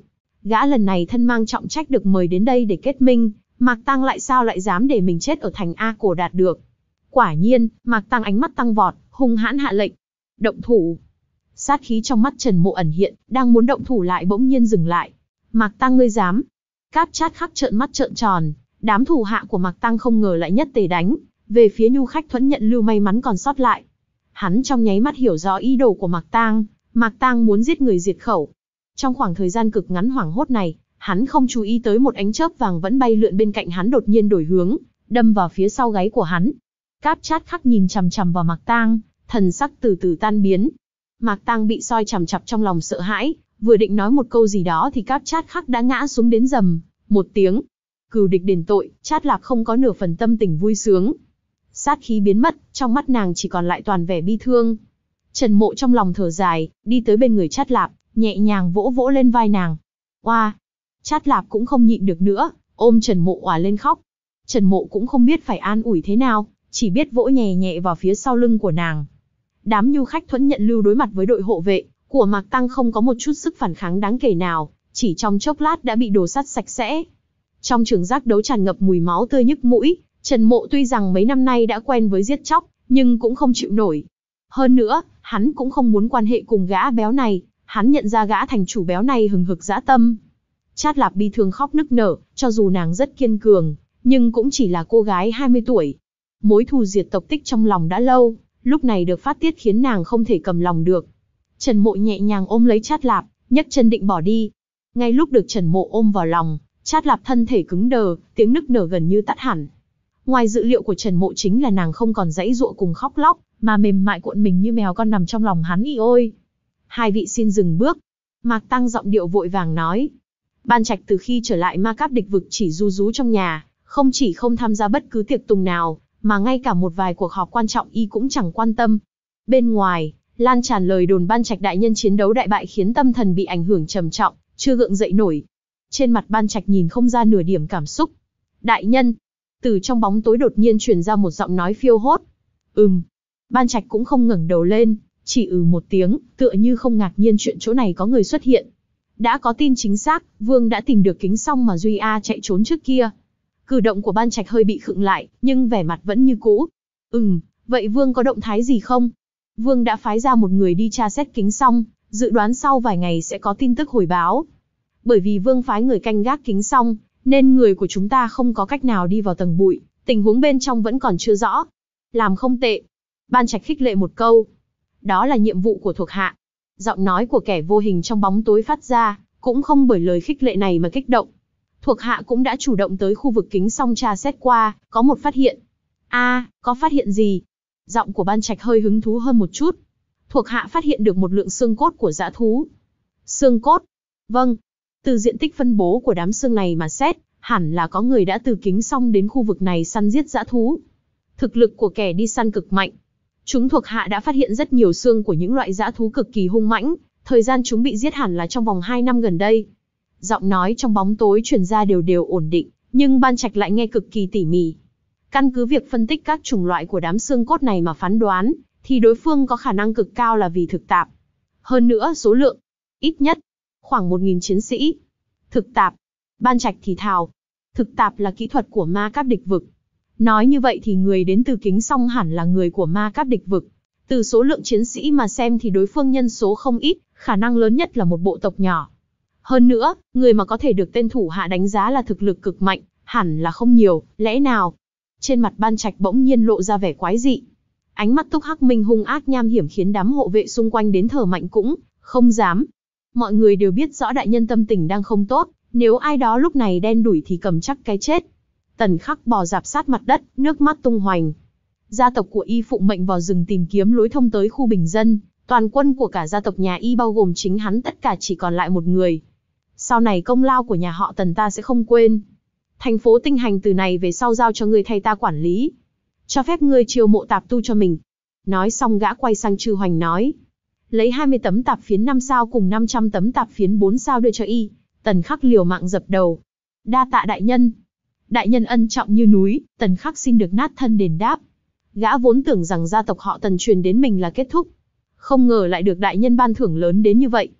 Gã lần này thân mang trọng trách được mời đến đây để kết minh, Mạc Tăng lại sao lại dám để mình chết ở thành A Cổ Đạt được. Quả nhiên, Mạc Tăng ánh mắt tăng vọt, hung hãn hạ lệnh. Động thủ. Sát khí trong mắt Trần Mộ ẩn hiện, đang muốn động thủ lại bỗng nhiên dừng lại. Mạc Tăng ngươi dám. Cáp Chát Khắc trợn mắt trợn tròn, đám thủ hạ của Mạc Tăng không ngờ lại nhất tề đánh về phía nhu khách Thuẫn Nhận Lưu may mắn còn sót lại. Hắn trong nháy mắt hiểu rõ ý đồ của Mạc Tăng, Mạc Tăng muốn giết người diệt khẩu. Trong khoảng thời gian cực ngắn hoảng hốt này, hắn không chú ý tới một ánh chớp vàng vẫn bay lượn bên cạnh hắn đột nhiên đổi hướng, đâm vào phía sau gáy của hắn. Cáp Chát Khắc nhìn chằm chằm vào Mạc Tăng, thần sắc từ từ tan biến. Mạc Tăng bị soi chằm chằm trong lòng sợ hãi, vừa định nói một câu gì đó thì Cáp Chát Khắc đã ngã xuống đến rầm một tiếng. Cừu địch đền tội, Chát Lạp không có nửa phần tâm tình vui sướng. Sát khí biến mất, trong mắt nàng chỉ còn lại toàn vẻ bi thương. Trần Mộ trong lòng thở dài, đi tới bên người Chát Lạp, nhẹ nhàng vỗ vỗ lên vai nàng. Oa! Chát Lạp cũng không nhịn được nữa, ôm Trần Mộ òa lên khóc. Trần Mộ cũng không biết phải an ủi thế nào, chỉ biết vỗ nhẹ nhẹ vào phía sau lưng của nàng. Đám nhu khách Thuẫn Nhận Lưu đối mặt với đội hộ vệ của Mạc Tăng không có một chút sức phản kháng đáng kể nào, chỉ trong chốc lát đã bị đổ sắt sạch sẽ. Trong trường giác đấu tràn ngập mùi máu tươi nhức mũi, Trần Mộ tuy rằng mấy năm nay đã quen với giết chóc, nhưng cũng không chịu nổi. Hơn nữa, hắn cũng không muốn quan hệ cùng gã béo này, hắn nhận ra gã thành chủ béo này hừng hực dã tâm. Chát Lạp bi thương khóc nức nở, cho dù nàng rất kiên cường, nhưng cũng chỉ là cô gái hai mươi tuổi. Mối thù diệt tộc tích trong lòng đã lâu, lúc này được phát tiết khiến nàng không thể cầm lòng được. Trần Mộ nhẹ nhàng ôm lấy Chát Lạp, nhấc chân định bỏ đi. Ngay lúc được Trần Mộ ôm vào lòng, Chát Lạp thân thể cứng đờ, tiếng nức nở gần như tắt hẳn. Ngoài dự liệu của Trần Mộ chính là nàng không còn giãy giụa cùng khóc lóc, mà mềm mại cuộn mình như mèo con nằm trong lòng hắn. Ì ôi! Hai vị xin dừng bước. Mạc Tăng giọng điệu vội vàng nói. Ban Trạch từ khi trở lại Ma Cáp địch vực chỉ ru rú trong nhà, không chỉ không tham gia bất cứ tiệc tùng nào, mà ngay cả một vài cuộc họp quan trọng y cũng chẳng quan tâm. Bên ngoài, lan tràn lời đồn Ban Trạch đại nhân chiến đấu đại bại khiến tâm thần bị ảnh hưởng trầm trọng, chưa gượng dậy nổi. Trên mặt Ban Trạch nhìn không ra nửa điểm cảm xúc. Đại nhân! Từ trong bóng tối đột nhiên truyền ra một giọng nói phiêu hốt. Ừm. Ban Trạch cũng không ngẩng đầu lên, chỉ ừ một tiếng, tựa như không ngạc nhiên chuyện chỗ này có người xuất hiện. Đã có tin chính xác, Vương đã tìm được Kính Song mà Duy A chạy trốn trước kia. Cử động của Ban Trạch hơi bị khựng lại, nhưng vẻ mặt vẫn như cũ. Ừm, vậy Vương có động thái gì không? Vương đã phái ra một người đi tra xét Kính Song, dự đoán sau vài ngày sẽ có tin tức hồi báo. Bởi vì Vương phái người canh gác Kính Song, nên người của chúng ta không có cách nào đi vào tầng bụi, tình huống bên trong vẫn còn chưa rõ. Làm không tệ. Ban Trạch khích lệ một câu. Đó là nhiệm vụ của thuộc hạ. Giọng nói của kẻ vô hình trong bóng tối phát ra, cũng không bởi lời khích lệ này mà kích động. Thuộc hạ cũng đã chủ động tới khu vực Kính Song tra xét qua, có một phát hiện. A, à, có phát hiện gì? Giọng của Ban Trạch hơi hứng thú hơn một chút. Thuộc hạ phát hiện được một lượng xương cốt của dã thú. Xương cốt? Vâng. Từ diện tích phân bố của đám xương này mà xét, hẳn là có người đã từ Kính Song đến khu vực này săn giết dã thú. Thực lực của kẻ đi săn cực mạnh. Chúng thuộc hạ đã phát hiện rất nhiều xương của những loại dã thú cực kỳ hung mãnh, thời gian chúng bị giết hẳn là trong vòng hai năm gần đây. Giọng nói trong bóng tối truyền ra đều đều ổn định, nhưng Ban Trạch lại nghe cực kỳ tỉ mỉ. Căn cứ việc phân tích các chủng loại của đám xương cốt này mà phán đoán, thì đối phương có khả năng cực cao là vì thực tạp. Hơn nữa số lượng, ít nhất, khoảng một nghìn chiến sĩ. Thực tạp. Ban Trạch thì thào. Thực tạp là kỹ thuật của Ma Cáp địch vực. Nói như vậy thì người đến từ Kính Song hẳn là người của Ma Cáp địch vực. Từ số lượng chiến sĩ mà xem thì đối phương nhân số không ít, khả năng lớn nhất là một bộ tộc nhỏ. Hơn nữa, người mà có thể được tên thủ hạ đánh giá là thực lực cực mạnh, hẳn là không nhiều, lẽ nào? Trên mặt Ban Trạch bỗng nhiên lộ ra vẻ quái dị. Ánh mắt Túc Hắc Minh hung ác nham hiểm khiến đám hộ vệ xung quanh đến thở mạnh cũng không dám. Mọi người đều biết rõ đại nhân tâm tình đang không tốt, nếu ai đó lúc này đen đủi thì cầm chắc cái chết. Tần Khắc bò rạp sát mặt đất, nước mắt tung hoành. Gia tộc của y phụng mệnh vào rừng tìm kiếm lối thông tới khu bình dân, toàn quân của cả gia tộc nhà y bao gồm chính hắn tất cả chỉ còn lại một người. Sau này công lao của nhà họ Tần ta sẽ không quên. Thành phố Tinh Hành từ này về sau giao cho ngươi thay ta quản lý. Cho phép ngươi chiêu mộ tạp tu cho mình. Nói xong gã quay sang Trư Hoành nói. Lấy hai mươi tấm tạp phiến năm sao cùng năm trăm tấm tạp phiến bốn sao đưa cho y. Tần Khắc liều mạng dập đầu. Đa tạ đại nhân. Đại nhân ân trọng như núi, Tần Khắc xin được nát thân đền đáp. Gã vốn tưởng rằng gia tộc họ Tần truyền đến mình là kết thúc. Không ngờ lại được đại nhân ban thưởng lớn đến như vậy.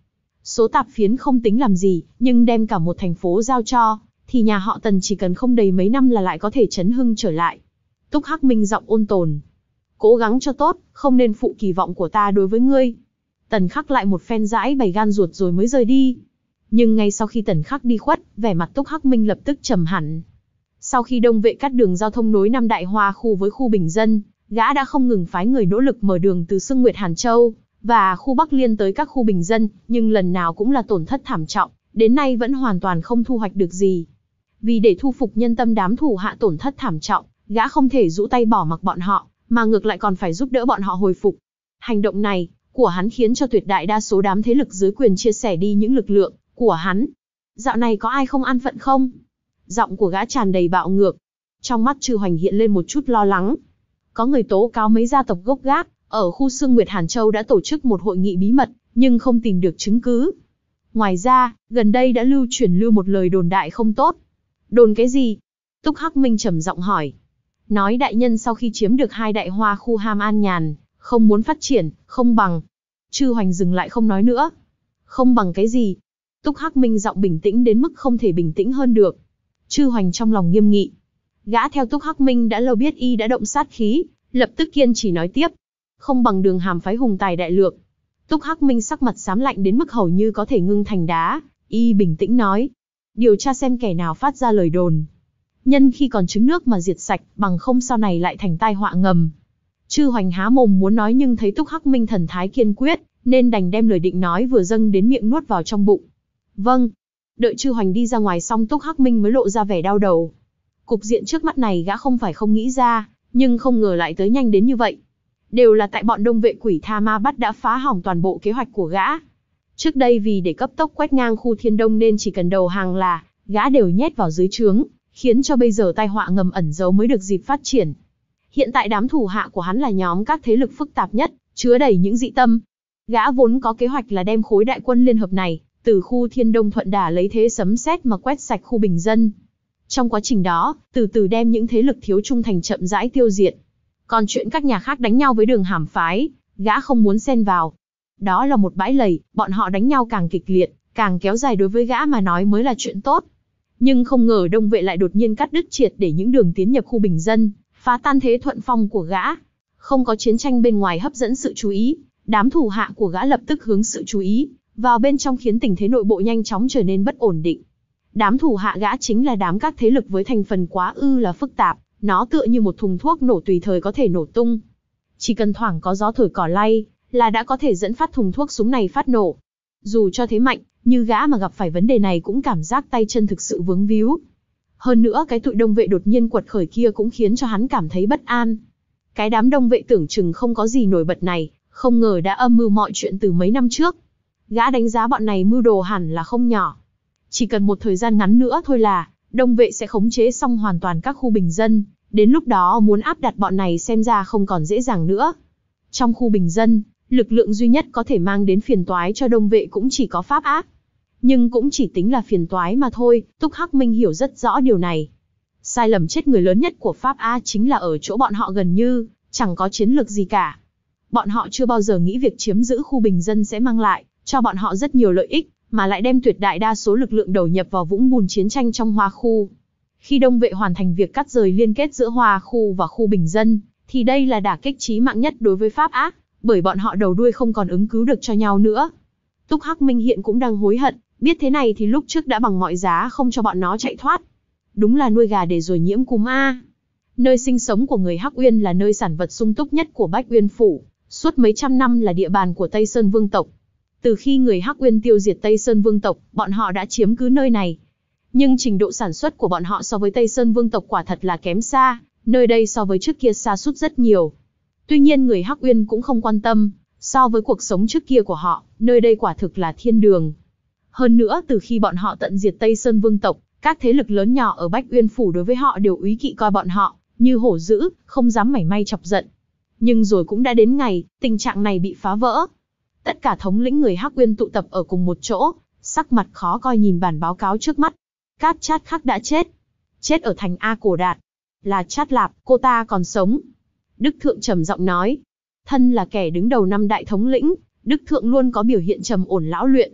Số tạp phiến không tính làm gì, nhưng đem cả một thành phố giao cho, thì nhà họ Tần chỉ cần không đầy mấy năm là lại có thể chấn hưng trở lại. Túc Hắc Minh giọng ôn tồn. Cố gắng cho tốt, không nên phụ kỳ vọng của ta đối với ngươi. Tần Khắc lại một phen giãi bày gan ruột rồi mới rời đi. Nhưng ngay sau khi Tần Khắc đi khuất, vẻ mặt Túc Hắc Minh lập tức trầm hẳn. Sau khi Đông Vệ cắt đường giao thông nối năm đại hoa khu với khu bình dân, gã đã không ngừng phái người nỗ lực mở đường từ Sương Nguyệt Hàn Châu và khu Bắc Liên tới các khu bình dân, nhưng lần nào cũng là tổn thất thảm trọng, đến nay vẫn hoàn toàn không thu hoạch được gì. Vì để thu phục nhân tâm đám thủ hạ tổn thất thảm trọng, gã không thể rũ tay bỏ mặc bọn họ, mà ngược lại còn phải giúp đỡ bọn họ hồi phục. Hành động này của hắn khiến cho tuyệt đại đa số đám thế lực dưới quyền chia sẻ đi những lực lượng của hắn. Dạo này có ai không an phận không? Giọng của gã tràn đầy bạo ngược. Trong mắt Chư Hoành hiện lên một chút lo lắng. Có người tố cáo mấy gia tộc gốc gác ở khu Sương Nguyệt Hàn Châu đã tổ chức một hội nghị bí mật, nhưng không tìm được chứng cứ. Ngoài ra, gần đây đã lưu truyền lưu một lời đồn đại không tốt. Đồn cái gì? Túc Hắc Minh trầm giọng hỏi. Nói đại nhân sau khi chiếm được hai đại hoa khu Ham An Nhàn, không muốn phát triển, không bằng. Chư Hoành dừng lại không nói nữa. Không bằng cái gì? Túc Hắc Minh giọng bình tĩnh đến mức không thể bình tĩnh hơn được. Chư Hoành trong lòng nghiêm nghị. Gã theo Túc Hắc Minh đã lâu biết y đã động sát khí, lập tức kiên trì nói tiếp. Không bằng Đường Hàm phái hùng tài đại lược. Túc Hắc Minh sắc mặt xám lạnh đến mức hầu như có thể ngưng thành đá, y bình tĩnh nói. Điều tra xem kẻ nào phát ra lời đồn. Nhân khi còn trứng nước mà diệt sạch, bằng không sau này lại thành tai họa ngầm. Chư Hoành há mồm muốn nói nhưng thấy Túc Hắc Minh thần thái kiên quyết, nên đành đem lời định nói vừa dâng đến miệng nuốt vào trong bụng. Vâng. Đợi Chư Hoành đi ra ngoài xong Túc Hắc Minh mới lộ ra vẻ đau đầu. Cục diện trước mắt này gã không phải không nghĩ ra, nhưng không ngờ lại tới nhanh đến như vậy. Đều là tại bọn Đông Vệ Quỷ Tha Ma Bắt đã phá hỏng toàn bộ kế hoạch của gã. Trước đây vì để cấp tốc quét ngang khu Thiên Đông nên chỉ cần đầu hàng là gã đều nhét vào dưới trướng, khiến cho bây giờ tai họa ngầm ẩn giấu mới được dịp phát triển. Hiện tại đám thủ hạ của hắn là nhóm các thế lực phức tạp nhất, chứa đầy những dị tâm. Gã vốn có kế hoạch là đem khối đại quân liên hợp này từ khu Thiên Đông thuận đả lấy thế sấm sét mà quét sạch khu bình dân. Trong quá trình đó, từ từ đem những thế lực thiếu trung thành chậm rãi tiêu diệt. Còn chuyện các nhà khác đánh nhau với Đường Hàm phái, gã không muốn xen vào. Đó là một bãi lầy, bọn họ đánh nhau càng kịch liệt, càng kéo dài đối với gã mà nói mới là chuyện tốt. Nhưng không ngờ Đông Vệ lại đột nhiên cắt đứt triệt để những đường tiến nhập khu bình dân, phá tan thế thuận phong của gã. Không có chiến tranh bên ngoài hấp dẫn sự chú ý, đám thủ hạ của gã lập tức hướng sự chú ý vào bên trong khiến tình thế nội bộ nhanh chóng trở nên bất ổn định. Đám thủ hạ gã chính là đám các thế lực với thành phần quá ư là phức tạp, nó tựa như một thùng thuốc nổ tùy thời có thể nổ tung. Chỉ cần thoảng có gió thổi cỏ lay, là đã có thể dẫn phát thùng thuốc súng này phát nổ. Dù cho thế mạnh, như gã mà gặp phải vấn đề này cũng cảm giác tay chân thực sự vướng víu. Hơn nữa cái tụi Đông Vệ đột nhiên quật khởi kia cũng khiến cho hắn cảm thấy bất an. Cái đám Đông Vệ tưởng chừng không có gì nổi bật này, không ngờ đã âm mưu mọi chuyện từ mấy năm trước. Gã đánh giá bọn này mưu đồ hẳn là không nhỏ. Chỉ cần một thời gian ngắn nữa thôi là Đông Vệ sẽ khống chế xong hoàn toàn các khu bình dân, đến lúc đó muốn áp đặt bọn này xem ra không còn dễ dàng nữa. Trong khu bình dân, lực lượng duy nhất có thể mang đến phiền toái cho Đông Vệ cũng chỉ có Pháp Á. Nhưng cũng chỉ tính là phiền toái mà thôi, Túc Hắc Minh hiểu rất rõ điều này. Sai lầm chết người lớn nhất của Pháp Á chính là ở chỗ bọn họ gần như chẳng có chiến lược gì cả. Bọn họ chưa bao giờ nghĩ việc chiếm giữ khu bình dân sẽ mang lại cho bọn họ rất nhiều lợi ích, mà lại đem tuyệt đại đa số lực lượng đầu nhập vào vũng bùn chiến tranh trong Hoa khu. Khi Đông Vệ hoàn thành việc cắt rời liên kết giữa Hoa khu và khu bình dân, thì đây là đả kích chí mạng nhất đối với Pháp Á, bởi bọn họ đầu đuôi không còn ứng cứu được cho nhau nữa. Túc Hắc Minh hiện cũng đang hối hận, biết thế này thì lúc trước đã bằng mọi giá không cho bọn nó chạy thoát. Đúng là nuôi gà để rồi nhiễm cúm a. Nơi sinh sống của người Hắc Uyên là nơi sản vật sung túc nhất của Bách Uyên phủ, suốt mấy trăm năm là địa bàn của Tây Sơn Vương tộc. Từ khi người Hắc Uyên tiêu diệt Tây Sơn Vương tộc, bọn họ đã chiếm cứ nơi này. Nhưng trình độ sản xuất của bọn họ so với Tây Sơn Vương tộc quả thật là kém xa, nơi đây so với trước kia sa sút rất nhiều. Tuy nhiên người Hắc Uyên cũng không quan tâm, so với cuộc sống trước kia của họ, nơi đây quả thực là thiên đường. Hơn nữa từ khi bọn họ tận diệt Tây Sơn Vương tộc, các thế lực lớn nhỏ ở Bách Uyên phủ đối với họ đều úy kỵ coi bọn họ như hổ dữ, không dám mảy may chọc giận. Nhưng rồi cũng đã đến ngày, tình trạng này bị phá vỡ. Tất cả thống lĩnh người Hắc Uyên tụ tập ở cùng một chỗ, sắc mặt khó coi nhìn bản báo cáo trước mắt. Cát Chát Khắc đã chết. Chết ở thành A Cổ Đạt. Là Chát Lạp, cô ta còn sống. Đức Thượng trầm giọng nói. Thân là kẻ đứng đầu năm đại thống lĩnh, Đức Thượng luôn có biểu hiện trầm ổn lão luyện.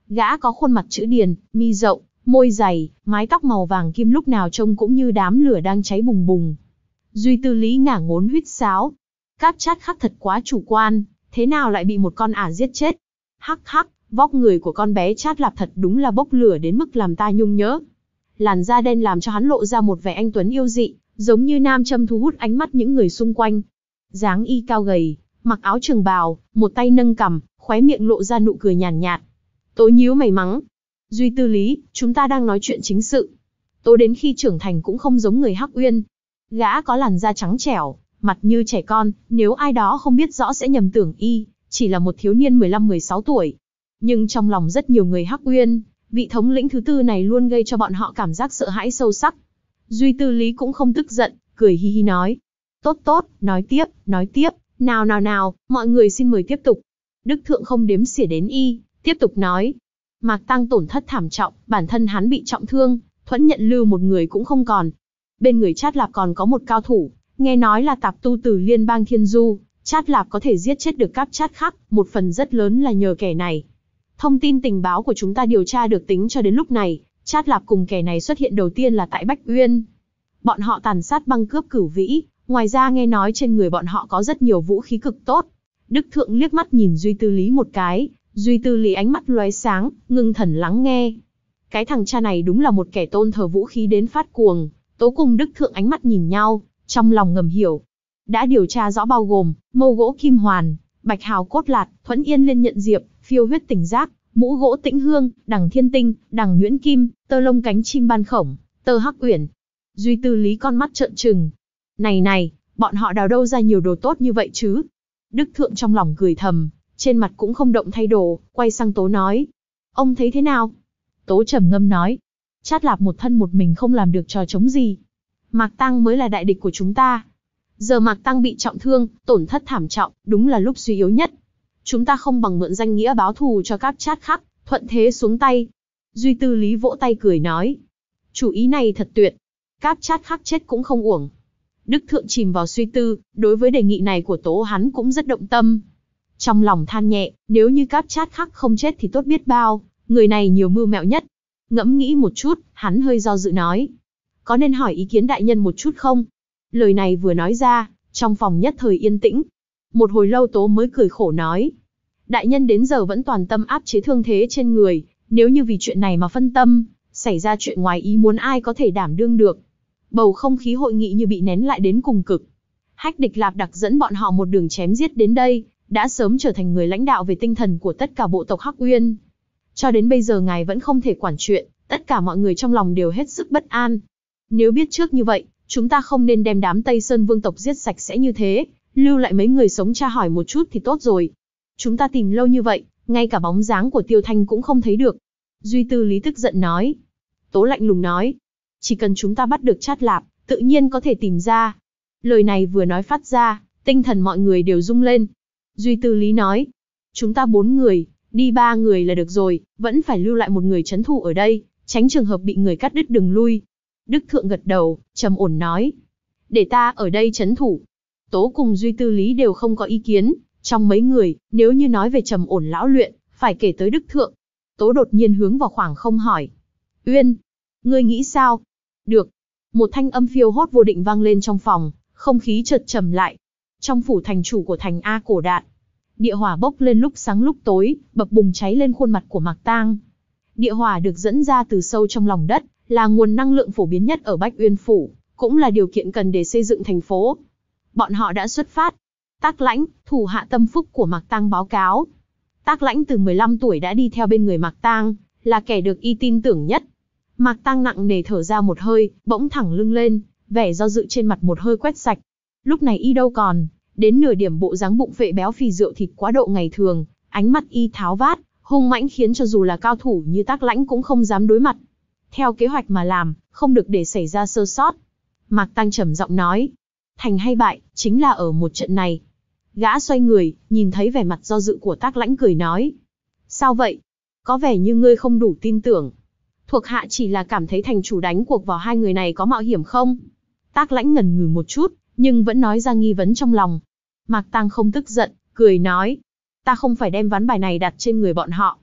Gã có khuôn mặt chữ điền, mi rộng, môi dày, mái tóc màu vàng kim lúc nào trông cũng như đám lửa đang cháy bùng bùng. Duy Tư Lý ngả ngốn huýt sáo. Cáp Chát Khắc thật quá chủ quan, thế nào lại bị một con ả giết chết? Hắc hắc, vóc người của con bé Chát Lạp thật đúng là bốc lửa đến mức làm ta nhung nhớ. Làn da đen làm cho hắn lộ ra một vẻ anh tuấn yêu dị, giống như nam châm thu hút ánh mắt những người xung quanh. Dáng y cao gầy, mặc áo trường bào, một tay nâng cằm, khóe miệng lộ ra nụ cười nhàn nhạt, nhạt. Tố nhíu mày mắng. Duy Tư Lý, chúng ta đang nói chuyện chính sự. Tố đến khi trưởng thành cũng không giống người Hắc Uyên. Gã có làn da trắng trẻo, mặt như trẻ con, nếu ai đó không biết rõ sẽ nhầm tưởng y, chỉ là một thiếu niên mười lăm mười sáu tuổi. Nhưng trong lòng rất nhiều người Hắc Uyên, vị thống lĩnh thứ tư này luôn gây cho bọn họ cảm giác sợ hãi sâu sắc. Duy Tư Lý cũng không tức giận, cười hi hi nói. Tốt tốt, nói tiếp, nói tiếp, nào nào nào, mọi người xin mời tiếp tục. Đức Thượng không đếm xỉa đến y, tiếp tục nói. Mạc Tăng tổn thất thảm trọng, bản thân hắn bị trọng thương, Thuẫn Nhận Lưu một người cũng không còn. Bên người Chát Lạp còn có một cao thủ, nghe nói là tạp tu từ liên bang Thiên Du. Chát Lạp có thể giết chết được Cáp Chát Khắc, một phần rất lớn là nhờ kẻ này. Thông tin tình báo của chúng ta điều tra được tính cho đến lúc này, Chát Lạp cùng kẻ này xuất hiện đầu tiên là tại Bách Uyên. Bọn họ tàn sát băng cướp Cửu Vĩ, ngoài ra nghe nói trên người bọn họ có rất nhiều vũ khí cực tốt. Đức Thượng liếc mắt nhìn Duy Tư Lý một cái, Duy Tư Lý ánh mắt lóe sáng, ngưng thần lắng nghe. Cái thằng cha này đúng là một kẻ tôn thờ vũ khí đến phát cuồng. Tố cùng Đức Thượng ánh mắt nhìn nhau, trong lòng ngầm hiểu. Đã điều tra rõ bao gồm, mâu gỗ Kim Hoàn, bạch hào cốt lạt, Thuẫn Yên Liên Nhận Diệp, phiêu huyết tỉnh giác, mũ gỗ Tĩnh Hương, đằng Thiên Tinh, đằng Nhuyễn Kim, tơ lông cánh chim ban khổng, tơ Hắc Uyển. Duy Tư Lý con mắt trợn trừng. Này này, bọn họ đào đâu ra nhiều đồ tốt như vậy chứ? Đức Thượng trong lòng cười thầm, trên mặt cũng không động thay đồ, quay sang Tố nói. Ông thấy thế nào? Tố trầm ngâm nói. Chát Lạp một thân một mình không làm được trò chống gì. Mạc Tăng mới là đại địch của chúng ta. Giờ Mạc Tăng bị trọng thương, tổn thất thảm trọng, đúng là lúc suy yếu nhất. Chúng ta không bằng mượn danh nghĩa báo thù cho Cáp Chát Khắc, thuận thế xuống tay. Duy Tư Lý vỗ tay cười nói. Chủ ý này thật tuyệt. Cáp Chát Khắc chết cũng không uổng. Đức Thượng chìm vào suy tư, đối với đề nghị này của Tố hắn cũng rất động tâm. Trong lòng than nhẹ, nếu như Cáp Chát Khắc không chết thì tốt biết bao, người này nhiều mưu mẹo nhất. Ngẫm nghĩ một chút, hắn hơi do dự nói. Có nên hỏi ý kiến đại nhân một chút không? Lời này vừa nói ra, trong phòng nhất thời yên tĩnh. Một hồi lâu Tố mới cười khổ nói. Đại nhân đến giờ vẫn toàn tâm áp chế thương thế trên người, nếu như vì chuyện này mà phân tâm, xảy ra chuyện ngoài ý muốn ai có thể đảm đương được. Bầu không khí hội nghị như bị nén lại đến cùng cực. Hách Địch Lạp Đặc dẫn bọn họ một đường chém giết đến đây, đã sớm trở thành người lãnh đạo về tinh thần của tất cả bộ tộc Hắc Uyên. Cho đến bây giờ ngài vẫn không thể quản chuyện, tất cả mọi người trong lòng đều hết sức bất an. Nếu biết trước như vậy, chúng ta không nên đem đám Tây Sơn vương tộc giết sạch sẽ như thế, lưu lại mấy người sống tra hỏi một chút thì tốt rồi. Chúng ta tìm lâu như vậy, ngay cả bóng dáng của Tiêu Thanh cũng không thấy được. Duy Tư Lý tức giận nói. Tố lạnh lùng nói. Chỉ cần chúng ta bắt được Chát Lạp, tự nhiên có thể tìm ra. Lời này vừa nói phát ra, tinh thần mọi người đều rung lên. Duy Tư Lý nói. Chúng ta bốn người, đi ba người là được rồi, vẫn phải lưu lại một người trấn thủ ở đây, tránh trường hợp bị người cắt đứt đường lui. Đức Thượng gật đầu, trầm ổn nói. Để ta ở đây trấn thủ. Tố cùng Duy Tư Lý đều không có ý kiến. Trong mấy người, nếu như nói về trầm ổn lão luyện, phải kể tới Đức Thượng. Tố đột nhiên hướng vào khoảng không hỏi. Uyên, ngươi nghĩ sao? Được. Một thanh âm phiêu hốt vô định vang lên trong phòng, không khí chợt trầm lại. Trong phủ thành chủ của thành A Cổ Đạn, địa hỏa bốc lên lúc sáng lúc tối, bập bùng cháy lên khuôn mặt của Mạc Tang. Địa hỏa được dẫn ra từ sâu trong lòng đất, là nguồn năng lượng phổ biến nhất ở Bách Uyên phủ, cũng là điều kiện cần để xây dựng thành phố. Bọn họ đã xuất phát. Tác Lãnh, thủ hạ tâm phúc của Mạc Tang báo cáo. Tác Lãnh từ mười lăm tuổi đã đi theo bên người Mạc Tang, là kẻ được y tin tưởng nhất. Mạc Tang nặng nề thở ra một hơi, bỗng thẳng lưng lên, vẻ do dự trên mặt một hơi quét sạch. Lúc này y đâu còn, đến nửa điểm bộ dáng bụng phệ béo phì rượu thịt quá độ ngày thường, ánh mắt y tháo vát, hung mãnh khiến cho dù là cao thủ như Tác Lãnh cũng không dám đối mặt. Theo kế hoạch mà làm, không được để xảy ra sơ sót. Mạc Tang trầm giọng nói, thành hay bại, chính là ở một trận này. Gã xoay người, nhìn thấy vẻ mặt do dự của Tác Lãnh cười nói. Sao vậy? Có vẻ như ngươi không đủ tin tưởng. Thuộc hạ chỉ là cảm thấy thành chủ đánh cuộc vào hai người này có mạo hiểm không? Tác Lãnh ngần ngừ một chút, nhưng vẫn nói ra nghi vấn trong lòng. Mạc Tang không tức giận, cười nói. Ta không phải đem ván bài này đặt trên người bọn họ.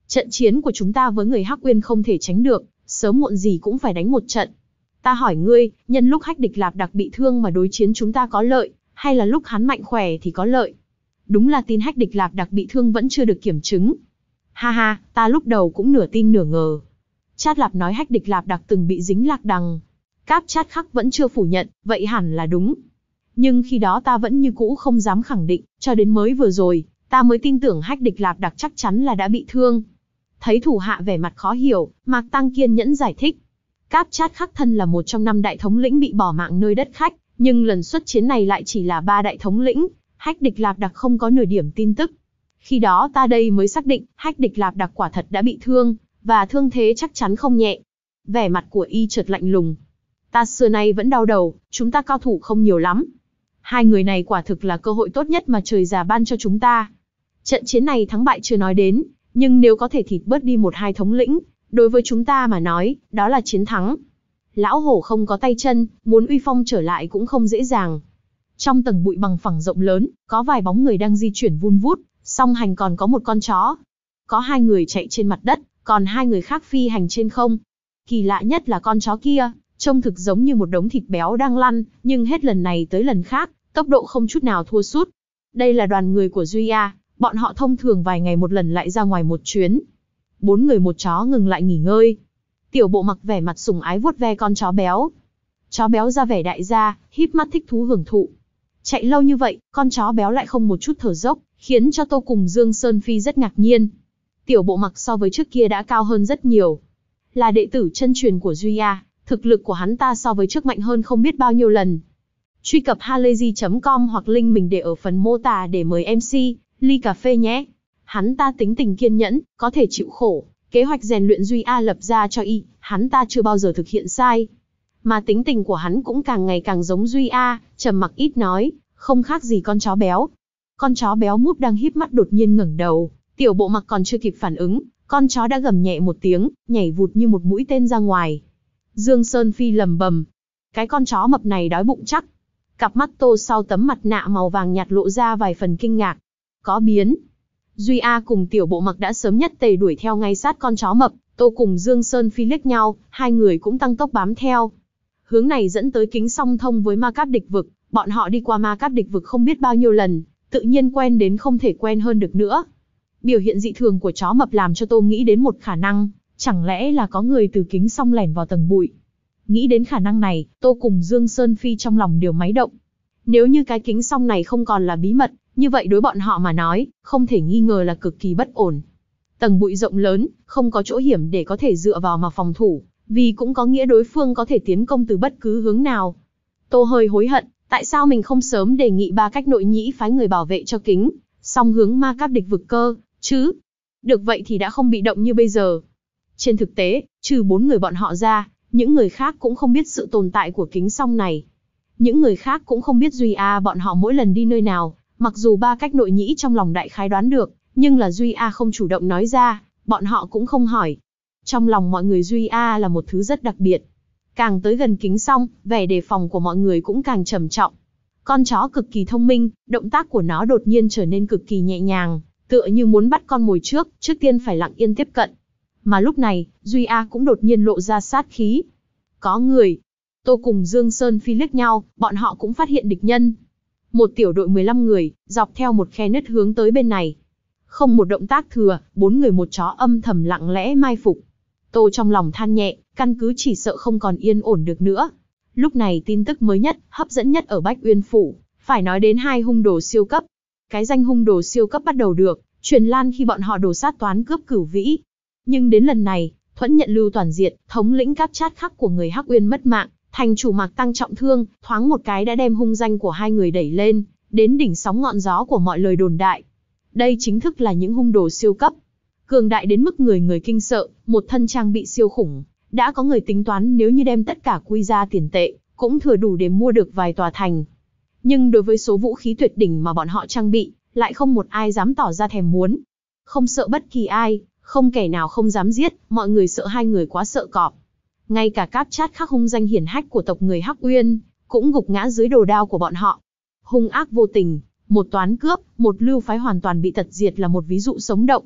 Trận chiến của chúng ta với người Hắc Uyên không thể tránh được, sớm muộn gì cũng phải đánh một trận. Ta hỏi ngươi, nhân lúc Hách Địch Lạp Đặc bị thương mà đối chiến chúng ta có lợi, hay là lúc hắn mạnh khỏe thì có lợi? Đúng là tin Hách Địch Lạp Đặc bị thương vẫn chưa được kiểm chứng. Ha ha, ta lúc đầu cũng nửa tin nửa ngờ. Trát Lạp nói Hách Địch Lạp Đặc từng bị dính lạc đằng. Cáp Trát Khắc vẫn chưa phủ nhận, vậy hẳn là đúng. Nhưng khi đó ta vẫn như cũ không dám khẳng định, cho đến mới vừa rồi, ta mới tin tưởng Hách Địch Lạp Đặc chắc chắn là đã bị thương. Thấy thủ hạ vẻ mặt khó hiểu, Mạc Tăng kiên nhẫn giải thích. Cáp Trát Khắc thân là một trong năm đại thống lĩnh bị bỏ mạng nơi đất khách, nhưng lần xuất chiến này lại chỉ là ba đại thống lĩnh, Hách Địch Lạp Đặc không có nửa điểm tin tức. Khi đó ta đây mới xác định, Hách Địch Lạp Đặc quả thật đã bị thương, và thương thế chắc chắn không nhẹ. Vẻ mặt của y chợt lạnh lùng. Ta xưa nay vẫn đau đầu, chúng ta cao thủ không nhiều lắm. Hai người này quả thực là cơ hội tốt nhất mà trời già ban cho chúng ta. Trận chiến này thắng bại chưa nói đến, nhưng nếu có thể thịt bớt đi một hai thống lĩnh, đối với chúng ta mà nói, đó là chiến thắng. Lão hổ không có tay chân, muốn uy phong trở lại cũng không dễ dàng. Trong tầng bụi bằng phẳng rộng lớn, có vài bóng người đang di chuyển vun vút, song hành còn có một con chó. Có hai người chạy trên mặt đất, còn hai người khác phi hành trên không. Kỳ lạ nhất là con chó kia, trông thực giống như một đống thịt béo đang lăn, nhưng hết lần này tới lần khác, tốc độ không chút nào thua sút. Đây là đoàn người của Duy A, bọn họ thông thường vài ngày một lần lại ra ngoài một chuyến. Bốn người một chó ngừng lại nghỉ ngơi. Tiểu Bộ Mặc vẻ mặt sủng ái vuốt ve con chó béo. Chó béo ra vẻ đại gia, híp mắt thích thú hưởng thụ. Chạy lâu như vậy, con chó béo lại không một chút thở dốc, khiến cho Tô cùng Dương Sơn Phi rất ngạc nhiên. Tiểu Bộ Mặc so với trước kia đã cao hơn rất nhiều. Là đệ tử chân truyền của Duy A, thực lực của hắn ta so với trước mạnh hơn không biết bao nhiêu lần. Truy cập halayzi chấm com hoặc link mình để ở phần mô tả để mời em xê, ly cà phê nhé. Hắn ta tính tình kiên nhẫn, có thể chịu khổ. Kế hoạch rèn luyện Duy A lập ra cho y, hắn ta chưa bao giờ thực hiện sai. Mà tính tình của hắn cũng càng ngày càng giống Duy A, trầm mặc ít nói, không khác gì con chó béo. Con chó béo múp đang híp mắt đột nhiên ngẩng đầu, Tiểu Bộ Mặc còn chưa kịp phản ứng, con chó đã gầm nhẹ một tiếng, nhảy vụt như một mũi tên ra ngoài. Dương Sơn Phi lầm bầm, cái con chó mập này đói bụng chắc. Cặp mắt Tô sau tấm mặt nạ màu vàng nhạt lộ ra vài phần kinh ngạc. Có biến. Duy A cùng Tiểu Bộ Mặc đã sớm nhất tề đuổi theo ngay sát con chó mập, Tô cùng Dương Sơn Phi liếc nhau, hai người cũng tăng tốc bám theo. Hướng này dẫn tới kính song thông với ma cáp địch vực, bọn họ đi qua ma cáp địch vực không biết bao nhiêu lần, tự nhiên quen đến không thể quen hơn được nữa. Biểu hiện dị thường của chó mập làm cho Tô nghĩ đến một khả năng, chẳng lẽ là có người từ kính song lẻn vào tầng bụi. Nghĩ đến khả năng này, Tô cùng Dương Sơn Phi trong lòng đều máy động. Nếu như cái kính song này không còn là bí mật, như vậy đối bọn họ mà nói, không thể nghi ngờ là cực kỳ bất ổn. Tầng bụi rộng lớn, không có chỗ hiểm để có thể dựa vào mà phòng thủ, vì cũng có nghĩa đối phương có thể tiến công từ bất cứ hướng nào. Tô hơi hối hận, tại sao mình không sớm đề nghị ba cách nội nhĩ phái người bảo vệ cho kính, song hướng ma cáp địch vực cơ, chứ? Được vậy thì đã không bị động như bây giờ. Trên thực tế, trừ bốn người bọn họ ra, những người khác cũng không biết sự tồn tại của kính song này. Những người khác cũng không biết Duy A bọn họ mỗi lần đi nơi nào, mặc dù ba cách nội nhĩ trong lòng đại khái đoán được, nhưng là Duy A không chủ động nói ra, bọn họ cũng không hỏi. Trong lòng mọi người Duy A là một thứ rất đặc biệt. Càng tới gần kính song, vẻ đề phòng của mọi người cũng càng trầm trọng. Con chó cực kỳ thông minh, động tác của nó đột nhiên trở nên cực kỳ nhẹ nhàng, tựa như muốn bắt con mồi trước, trước tiên phải lặng yên tiếp cận. Mà lúc này, Duy A cũng đột nhiên lộ ra sát khí. Có người. Tô cùng Dương Sơn Phi liếc nhau, bọn họ cũng phát hiện địch nhân. Một tiểu đội mười lăm người, dọc theo một khe nứt hướng tới bên này. Không một động tác thừa, bốn người một chó âm thầm lặng lẽ mai phục. Tô trong lòng than nhẹ, căn cứ chỉ sợ không còn yên ổn được nữa. Lúc này tin tức mới nhất, hấp dẫn nhất ở Bách Uyên Phủ, phải nói đến hai hung đồ siêu cấp. Cái danh hung đồ siêu cấp bắt đầu được truyền lan khi bọn họ đổ sát toán cướp Cửu Vĩ. Nhưng đến lần này, Thuẫn nhận Lưu toàn diệt, thống lĩnh Cáp Trát Khắc của người Hắc Uyên mất mạng, thành chủ Mạc Tăng trọng thương, thoáng một cái đã đem hung danh của hai người đẩy lên, đến đỉnh sóng ngọn gió của mọi lời đồn đại. Đây chính thức là những hung đồ siêu cấp. Cường đại đến mức người người kinh sợ, một thân trang bị siêu khủng. Đã có người tính toán nếu như đem tất cả quy ra tiền tệ, cũng thừa đủ để mua được vài tòa thành. Nhưng đối với số vũ khí tuyệt đỉnh mà bọn họ trang bị, lại không một ai dám tỏ ra thèm muốn. Không sợ bất kỳ ai, không kẻ nào không dám giết, mọi người sợ hai người quá sợ cọp. Ngay cả Cáp Trát Khắc hung danh hiển hách của tộc người Hắc Uyên, cũng gục ngã dưới đồ đao của bọn họ. Hung ác vô tình, một toán cướp, một lưu phái hoàn toàn bị tật diệt là một ví dụ sống động.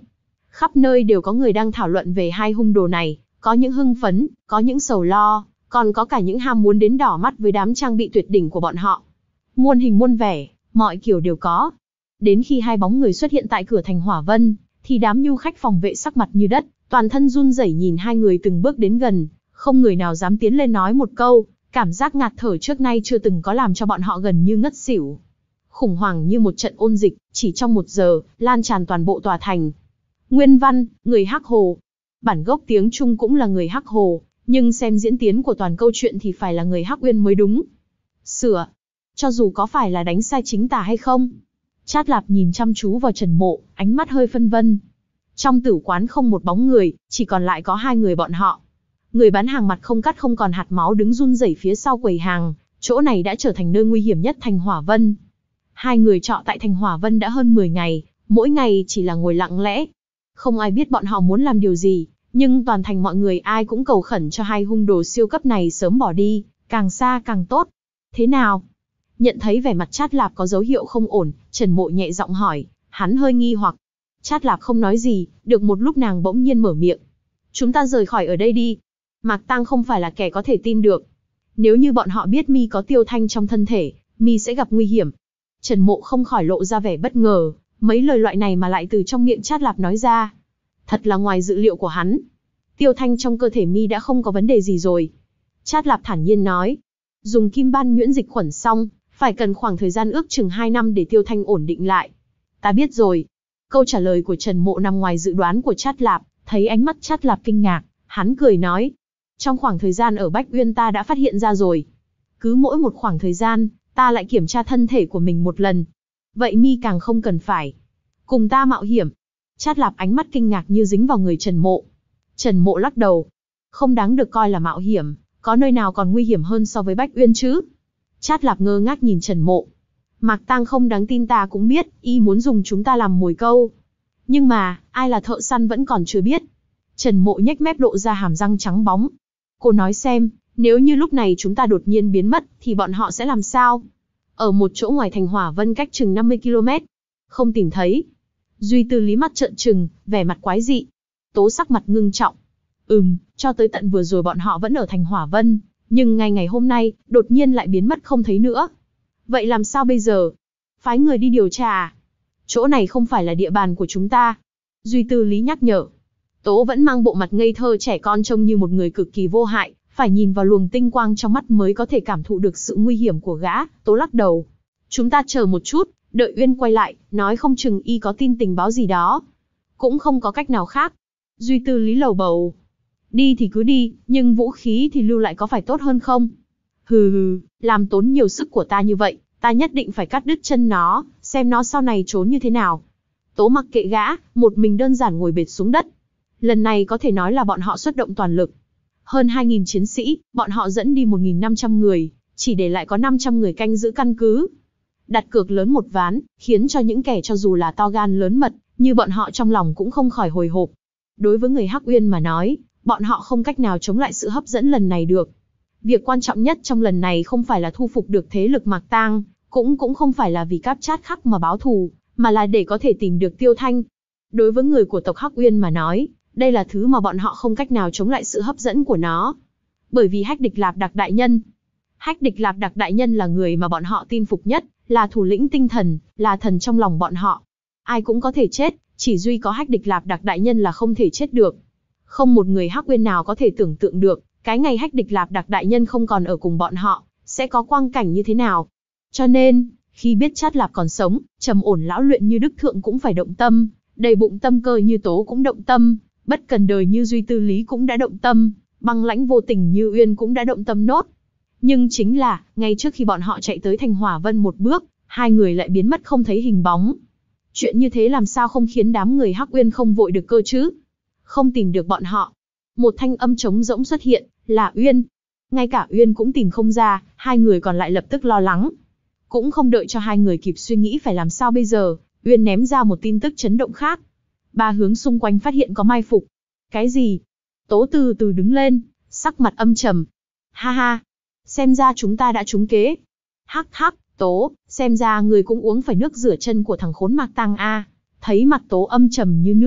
Khắp nơi đều có người đang thảo luận về hai hung đồ này, có những hưng phấn, có những sầu lo, còn có cả những ham muốn đến đỏ mắt với đám trang bị tuyệt đỉnh của bọn họ. Muôn hình muôn vẻ, mọi kiểu đều có. Đến khi hai bóng người xuất hiện tại cửa thành Hỏa Vân, thì đám nhu khách phòng vệ sắc mặt như đất, toàn thân run rẩy nhìn hai người từng bước đến gần, không người nào dám tiến lên nói một câu, cảm giác ngạt thở trước nay chưa từng có làm cho bọn họ gần như ngất xỉu. Khủng hoảng như một trận ôn dịch, chỉ trong một giờ, lan tràn toàn bộ tòa thành. Nguyên văn, người Hắc Hồ. Bản gốc tiếng Trung cũng là người Hắc Hồ, nhưng xem diễn tiến của toàn câu chuyện thì phải là người Hắc Uyên mới đúng. Sửa. Cho dù có phải là đánh sai chính tả hay không? Trát Lạp nhìn chăm chú vào Trần Mộ, ánh mắt hơi phân vân. Trong tử quán không một bóng người, chỉ còn lại có hai người bọn họ. Người bán hàng mặt không cắt không còn hạt máu đứng run rẩy phía sau quầy hàng, chỗ này đã trở thành nơi nguy hiểm nhất thành Hỏa Vân. Hai người trọ tại thành Hỏa Vân đã hơn mười ngày, mỗi ngày chỉ là ngồi lặng lẽ. Không ai biết bọn họ muốn làm điều gì, nhưng toàn thành mọi người ai cũng cầu khẩn cho hai hung đồ siêu cấp này sớm bỏ đi, càng xa càng tốt. Thế nào? Nhận thấy vẻ mặt Trát Lạp có dấu hiệu không ổn, Trần Mộ nhẹ giọng hỏi, hắn hơi nghi hoặc. Trát Lạp không nói gì, được một lúc nàng bỗng nhiên mở miệng. Chúng ta rời khỏi ở đây đi. Mạc Tang không phải là kẻ có thể tin được. Nếu như bọn họ biết mi có Tiêu Thanh trong thân thể, mi sẽ gặp nguy hiểm. Trần Mộ không khỏi lộ ra vẻ bất ngờ, mấy lời loại này mà lại từ trong miệng Trát Lạp nói ra. Thật là ngoài dự liệu của hắn. Tiêu Thanh trong cơ thể mi đã không có vấn đề gì rồi. Trát Lạp thản nhiên nói. Dùng kim ban nhuyễn dịch khuẩn xong, phải cần khoảng thời gian ước chừng hai năm để Tiêu Thanh ổn định lại. Ta biết rồi. Câu trả lời của Trần Mộ nằm ngoài dự đoán của Trát Lạp, thấy ánh mắt Trát Lạp kinh ngạc, hắn cười nói. Trong khoảng thời gian ở Bách Uyên ta đã phát hiện ra rồi. Cứ mỗi một khoảng thời gian, ta lại kiểm tra thân thể của mình một lần. Vậy mi càng không cần phải cùng ta mạo hiểm. Trát Lạp ánh mắt kinh ngạc như dính vào người Trần Mộ. Trần Mộ lắc đầu. Không đáng được coi là mạo hiểm, có nơi nào còn nguy hiểm hơn so với Bách Uyên chứ? Trát Lạp ngơ ngác nhìn Trần Mộ. Mạc Tang không đáng tin ta cũng biết, y muốn dùng chúng ta làm mồi câu. Nhưng mà, ai là thợ săn vẫn còn chưa biết. Trần Mộ nhếch mép lộ ra hàm răng trắng bóng. Cô nói xem, nếu như lúc này chúng ta đột nhiên biến mất, thì bọn họ sẽ làm sao? Ở một chỗ ngoài thành Hỏa Vân cách chừng năm mươi ki lô mét. Không tìm thấy. Duy Tư Lý mắt trợn trừng, vẻ mặt quái dị. Tố sắc mặt ngưng trọng. Ừm, cho tới tận vừa rồi bọn họ vẫn ở thành Hỏa Vân, nhưng ngày ngày hôm nay, đột nhiên lại biến mất không thấy nữa. Vậy làm sao bây giờ? Phái người đi điều tra à? Chỗ này không phải là địa bàn của chúng ta. Duy Tư Lý nhắc nhở. Tố vẫn mang bộ mặt ngây thơ trẻ con trông như một người cực kỳ vô hại, phải nhìn vào luồng tinh quang trong mắt mới có thể cảm thụ được sự nguy hiểm của gã. Tố lắc đầu. Chúng ta chờ một chút, đợi Uyên quay lại, nói không chừng y có tin tình báo gì đó. Cũng không có cách nào khác. Duy Tư Lý lầu bầu. Đi thì cứ đi, nhưng vũ khí thì lưu lại có phải tốt hơn không? Hừ hừ, làm tốn nhiều sức của ta như vậy, ta nhất định phải cắt đứt chân nó, xem nó sau này trốn như thế nào. Tố mặc kệ gã, một mình đơn giản ngồi bệt xuống đất. Lần này có thể nói là bọn họ xuất động toàn lực. Hơn hai nghìn chiến sĩ, bọn họ dẫn đi một nghìn năm trăm người, chỉ để lại có năm trăm người canh giữ căn cứ. Đặt cược lớn một ván, khiến cho những kẻ cho dù là to gan lớn mật, như bọn họ trong lòng cũng không khỏi hồi hộp. Đối với người Hắc Uyên mà nói, bọn họ không cách nào chống lại sự hấp dẫn lần này được. Việc quan trọng nhất trong lần này không phải là thu phục được thế lực Mạc Tang, cũng cũng không phải là vì cáp Chát Khắc mà báo thù, mà là để có thể tìm được Tiêu Thanh. Đối với người của tộc Hắc Uyên mà nói, đây là thứ mà bọn họ không cách nào chống lại sự hấp dẫn của nó. Bởi vì Hách Địch Lạp Đặc đại nhân. Hách Địch Lạp Đặc đại nhân là người mà bọn họ tin phục nhất, là thủ lĩnh tinh thần, là thần trong lòng bọn họ. Ai cũng có thể chết, chỉ duy có Hách Địch Lạp Đặc đại nhân là không thể chết được. Không một người Hắc Uyên nào có thể tưởng tượng được, cái ngày Hách Địch Lạp Đặc đại nhân không còn ở cùng bọn họ, sẽ có quang cảnh như thế nào. Cho nên, khi biết Trát Lạp còn sống, trầm ổn lão luyện như Đức Thượng cũng phải động tâm, đầy bụng tâm cơ như Tố cũng động tâm, bất cần đời như Duy Tư Lý cũng đã động tâm, băng lãnh vô tình như Uyên cũng đã động tâm nốt. Nhưng chính là, ngay trước khi bọn họ chạy tới thành Hỏa Vân một bước, hai người lại biến mất không thấy hình bóng. Chuyện như thế làm sao không khiến đám người Hắc Uyên không vội được cơ chứ? Không tìm được bọn họ. Một thanh âm trống rỗng xuất hiện, là Uyên. Ngay cả Uyên cũng tìm không ra, hai người còn lại lập tức lo lắng. Cũng không đợi cho hai người kịp suy nghĩ phải làm sao bây giờ, Uyên ném ra một tin tức chấn động khác. Ba hướng xung quanh phát hiện có mai phục. Cái gì? Tố từ từ đứng lên, sắc mặt âm trầm. Ha ha, xem ra chúng ta đã trúng kế. Hắc hắc, Tố, xem ra người cũng uống phải nước rửa chân của thằng khốn Mạc Tang a. Thấy mặt Tố âm trầm như nước,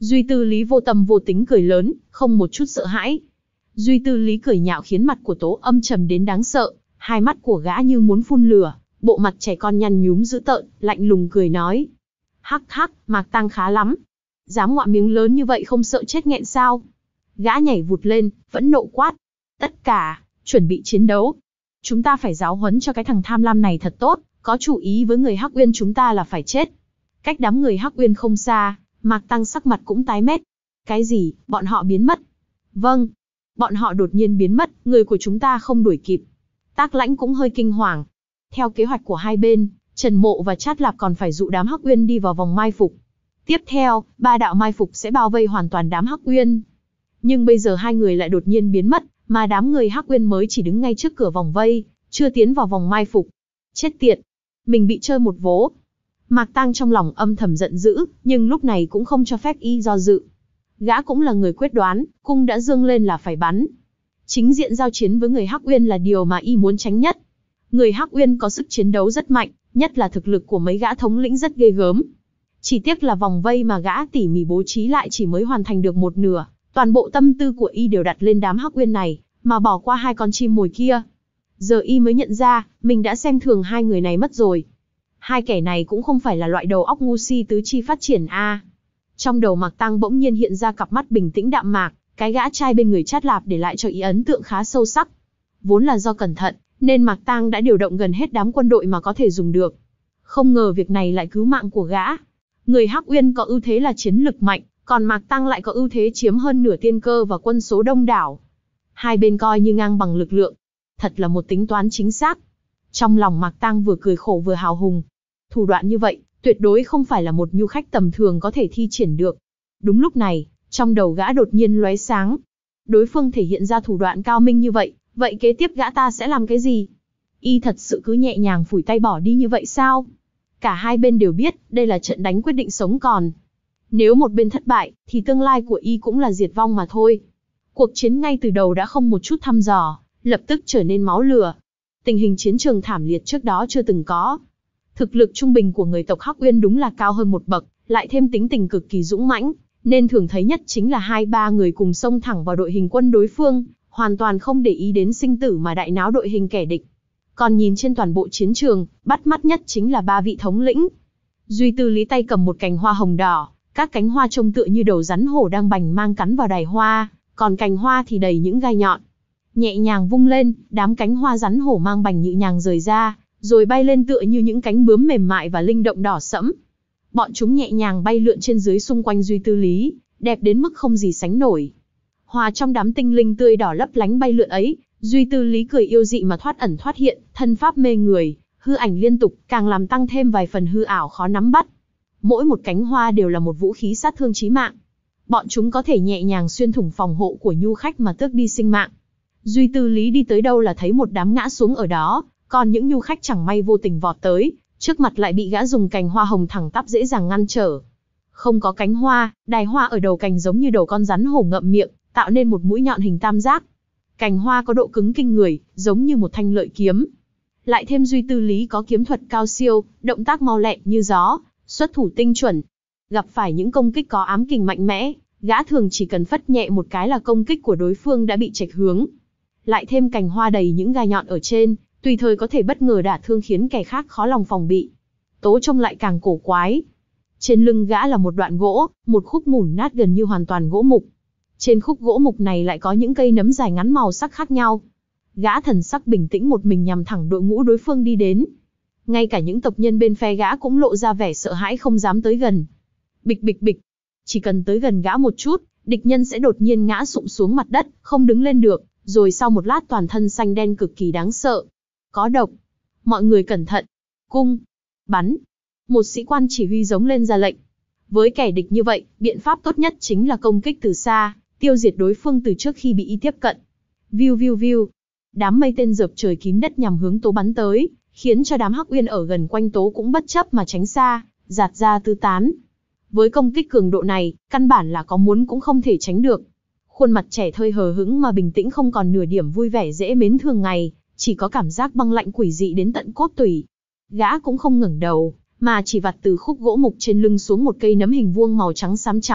Duy Tư Lý vô tâm vô tính cười lớn, không một chút sợ hãi. Duy Tư Lý cười nhạo khiến mặt của Tố âm trầm đến đáng sợ, hai mắt của gã như muốn phun lửa, bộ mặt trẻ con nhăn nhúm dữ tợn, lạnh lùng cười nói. Hắc hắc, Mạc Tăng khá lắm. Dám ngọa miếng lớn như vậy không sợ chết nghẹn sao? Gã nhảy vụt lên, phẫn nộ quát. Tất cả, chuẩn bị chiến đấu. Chúng ta phải giáo huấn cho cái thằng tham lam này thật tốt, có chủ ý với người Hắc Uyên chúng ta là phải chết. Cách đám người Hắc Uyên không xa, Mạc Tăng sắc mặt cũng tái mét. Cái gì, bọn họ biến mất? Vâng, bọn họ đột nhiên biến mất, người của chúng ta không đuổi kịp. Tác Lãnh cũng hơi kinh hoàng. Theo kế hoạch của hai bên, Trần Mộ và Trát Lạp còn phải dụ đám Hắc Uyên đi vào vòng mai phục. Tiếp theo, ba đạo mai phục sẽ bao vây hoàn toàn đám Hắc Uyên. Nhưng bây giờ hai người lại đột nhiên biến mất, mà đám người Hắc Uyên mới chỉ đứng ngay trước cửa vòng vây, chưa tiến vào vòng mai phục. Chết tiệt, mình bị chơi một vố. Mạc Tăng trong lòng âm thầm giận dữ, nhưng lúc này cũng không cho phép y do dự. Gã cũng là người quyết đoán, cung đã dương lên là phải bắn. Chính diện giao chiến với người Hắc Uyên là điều mà y muốn tránh nhất. Người Hắc Uyên có sức chiến đấu rất mạnh, nhất là thực lực của mấy gã thống lĩnh rất ghê gớm. Chỉ tiếc là vòng vây mà gã tỉ mỉ bố trí lại chỉ mới hoàn thành được một nửa, toàn bộ tâm tư của y đều đặt lên đám Hắc Uyên này, mà bỏ qua hai con chim mồi kia. Giờ y mới nhận ra, mình đã xem thường hai người này mất rồi. Hai kẻ này cũng không phải là loại đầu óc ngu si tứ chi phát triển a. À. Trong đầu Mạc Tăng bỗng nhiên hiện ra cặp mắt bình tĩnh đạm mạc, cái gã trai bên người Trát Lạp để lại cho ý ấn tượng khá sâu sắc. Vốn là do cẩn thận, nên Mạc Tăng đã điều động gần hết đám quân đội mà có thể dùng được. Không ngờ việc này lại cứu mạng của gã. Người Hắc Uyên có ưu thế là chiến lực mạnh, còn Mạc Tăng lại có ưu thế chiếm hơn nửa tiên cơ và quân số đông đảo. Hai bên coi như ngang bằng lực lượng. Thật là một tính toán chính xác. Trong lòng Mạc Tăng vừa cười khổ vừa hào hùng. Thủ đoạn như vậy, tuyệt đối không phải là một nhu khách tầm thường có thể thi triển được. Đúng lúc này, trong đầu gã đột nhiên lóe sáng. Đối phương thể hiện ra thủ đoạn cao minh như vậy, vậy kế tiếp gã ta sẽ làm cái gì? Y thật sự cứ nhẹ nhàng phủi tay bỏ đi như vậy sao? Cả hai bên đều biết, đây là trận đánh quyết định sống còn. Nếu một bên thất bại, thì tương lai của y cũng là diệt vong mà thôi. Cuộc chiến ngay từ đầu đã không một chút thăm dò, lập tức trở nên máu lửa. Tình hình chiến trường thảm liệt trước đó chưa từng có. Thực lực trung bình của người tộc Hắc Uyên đúng là cao hơn một bậc, lại thêm tính tình cực kỳ dũng mãnh, nên thường thấy nhất chính là hai ba người cùng xông thẳng vào đội hình quân đối phương, hoàn toàn không để ý đến sinh tử mà đại náo đội hình kẻ địch. Còn nhìn trên toàn bộ chiến trường, bắt mắt nhất chính là ba vị thống lĩnh. Duy Tư Lý tay cầm một cành hoa hồng đỏ, các cánh hoa trông tựa như đầu rắn hổ đang bành mang cắn vào đài hoa, còn cành hoa thì đầy những gai nhọn. Nhẹ nhàng vung lên, đám cánh hoa rắn hổ mang bành nhẹ nhàng rời ra, rồi bay lên tựa như những cánh bướm mềm mại và linh động đỏ sẫm. Bọn chúng nhẹ nhàng bay lượn trên dưới xung quanh Duy Tư Lý, đẹp đến mức không gì sánh nổi. Hòa trong đám tinh linh tươi đỏ lấp lánh bay lượn ấy, Duy Tư Lý cười yêu dị mà thoát ẩn thoát hiện, thân pháp mê người, hư ảnh liên tục, càng làm tăng thêm vài phần hư ảo khó nắm bắt. Mỗi một cánh hoa đều là một vũ khí sát thương chí mạng. Bọn chúng có thể nhẹ nhàng xuyên thủng phòng hộ của nhu khách mà tước đi sinh mạng. Duy Tư Lý đi tới đâu là thấy một đám ngã xuống ở đó, còn những nhu khách chẳng may vô tình vọt tới, trước mặt lại bị gã dùng cành hoa hồng thẳng tắp dễ dàng ngăn trở. Không có cánh hoa, đài hoa ở đầu cành giống như đầu con rắn hổ ngậm miệng, tạo nên một mũi nhọn hình tam giác. Cành hoa có độ cứng kinh người, giống như một thanh lợi kiếm. Lại thêm Duy Tư Lý có kiếm thuật cao siêu, động tác mau lẹ như gió, xuất thủ tinh chuẩn. Gặp phải những công kích có ám kình mạnh mẽ, gã thường chỉ cần phất nhẹ một cái là công kích của đối phương đã bị chệch hướng. Lại thêm cành hoa đầy những gai nhọn ở trên, tùy thời có thể bất ngờ đả thương khiến kẻ khác khó lòng phòng bị. Tố trông lại càng cổ quái. Trên lưng gã là một đoạn gỗ, một khúc mủn nát gần như hoàn toàn gỗ mục. Trên khúc gỗ mục này lại có những cây nấm dài ngắn màu sắc khác nhau. Gã thần sắc bình tĩnh một mình nhằm thẳng đội ngũ đối phương đi đến. Ngay cả những tộc nhân bên phe gã cũng lộ ra vẻ sợ hãi không dám tới gần. Bịch bịch bịch. Chỉ cần tới gần gã một chút, địch nhân sẽ đột nhiên ngã sụp xuống mặt đất, không đứng lên được, rồi sau một lát toàn thân xanh đen cực kỳ đáng sợ. Có độc. Mọi người cẩn thận. Cung. Bắn. Một sĩ quan chỉ huy giống lên ra lệnh. Với kẻ địch như vậy, biện pháp tốt nhất chính là công kích từ xa, tiêu diệt đối phương từ trước khi bị y tiếp cận. Viu viu viu. Đám mây tên dợp trời kín đất nhằm hướng Tố bắn tới, khiến cho đám Hắc Uyên ở gần quanh Tố cũng bất chấp mà tránh xa, giạt ra tứ tán. Với công kích cường độ này, căn bản là có muốn cũng không thể tránh được. Khuôn mặt trẻ thơ hờ hững mà bình tĩnh không còn nửa điểm vui vẻ dễ mến thường ngày, chỉ có cảm giác băng lạnh quỷ dị đến tận cốt tủy. Gã cũng không ngẩng đầu, mà chỉ vặt từ khúc gỗ mục trên lưng xuống một cây nấm hình vuông màu trắng xám trắng,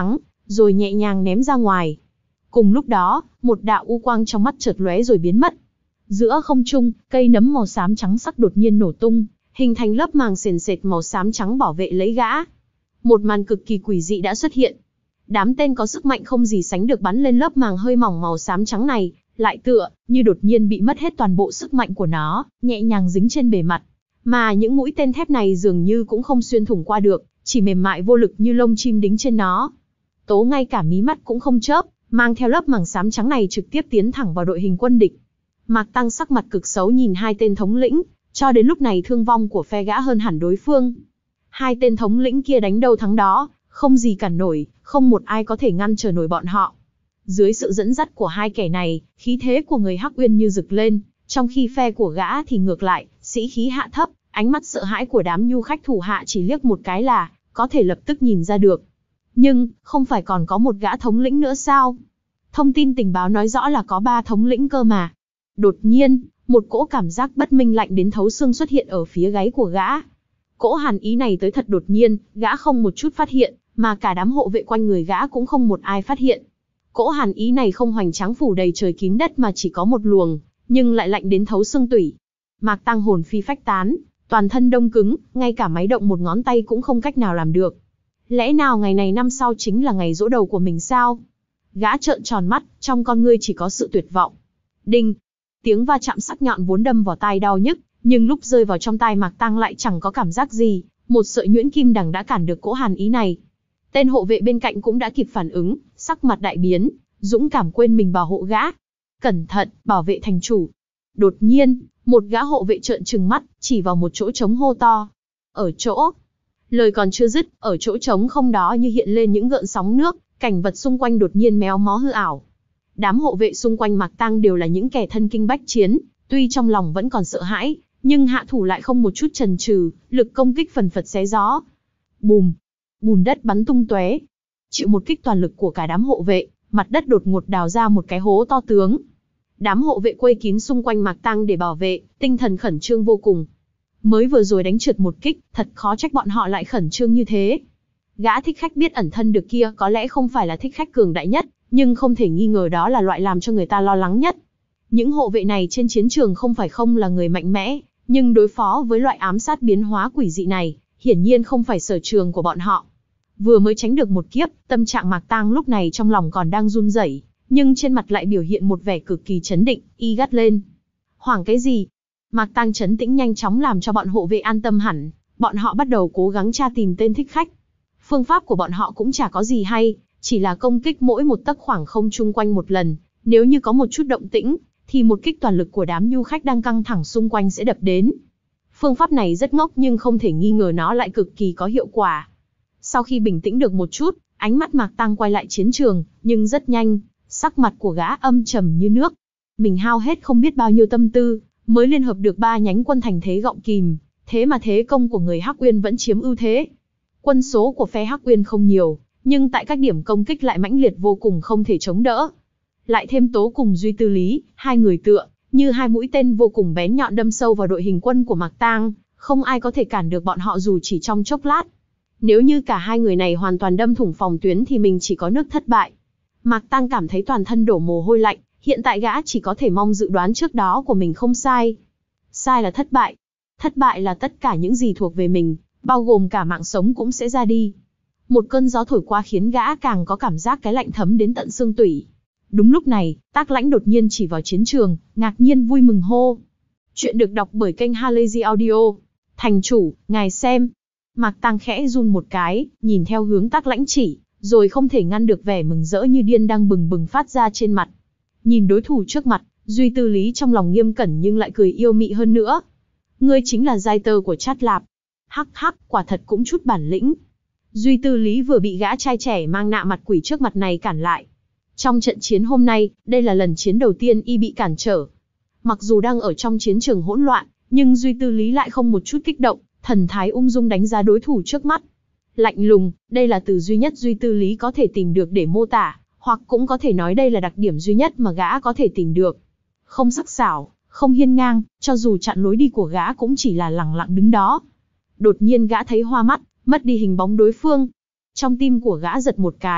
rồi nhẹ nhàng ném ra ngoài. Cùng lúc đó, một đạo u quang trong mắt chợt lóe rồi biến mất. Giữa không trung, cây nấm màu xám trắng sắc đột nhiên nổ tung, hình thành lớp màng sền sệt màu xám trắng bảo vệ lấy gã. Một màn cực kỳ quỷ dị đã xuất hiện. Đám tên có sức mạnh không gì sánh được bắn lên lớp màng hơi mỏng màu xám trắng này, lại tựa như đột nhiên bị mất hết toàn bộ sức mạnh của nó, nhẹ nhàng dính trên bề mặt. Mà những mũi tên thép này dường như cũng không xuyên thủng qua được, chỉ mềm mại vô lực như lông chim đính trên nó. Tố ngay cả mí mắt cũng không chớp, mang theo lớp màng xám trắng này trực tiếp tiến thẳng vào đội hình quân địch. Mạc Tăng sắc mặt cực xấu nhìn hai tên thống lĩnh, cho đến lúc này thương vong của phe gã hơn hẳn đối phương. Hai tên thống lĩnh kia đánh đâu thắng đó, không gì cản nổi, không một ai có thể ngăn trở nổi bọn họ. Dưới sự dẫn dắt của hai kẻ này, khí thế của người Hắc Uyên như rực lên, trong khi phe của gã thì ngược lại, sĩ khí hạ thấp, ánh mắt sợ hãi của đám nhu khách thủ hạ chỉ liếc một cái là có thể lập tức nhìn ra được. Nhưng, không phải còn có một gã thống lĩnh nữa sao? Thông tin tình báo nói rõ là có ba thống lĩnh cơ mà. Đột nhiên, một cỗ cảm giác bất minh lạnh đến thấu xương xuất hiện ở phía gáy của gã. Cỗ hàn ý này tới thật đột nhiên, gã không một chút phát hiện, mà cả đám hộ vệ quanh người gã cũng không một ai phát hiện. Cỗ hàn ý này không hoành tráng phủ đầy trời kín đất mà chỉ có một luồng, nhưng lại lạnh đến thấu xương tủy. Mạc Tăng hồn phi phách tán, toàn thân đông cứng, ngay cả máy động một ngón tay cũng không cách nào làm được. Lẽ nào ngày này năm sau chính là ngày giỗ đầu của mình sao? Gã trợn tròn mắt, trong con ngươi chỉ có sự tuyệt vọng. Đinh! Tiếng va chạm sắc nhọn vốn đâm vào tai đau nhức, nhưng lúc rơi vào trong tai Mạc Tăng lại chẳng có cảm giác gì, một sợi nhuyễn kim đằng đã cản được cỗ hàn ý này. Tên hộ vệ bên cạnh cũng đã kịp phản ứng, sắc mặt đại biến, dũng cảm quên mình bảo hộ gã. Cẩn thận, bảo vệ thành chủ. Đột nhiên, một gã hộ vệ trợn trừng mắt, chỉ vào một chỗ trống hô to. Ở chỗ. Lời còn chưa dứt, ở chỗ trống không đó như hiện lên những gợn sóng nước, cảnh vật xung quanh đột nhiên méo mó hư ảo. Đám hộ vệ xung quanh Mạc Tăng đều là những kẻ thân kinh bách chiến, tuy trong lòng vẫn còn sợ hãi, nhưng hạ thủ lại không một chút chần chừ, lực công kích phần phật xé gió. Bùm, bùn đất bắn tung tóe. Chịu một kích toàn lực của cả đám hộ vệ, mặt đất đột ngột đào ra một cái hố to tướng. Đám hộ vệ quây kín xung quanh Mạc Tăng để bảo vệ, tinh thần khẩn trương vô cùng. Mới vừa rồi đánh trượt một kích, thật khó trách bọn họ lại khẩn trương như thế. Gã thích khách biết ẩn thân được kia có lẽ không phải là thích khách cường đại nhất, nhưng không thể nghi ngờ đó là loại làm cho người ta lo lắng nhất. Những hộ vệ này trên chiến trường không phải không là người mạnh mẽ, nhưng đối phó với loại ám sát biến hóa quỷ dị này, hiển nhiên không phải sở trường của bọn họ. Vừa mới tránh được một kiếp, tâm trạng Mạc Tăng lúc này trong lòng còn đang run rẩy, nhưng trên mặt lại biểu hiện một vẻ cực kỳ chấn định, y gắt lên. Hoảng cái gì? Mạc Tăng trấn tĩnh nhanh chóng làm cho bọn hộ vệ an tâm hẳn, bọn họ bắt đầu cố gắng tra tìm tên thích khách. Phương pháp của bọn họ cũng chả có gì hay, chỉ là công kích mỗi một tấc khoảng không chung quanh một lần, nếu như có một chút động tĩnh, thì một kích toàn lực của đám nhu khách đang căng thẳng xung quanh sẽ đập đến. Phương pháp này rất ngốc nhưng không thể nghi ngờ nó lại cực kỳ có hiệu quả. Sau khi bình tĩnh được một chút, ánh mắt Mạc Tăng quay lại chiến trường, nhưng rất nhanh, sắc mặt của gã âm trầm như nước. Mình hao hết không biết bao nhiêu tâm tư, mới liên hợp được ba nhánh quân thành thế gọng kìm, thế mà thế công của người Hắc Uyên vẫn chiếm ưu thế. Quân số của phe Hắc Uyên không nhiều, nhưng tại các điểm công kích lại mãnh liệt vô cùng không thể chống đỡ. Lại thêm Tố cùng Duy Tư Lý, hai người tựa như hai mũi tên vô cùng bén nhọn đâm sâu vào đội hình quân của Mạc Tăng, không ai có thể cản được bọn họ dù chỉ trong chốc lát. Nếu như cả hai người này hoàn toàn đâm thủng phòng tuyến thì mình chỉ có nước thất bại. Mạc Tăng cảm thấy toàn thân đổ mồ hôi lạnh, hiện tại gã chỉ có thể mong dự đoán trước đó của mình không sai. Sai là thất bại. Thất bại là tất cả những gì thuộc về mình, bao gồm cả mạng sống cũng sẽ ra đi. Một cơn gió thổi qua khiến gã càng có cảm giác cái lạnh thấm đến tận xương tủy. Đúng lúc này, Tác Lãnh đột nhiên chỉ vào chiến trường, ngạc nhiên vui mừng hô. Chuyện được đọc bởi kênh Halazy Audio. Thành chủ, ngài xem. Mạc Tăng khẽ run một cái, nhìn theo hướng Tác Lãnh chỉ, rồi không thể ngăn được vẻ mừng rỡ như điên đang bừng bừng phát ra trên mặt. Nhìn đối thủ trước mặt, Duy Tư Lý trong lòng nghiêm cẩn nhưng lại cười yêu mị hơn nữa. Ngươi chính là giai tơ của Trát Lạp. Hắc hắc, quả thật cũng chút bản lĩnh. Duy Tư Lý vừa bị gã trai trẻ mang nạ mặt quỷ trước mặt này cản lại. Trong trận chiến hôm nay, đây là lần chiến đầu tiên y bị cản trở. Mặc dù đang ở trong chiến trường hỗn loạn, nhưng Duy Tư Lý lại không một chút kích động, thần thái ung dung đánh giá đối thủ trước mắt. Lạnh lùng, đây là từ duy nhất Duy Tư Lý có thể tìm được để mô tả, hoặc cũng có thể nói đây là đặc điểm duy nhất mà gã có thể tìm được. Không sắc sảo, không hiên ngang, cho dù chặn lối đi của gã cũng chỉ là lẳng lặng đứng đó. Đột nhiên gã thấy hoa mắt, mất đi hình bóng đối phương. Trong tim của gã giật một cái,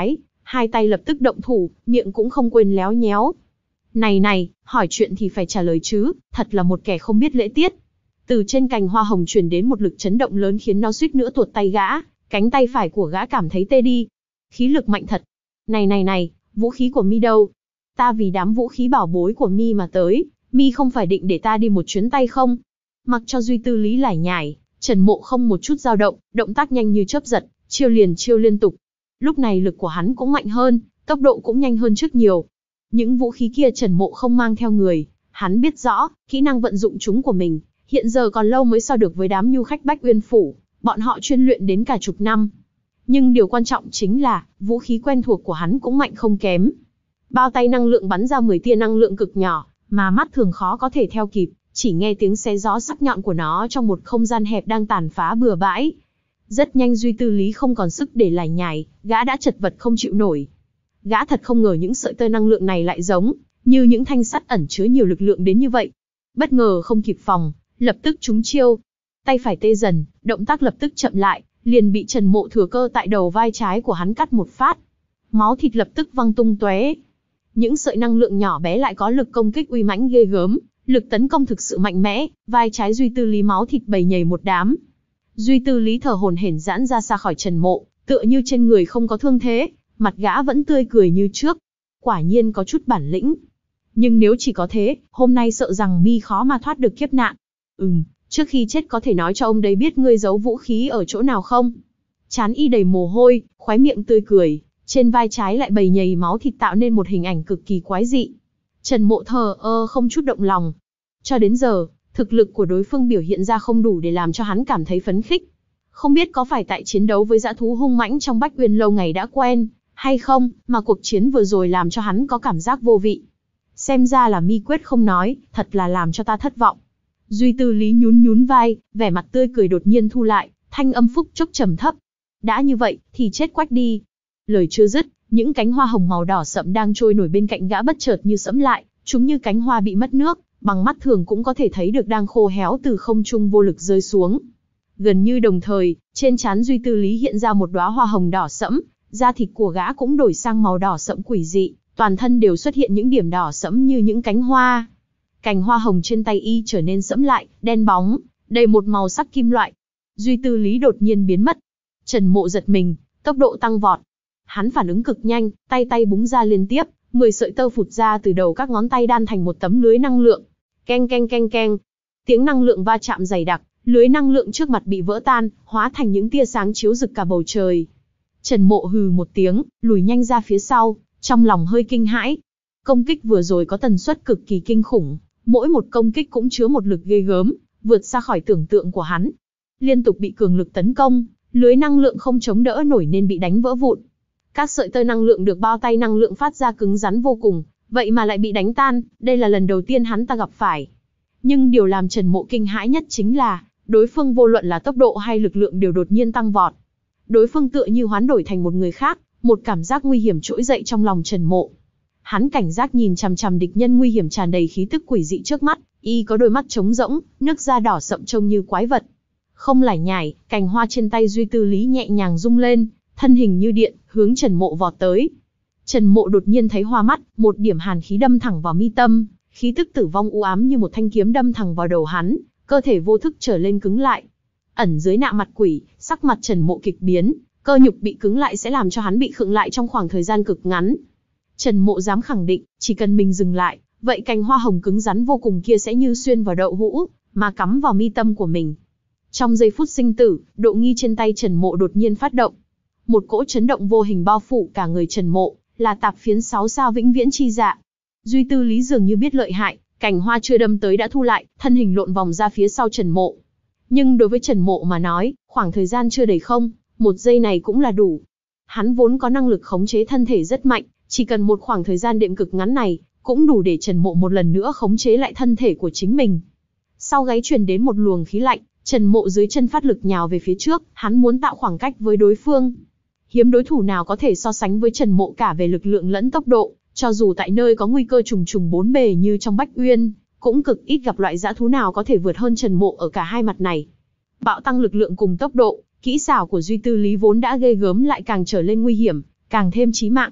Hai tay lập tức động thủ, miệng cũng không quên léo nhéo. Này này, hỏi chuyện thì phải trả lời chứ, thật là một kẻ không biết lễ tiết. Từ trên cành hoa hồng truyền đến một lực chấn động lớn khiến nó suýt nữa tuột tay gã, cánh tay phải của gã cảm thấy tê đi. Khí lực mạnh thật. Này này này, vũ khí của mi đâu? Ta vì đám vũ khí bảo bối của mi mà tới, mi không phải định để ta đi một chuyến tay không? Mặc cho Duy Tư Lý lải nhải, Trần Mộ không một chút dao động, động tác nhanh như chớp giật, chiêu liền chiêu liên tục. Lúc này lực của hắn cũng mạnh hơn, tốc độ cũng nhanh hơn trước nhiều. Những vũ khí kia Trần Mộ không mang theo người, hắn biết rõ, kỹ năng vận dụng chúng của mình, hiện giờ còn lâu mới so được với đám nhu khách Bách Uyên Phủ, bọn họ chuyên luyện đến cả chục năm. Nhưng điều quan trọng chính là, vũ khí quen thuộc của hắn cũng mạnh không kém. Bao tay năng lượng bắn ra mười tia năng lượng cực nhỏ, mà mắt thường khó có thể theo kịp, chỉ nghe tiếng xé gió sắc nhọn của nó trong một không gian hẹp đang tàn phá bừa bãi. Rất nhanh Duy Tư Lý không còn sức để lải nhải, gã đã chật vật không chịu nổi. Gã thật không ngờ những sợi tơ năng lượng này lại giống như những thanh sắt ẩn chứa nhiều lực lượng đến như vậy. Bất ngờ không kịp phòng, lập tức trúng chiêu. Tay phải tê dần, động tác lập tức chậm lại, liền bị Trần Mộ thừa cơ tại đầu vai trái của hắn cắt một phát. Máu thịt lập tức văng tung tóe. Những sợi năng lượng nhỏ bé lại có lực công kích uy mãnh ghê gớm, lực tấn công thực sự mạnh mẽ, vai trái Duy Tư Lý máu thịt bầy nhầy một đám. Duy Tư Lý thở hổn hển giãn ra xa khỏi Trần Mộ, tựa như trên người không có thương thế, mặt gã vẫn tươi cười như trước. Quả nhiên có chút bản lĩnh. Nhưng nếu chỉ có thế, hôm nay sợ rằng mi khó mà thoát được kiếp nạn. Ừm, trước khi chết có thể nói cho ông đấy biết ngươi giấu vũ khí ở chỗ nào không? Trán y đầy mồ hôi, khóe miệng tươi cười, trên vai trái lại bầy nhầy máu thịt tạo nên một hình ảnh cực kỳ quái dị. Trần Mộ thờ ơ không chút động lòng. Cho đến giờ, thực lực của đối phương biểu hiện ra không đủ để làm cho hắn cảm thấy phấn khích. Không biết có phải tại chiến đấu với dã thú hung mãnh trong Bách Uyên lâu ngày đã quen, hay không, mà cuộc chiến vừa rồi làm cho hắn có cảm giác vô vị. Xem ra là mi quyết không nói, thật là làm cho ta thất vọng. Duy Tư Lý nhún nhún vai, vẻ mặt tươi cười đột nhiên thu lại, thanh âm phúc chốc trầm thấp. Đã như vậy, thì chết quách đi. Lời chưa dứt, những cánh hoa hồng màu đỏ sậm đang trôi nổi bên cạnh gã bất chợt như sẫm lại, chúng như cánh hoa bị mất nước, bằng mắt thường cũng có thể thấy được đang khô héo từ không trung vô lực rơi xuống. Gần như đồng thời, trên trán Duy Tư Lý hiện ra một đóa hoa hồng đỏ sẫm, da thịt của gã cũng đổi sang màu đỏ sẫm quỷ dị, toàn thân đều xuất hiện những điểm đỏ sẫm như những cánh hoa. Cành hoa hồng trên tay y trở nên sẫm lại, đen bóng, đầy một màu sắc kim loại. Duy Tư Lý đột nhiên biến mất. Trần Mộ giật mình, tốc độ tăng vọt. Hắn phản ứng cực nhanh, tay tay búng ra liên tiếp, mười sợi tơ phụt ra từ đầu các ngón tay đan thành một tấm lưới năng lượng. Keng keng keng keng. Tiếng năng lượng va chạm dày đặc, lưới năng lượng trước mặt bị vỡ tan, hóa thành những tia sáng chiếu rực cả bầu trời. Trần Mộ hừ một tiếng, lùi nhanh ra phía sau, trong lòng hơi kinh hãi. Công kích vừa rồi có tần suất cực kỳ kinh khủng, mỗi một công kích cũng chứa một lực ghê gớm, vượt xa khỏi tưởng tượng của hắn. Liên tục bị cường lực tấn công, lưới năng lượng không chống đỡ nổi nên bị đánh vỡ vụn. Các sợi tơ năng lượng được bao tay năng lượng phát ra cứng rắn vô cùng, vậy mà lại bị đánh tan, đây là lần đầu tiên hắn ta gặp phải. Nhưng điều làm Trần Mộ kinh hãi nhất chính là, đối phương vô luận là tốc độ hay lực lượng đều đột nhiên tăng vọt. Đối phương tựa như hoán đổi thành một người khác, một cảm giác nguy hiểm trỗi dậy trong lòng Trần Mộ. Hắn cảnh giác nhìn chằm chằm địch nhân nguy hiểm tràn đầy khí tức quỷ dị trước mắt, y có đôi mắt trống rỗng, nước da đỏ sậm trông như quái vật. Không lải nhải, cành hoa trên tay Duy Tư Lý nhẹ nhàng rung lên, thân hình như điện, hướng Trần Mộ vọt tới. Trần Mộ đột nhiên thấy hoa mắt, một điểm hàn khí đâm thẳng vào mi tâm, khí tức tử vong u ám như một thanh kiếm đâm thẳng vào đầu hắn, cơ thể vô thức trở lên cứng lại. Ẩn dưới nạ mặt quỷ, sắc mặt Trần Mộ kịch biến, cơ nhục bị cứng lại sẽ làm cho hắn bị khựng lại trong khoảng thời gian cực ngắn. Trần Mộ dám khẳng định, chỉ cần mình dừng lại, vậy cành hoa hồng cứng rắn vô cùng kia sẽ như xuyên vào đậu hũ, mà cắm vào mi tâm của mình. Trong giây phút sinh tử, độ nghi trên tay Trần Mộ đột nhiên phát động. Một cỗ chấn động vô hình bao phủ cả người Trần Mộ, là tạp phiến sáu sao vĩnh viễn chi dạ. Duy Tư Lý dường như biết lợi hại, cành hoa chưa đâm tới đã thu lại, thân hình lộn vòng ra phía sau Trần Mộ. Nhưng đối với Trần Mộ mà nói, khoảng thời gian chưa đầy không, một giây này cũng là đủ. Hắn vốn có năng lực khống chế thân thể rất mạnh, chỉ cần một khoảng thời gian đệm cực ngắn này, cũng đủ để Trần Mộ một lần nữa khống chế lại thân thể của chính mình. Sau gáy truyền đến một luồng khí lạnh, Trần Mộ dưới chân phát lực nhào về phía trước, hắn muốn tạo khoảng cách với đối phương. Hiếm đối thủ nào có thể so sánh với Trần Mộ cả về lực lượng lẫn tốc độ, cho dù tại nơi có nguy cơ trùng trùng bốn bề như trong Bách Uyên, cũng cực ít gặp loại dã thú nào có thể vượt hơn Trần Mộ ở cả hai mặt này. Bạo tăng lực lượng cùng tốc độ, kỹ xảo của Duy Tư Lý vốn đã ghê gớm lại càng trở lên nguy hiểm, càng thêm chí mạng.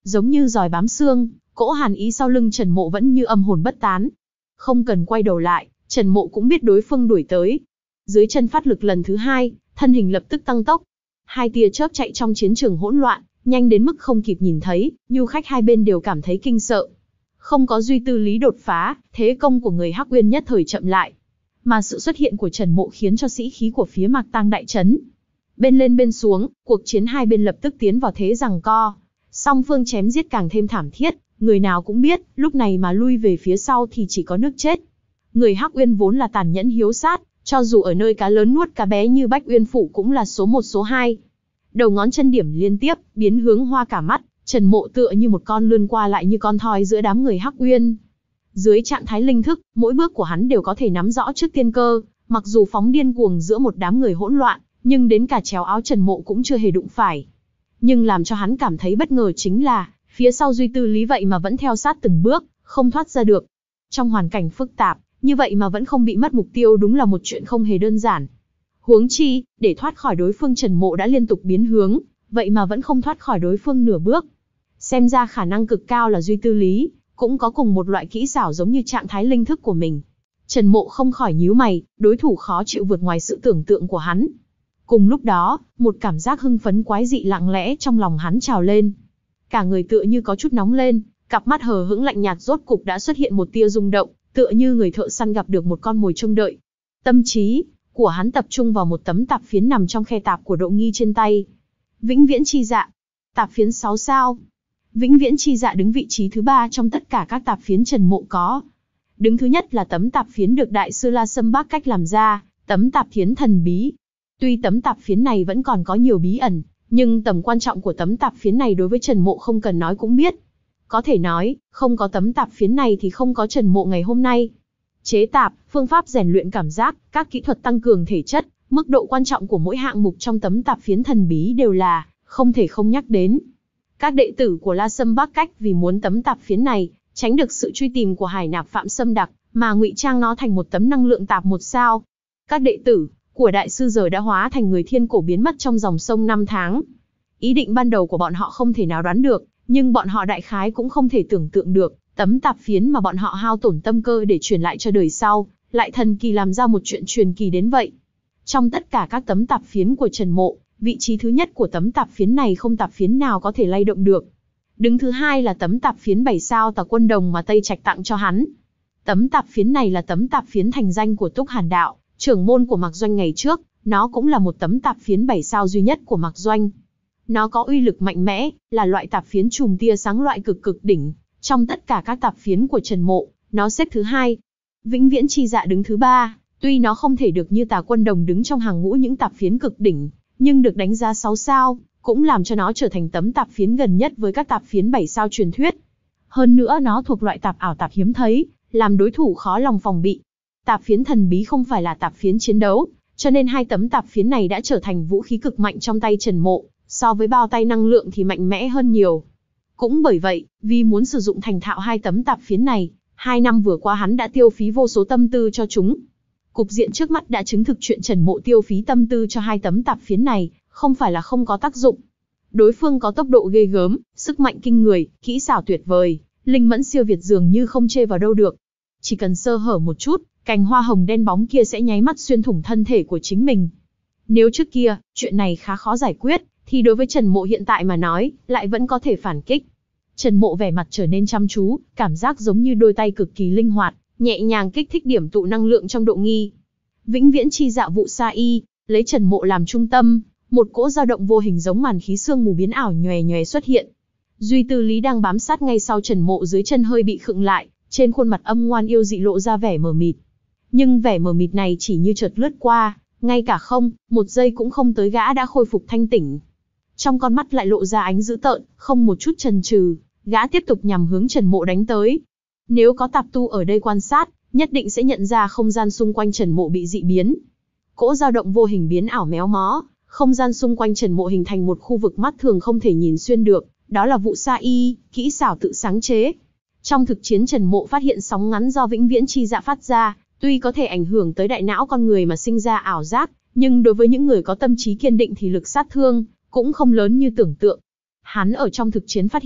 giống như giòi bám xương, cỗ hàn ý sau lưng Trần Mộ vẫn như âm hồn bất tán. Không cần quay đầu lại, Trần Mộ cũng biết đối phương đuổi tới. Dưới chân phát lực lần thứ hai, thân hình lập tức tăng tốc. Hai tia chớp chạy trong chiến trường hỗn loạn, nhanh đến mức không kịp nhìn thấy, nhu khách hai bên đều cảm thấy kinh sợ. Không có Duy Tư Lý đột phá, thế công của người Hắc Uyên nhất thời chậm lại. Mà sự xuất hiện của Trần Mộ khiến cho sĩ khí của phía Mạc Tang đại chấn. Bên lên bên xuống, cuộc chiến hai bên lập tức tiến vào thế giằng co. Song phương chém giết càng thêm thảm thiết, người nào cũng biết, lúc này mà lui về phía sau thì chỉ có nước chết. Người Hắc Uyên vốn là tàn nhẫn hiếu sát, cho dù ở nơi cá lớn nuốt cá bé như Bách Uyên Phủ cũng là số một số hai. Đầu ngón chân điểm liên tiếp, biến hướng hoa cả mắt, Trần Mộ tựa như một con lươn qua lại như con thoi giữa đám người Hắc Uyên. Dưới trạng thái linh thức, mỗi bước của hắn đều có thể nắm rõ trước tiên cơ, mặc dù phóng điên cuồng giữa một đám người hỗn loạn, nhưng đến cả chéo áo Trần Mộ cũng chưa hề đụng phải. Nhưng làm cho hắn cảm thấy bất ngờ chính là, phía sau Duy Tư Lý vậy mà vẫn theo sát từng bước, không thoát ra được. Trong hoàn cảnh phức tạp, như vậy mà vẫn không bị mất mục tiêu đúng là một chuyện không hề đơn giản. Huống chi, để thoát khỏi đối phương Trần Mộ đã liên tục biến hướng, vậy mà vẫn không thoát khỏi đối phương nửa bước. Xem ra khả năng cực cao là Duy Tư Lý cũng có cùng một loại kỹ xảo giống như trạng thái linh thức của mình. Trần Mộ không khỏi nhíu mày, đối thủ khó chịu vượt ngoài sự tưởng tượng của hắn. Cùng lúc đó, một cảm giác hưng phấn quái dị lặng lẽ trong lòng hắn trào lên. Cả người tựa như có chút nóng lên, cặp mắt hờ hững lạnh nhạt rốt cục đã xuất hiện một tia rung động, tựa như người thợ săn gặp được một con mồi trông đợi. Tâm trí của hắn tập trung vào một tấm tạp phiến nằm trong khe tạp của Độ Nghi trên tay. Vĩnh Viễn Chi Dạ, tạp phiến sáu sao. Vĩnh Viễn Chi Dạ đứng vị trí thứ ba trong tất cả các tạp phiến Trần Mộ có. Đứng thứ nhất là tấm tạp phiến được Đại sư La Sâm Bác Cách làm ra, tấm tạp phiến thần bí. Tuy tấm tạp phiến này vẫn còn có nhiều bí ẩn, nhưng tầm quan trọng của tấm tạp phiến này đối với Trần Mộ không cần nói cũng biết. Có thể nói, không có tấm tạp phiến này thì không có Trần Mộ ngày hôm nay. Chế tạp, phương pháp rèn luyện cảm giác, các kỹ thuật tăng cường thể chất, mức độ quan trọng của mỗi hạng mục trong tấm tạp phiến thần bí đều là không thể không nhắc đến. Các đệ tử của La Sâm Bác Cách vì muốn tấm tạp phiến này, tránh được sự truy tìm của Hải Nạp Phạm Sâm Đặc, mà ngụy trang nó thành một tấm năng lượng tạp một sao. Các đệ tử của đại sư giờ đã hóa thành người thiên cổ biến mất trong dòng sông năm tháng. Ý định ban đầu của bọn họ không thể nào đoán được, nhưng bọn họ đại khái cũng không thể tưởng tượng được, tấm tạp phiến mà bọn họ hao tổn tâm cơ để truyền lại cho đời sau, lại thần kỳ làm ra một chuyện truyền kỳ đến vậy. Trong tất cả các tấm tạp phiến của Trần Mộ, vị trí thứ nhất của tấm tạp phiến này không tạp phiến nào có thể lay động được. Đứng thứ hai là tấm tạp phiến bảy sao Tà Quân Đồng mà Tây Trạch tặng cho hắn. Tấm tạp phiến này là tấm tạp phiến thành danh của Túc Hàn Đạo, trưởng môn của Mạc Doanh ngày trước, nó cũng là một tấm tạp phiến bảy sao duy nhất của Mạc Doanh. Nó có uy lực mạnh mẽ, là loại tạp phiến chùm tia sáng loại cực cực đỉnh. Trong tất cả các tạp phiến của Trần Mộ, nó xếp thứ hai. Vĩnh Viễn Chi Dạ đứng thứ ba, tuy nó không thể được như Tà Quân Đồng đứng trong hàng ngũ những tạp phiến cực đỉnh, nhưng được đánh giá sáu sao, cũng làm cho nó trở thành tấm tạp phiến gần nhất với các tạp phiến bảy sao truyền thuyết. Hơn nữa nó thuộc loại tạp ảo tạp hiếm thấy, làm đối thủ khó lòng phòng bị. Tạp phiến thần bí không phải là tạp phiến chiến đấu, cho nên hai tấm tạp phiến này đã trở thành vũ khí cực mạnh trong tay Trần Mộ, so với bao tay năng lượng thì mạnh mẽ hơn nhiều. Cũng bởi vậy, vì muốn sử dụng thành thạo hai tấm tạp phiến này, hai năm vừa qua hắn đã tiêu phí vô số tâm tư cho chúng. Cục diện trước mắt đã chứng thực chuyện Trần Mộ tiêu phí tâm tư cho hai tấm tạp phiến này, không phải là không có tác dụng. Đối phương có tốc độ ghê gớm, sức mạnh kinh người, kỹ xảo tuyệt vời, linh mẫn siêu việt dường như không chê vào đâu được. Chỉ cần sơ hở một chút, cành hoa hồng đen bóng kia sẽ nháy mắt xuyên thủng thân thể của chính mình. Nếu trước kia, chuyện này khá khó giải quyết, thì đối với Trần Mộ hiện tại mà nói, lại vẫn có thể phản kích. Trần Mộ vẻ mặt trở nên chăm chú, cảm giác giống như đôi tay cực kỳ linh hoạt, nhẹ nhàng kích thích điểm tụ năng lượng trong Độ Nghi. Vĩnh Viễn Chi Dạ vụ sa y, lấy Trần Mộ làm trung tâm, một cỗ dao động vô hình giống màn khí sương mù biến ảo nhòe nhòe xuất hiện. Duy Tư Lý đang bám sát ngay sau Trần Mộ dưới chân hơi bị khựng lại, trên khuôn mặt âm ngoan yêu dị lộ ra vẻ mờ mịt. Nhưng vẻ mờ mịt này chỉ như chợt lướt qua, ngay cả không, một giây cũng không tới gã đã khôi phục thanh tỉnh. Trong con mắt lại lộ ra ánh dữ tợn, không một chút chần chừ, gã tiếp tục nhằm hướng Trần Mộ đánh tới. Nếu có tạp tu ở đây quan sát, nhất định sẽ nhận ra không gian xung quanh Trần Mộ bị dị biến. Cỗ dao động vô hình biến ảo méo mó, không gian xung quanh Trần Mộ hình thành một khu vực mắt thường không thể nhìn xuyên được, đó là vụ sa y, kỹ xảo tự sáng chế. Trong thực chiến Trần Mộ phát hiện sóng ngắn do Vĩnh Viễn Chi Dạ phát ra, tuy có thể ảnh hưởng tới đại não con người mà sinh ra ảo giác, nhưng đối với những người có tâm trí kiên định thì lực sát thương cũng không lớn như tưởng tượng. Hắn ở trong thực chiến phát hiện,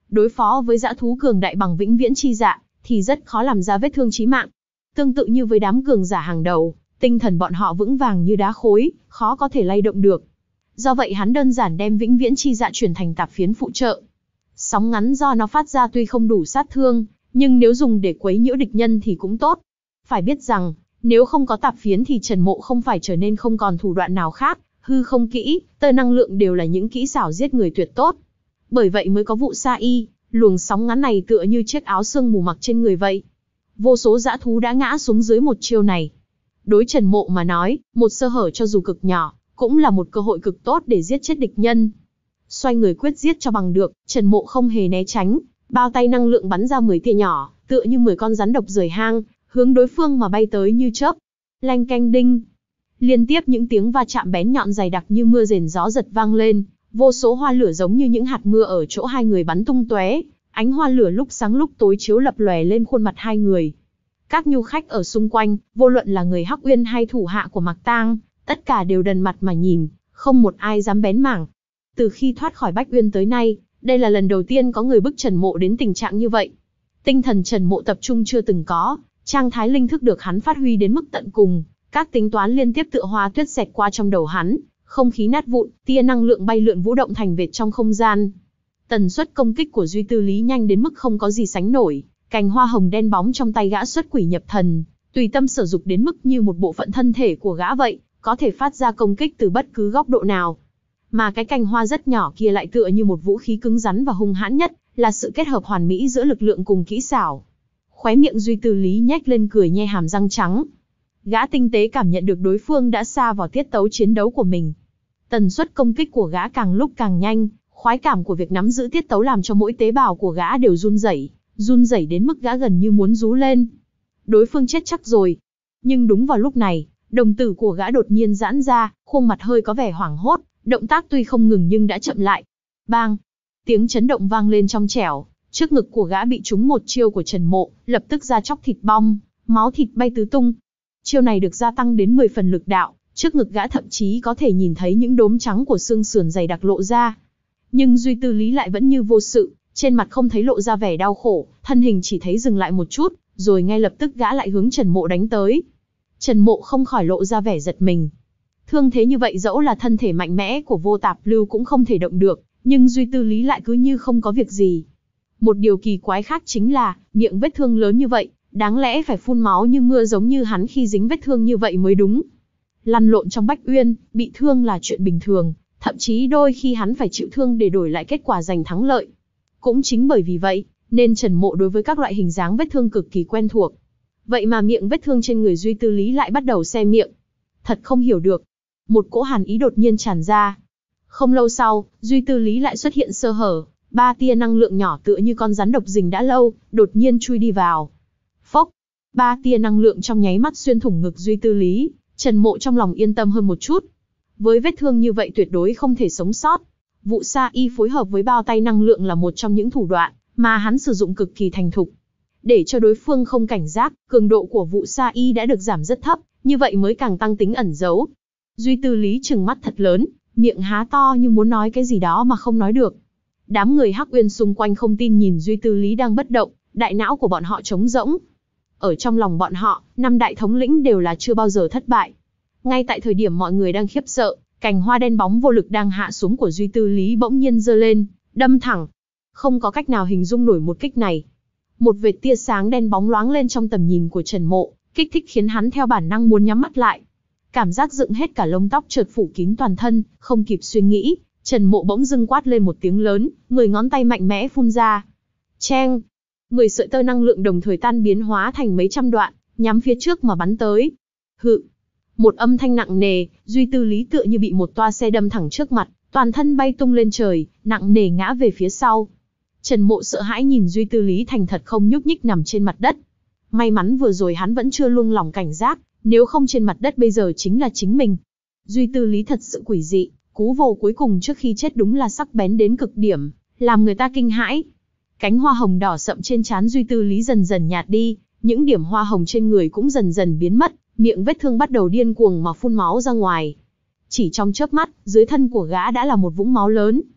Đối phó với dã thú cường đại bằng vĩnh viễn chi dạ, thì rất khó làm ra vết thương chí mạng. Tương tự như với đám cường giả hàng đầu, tinh thần bọn họ vững vàng như đá khối, khó có thể lay động được. Do vậy hắn đơn giản đem vĩnh viễn chi dạ chuyển thành tạp phiến phụ trợ. Sóng ngắn do nó phát ra tuy không đủ sát thương, nhưng nếu dùng để quấy nhiễu địch nhân thì cũng tốt. Phải biết rằng, nếu không có tạp phiến thì Trần Mộ không phải trở nên không còn thủ đoạn nào khác, hư không kỹ, tơ năng lượng đều là những kỹ xảo giết người tuyệt tốt. Bởi vậy mới có vụ sa y, luồng sóng ngắn này tựa như chiếc áo sương mù mặc trên người vậy. Vô số dã thú đã ngã xuống dưới một chiêu này. Đối Trần Mộ mà nói, một sơ hở cho dù cực nhỏ, cũng là một cơ hội cực tốt để giết chết địch nhân. Xoay người quyết giết cho bằng được, Trần Mộ không hề né tránh, bao tay năng lượng bắn ra mười tia nhỏ, tựa như mười con rắn độc rời hang, hướng đối phương mà bay tới như chớp. Lanh canh đinh. Liên tiếp những tiếng va chạm bén nhọn dày đặc như mưa rền gió giật vang lên, vô số hoa lửa giống như những hạt mưa ở chỗ hai người bắn tung tóe, ánh hoa lửa lúc sáng lúc tối chiếu lập lòe lên khuôn mặt hai người. Các nhu khách ở xung quanh, vô luận là người Hắc Uyên hay thủ hạ của Mạc Tang, tất cả đều đần mặt mà nhìn, không một ai dám bén mảng. Từ khi thoát khỏi Bách Uyên tới nay, đây là lần đầu tiên có người bức Trần Mộ đến tình trạng như vậy. Tinh thần Trần Mộ tập trung chưa từng có, trạng thái linh thức được hắn phát huy đến mức tận cùng, các tính toán liên tiếp tựa hoa tuyết xẹt qua trong đầu hắn, không khí nát vụn, tia năng lượng bay lượn vũ động thành vệt trong không gian. Tần suất công kích của Duy Tư Lý nhanh đến mức không có gì sánh nổi, cành hoa hồng đen bóng trong tay gã xuất quỷ nhập thần, tùy tâm sử dụng đến mức như một bộ phận thân thể của gã vậy, có thể phát ra công kích từ bất cứ góc độ nào. Mà cái cành hoa rất nhỏ kia lại tựa như một vũ khí cứng rắn và hung hãn nhất, là sự kết hợp hoàn mỹ giữa lực lượng cùng kỹ xảo. Khóe miệng Duy Tư Lý nhếch lên cười nhe hàm răng trắng. Gã tinh tế cảm nhận được đối phương đã sa vào tiết tấu chiến đấu của mình. Tần suất công kích của gã càng lúc càng nhanh, khoái cảm của việc nắm giữ tiết tấu làm cho mỗi tế bào của gã đều run rẩy, run rẩy đến mức gã gần như muốn rú lên. Đối phương chết chắc rồi. Nhưng đúng vào lúc này, đồng tử của gã đột nhiên giãn ra, khuôn mặt hơi có vẻ hoảng hốt, động tác tuy không ngừng nhưng đã chậm lại. Bang! Tiếng chấn động vang lên trong trẻo, trước ngực của gã bị trúng một chiêu của Trần Mộ, lập tức da chóc thịt bong, máu thịt bay tứ tung. Chiêu này được gia tăng đến mười phần lực đạo, trước ngực gã thậm chí có thể nhìn thấy những đốm trắng của xương sườn dày đặc lộ ra. Nhưng Duy Tư Lý lại vẫn như vô sự, trên mặt không thấy lộ ra vẻ đau khổ, thân hình chỉ thấy dừng lại một chút, rồi ngay lập tức gã lại hướng Trần Mộ đánh tới. Trần Mộ không khỏi lộ ra vẻ giật mình. Thương thế như vậy dẫu là thân thể mạnh mẽ của Vô Tạp Lưu cũng không thể động được, nhưng Duy Tư Lý lại cứ như không có việc gì. Một điều kỳ quái khác chính là, miệng vết thương lớn như vậy, đáng lẽ phải phun máu như mưa giống như hắn khi dính vết thương như vậy mới đúng. Lăn lộn trong Bách Uyên, bị thương là chuyện bình thường, thậm chí đôi khi hắn phải chịu thương để đổi lại kết quả giành thắng lợi. Cũng chính bởi vì vậy, nên Trần Mộ đối với các loại hình dáng vết thương cực kỳ quen thuộc. Vậy mà miệng vết thương trên người Duy Tư Lý lại bắt đầu xe miệng. Thật không hiểu được. Một cỗ hàn ý đột nhiên tràn ra. Không lâu sau, Duy Tư Lý lại xuất hiện sơ hở, ba tia năng lượng nhỏ tựa như con rắn độc rình đã lâu, đột nhiên chui đi vào. Phốc! Ba tia năng lượng trong nháy mắt xuyên thủng ngực Duy Tư Lý, Trần Mộ trong lòng yên tâm hơn một chút. Với vết thương như vậy tuyệt đối không thể sống sót. Vụ sa y phối hợp với bao tay năng lượng là một trong những thủ đoạn mà hắn sử dụng cực kỳ thành thục. Để cho đối phương không cảnh giác, cường độ của vụ sa y đã được giảm rất thấp, như vậy mới càng tăng tính ẩn giấu. Duy Tư Lý trừng mắt thật lớn, miệng há to như muốn nói cái gì đó mà không nói được. Đám người Hắc Uyên xung quanh không tin nhìn Duy Tư Lý đang bất động, đại não của bọn họ trống rỗng. Ở trong lòng bọn họ, năm đại thống lĩnh đều là chưa bao giờ thất bại. Ngay tại thời điểm mọi người đang khiếp sợ, cành hoa đen bóng vô lực đang hạ xuống của Duy Tư Lý bỗng nhiên giơ lên, đâm thẳng. Không có cách nào hình dung nổi một kích này. Một vệt tia sáng đen bóng loáng lên trong tầm nhìn của Trần Mộ, kích thích khiến hắn theo bản năng muốn nhắm mắt lại. Cảm giác dựng hết cả lông tóc chợt phủ kín toàn thân, không kịp suy nghĩ, Trần Mộ bỗng dưng quát lên một tiếng lớn, mười ngón tay mạnh mẽ phun ra. Cheng! Mười sợi tơ năng lượng đồng thời tan biến hóa thành mấy trăm đoạn, nhắm phía trước mà bắn tới. Hự! Một âm thanh nặng nề, Duy Tư Lý tựa như bị một toa xe đâm thẳng trước mặt, toàn thân bay tung lên trời, nặng nề ngã về phía sau. Trần Mộ sợ hãi nhìn Duy Tư Lý thành thật không nhúc nhích nằm trên mặt đất. May mắn vừa rồi hắn vẫn chưa luông lỏng cảnh giác, nếu không trên mặt đất bây giờ chính là chính mình. Duy Tư Lý thật sự quỷ dị, cú vồ cuối cùng trước khi chết đúng là sắc bén đến cực điểm, làm người ta kinh hãi. Cánh hoa hồng đỏ sậm trên trán Duy Tư Lý dần dần nhạt đi, những điểm hoa hồng trên người cũng dần dần biến mất, miệng vết thương bắt đầu điên cuồng mà phun máu ra ngoài. Chỉ trong chớp mắt, dưới thân của gã đã là một vũng máu lớn.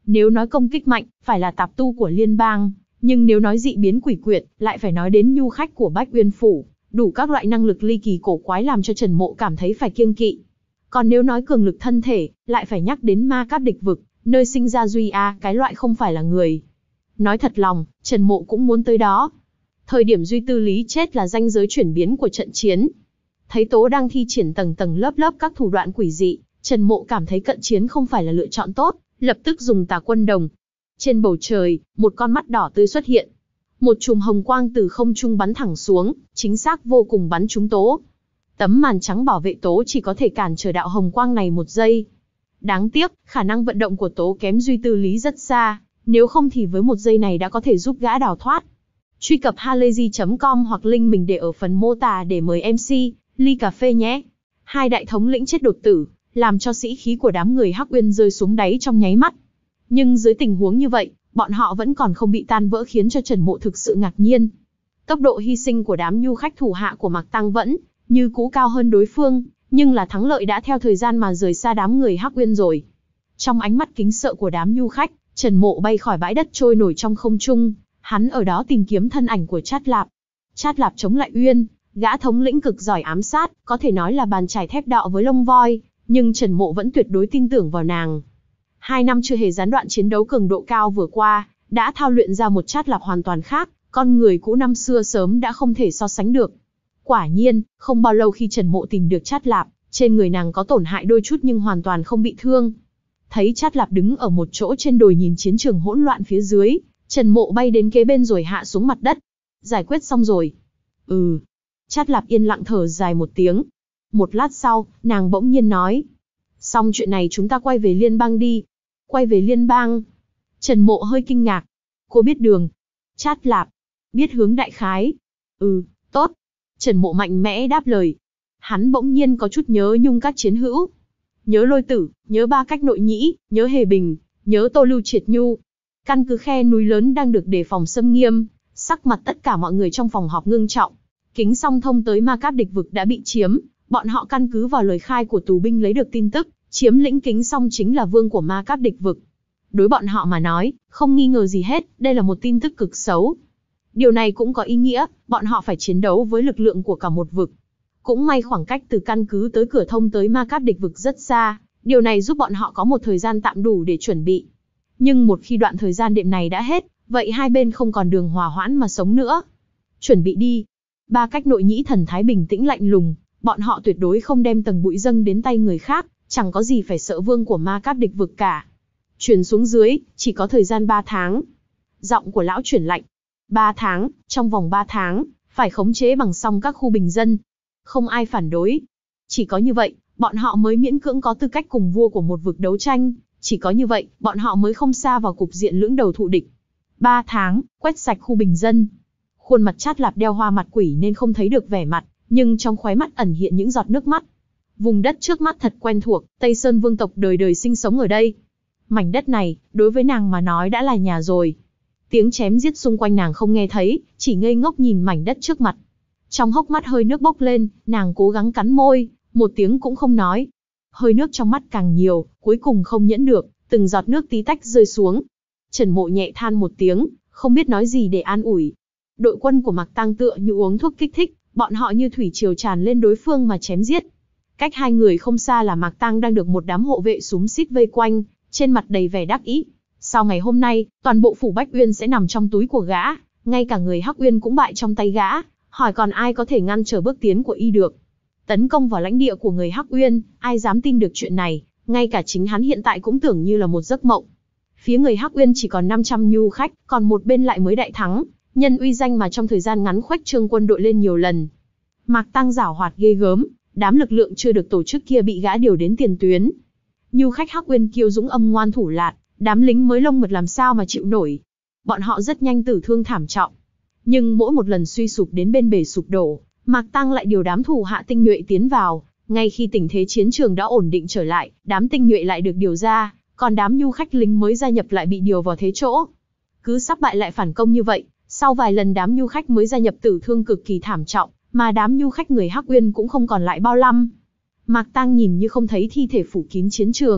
Nếu nói công kích mạnh, phải là tạp tu của liên bang, nhưng nếu nói dị biến quỷ quyệt, lại phải nói đến nhu khách của Bách Uyên Phủ, đủ các loại năng lực ly kỳ cổ quái làm cho Trần Mộ cảm thấy phải kiêng kỵ. Còn nếu nói cường lực thân thể, lại phải nhắc đến ma cáp địch vực, nơi sinh ra Duy A, cái loại không phải là người. Nói thật lòng, Trần Mộ cũng muốn tới đó. Thời điểm Duy Tư Lý chết là ranh giới chuyển biến của trận chiến. Thấy Tố đang thi triển tầng tầng lớp lớp các thủ đoạn quỷ dị, Trần Mộ cảm thấy cận chiến không phải là lựa chọn tốt, lập tức dùng Tà Quân Đồng. Trên bầu trời, một con mắt đỏ tươi xuất hiện. Một chùm hồng quang từ không trung bắn thẳng xuống, chính xác vô cùng bắn trúng Tố. Tấm màn trắng bảo vệ Tố chỉ có thể cản trở đạo hồng quang này một giây. Đáng tiếc, khả năng vận động của Tố kém Duy Tư Lý rất xa, nếu không thì với một giây này đã có thể giúp gã đào thoát. Truy cập halayzi chấm com hoặc link mình để ở phần mô tả để mời em xê, ly cà phê nhé. Hai đại thống lĩnh chết đột tử, làm cho sĩ khí của đám người Hắc Uyên rơi xuống đáy trong nháy mắt. Nhưng dưới tình huống như vậy, bọn họ vẫn còn không bị tan vỡ khiến cho Trần Mộ thực sự ngạc nhiên. Tốc độ hy sinh của đám nhu khách thủ hạ của Mạc Tăng vẫn như cũ cao hơn đối phương, nhưng là thắng lợi đã theo thời gian mà rời xa đám người Hắc Uyên rồi. Trong ánh mắt kính sợ của đám nhu khách, Trần Mộ bay khỏi bãi đất trôi nổi trong không trung, hắn ở đó tìm kiếm thân ảnh của Trát Lạp. Trát Lạp chống lại Uyên, gã thống lĩnh cực giỏi ám sát, có thể nói là bàn chải thép đạo với lông voi, nhưng Trần Mộ vẫn tuyệt đối tin tưởng vào nàng. Hai năm chưa hề gián đoạn chiến đấu cường độ cao vừa qua, đã thao luyện ra một Trát Lạp hoàn toàn khác, con người cũ năm xưa sớm đã không thể so sánh được. Quả nhiên, không bao lâu khi Trần Mộ tìm được Trát Lạp, trên người nàng có tổn hại đôi chút nhưng hoàn toàn không bị thương. Thấy Trát Lạp đứng ở một chỗ trên đồi nhìn chiến trường hỗn loạn phía dưới, Trần Mộ bay đến kế bên rồi hạ xuống mặt đất. Giải quyết xong rồi. Ừ. Trát Lạp yên lặng thở dài một tiếng. Một lát sau, nàng bỗng nhiên nói. Xong chuyện này chúng ta quay về liên bang đi. Quay về liên bang. Trần Mộ hơi kinh ngạc. Cô biết đường. Trát Lạp. Biết hướng đại khái. Ừ, tốt. Trần Mộ mạnh mẽ đáp lời. Hắn bỗng nhiên có chút nhớ nhung các chiến hữu. Nhớ Lôi Tử, nhớ Ba Cách Nội Nhĩ, nhớ Hề Bình, nhớ Tô Lưu Triệt Nhu. Căn cứ khe núi lớn đang được đề phòng xâm nghiêm, sắc mặt tất cả mọi người trong phòng họp ngưng trọng. Kính song thông tới ma cáp địch vực đã bị chiếm, bọn họ căn cứ vào lời khai của tù binh lấy được tin tức, chiếm lĩnh kính song chính là vương của ma cáp địch vực. Đối bọn họ mà nói, không nghi ngờ gì hết, đây là một tin tức cực xấu. Điều này cũng có ý nghĩa, bọn họ phải chiến đấu với lực lượng của cả một vực. Cũng may khoảng cách từ căn cứ tới cửa thông tới ma cáp địch vực rất xa, điều này giúp bọn họ có một thời gian tạm đủ để chuẩn bị. Nhưng một khi đoạn thời gian đệm này đã hết, vậy hai bên không còn đường hòa hoãn mà sống nữa. Chuẩn bị đi. Ba Cách Nội Nhĩ thần thái bình tĩnh lạnh lùng, bọn họ tuyệt đối không đem tầng bụi dâng đến tay người khác, chẳng có gì phải sợ vương của ma cáp địch vực cả. Truyền xuống dưới, chỉ có thời gian ba tháng. Giọng của lão chuyển lạnh. ba tháng, trong vòng ba tháng, phải khống chế bằng xong các khu bình dân. Không ai phản đối. Chỉ có như vậy, bọn họ mới miễn cưỡng có tư cách cùng vua của một vực đấu tranh. Chỉ có như vậy, bọn họ mới không xa vào cục diện lưỡng đầu thụ địch. Ba tháng, quét sạch khu bình dân. Khuôn mặt Trát Lạp đeo hoa mặt quỷ nên không thấy được vẻ mặt, nhưng trong khóe mắt ẩn hiện những giọt nước mắt. Vùng đất trước mắt thật quen thuộc, Tây Sơn vương tộc đời đời sinh sống ở đây. Mảnh đất này, đối với nàng mà nói đã là nhà rồi. Tiếng chém giết xung quanh nàng không nghe thấy, chỉ ngây ngốc nhìn mảnh đất trước mặt. Trong hốc mắt hơi nước bốc lên, nàng cố gắng cắn môi, một tiếng cũng không nói. Hơi nước trong mắt càng nhiều, cuối cùng không nhẫn được, từng giọt nước tí tách rơi xuống. Trần Mộ nhẹ than một tiếng, không biết nói gì để an ủi. Đội quân của Mạc Tăng tựa như uống thuốc kích thích, bọn họ như thủy triều tràn lên đối phương mà chém giết. Cách hai người không xa là Mạc Tăng đang được một đám hộ vệ xúm xít vây quanh, trên mặt đầy vẻ đắc ý. Sau ngày hôm nay, toàn bộ phủ Bách Uyên sẽ nằm trong túi của gã, ngay cả người Hắc Uyên cũng bại trong tay gã, hỏi còn ai có thể ngăn trở bước tiến của y được. Tấn công vào lãnh địa của người Hắc Uyên, ai dám tin được chuyện này, ngay cả chính hắn hiện tại cũng tưởng như là một giấc mộng. Phía người Hắc Uyên chỉ còn năm trăm nhu khách, còn một bên lại mới đại thắng, nhân uy danh mà trong thời gian ngắn khuếch trương quân đội lên nhiều lần. Mạc Tăng giảo hoạt ghê gớm, đám lực lượng chưa được tổ chức kia bị gã điều đến tiền tuyến. Nhu khách Hắc Uyên kiêu dũng âm ngoan thủ lạt, đám lính mới lông mật làm sao mà chịu nổi. Bọn họ rất nhanh tử thương thảm trọng. Nhưng mỗi một lần suy sụp đến bên bể sụp đổ, Mạc Tăng lại điều đám thủ hạ tinh nhuệ tiến vào. Ngay khi tình thế chiến trường đã ổn định trở lại, đám tinh nhuệ lại được điều ra, còn đám nhu khách lính mới gia nhập lại bị điều vào thế chỗ. Cứ sắp bại lại phản công như vậy, sau vài lần đám nhu khách mới gia nhập tử thương cực kỳ thảm trọng, mà đám nhu khách người Hắc Uyên cũng không còn lại bao lăm. Mạc Tăng nhìn như không thấy thi thể phủ kín chiến trường,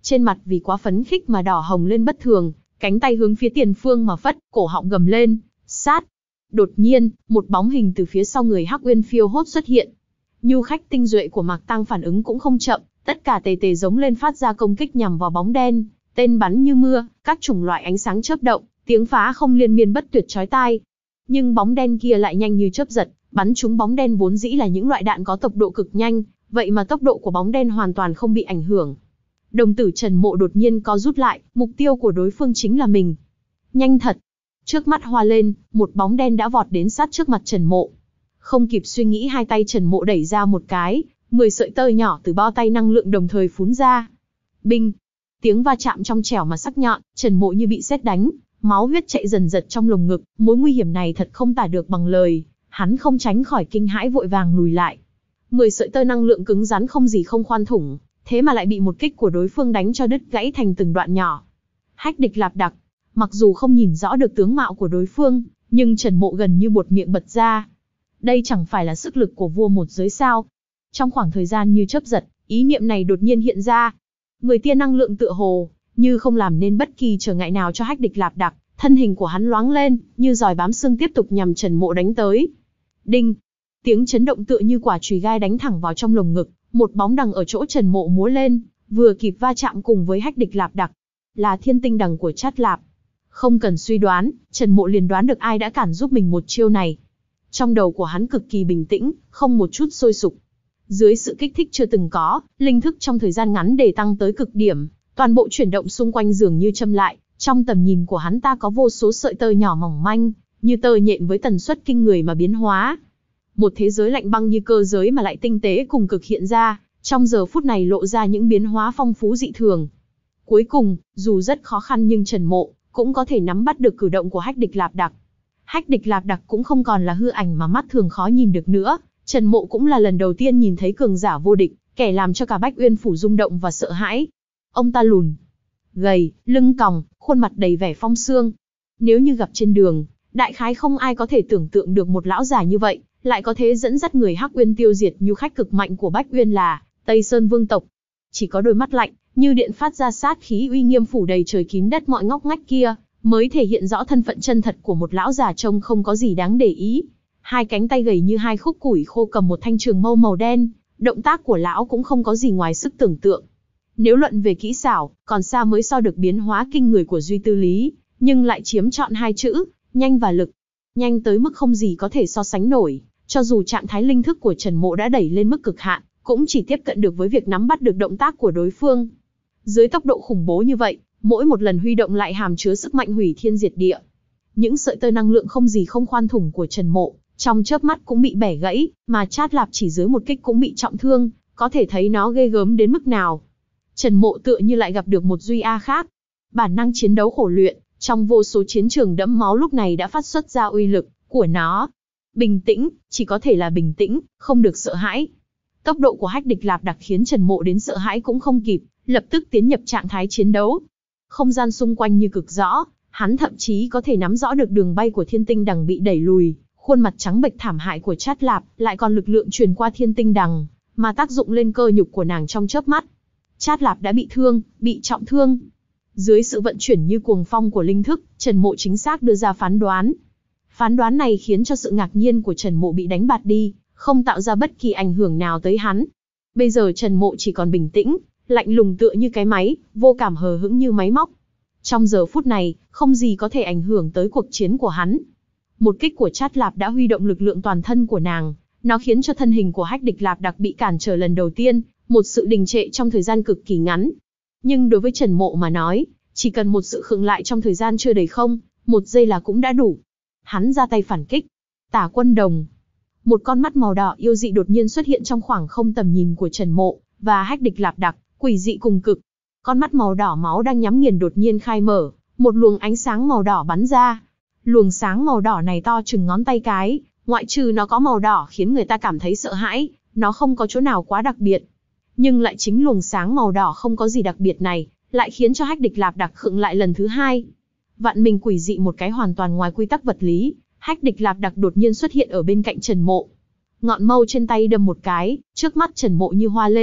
trên mặt vì quá phấn khích mà đỏ hồng lên bất thường, cánh tay hướng phía tiền phương mà phất, cổ họng gầm lên, sát. Đột nhiên, một bóng hình từ phía sau người Hắc Uyên phiêu hốt xuất hiện. Nhu khách tinh duệ của Mạc Tăng phản ứng cũng không chậm, tất cả tề tề giống lên phát ra công kích nhằm vào bóng đen, tên bắn như mưa, các chủng loại ánh sáng chớp động, tiếng phá không liên miên bất tuyệt chói tai. Nhưng bóng đen kia lại nhanh như chớp giật, bắn trúng bóng đen vốn dĩ là những loại đạn có tốc độ cực nhanh, vậy mà tốc độ của bóng đen hoàn toàn không bị ảnh hưởng. Đồng tử Trần Mộ đột nhiên co rút lại, mục tiêu của đối phương chính là mình. Nhanh thật. Trước mắt hoa lên, một bóng đen đã vọt đến sát trước mặt Trần Mộ. Không kịp suy nghĩ, hai tay Trần Mộ đẩy ra một cái, mười sợi tơ nhỏ từ bao tay năng lượng đồng thời phún ra. Binh! Tiếng va chạm trong trẻo mà sắc nhọn, Trần Mộ như bị sét đánh, máu huyết chạy dần dật trong lồng ngực, mối nguy hiểm này thật không tả được bằng lời, hắn không tránh khỏi kinh hãi vội vàng lùi lại. Mười sợi tơ năng lượng cứng rắn không gì không khoan thủng, thế mà lại bị một kích của đối phương đánh cho đứt gãy thành từng đoạn nhỏ. Hách địch lạp đặc, mặc dù không nhìn rõ được tướng mạo của đối phương, nhưng Trần Mộ gần như buột miệng bật ra. Đây chẳng phải là sức lực của vua một giới sao? Trong khoảng thời gian như chớp giật, ý niệm này đột nhiên hiện ra. Mười tia năng lượng tựa hồ như không làm nên bất kỳ trở ngại nào cho Hách địch lạp đặc, thân hình của hắn loáng lên, như giòi bám xương tiếp tục nhằm Trần Mộ đánh tới. Đinh! Tiếng chấn động tựa như quả chùy gai đánh thẳng vào trong lồng ngực, một bóng đằng ở chỗ Trần Mộ múa lên, vừa kịp va chạm cùng với Hách địch lạp đặc. Là thiên tinh đằng của Chát Lạp. Không cần suy đoán, Trần Mộ liền đoán được ai đã cản giúp mình một chiêu này. Trong đầu của hắn cực kỳ bình tĩnh, không một chút sôi sục. Dưới sự kích thích chưa từng có, linh thức trong thời gian ngắn để tăng tới cực điểm, toàn bộ chuyển động xung quanh dường như châm lại, trong tầm nhìn của hắn ta có vô số sợi tơ nhỏ mỏng manh, như tơ nhện với tần suất kinh người mà biến hóa. Một thế giới lạnh băng như cơ giới mà lại tinh tế cùng cực hiện ra, trong giờ phút này lộ ra những biến hóa phong phú dị thường. Cuối cùng, dù rất khó khăn nhưng Trần Mộ cũng có thể nắm bắt được cử động của Hách địch lạp đặc. Hách địch lạp đặc cũng không còn là hư ảnh mà mắt thường khó nhìn được nữa, Trần Mộ cũng là lần đầu tiên nhìn thấy cường giả vô địch, kẻ làm cho cả Bách Uyên phủ rung động và sợ hãi. Ông ta lùn, gầy, lưng còng, khuôn mặt đầy vẻ phong sương. Nếu như gặp trên đường, đại khái không ai có thể tưởng tượng được một lão già như vậy, lại có thể dẫn dắt người Hắc Uyên tiêu diệt nhu khách cực mạnh của Bách Uyên là Tây Sơn Vương tộc. Chỉ có đôi mắt lạnh, như điện phát ra sát khí uy nghiêm phủ đầy trời kín đất mọi ngóc ngách kia, mới thể hiện rõ thân phận chân thật của một lão già trông không có gì đáng để ý. Hai cánh tay gầy như hai khúc củi khô cầm một thanh trường mâu màu đen, động tác của lão cũng không có gì ngoài sức tưởng tượng. Nếu luận về kỹ xảo, còn xa mới so được biến hóa kinh người của Duy Tư Lý, nhưng lại chiếm trọn hai chữ, nhanh và lực. Nhanh tới mức không gì có thể so sánh nổi, cho dù trạng thái linh thức của Trần Mộ đã đẩy lên mức cực hạn, cũng chỉ tiếp cận được với việc nắm bắt được động tác của đối phương. Dưới tốc độ khủng bố như vậy, mỗi một lần huy động lại hàm chứa sức mạnh hủy thiên diệt địa. Những sợi tơ năng lượng không gì không khoan thủng của Trần Mộ, trong chớp mắt cũng bị bẻ gãy, mà Chát Lạp chỉ dưới một kích cũng bị trọng thương, có thể thấy nó ghê gớm đến mức nào. Trần Mộ tựa như lại gặp được một Duy A khác. Bản năng chiến đấu khổ luyện, trong vô số chiến trường đẫm máu lúc này đã phát xuất ra uy lực của nó. Bình tĩnh, chỉ có thể là bình tĩnh, không được sợ hãi. Tốc độ của Hách địch lạp đặc khiến Trần Mộ đến sợ hãi cũng không kịp, lập tức tiến nhập trạng thái chiến đấu. Không gian xung quanh như cực rõ, hắn thậm chí có thể nắm rõ được đường bay của thiên tinh đằng bị đẩy lùi, khuôn mặt trắng bệch thảm hại của Chát Lạp lại còn lực lượng truyền qua thiên tinh đằng, mà tác dụng lên cơ nhục của nàng trong chớp mắt. Chát Lạp đã bị thương, bị trọng thương. Dưới sự vận chuyển như cuồng phong của linh thức, Trần Mộ chính xác đưa ra phán đoán. Phán đoán này khiến cho sự ngạc nhiên của Trần Mộ bị đánh bạt đi, không tạo ra bất kỳ ảnh hưởng nào tới hắn. Bây giờ Trần Mộ chỉ còn bình tĩnh, lạnh lùng tựa như cái máy, vô cảm hờ hững như máy móc. Trong giờ phút này, không gì có thể ảnh hưởng tới cuộc chiến của hắn. Một kích của Chát Lạp đã huy động lực lượng toàn thân của nàng, nó khiến cho thân hình của Hách địch lạp đặc bị cản trở lần đầu tiên, một sự đình trệ trong thời gian cực kỳ ngắn. Nhưng đối với Trần Mộ mà nói, chỉ cần một sự khựng lại trong thời gian chưa đầy không, một giây là cũng đã đủ. Hắn ra tay phản kích. Tả Quân Đồng. Một con mắt màu đỏ yêu dị đột nhiên xuất hiện trong khoảng không tầm nhìn của Trần Mộ và Hách địch lạp đặc, quỷ dị cùng cực. Con mắt màu đỏ máu đang nhắm nghiền đột nhiên khai mở, một luồng ánh sáng màu đỏ bắn ra. Luồng sáng màu đỏ này to chừng ngón tay cái, ngoại trừ nó có màu đỏ khiến người ta cảm thấy sợ hãi, nó không có chỗ nào quá đặc biệt. Nhưng lại chính luồng sáng màu đỏ không có gì đặc biệt này, lại khiến cho Hách địch lạp đặc khựng lại lần thứ hai. Vạn mình quỷ dị một cái hoàn toàn ngoài quy tắc vật lý, Hách địch lạp đặc đột nhiên xuất hiện ở bên cạnh Trần Mộ. Ngọn mâu trên tay đâm một cái, trước mắt Trần Mộ như hoa lên,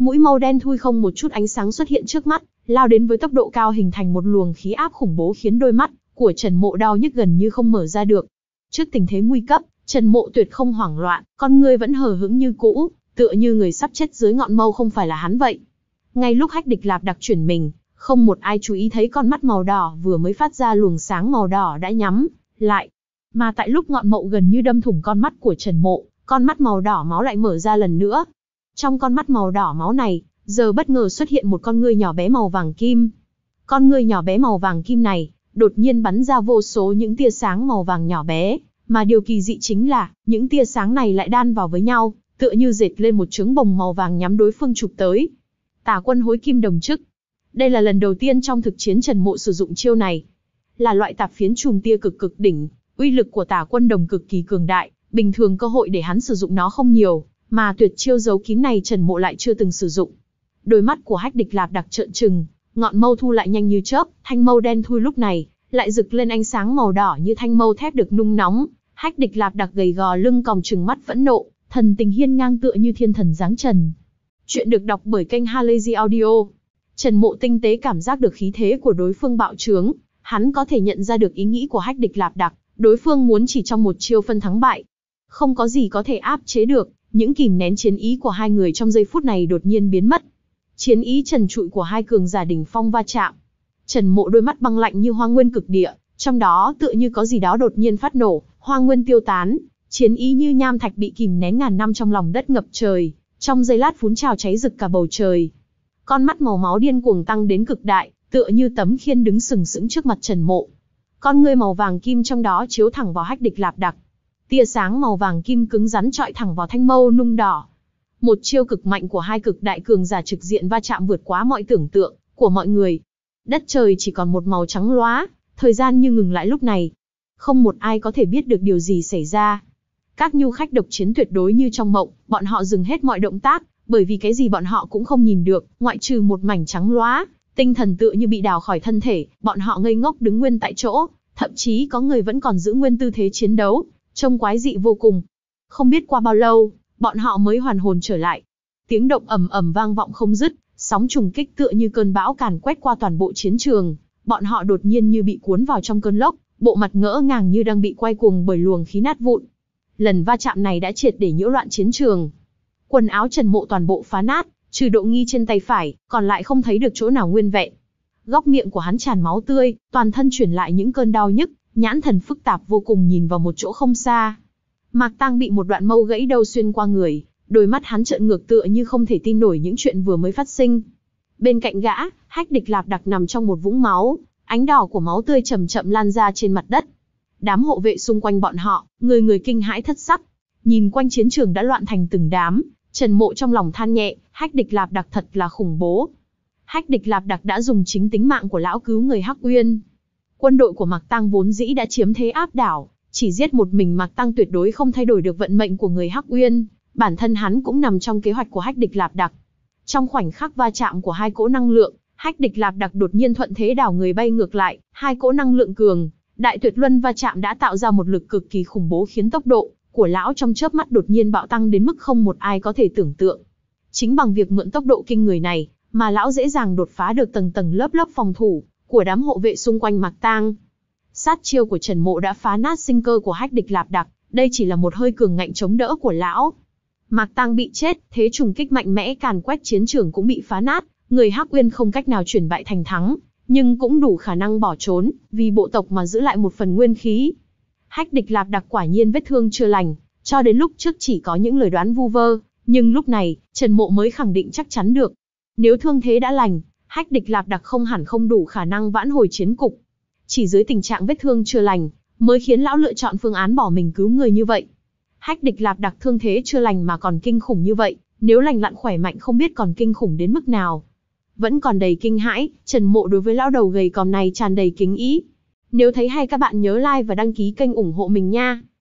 Mũi màu đen thui không một chút ánh sáng xuất hiện trước mắt, lao đến với tốc độ cao hình thành một luồng khí áp khủng bố khiến đôi mắt của Trần Mộ đau nhức gần như không mở ra được. Trước tình thế nguy cấp, Trần Mộ tuyệt không hoảng loạn, con ngươi vẫn hờ hững như cũ, tựa như người sắp chết dưới ngọn mâu không phải là hắn vậy. Ngay lúc Hách Địch Lạp Đặc chuyển mình, không một ai chú ý thấy con mắt màu đỏ vừa mới phát ra luồng sáng màu đỏ đã nhắm lại. Mà tại lúc ngọn mậu gần như đâm thủng con mắt của Trần Mộ, con mắt màu đỏ máu lại mở ra lần nữa. Trong con mắt màu đỏ máu này, giờ bất ngờ xuất hiện một con ngươi nhỏ bé màu vàng kim. Con ngươi nhỏ bé màu vàng kim này, đột nhiên bắn ra vô số những tia sáng màu vàng nhỏ bé, mà điều kỳ dị chính là, những tia sáng này lại đan vào với nhau, tựa như dệt lên một trứng bồng màu vàng nhắm đối phương chụp tới. Tà Quân Hối Kim Đồng Chức. Đây là lần đầu tiên trong thực chiến Trần Mộ sử dụng chiêu này. Là loại tạp phiến chùm tia cực cực đỉnh, uy lực của Tà Quân Đồng cực kỳ cường đại, bình thường cơ hội để hắn sử dụng nó không nhiều, mà tuyệt chiêu giấu kín này Trần Mộ lại chưa từng sử dụng. Đôi mắt của Hách Địch Lạp Đặc trợn trừng, ngọn mâu thu lại nhanh như chớp, thanh mâu đen thui lúc này lại rực lên ánh sáng màu đỏ như thanh mâu thép được nung nóng. Hách Địch Lạp Đặc gầy gò lưng còng trừng mắt phẫn nộ, thần tình hiên ngang tựa như thiên thần giáng trần. Chuyện được đọc bởi kênh Halazy Audio. Trần Mộ tinh tế cảm giác được khí thế của đối phương bạo trướng, hắn có thể nhận ra được ý nghĩ của Hách Địch Lạp Đặc, đối phương muốn chỉ trong một chiêu phân thắng bại. Không có gì có thể áp chế được, những kìm nén chiến ý của hai người trong giây phút này đột nhiên biến mất. Chiến ý trần trụi của hai cường giả đỉnh phong va chạm. Trần Mộ đôi mắt băng lạnh như hoang nguyên cực địa, trong đó tựa như có gì đó đột nhiên phát nổ, hoang nguyên tiêu tán, chiến ý như nham thạch bị kìm nén ngàn năm trong lòng đất ngập trời, trong giây lát phún trào cháy rực cả bầu trời. Con mắt màu máu điên cuồng tăng đến cực đại, tựa như tấm khiên đứng sừng sững trước mặt Trần Mộ. Con ngươi màu vàng kim trong đó chiếu thẳng vào Hách Địch Lạp Đặc. Tia sáng màu vàng kim cứng rắn chọi thẳng vào thanh mâu nung đỏ. Một chiêu cực mạnh của hai cực đại cường giả trực diện va chạm vượt quá mọi tưởng tượng của mọi người. Đất trời chỉ còn một màu trắng loá, thời gian như ngừng lại lúc này. Không một ai có thể biết được điều gì xảy ra. Các nhu khách độc chiến tuyệt đối như trong mộng, bọn họ dừng hết mọi động tác, bởi vì cái gì bọn họ cũng không nhìn được, ngoại trừ một mảnh trắng loá, tinh thần tựa như bị đào khỏi thân thể, bọn họ ngây ngốc đứng nguyên tại chỗ, thậm chí có người vẫn còn giữ nguyên tư thế chiến đấu, trông quái dị vô cùng. Không biết qua bao lâu, bọn họ mới hoàn hồn trở lại. Tiếng động ầm ầm vang vọng không dứt, sóng trùng kích tựa như cơn bão càn quét qua toàn bộ chiến trường, bọn họ đột nhiên như bị cuốn vào trong cơn lốc, bộ mặt ngỡ ngàng như đang bị quay cuồng bởi luồng khí nát vụn. Lần va chạm này đã triệt để nhiễu loạn chiến trường. Quần áo Trần Mộ toàn bộ phá nát, trừ độ nghi trên tay phải, còn lại không thấy được chỗ nào nguyên vẹn. Góc miệng của hắn tràn máu tươi, toàn thân truyền lại những cơn đau nhức, nhãn thần phức tạp vô cùng nhìn vào một chỗ không xa. Mạc Tang bị một đoạn mâu gãy đầu xuyên qua người, đôi mắt hắn trợn ngược tựa như không thể tin nổi những chuyện vừa mới phát sinh. Bên cạnh gã, Hách Địch Lạp Đặc nằm trong một vũng máu, ánh đỏ của máu tươi chậm chậm lan ra trên mặt đất. Đám hộ vệ xung quanh bọn họ, người người kinh hãi thất sắc. Nhìn quanh chiến trường đã loạn thành từng đám, Trần Mộ trong lòng than nhẹ, Hách Địch Lạp Đặc thật là khủng bố. Hách Địch Lạp Đặc đã dùng chính tính mạng của lão cứu người Hắc Uyên. Quân đội của Mạc Tang vốn dĩ đã chiếm thế áp đảo, chỉ giết một mình Mạc Tang tuyệt đối không thay đổi được vận mệnh của người Hắc Uyên, bản thân hắn cũng nằm trong kế hoạch của Hách Địch Lạp Đặc. Trong khoảnh khắc va chạm của hai cỗ năng lượng, Hách Địch Lạp Đặc đột nhiên thuận thế đảo người bay ngược lại, hai cỗ năng lượng cường đại tuyệt luân va chạm đã tạo ra một lực cực kỳ khủng bố khiến tốc độ của lão trong chớp mắt đột nhiên bạo tăng đến mức không một ai có thể tưởng tượng. Chính bằng việc mượn tốc độ kinh người này, mà lão dễ dàng đột phá được tầng tầng lớp lớp phòng thủ của đám hộ vệ xung quanh Mạc Tang. Sát chiêu của Trần Mộ đã phá nát sinh cơ của Hách Địch Lạp Đặc, đây chỉ là một hơi cường ngạnh chống đỡ của lão. Mạc Tang bị chết, thế trùng kích mạnh mẽ càn quét chiến trường cũng bị phá nát, người Hắc Uyên không cách nào chuyển bại thành thắng, nhưng cũng đủ khả năng bỏ trốn, vì bộ tộc mà giữ lại một phần nguyên khí. Hách Địch Lạp Đặc quả nhiên vết thương chưa lành, cho đến lúc trước chỉ có những lời đoán vu vơ, nhưng lúc này, Trần Mộ mới khẳng định chắc chắn được. Nếu thương thế đã lành, Hách Địch Lạp Đặc không hẳn không đủ khả năng vãn hồi chiến cục. Chỉ dưới tình trạng vết thương chưa lành, mới khiến lão lựa chọn phương án bỏ mình cứu người như vậy. Hách Địch Lạp Đặc thương thế chưa lành mà còn kinh khủng như vậy, nếu lành lặn khỏe mạnh không biết còn kinh khủng đến mức nào. Vẫn còn đầy kinh hãi, Trần Mộ đối với lão đầu gầy còm này tràn đầy kính ý. Nếu thấy hay các bạn nhớ like và đăng ký kênh ủng hộ mình nha.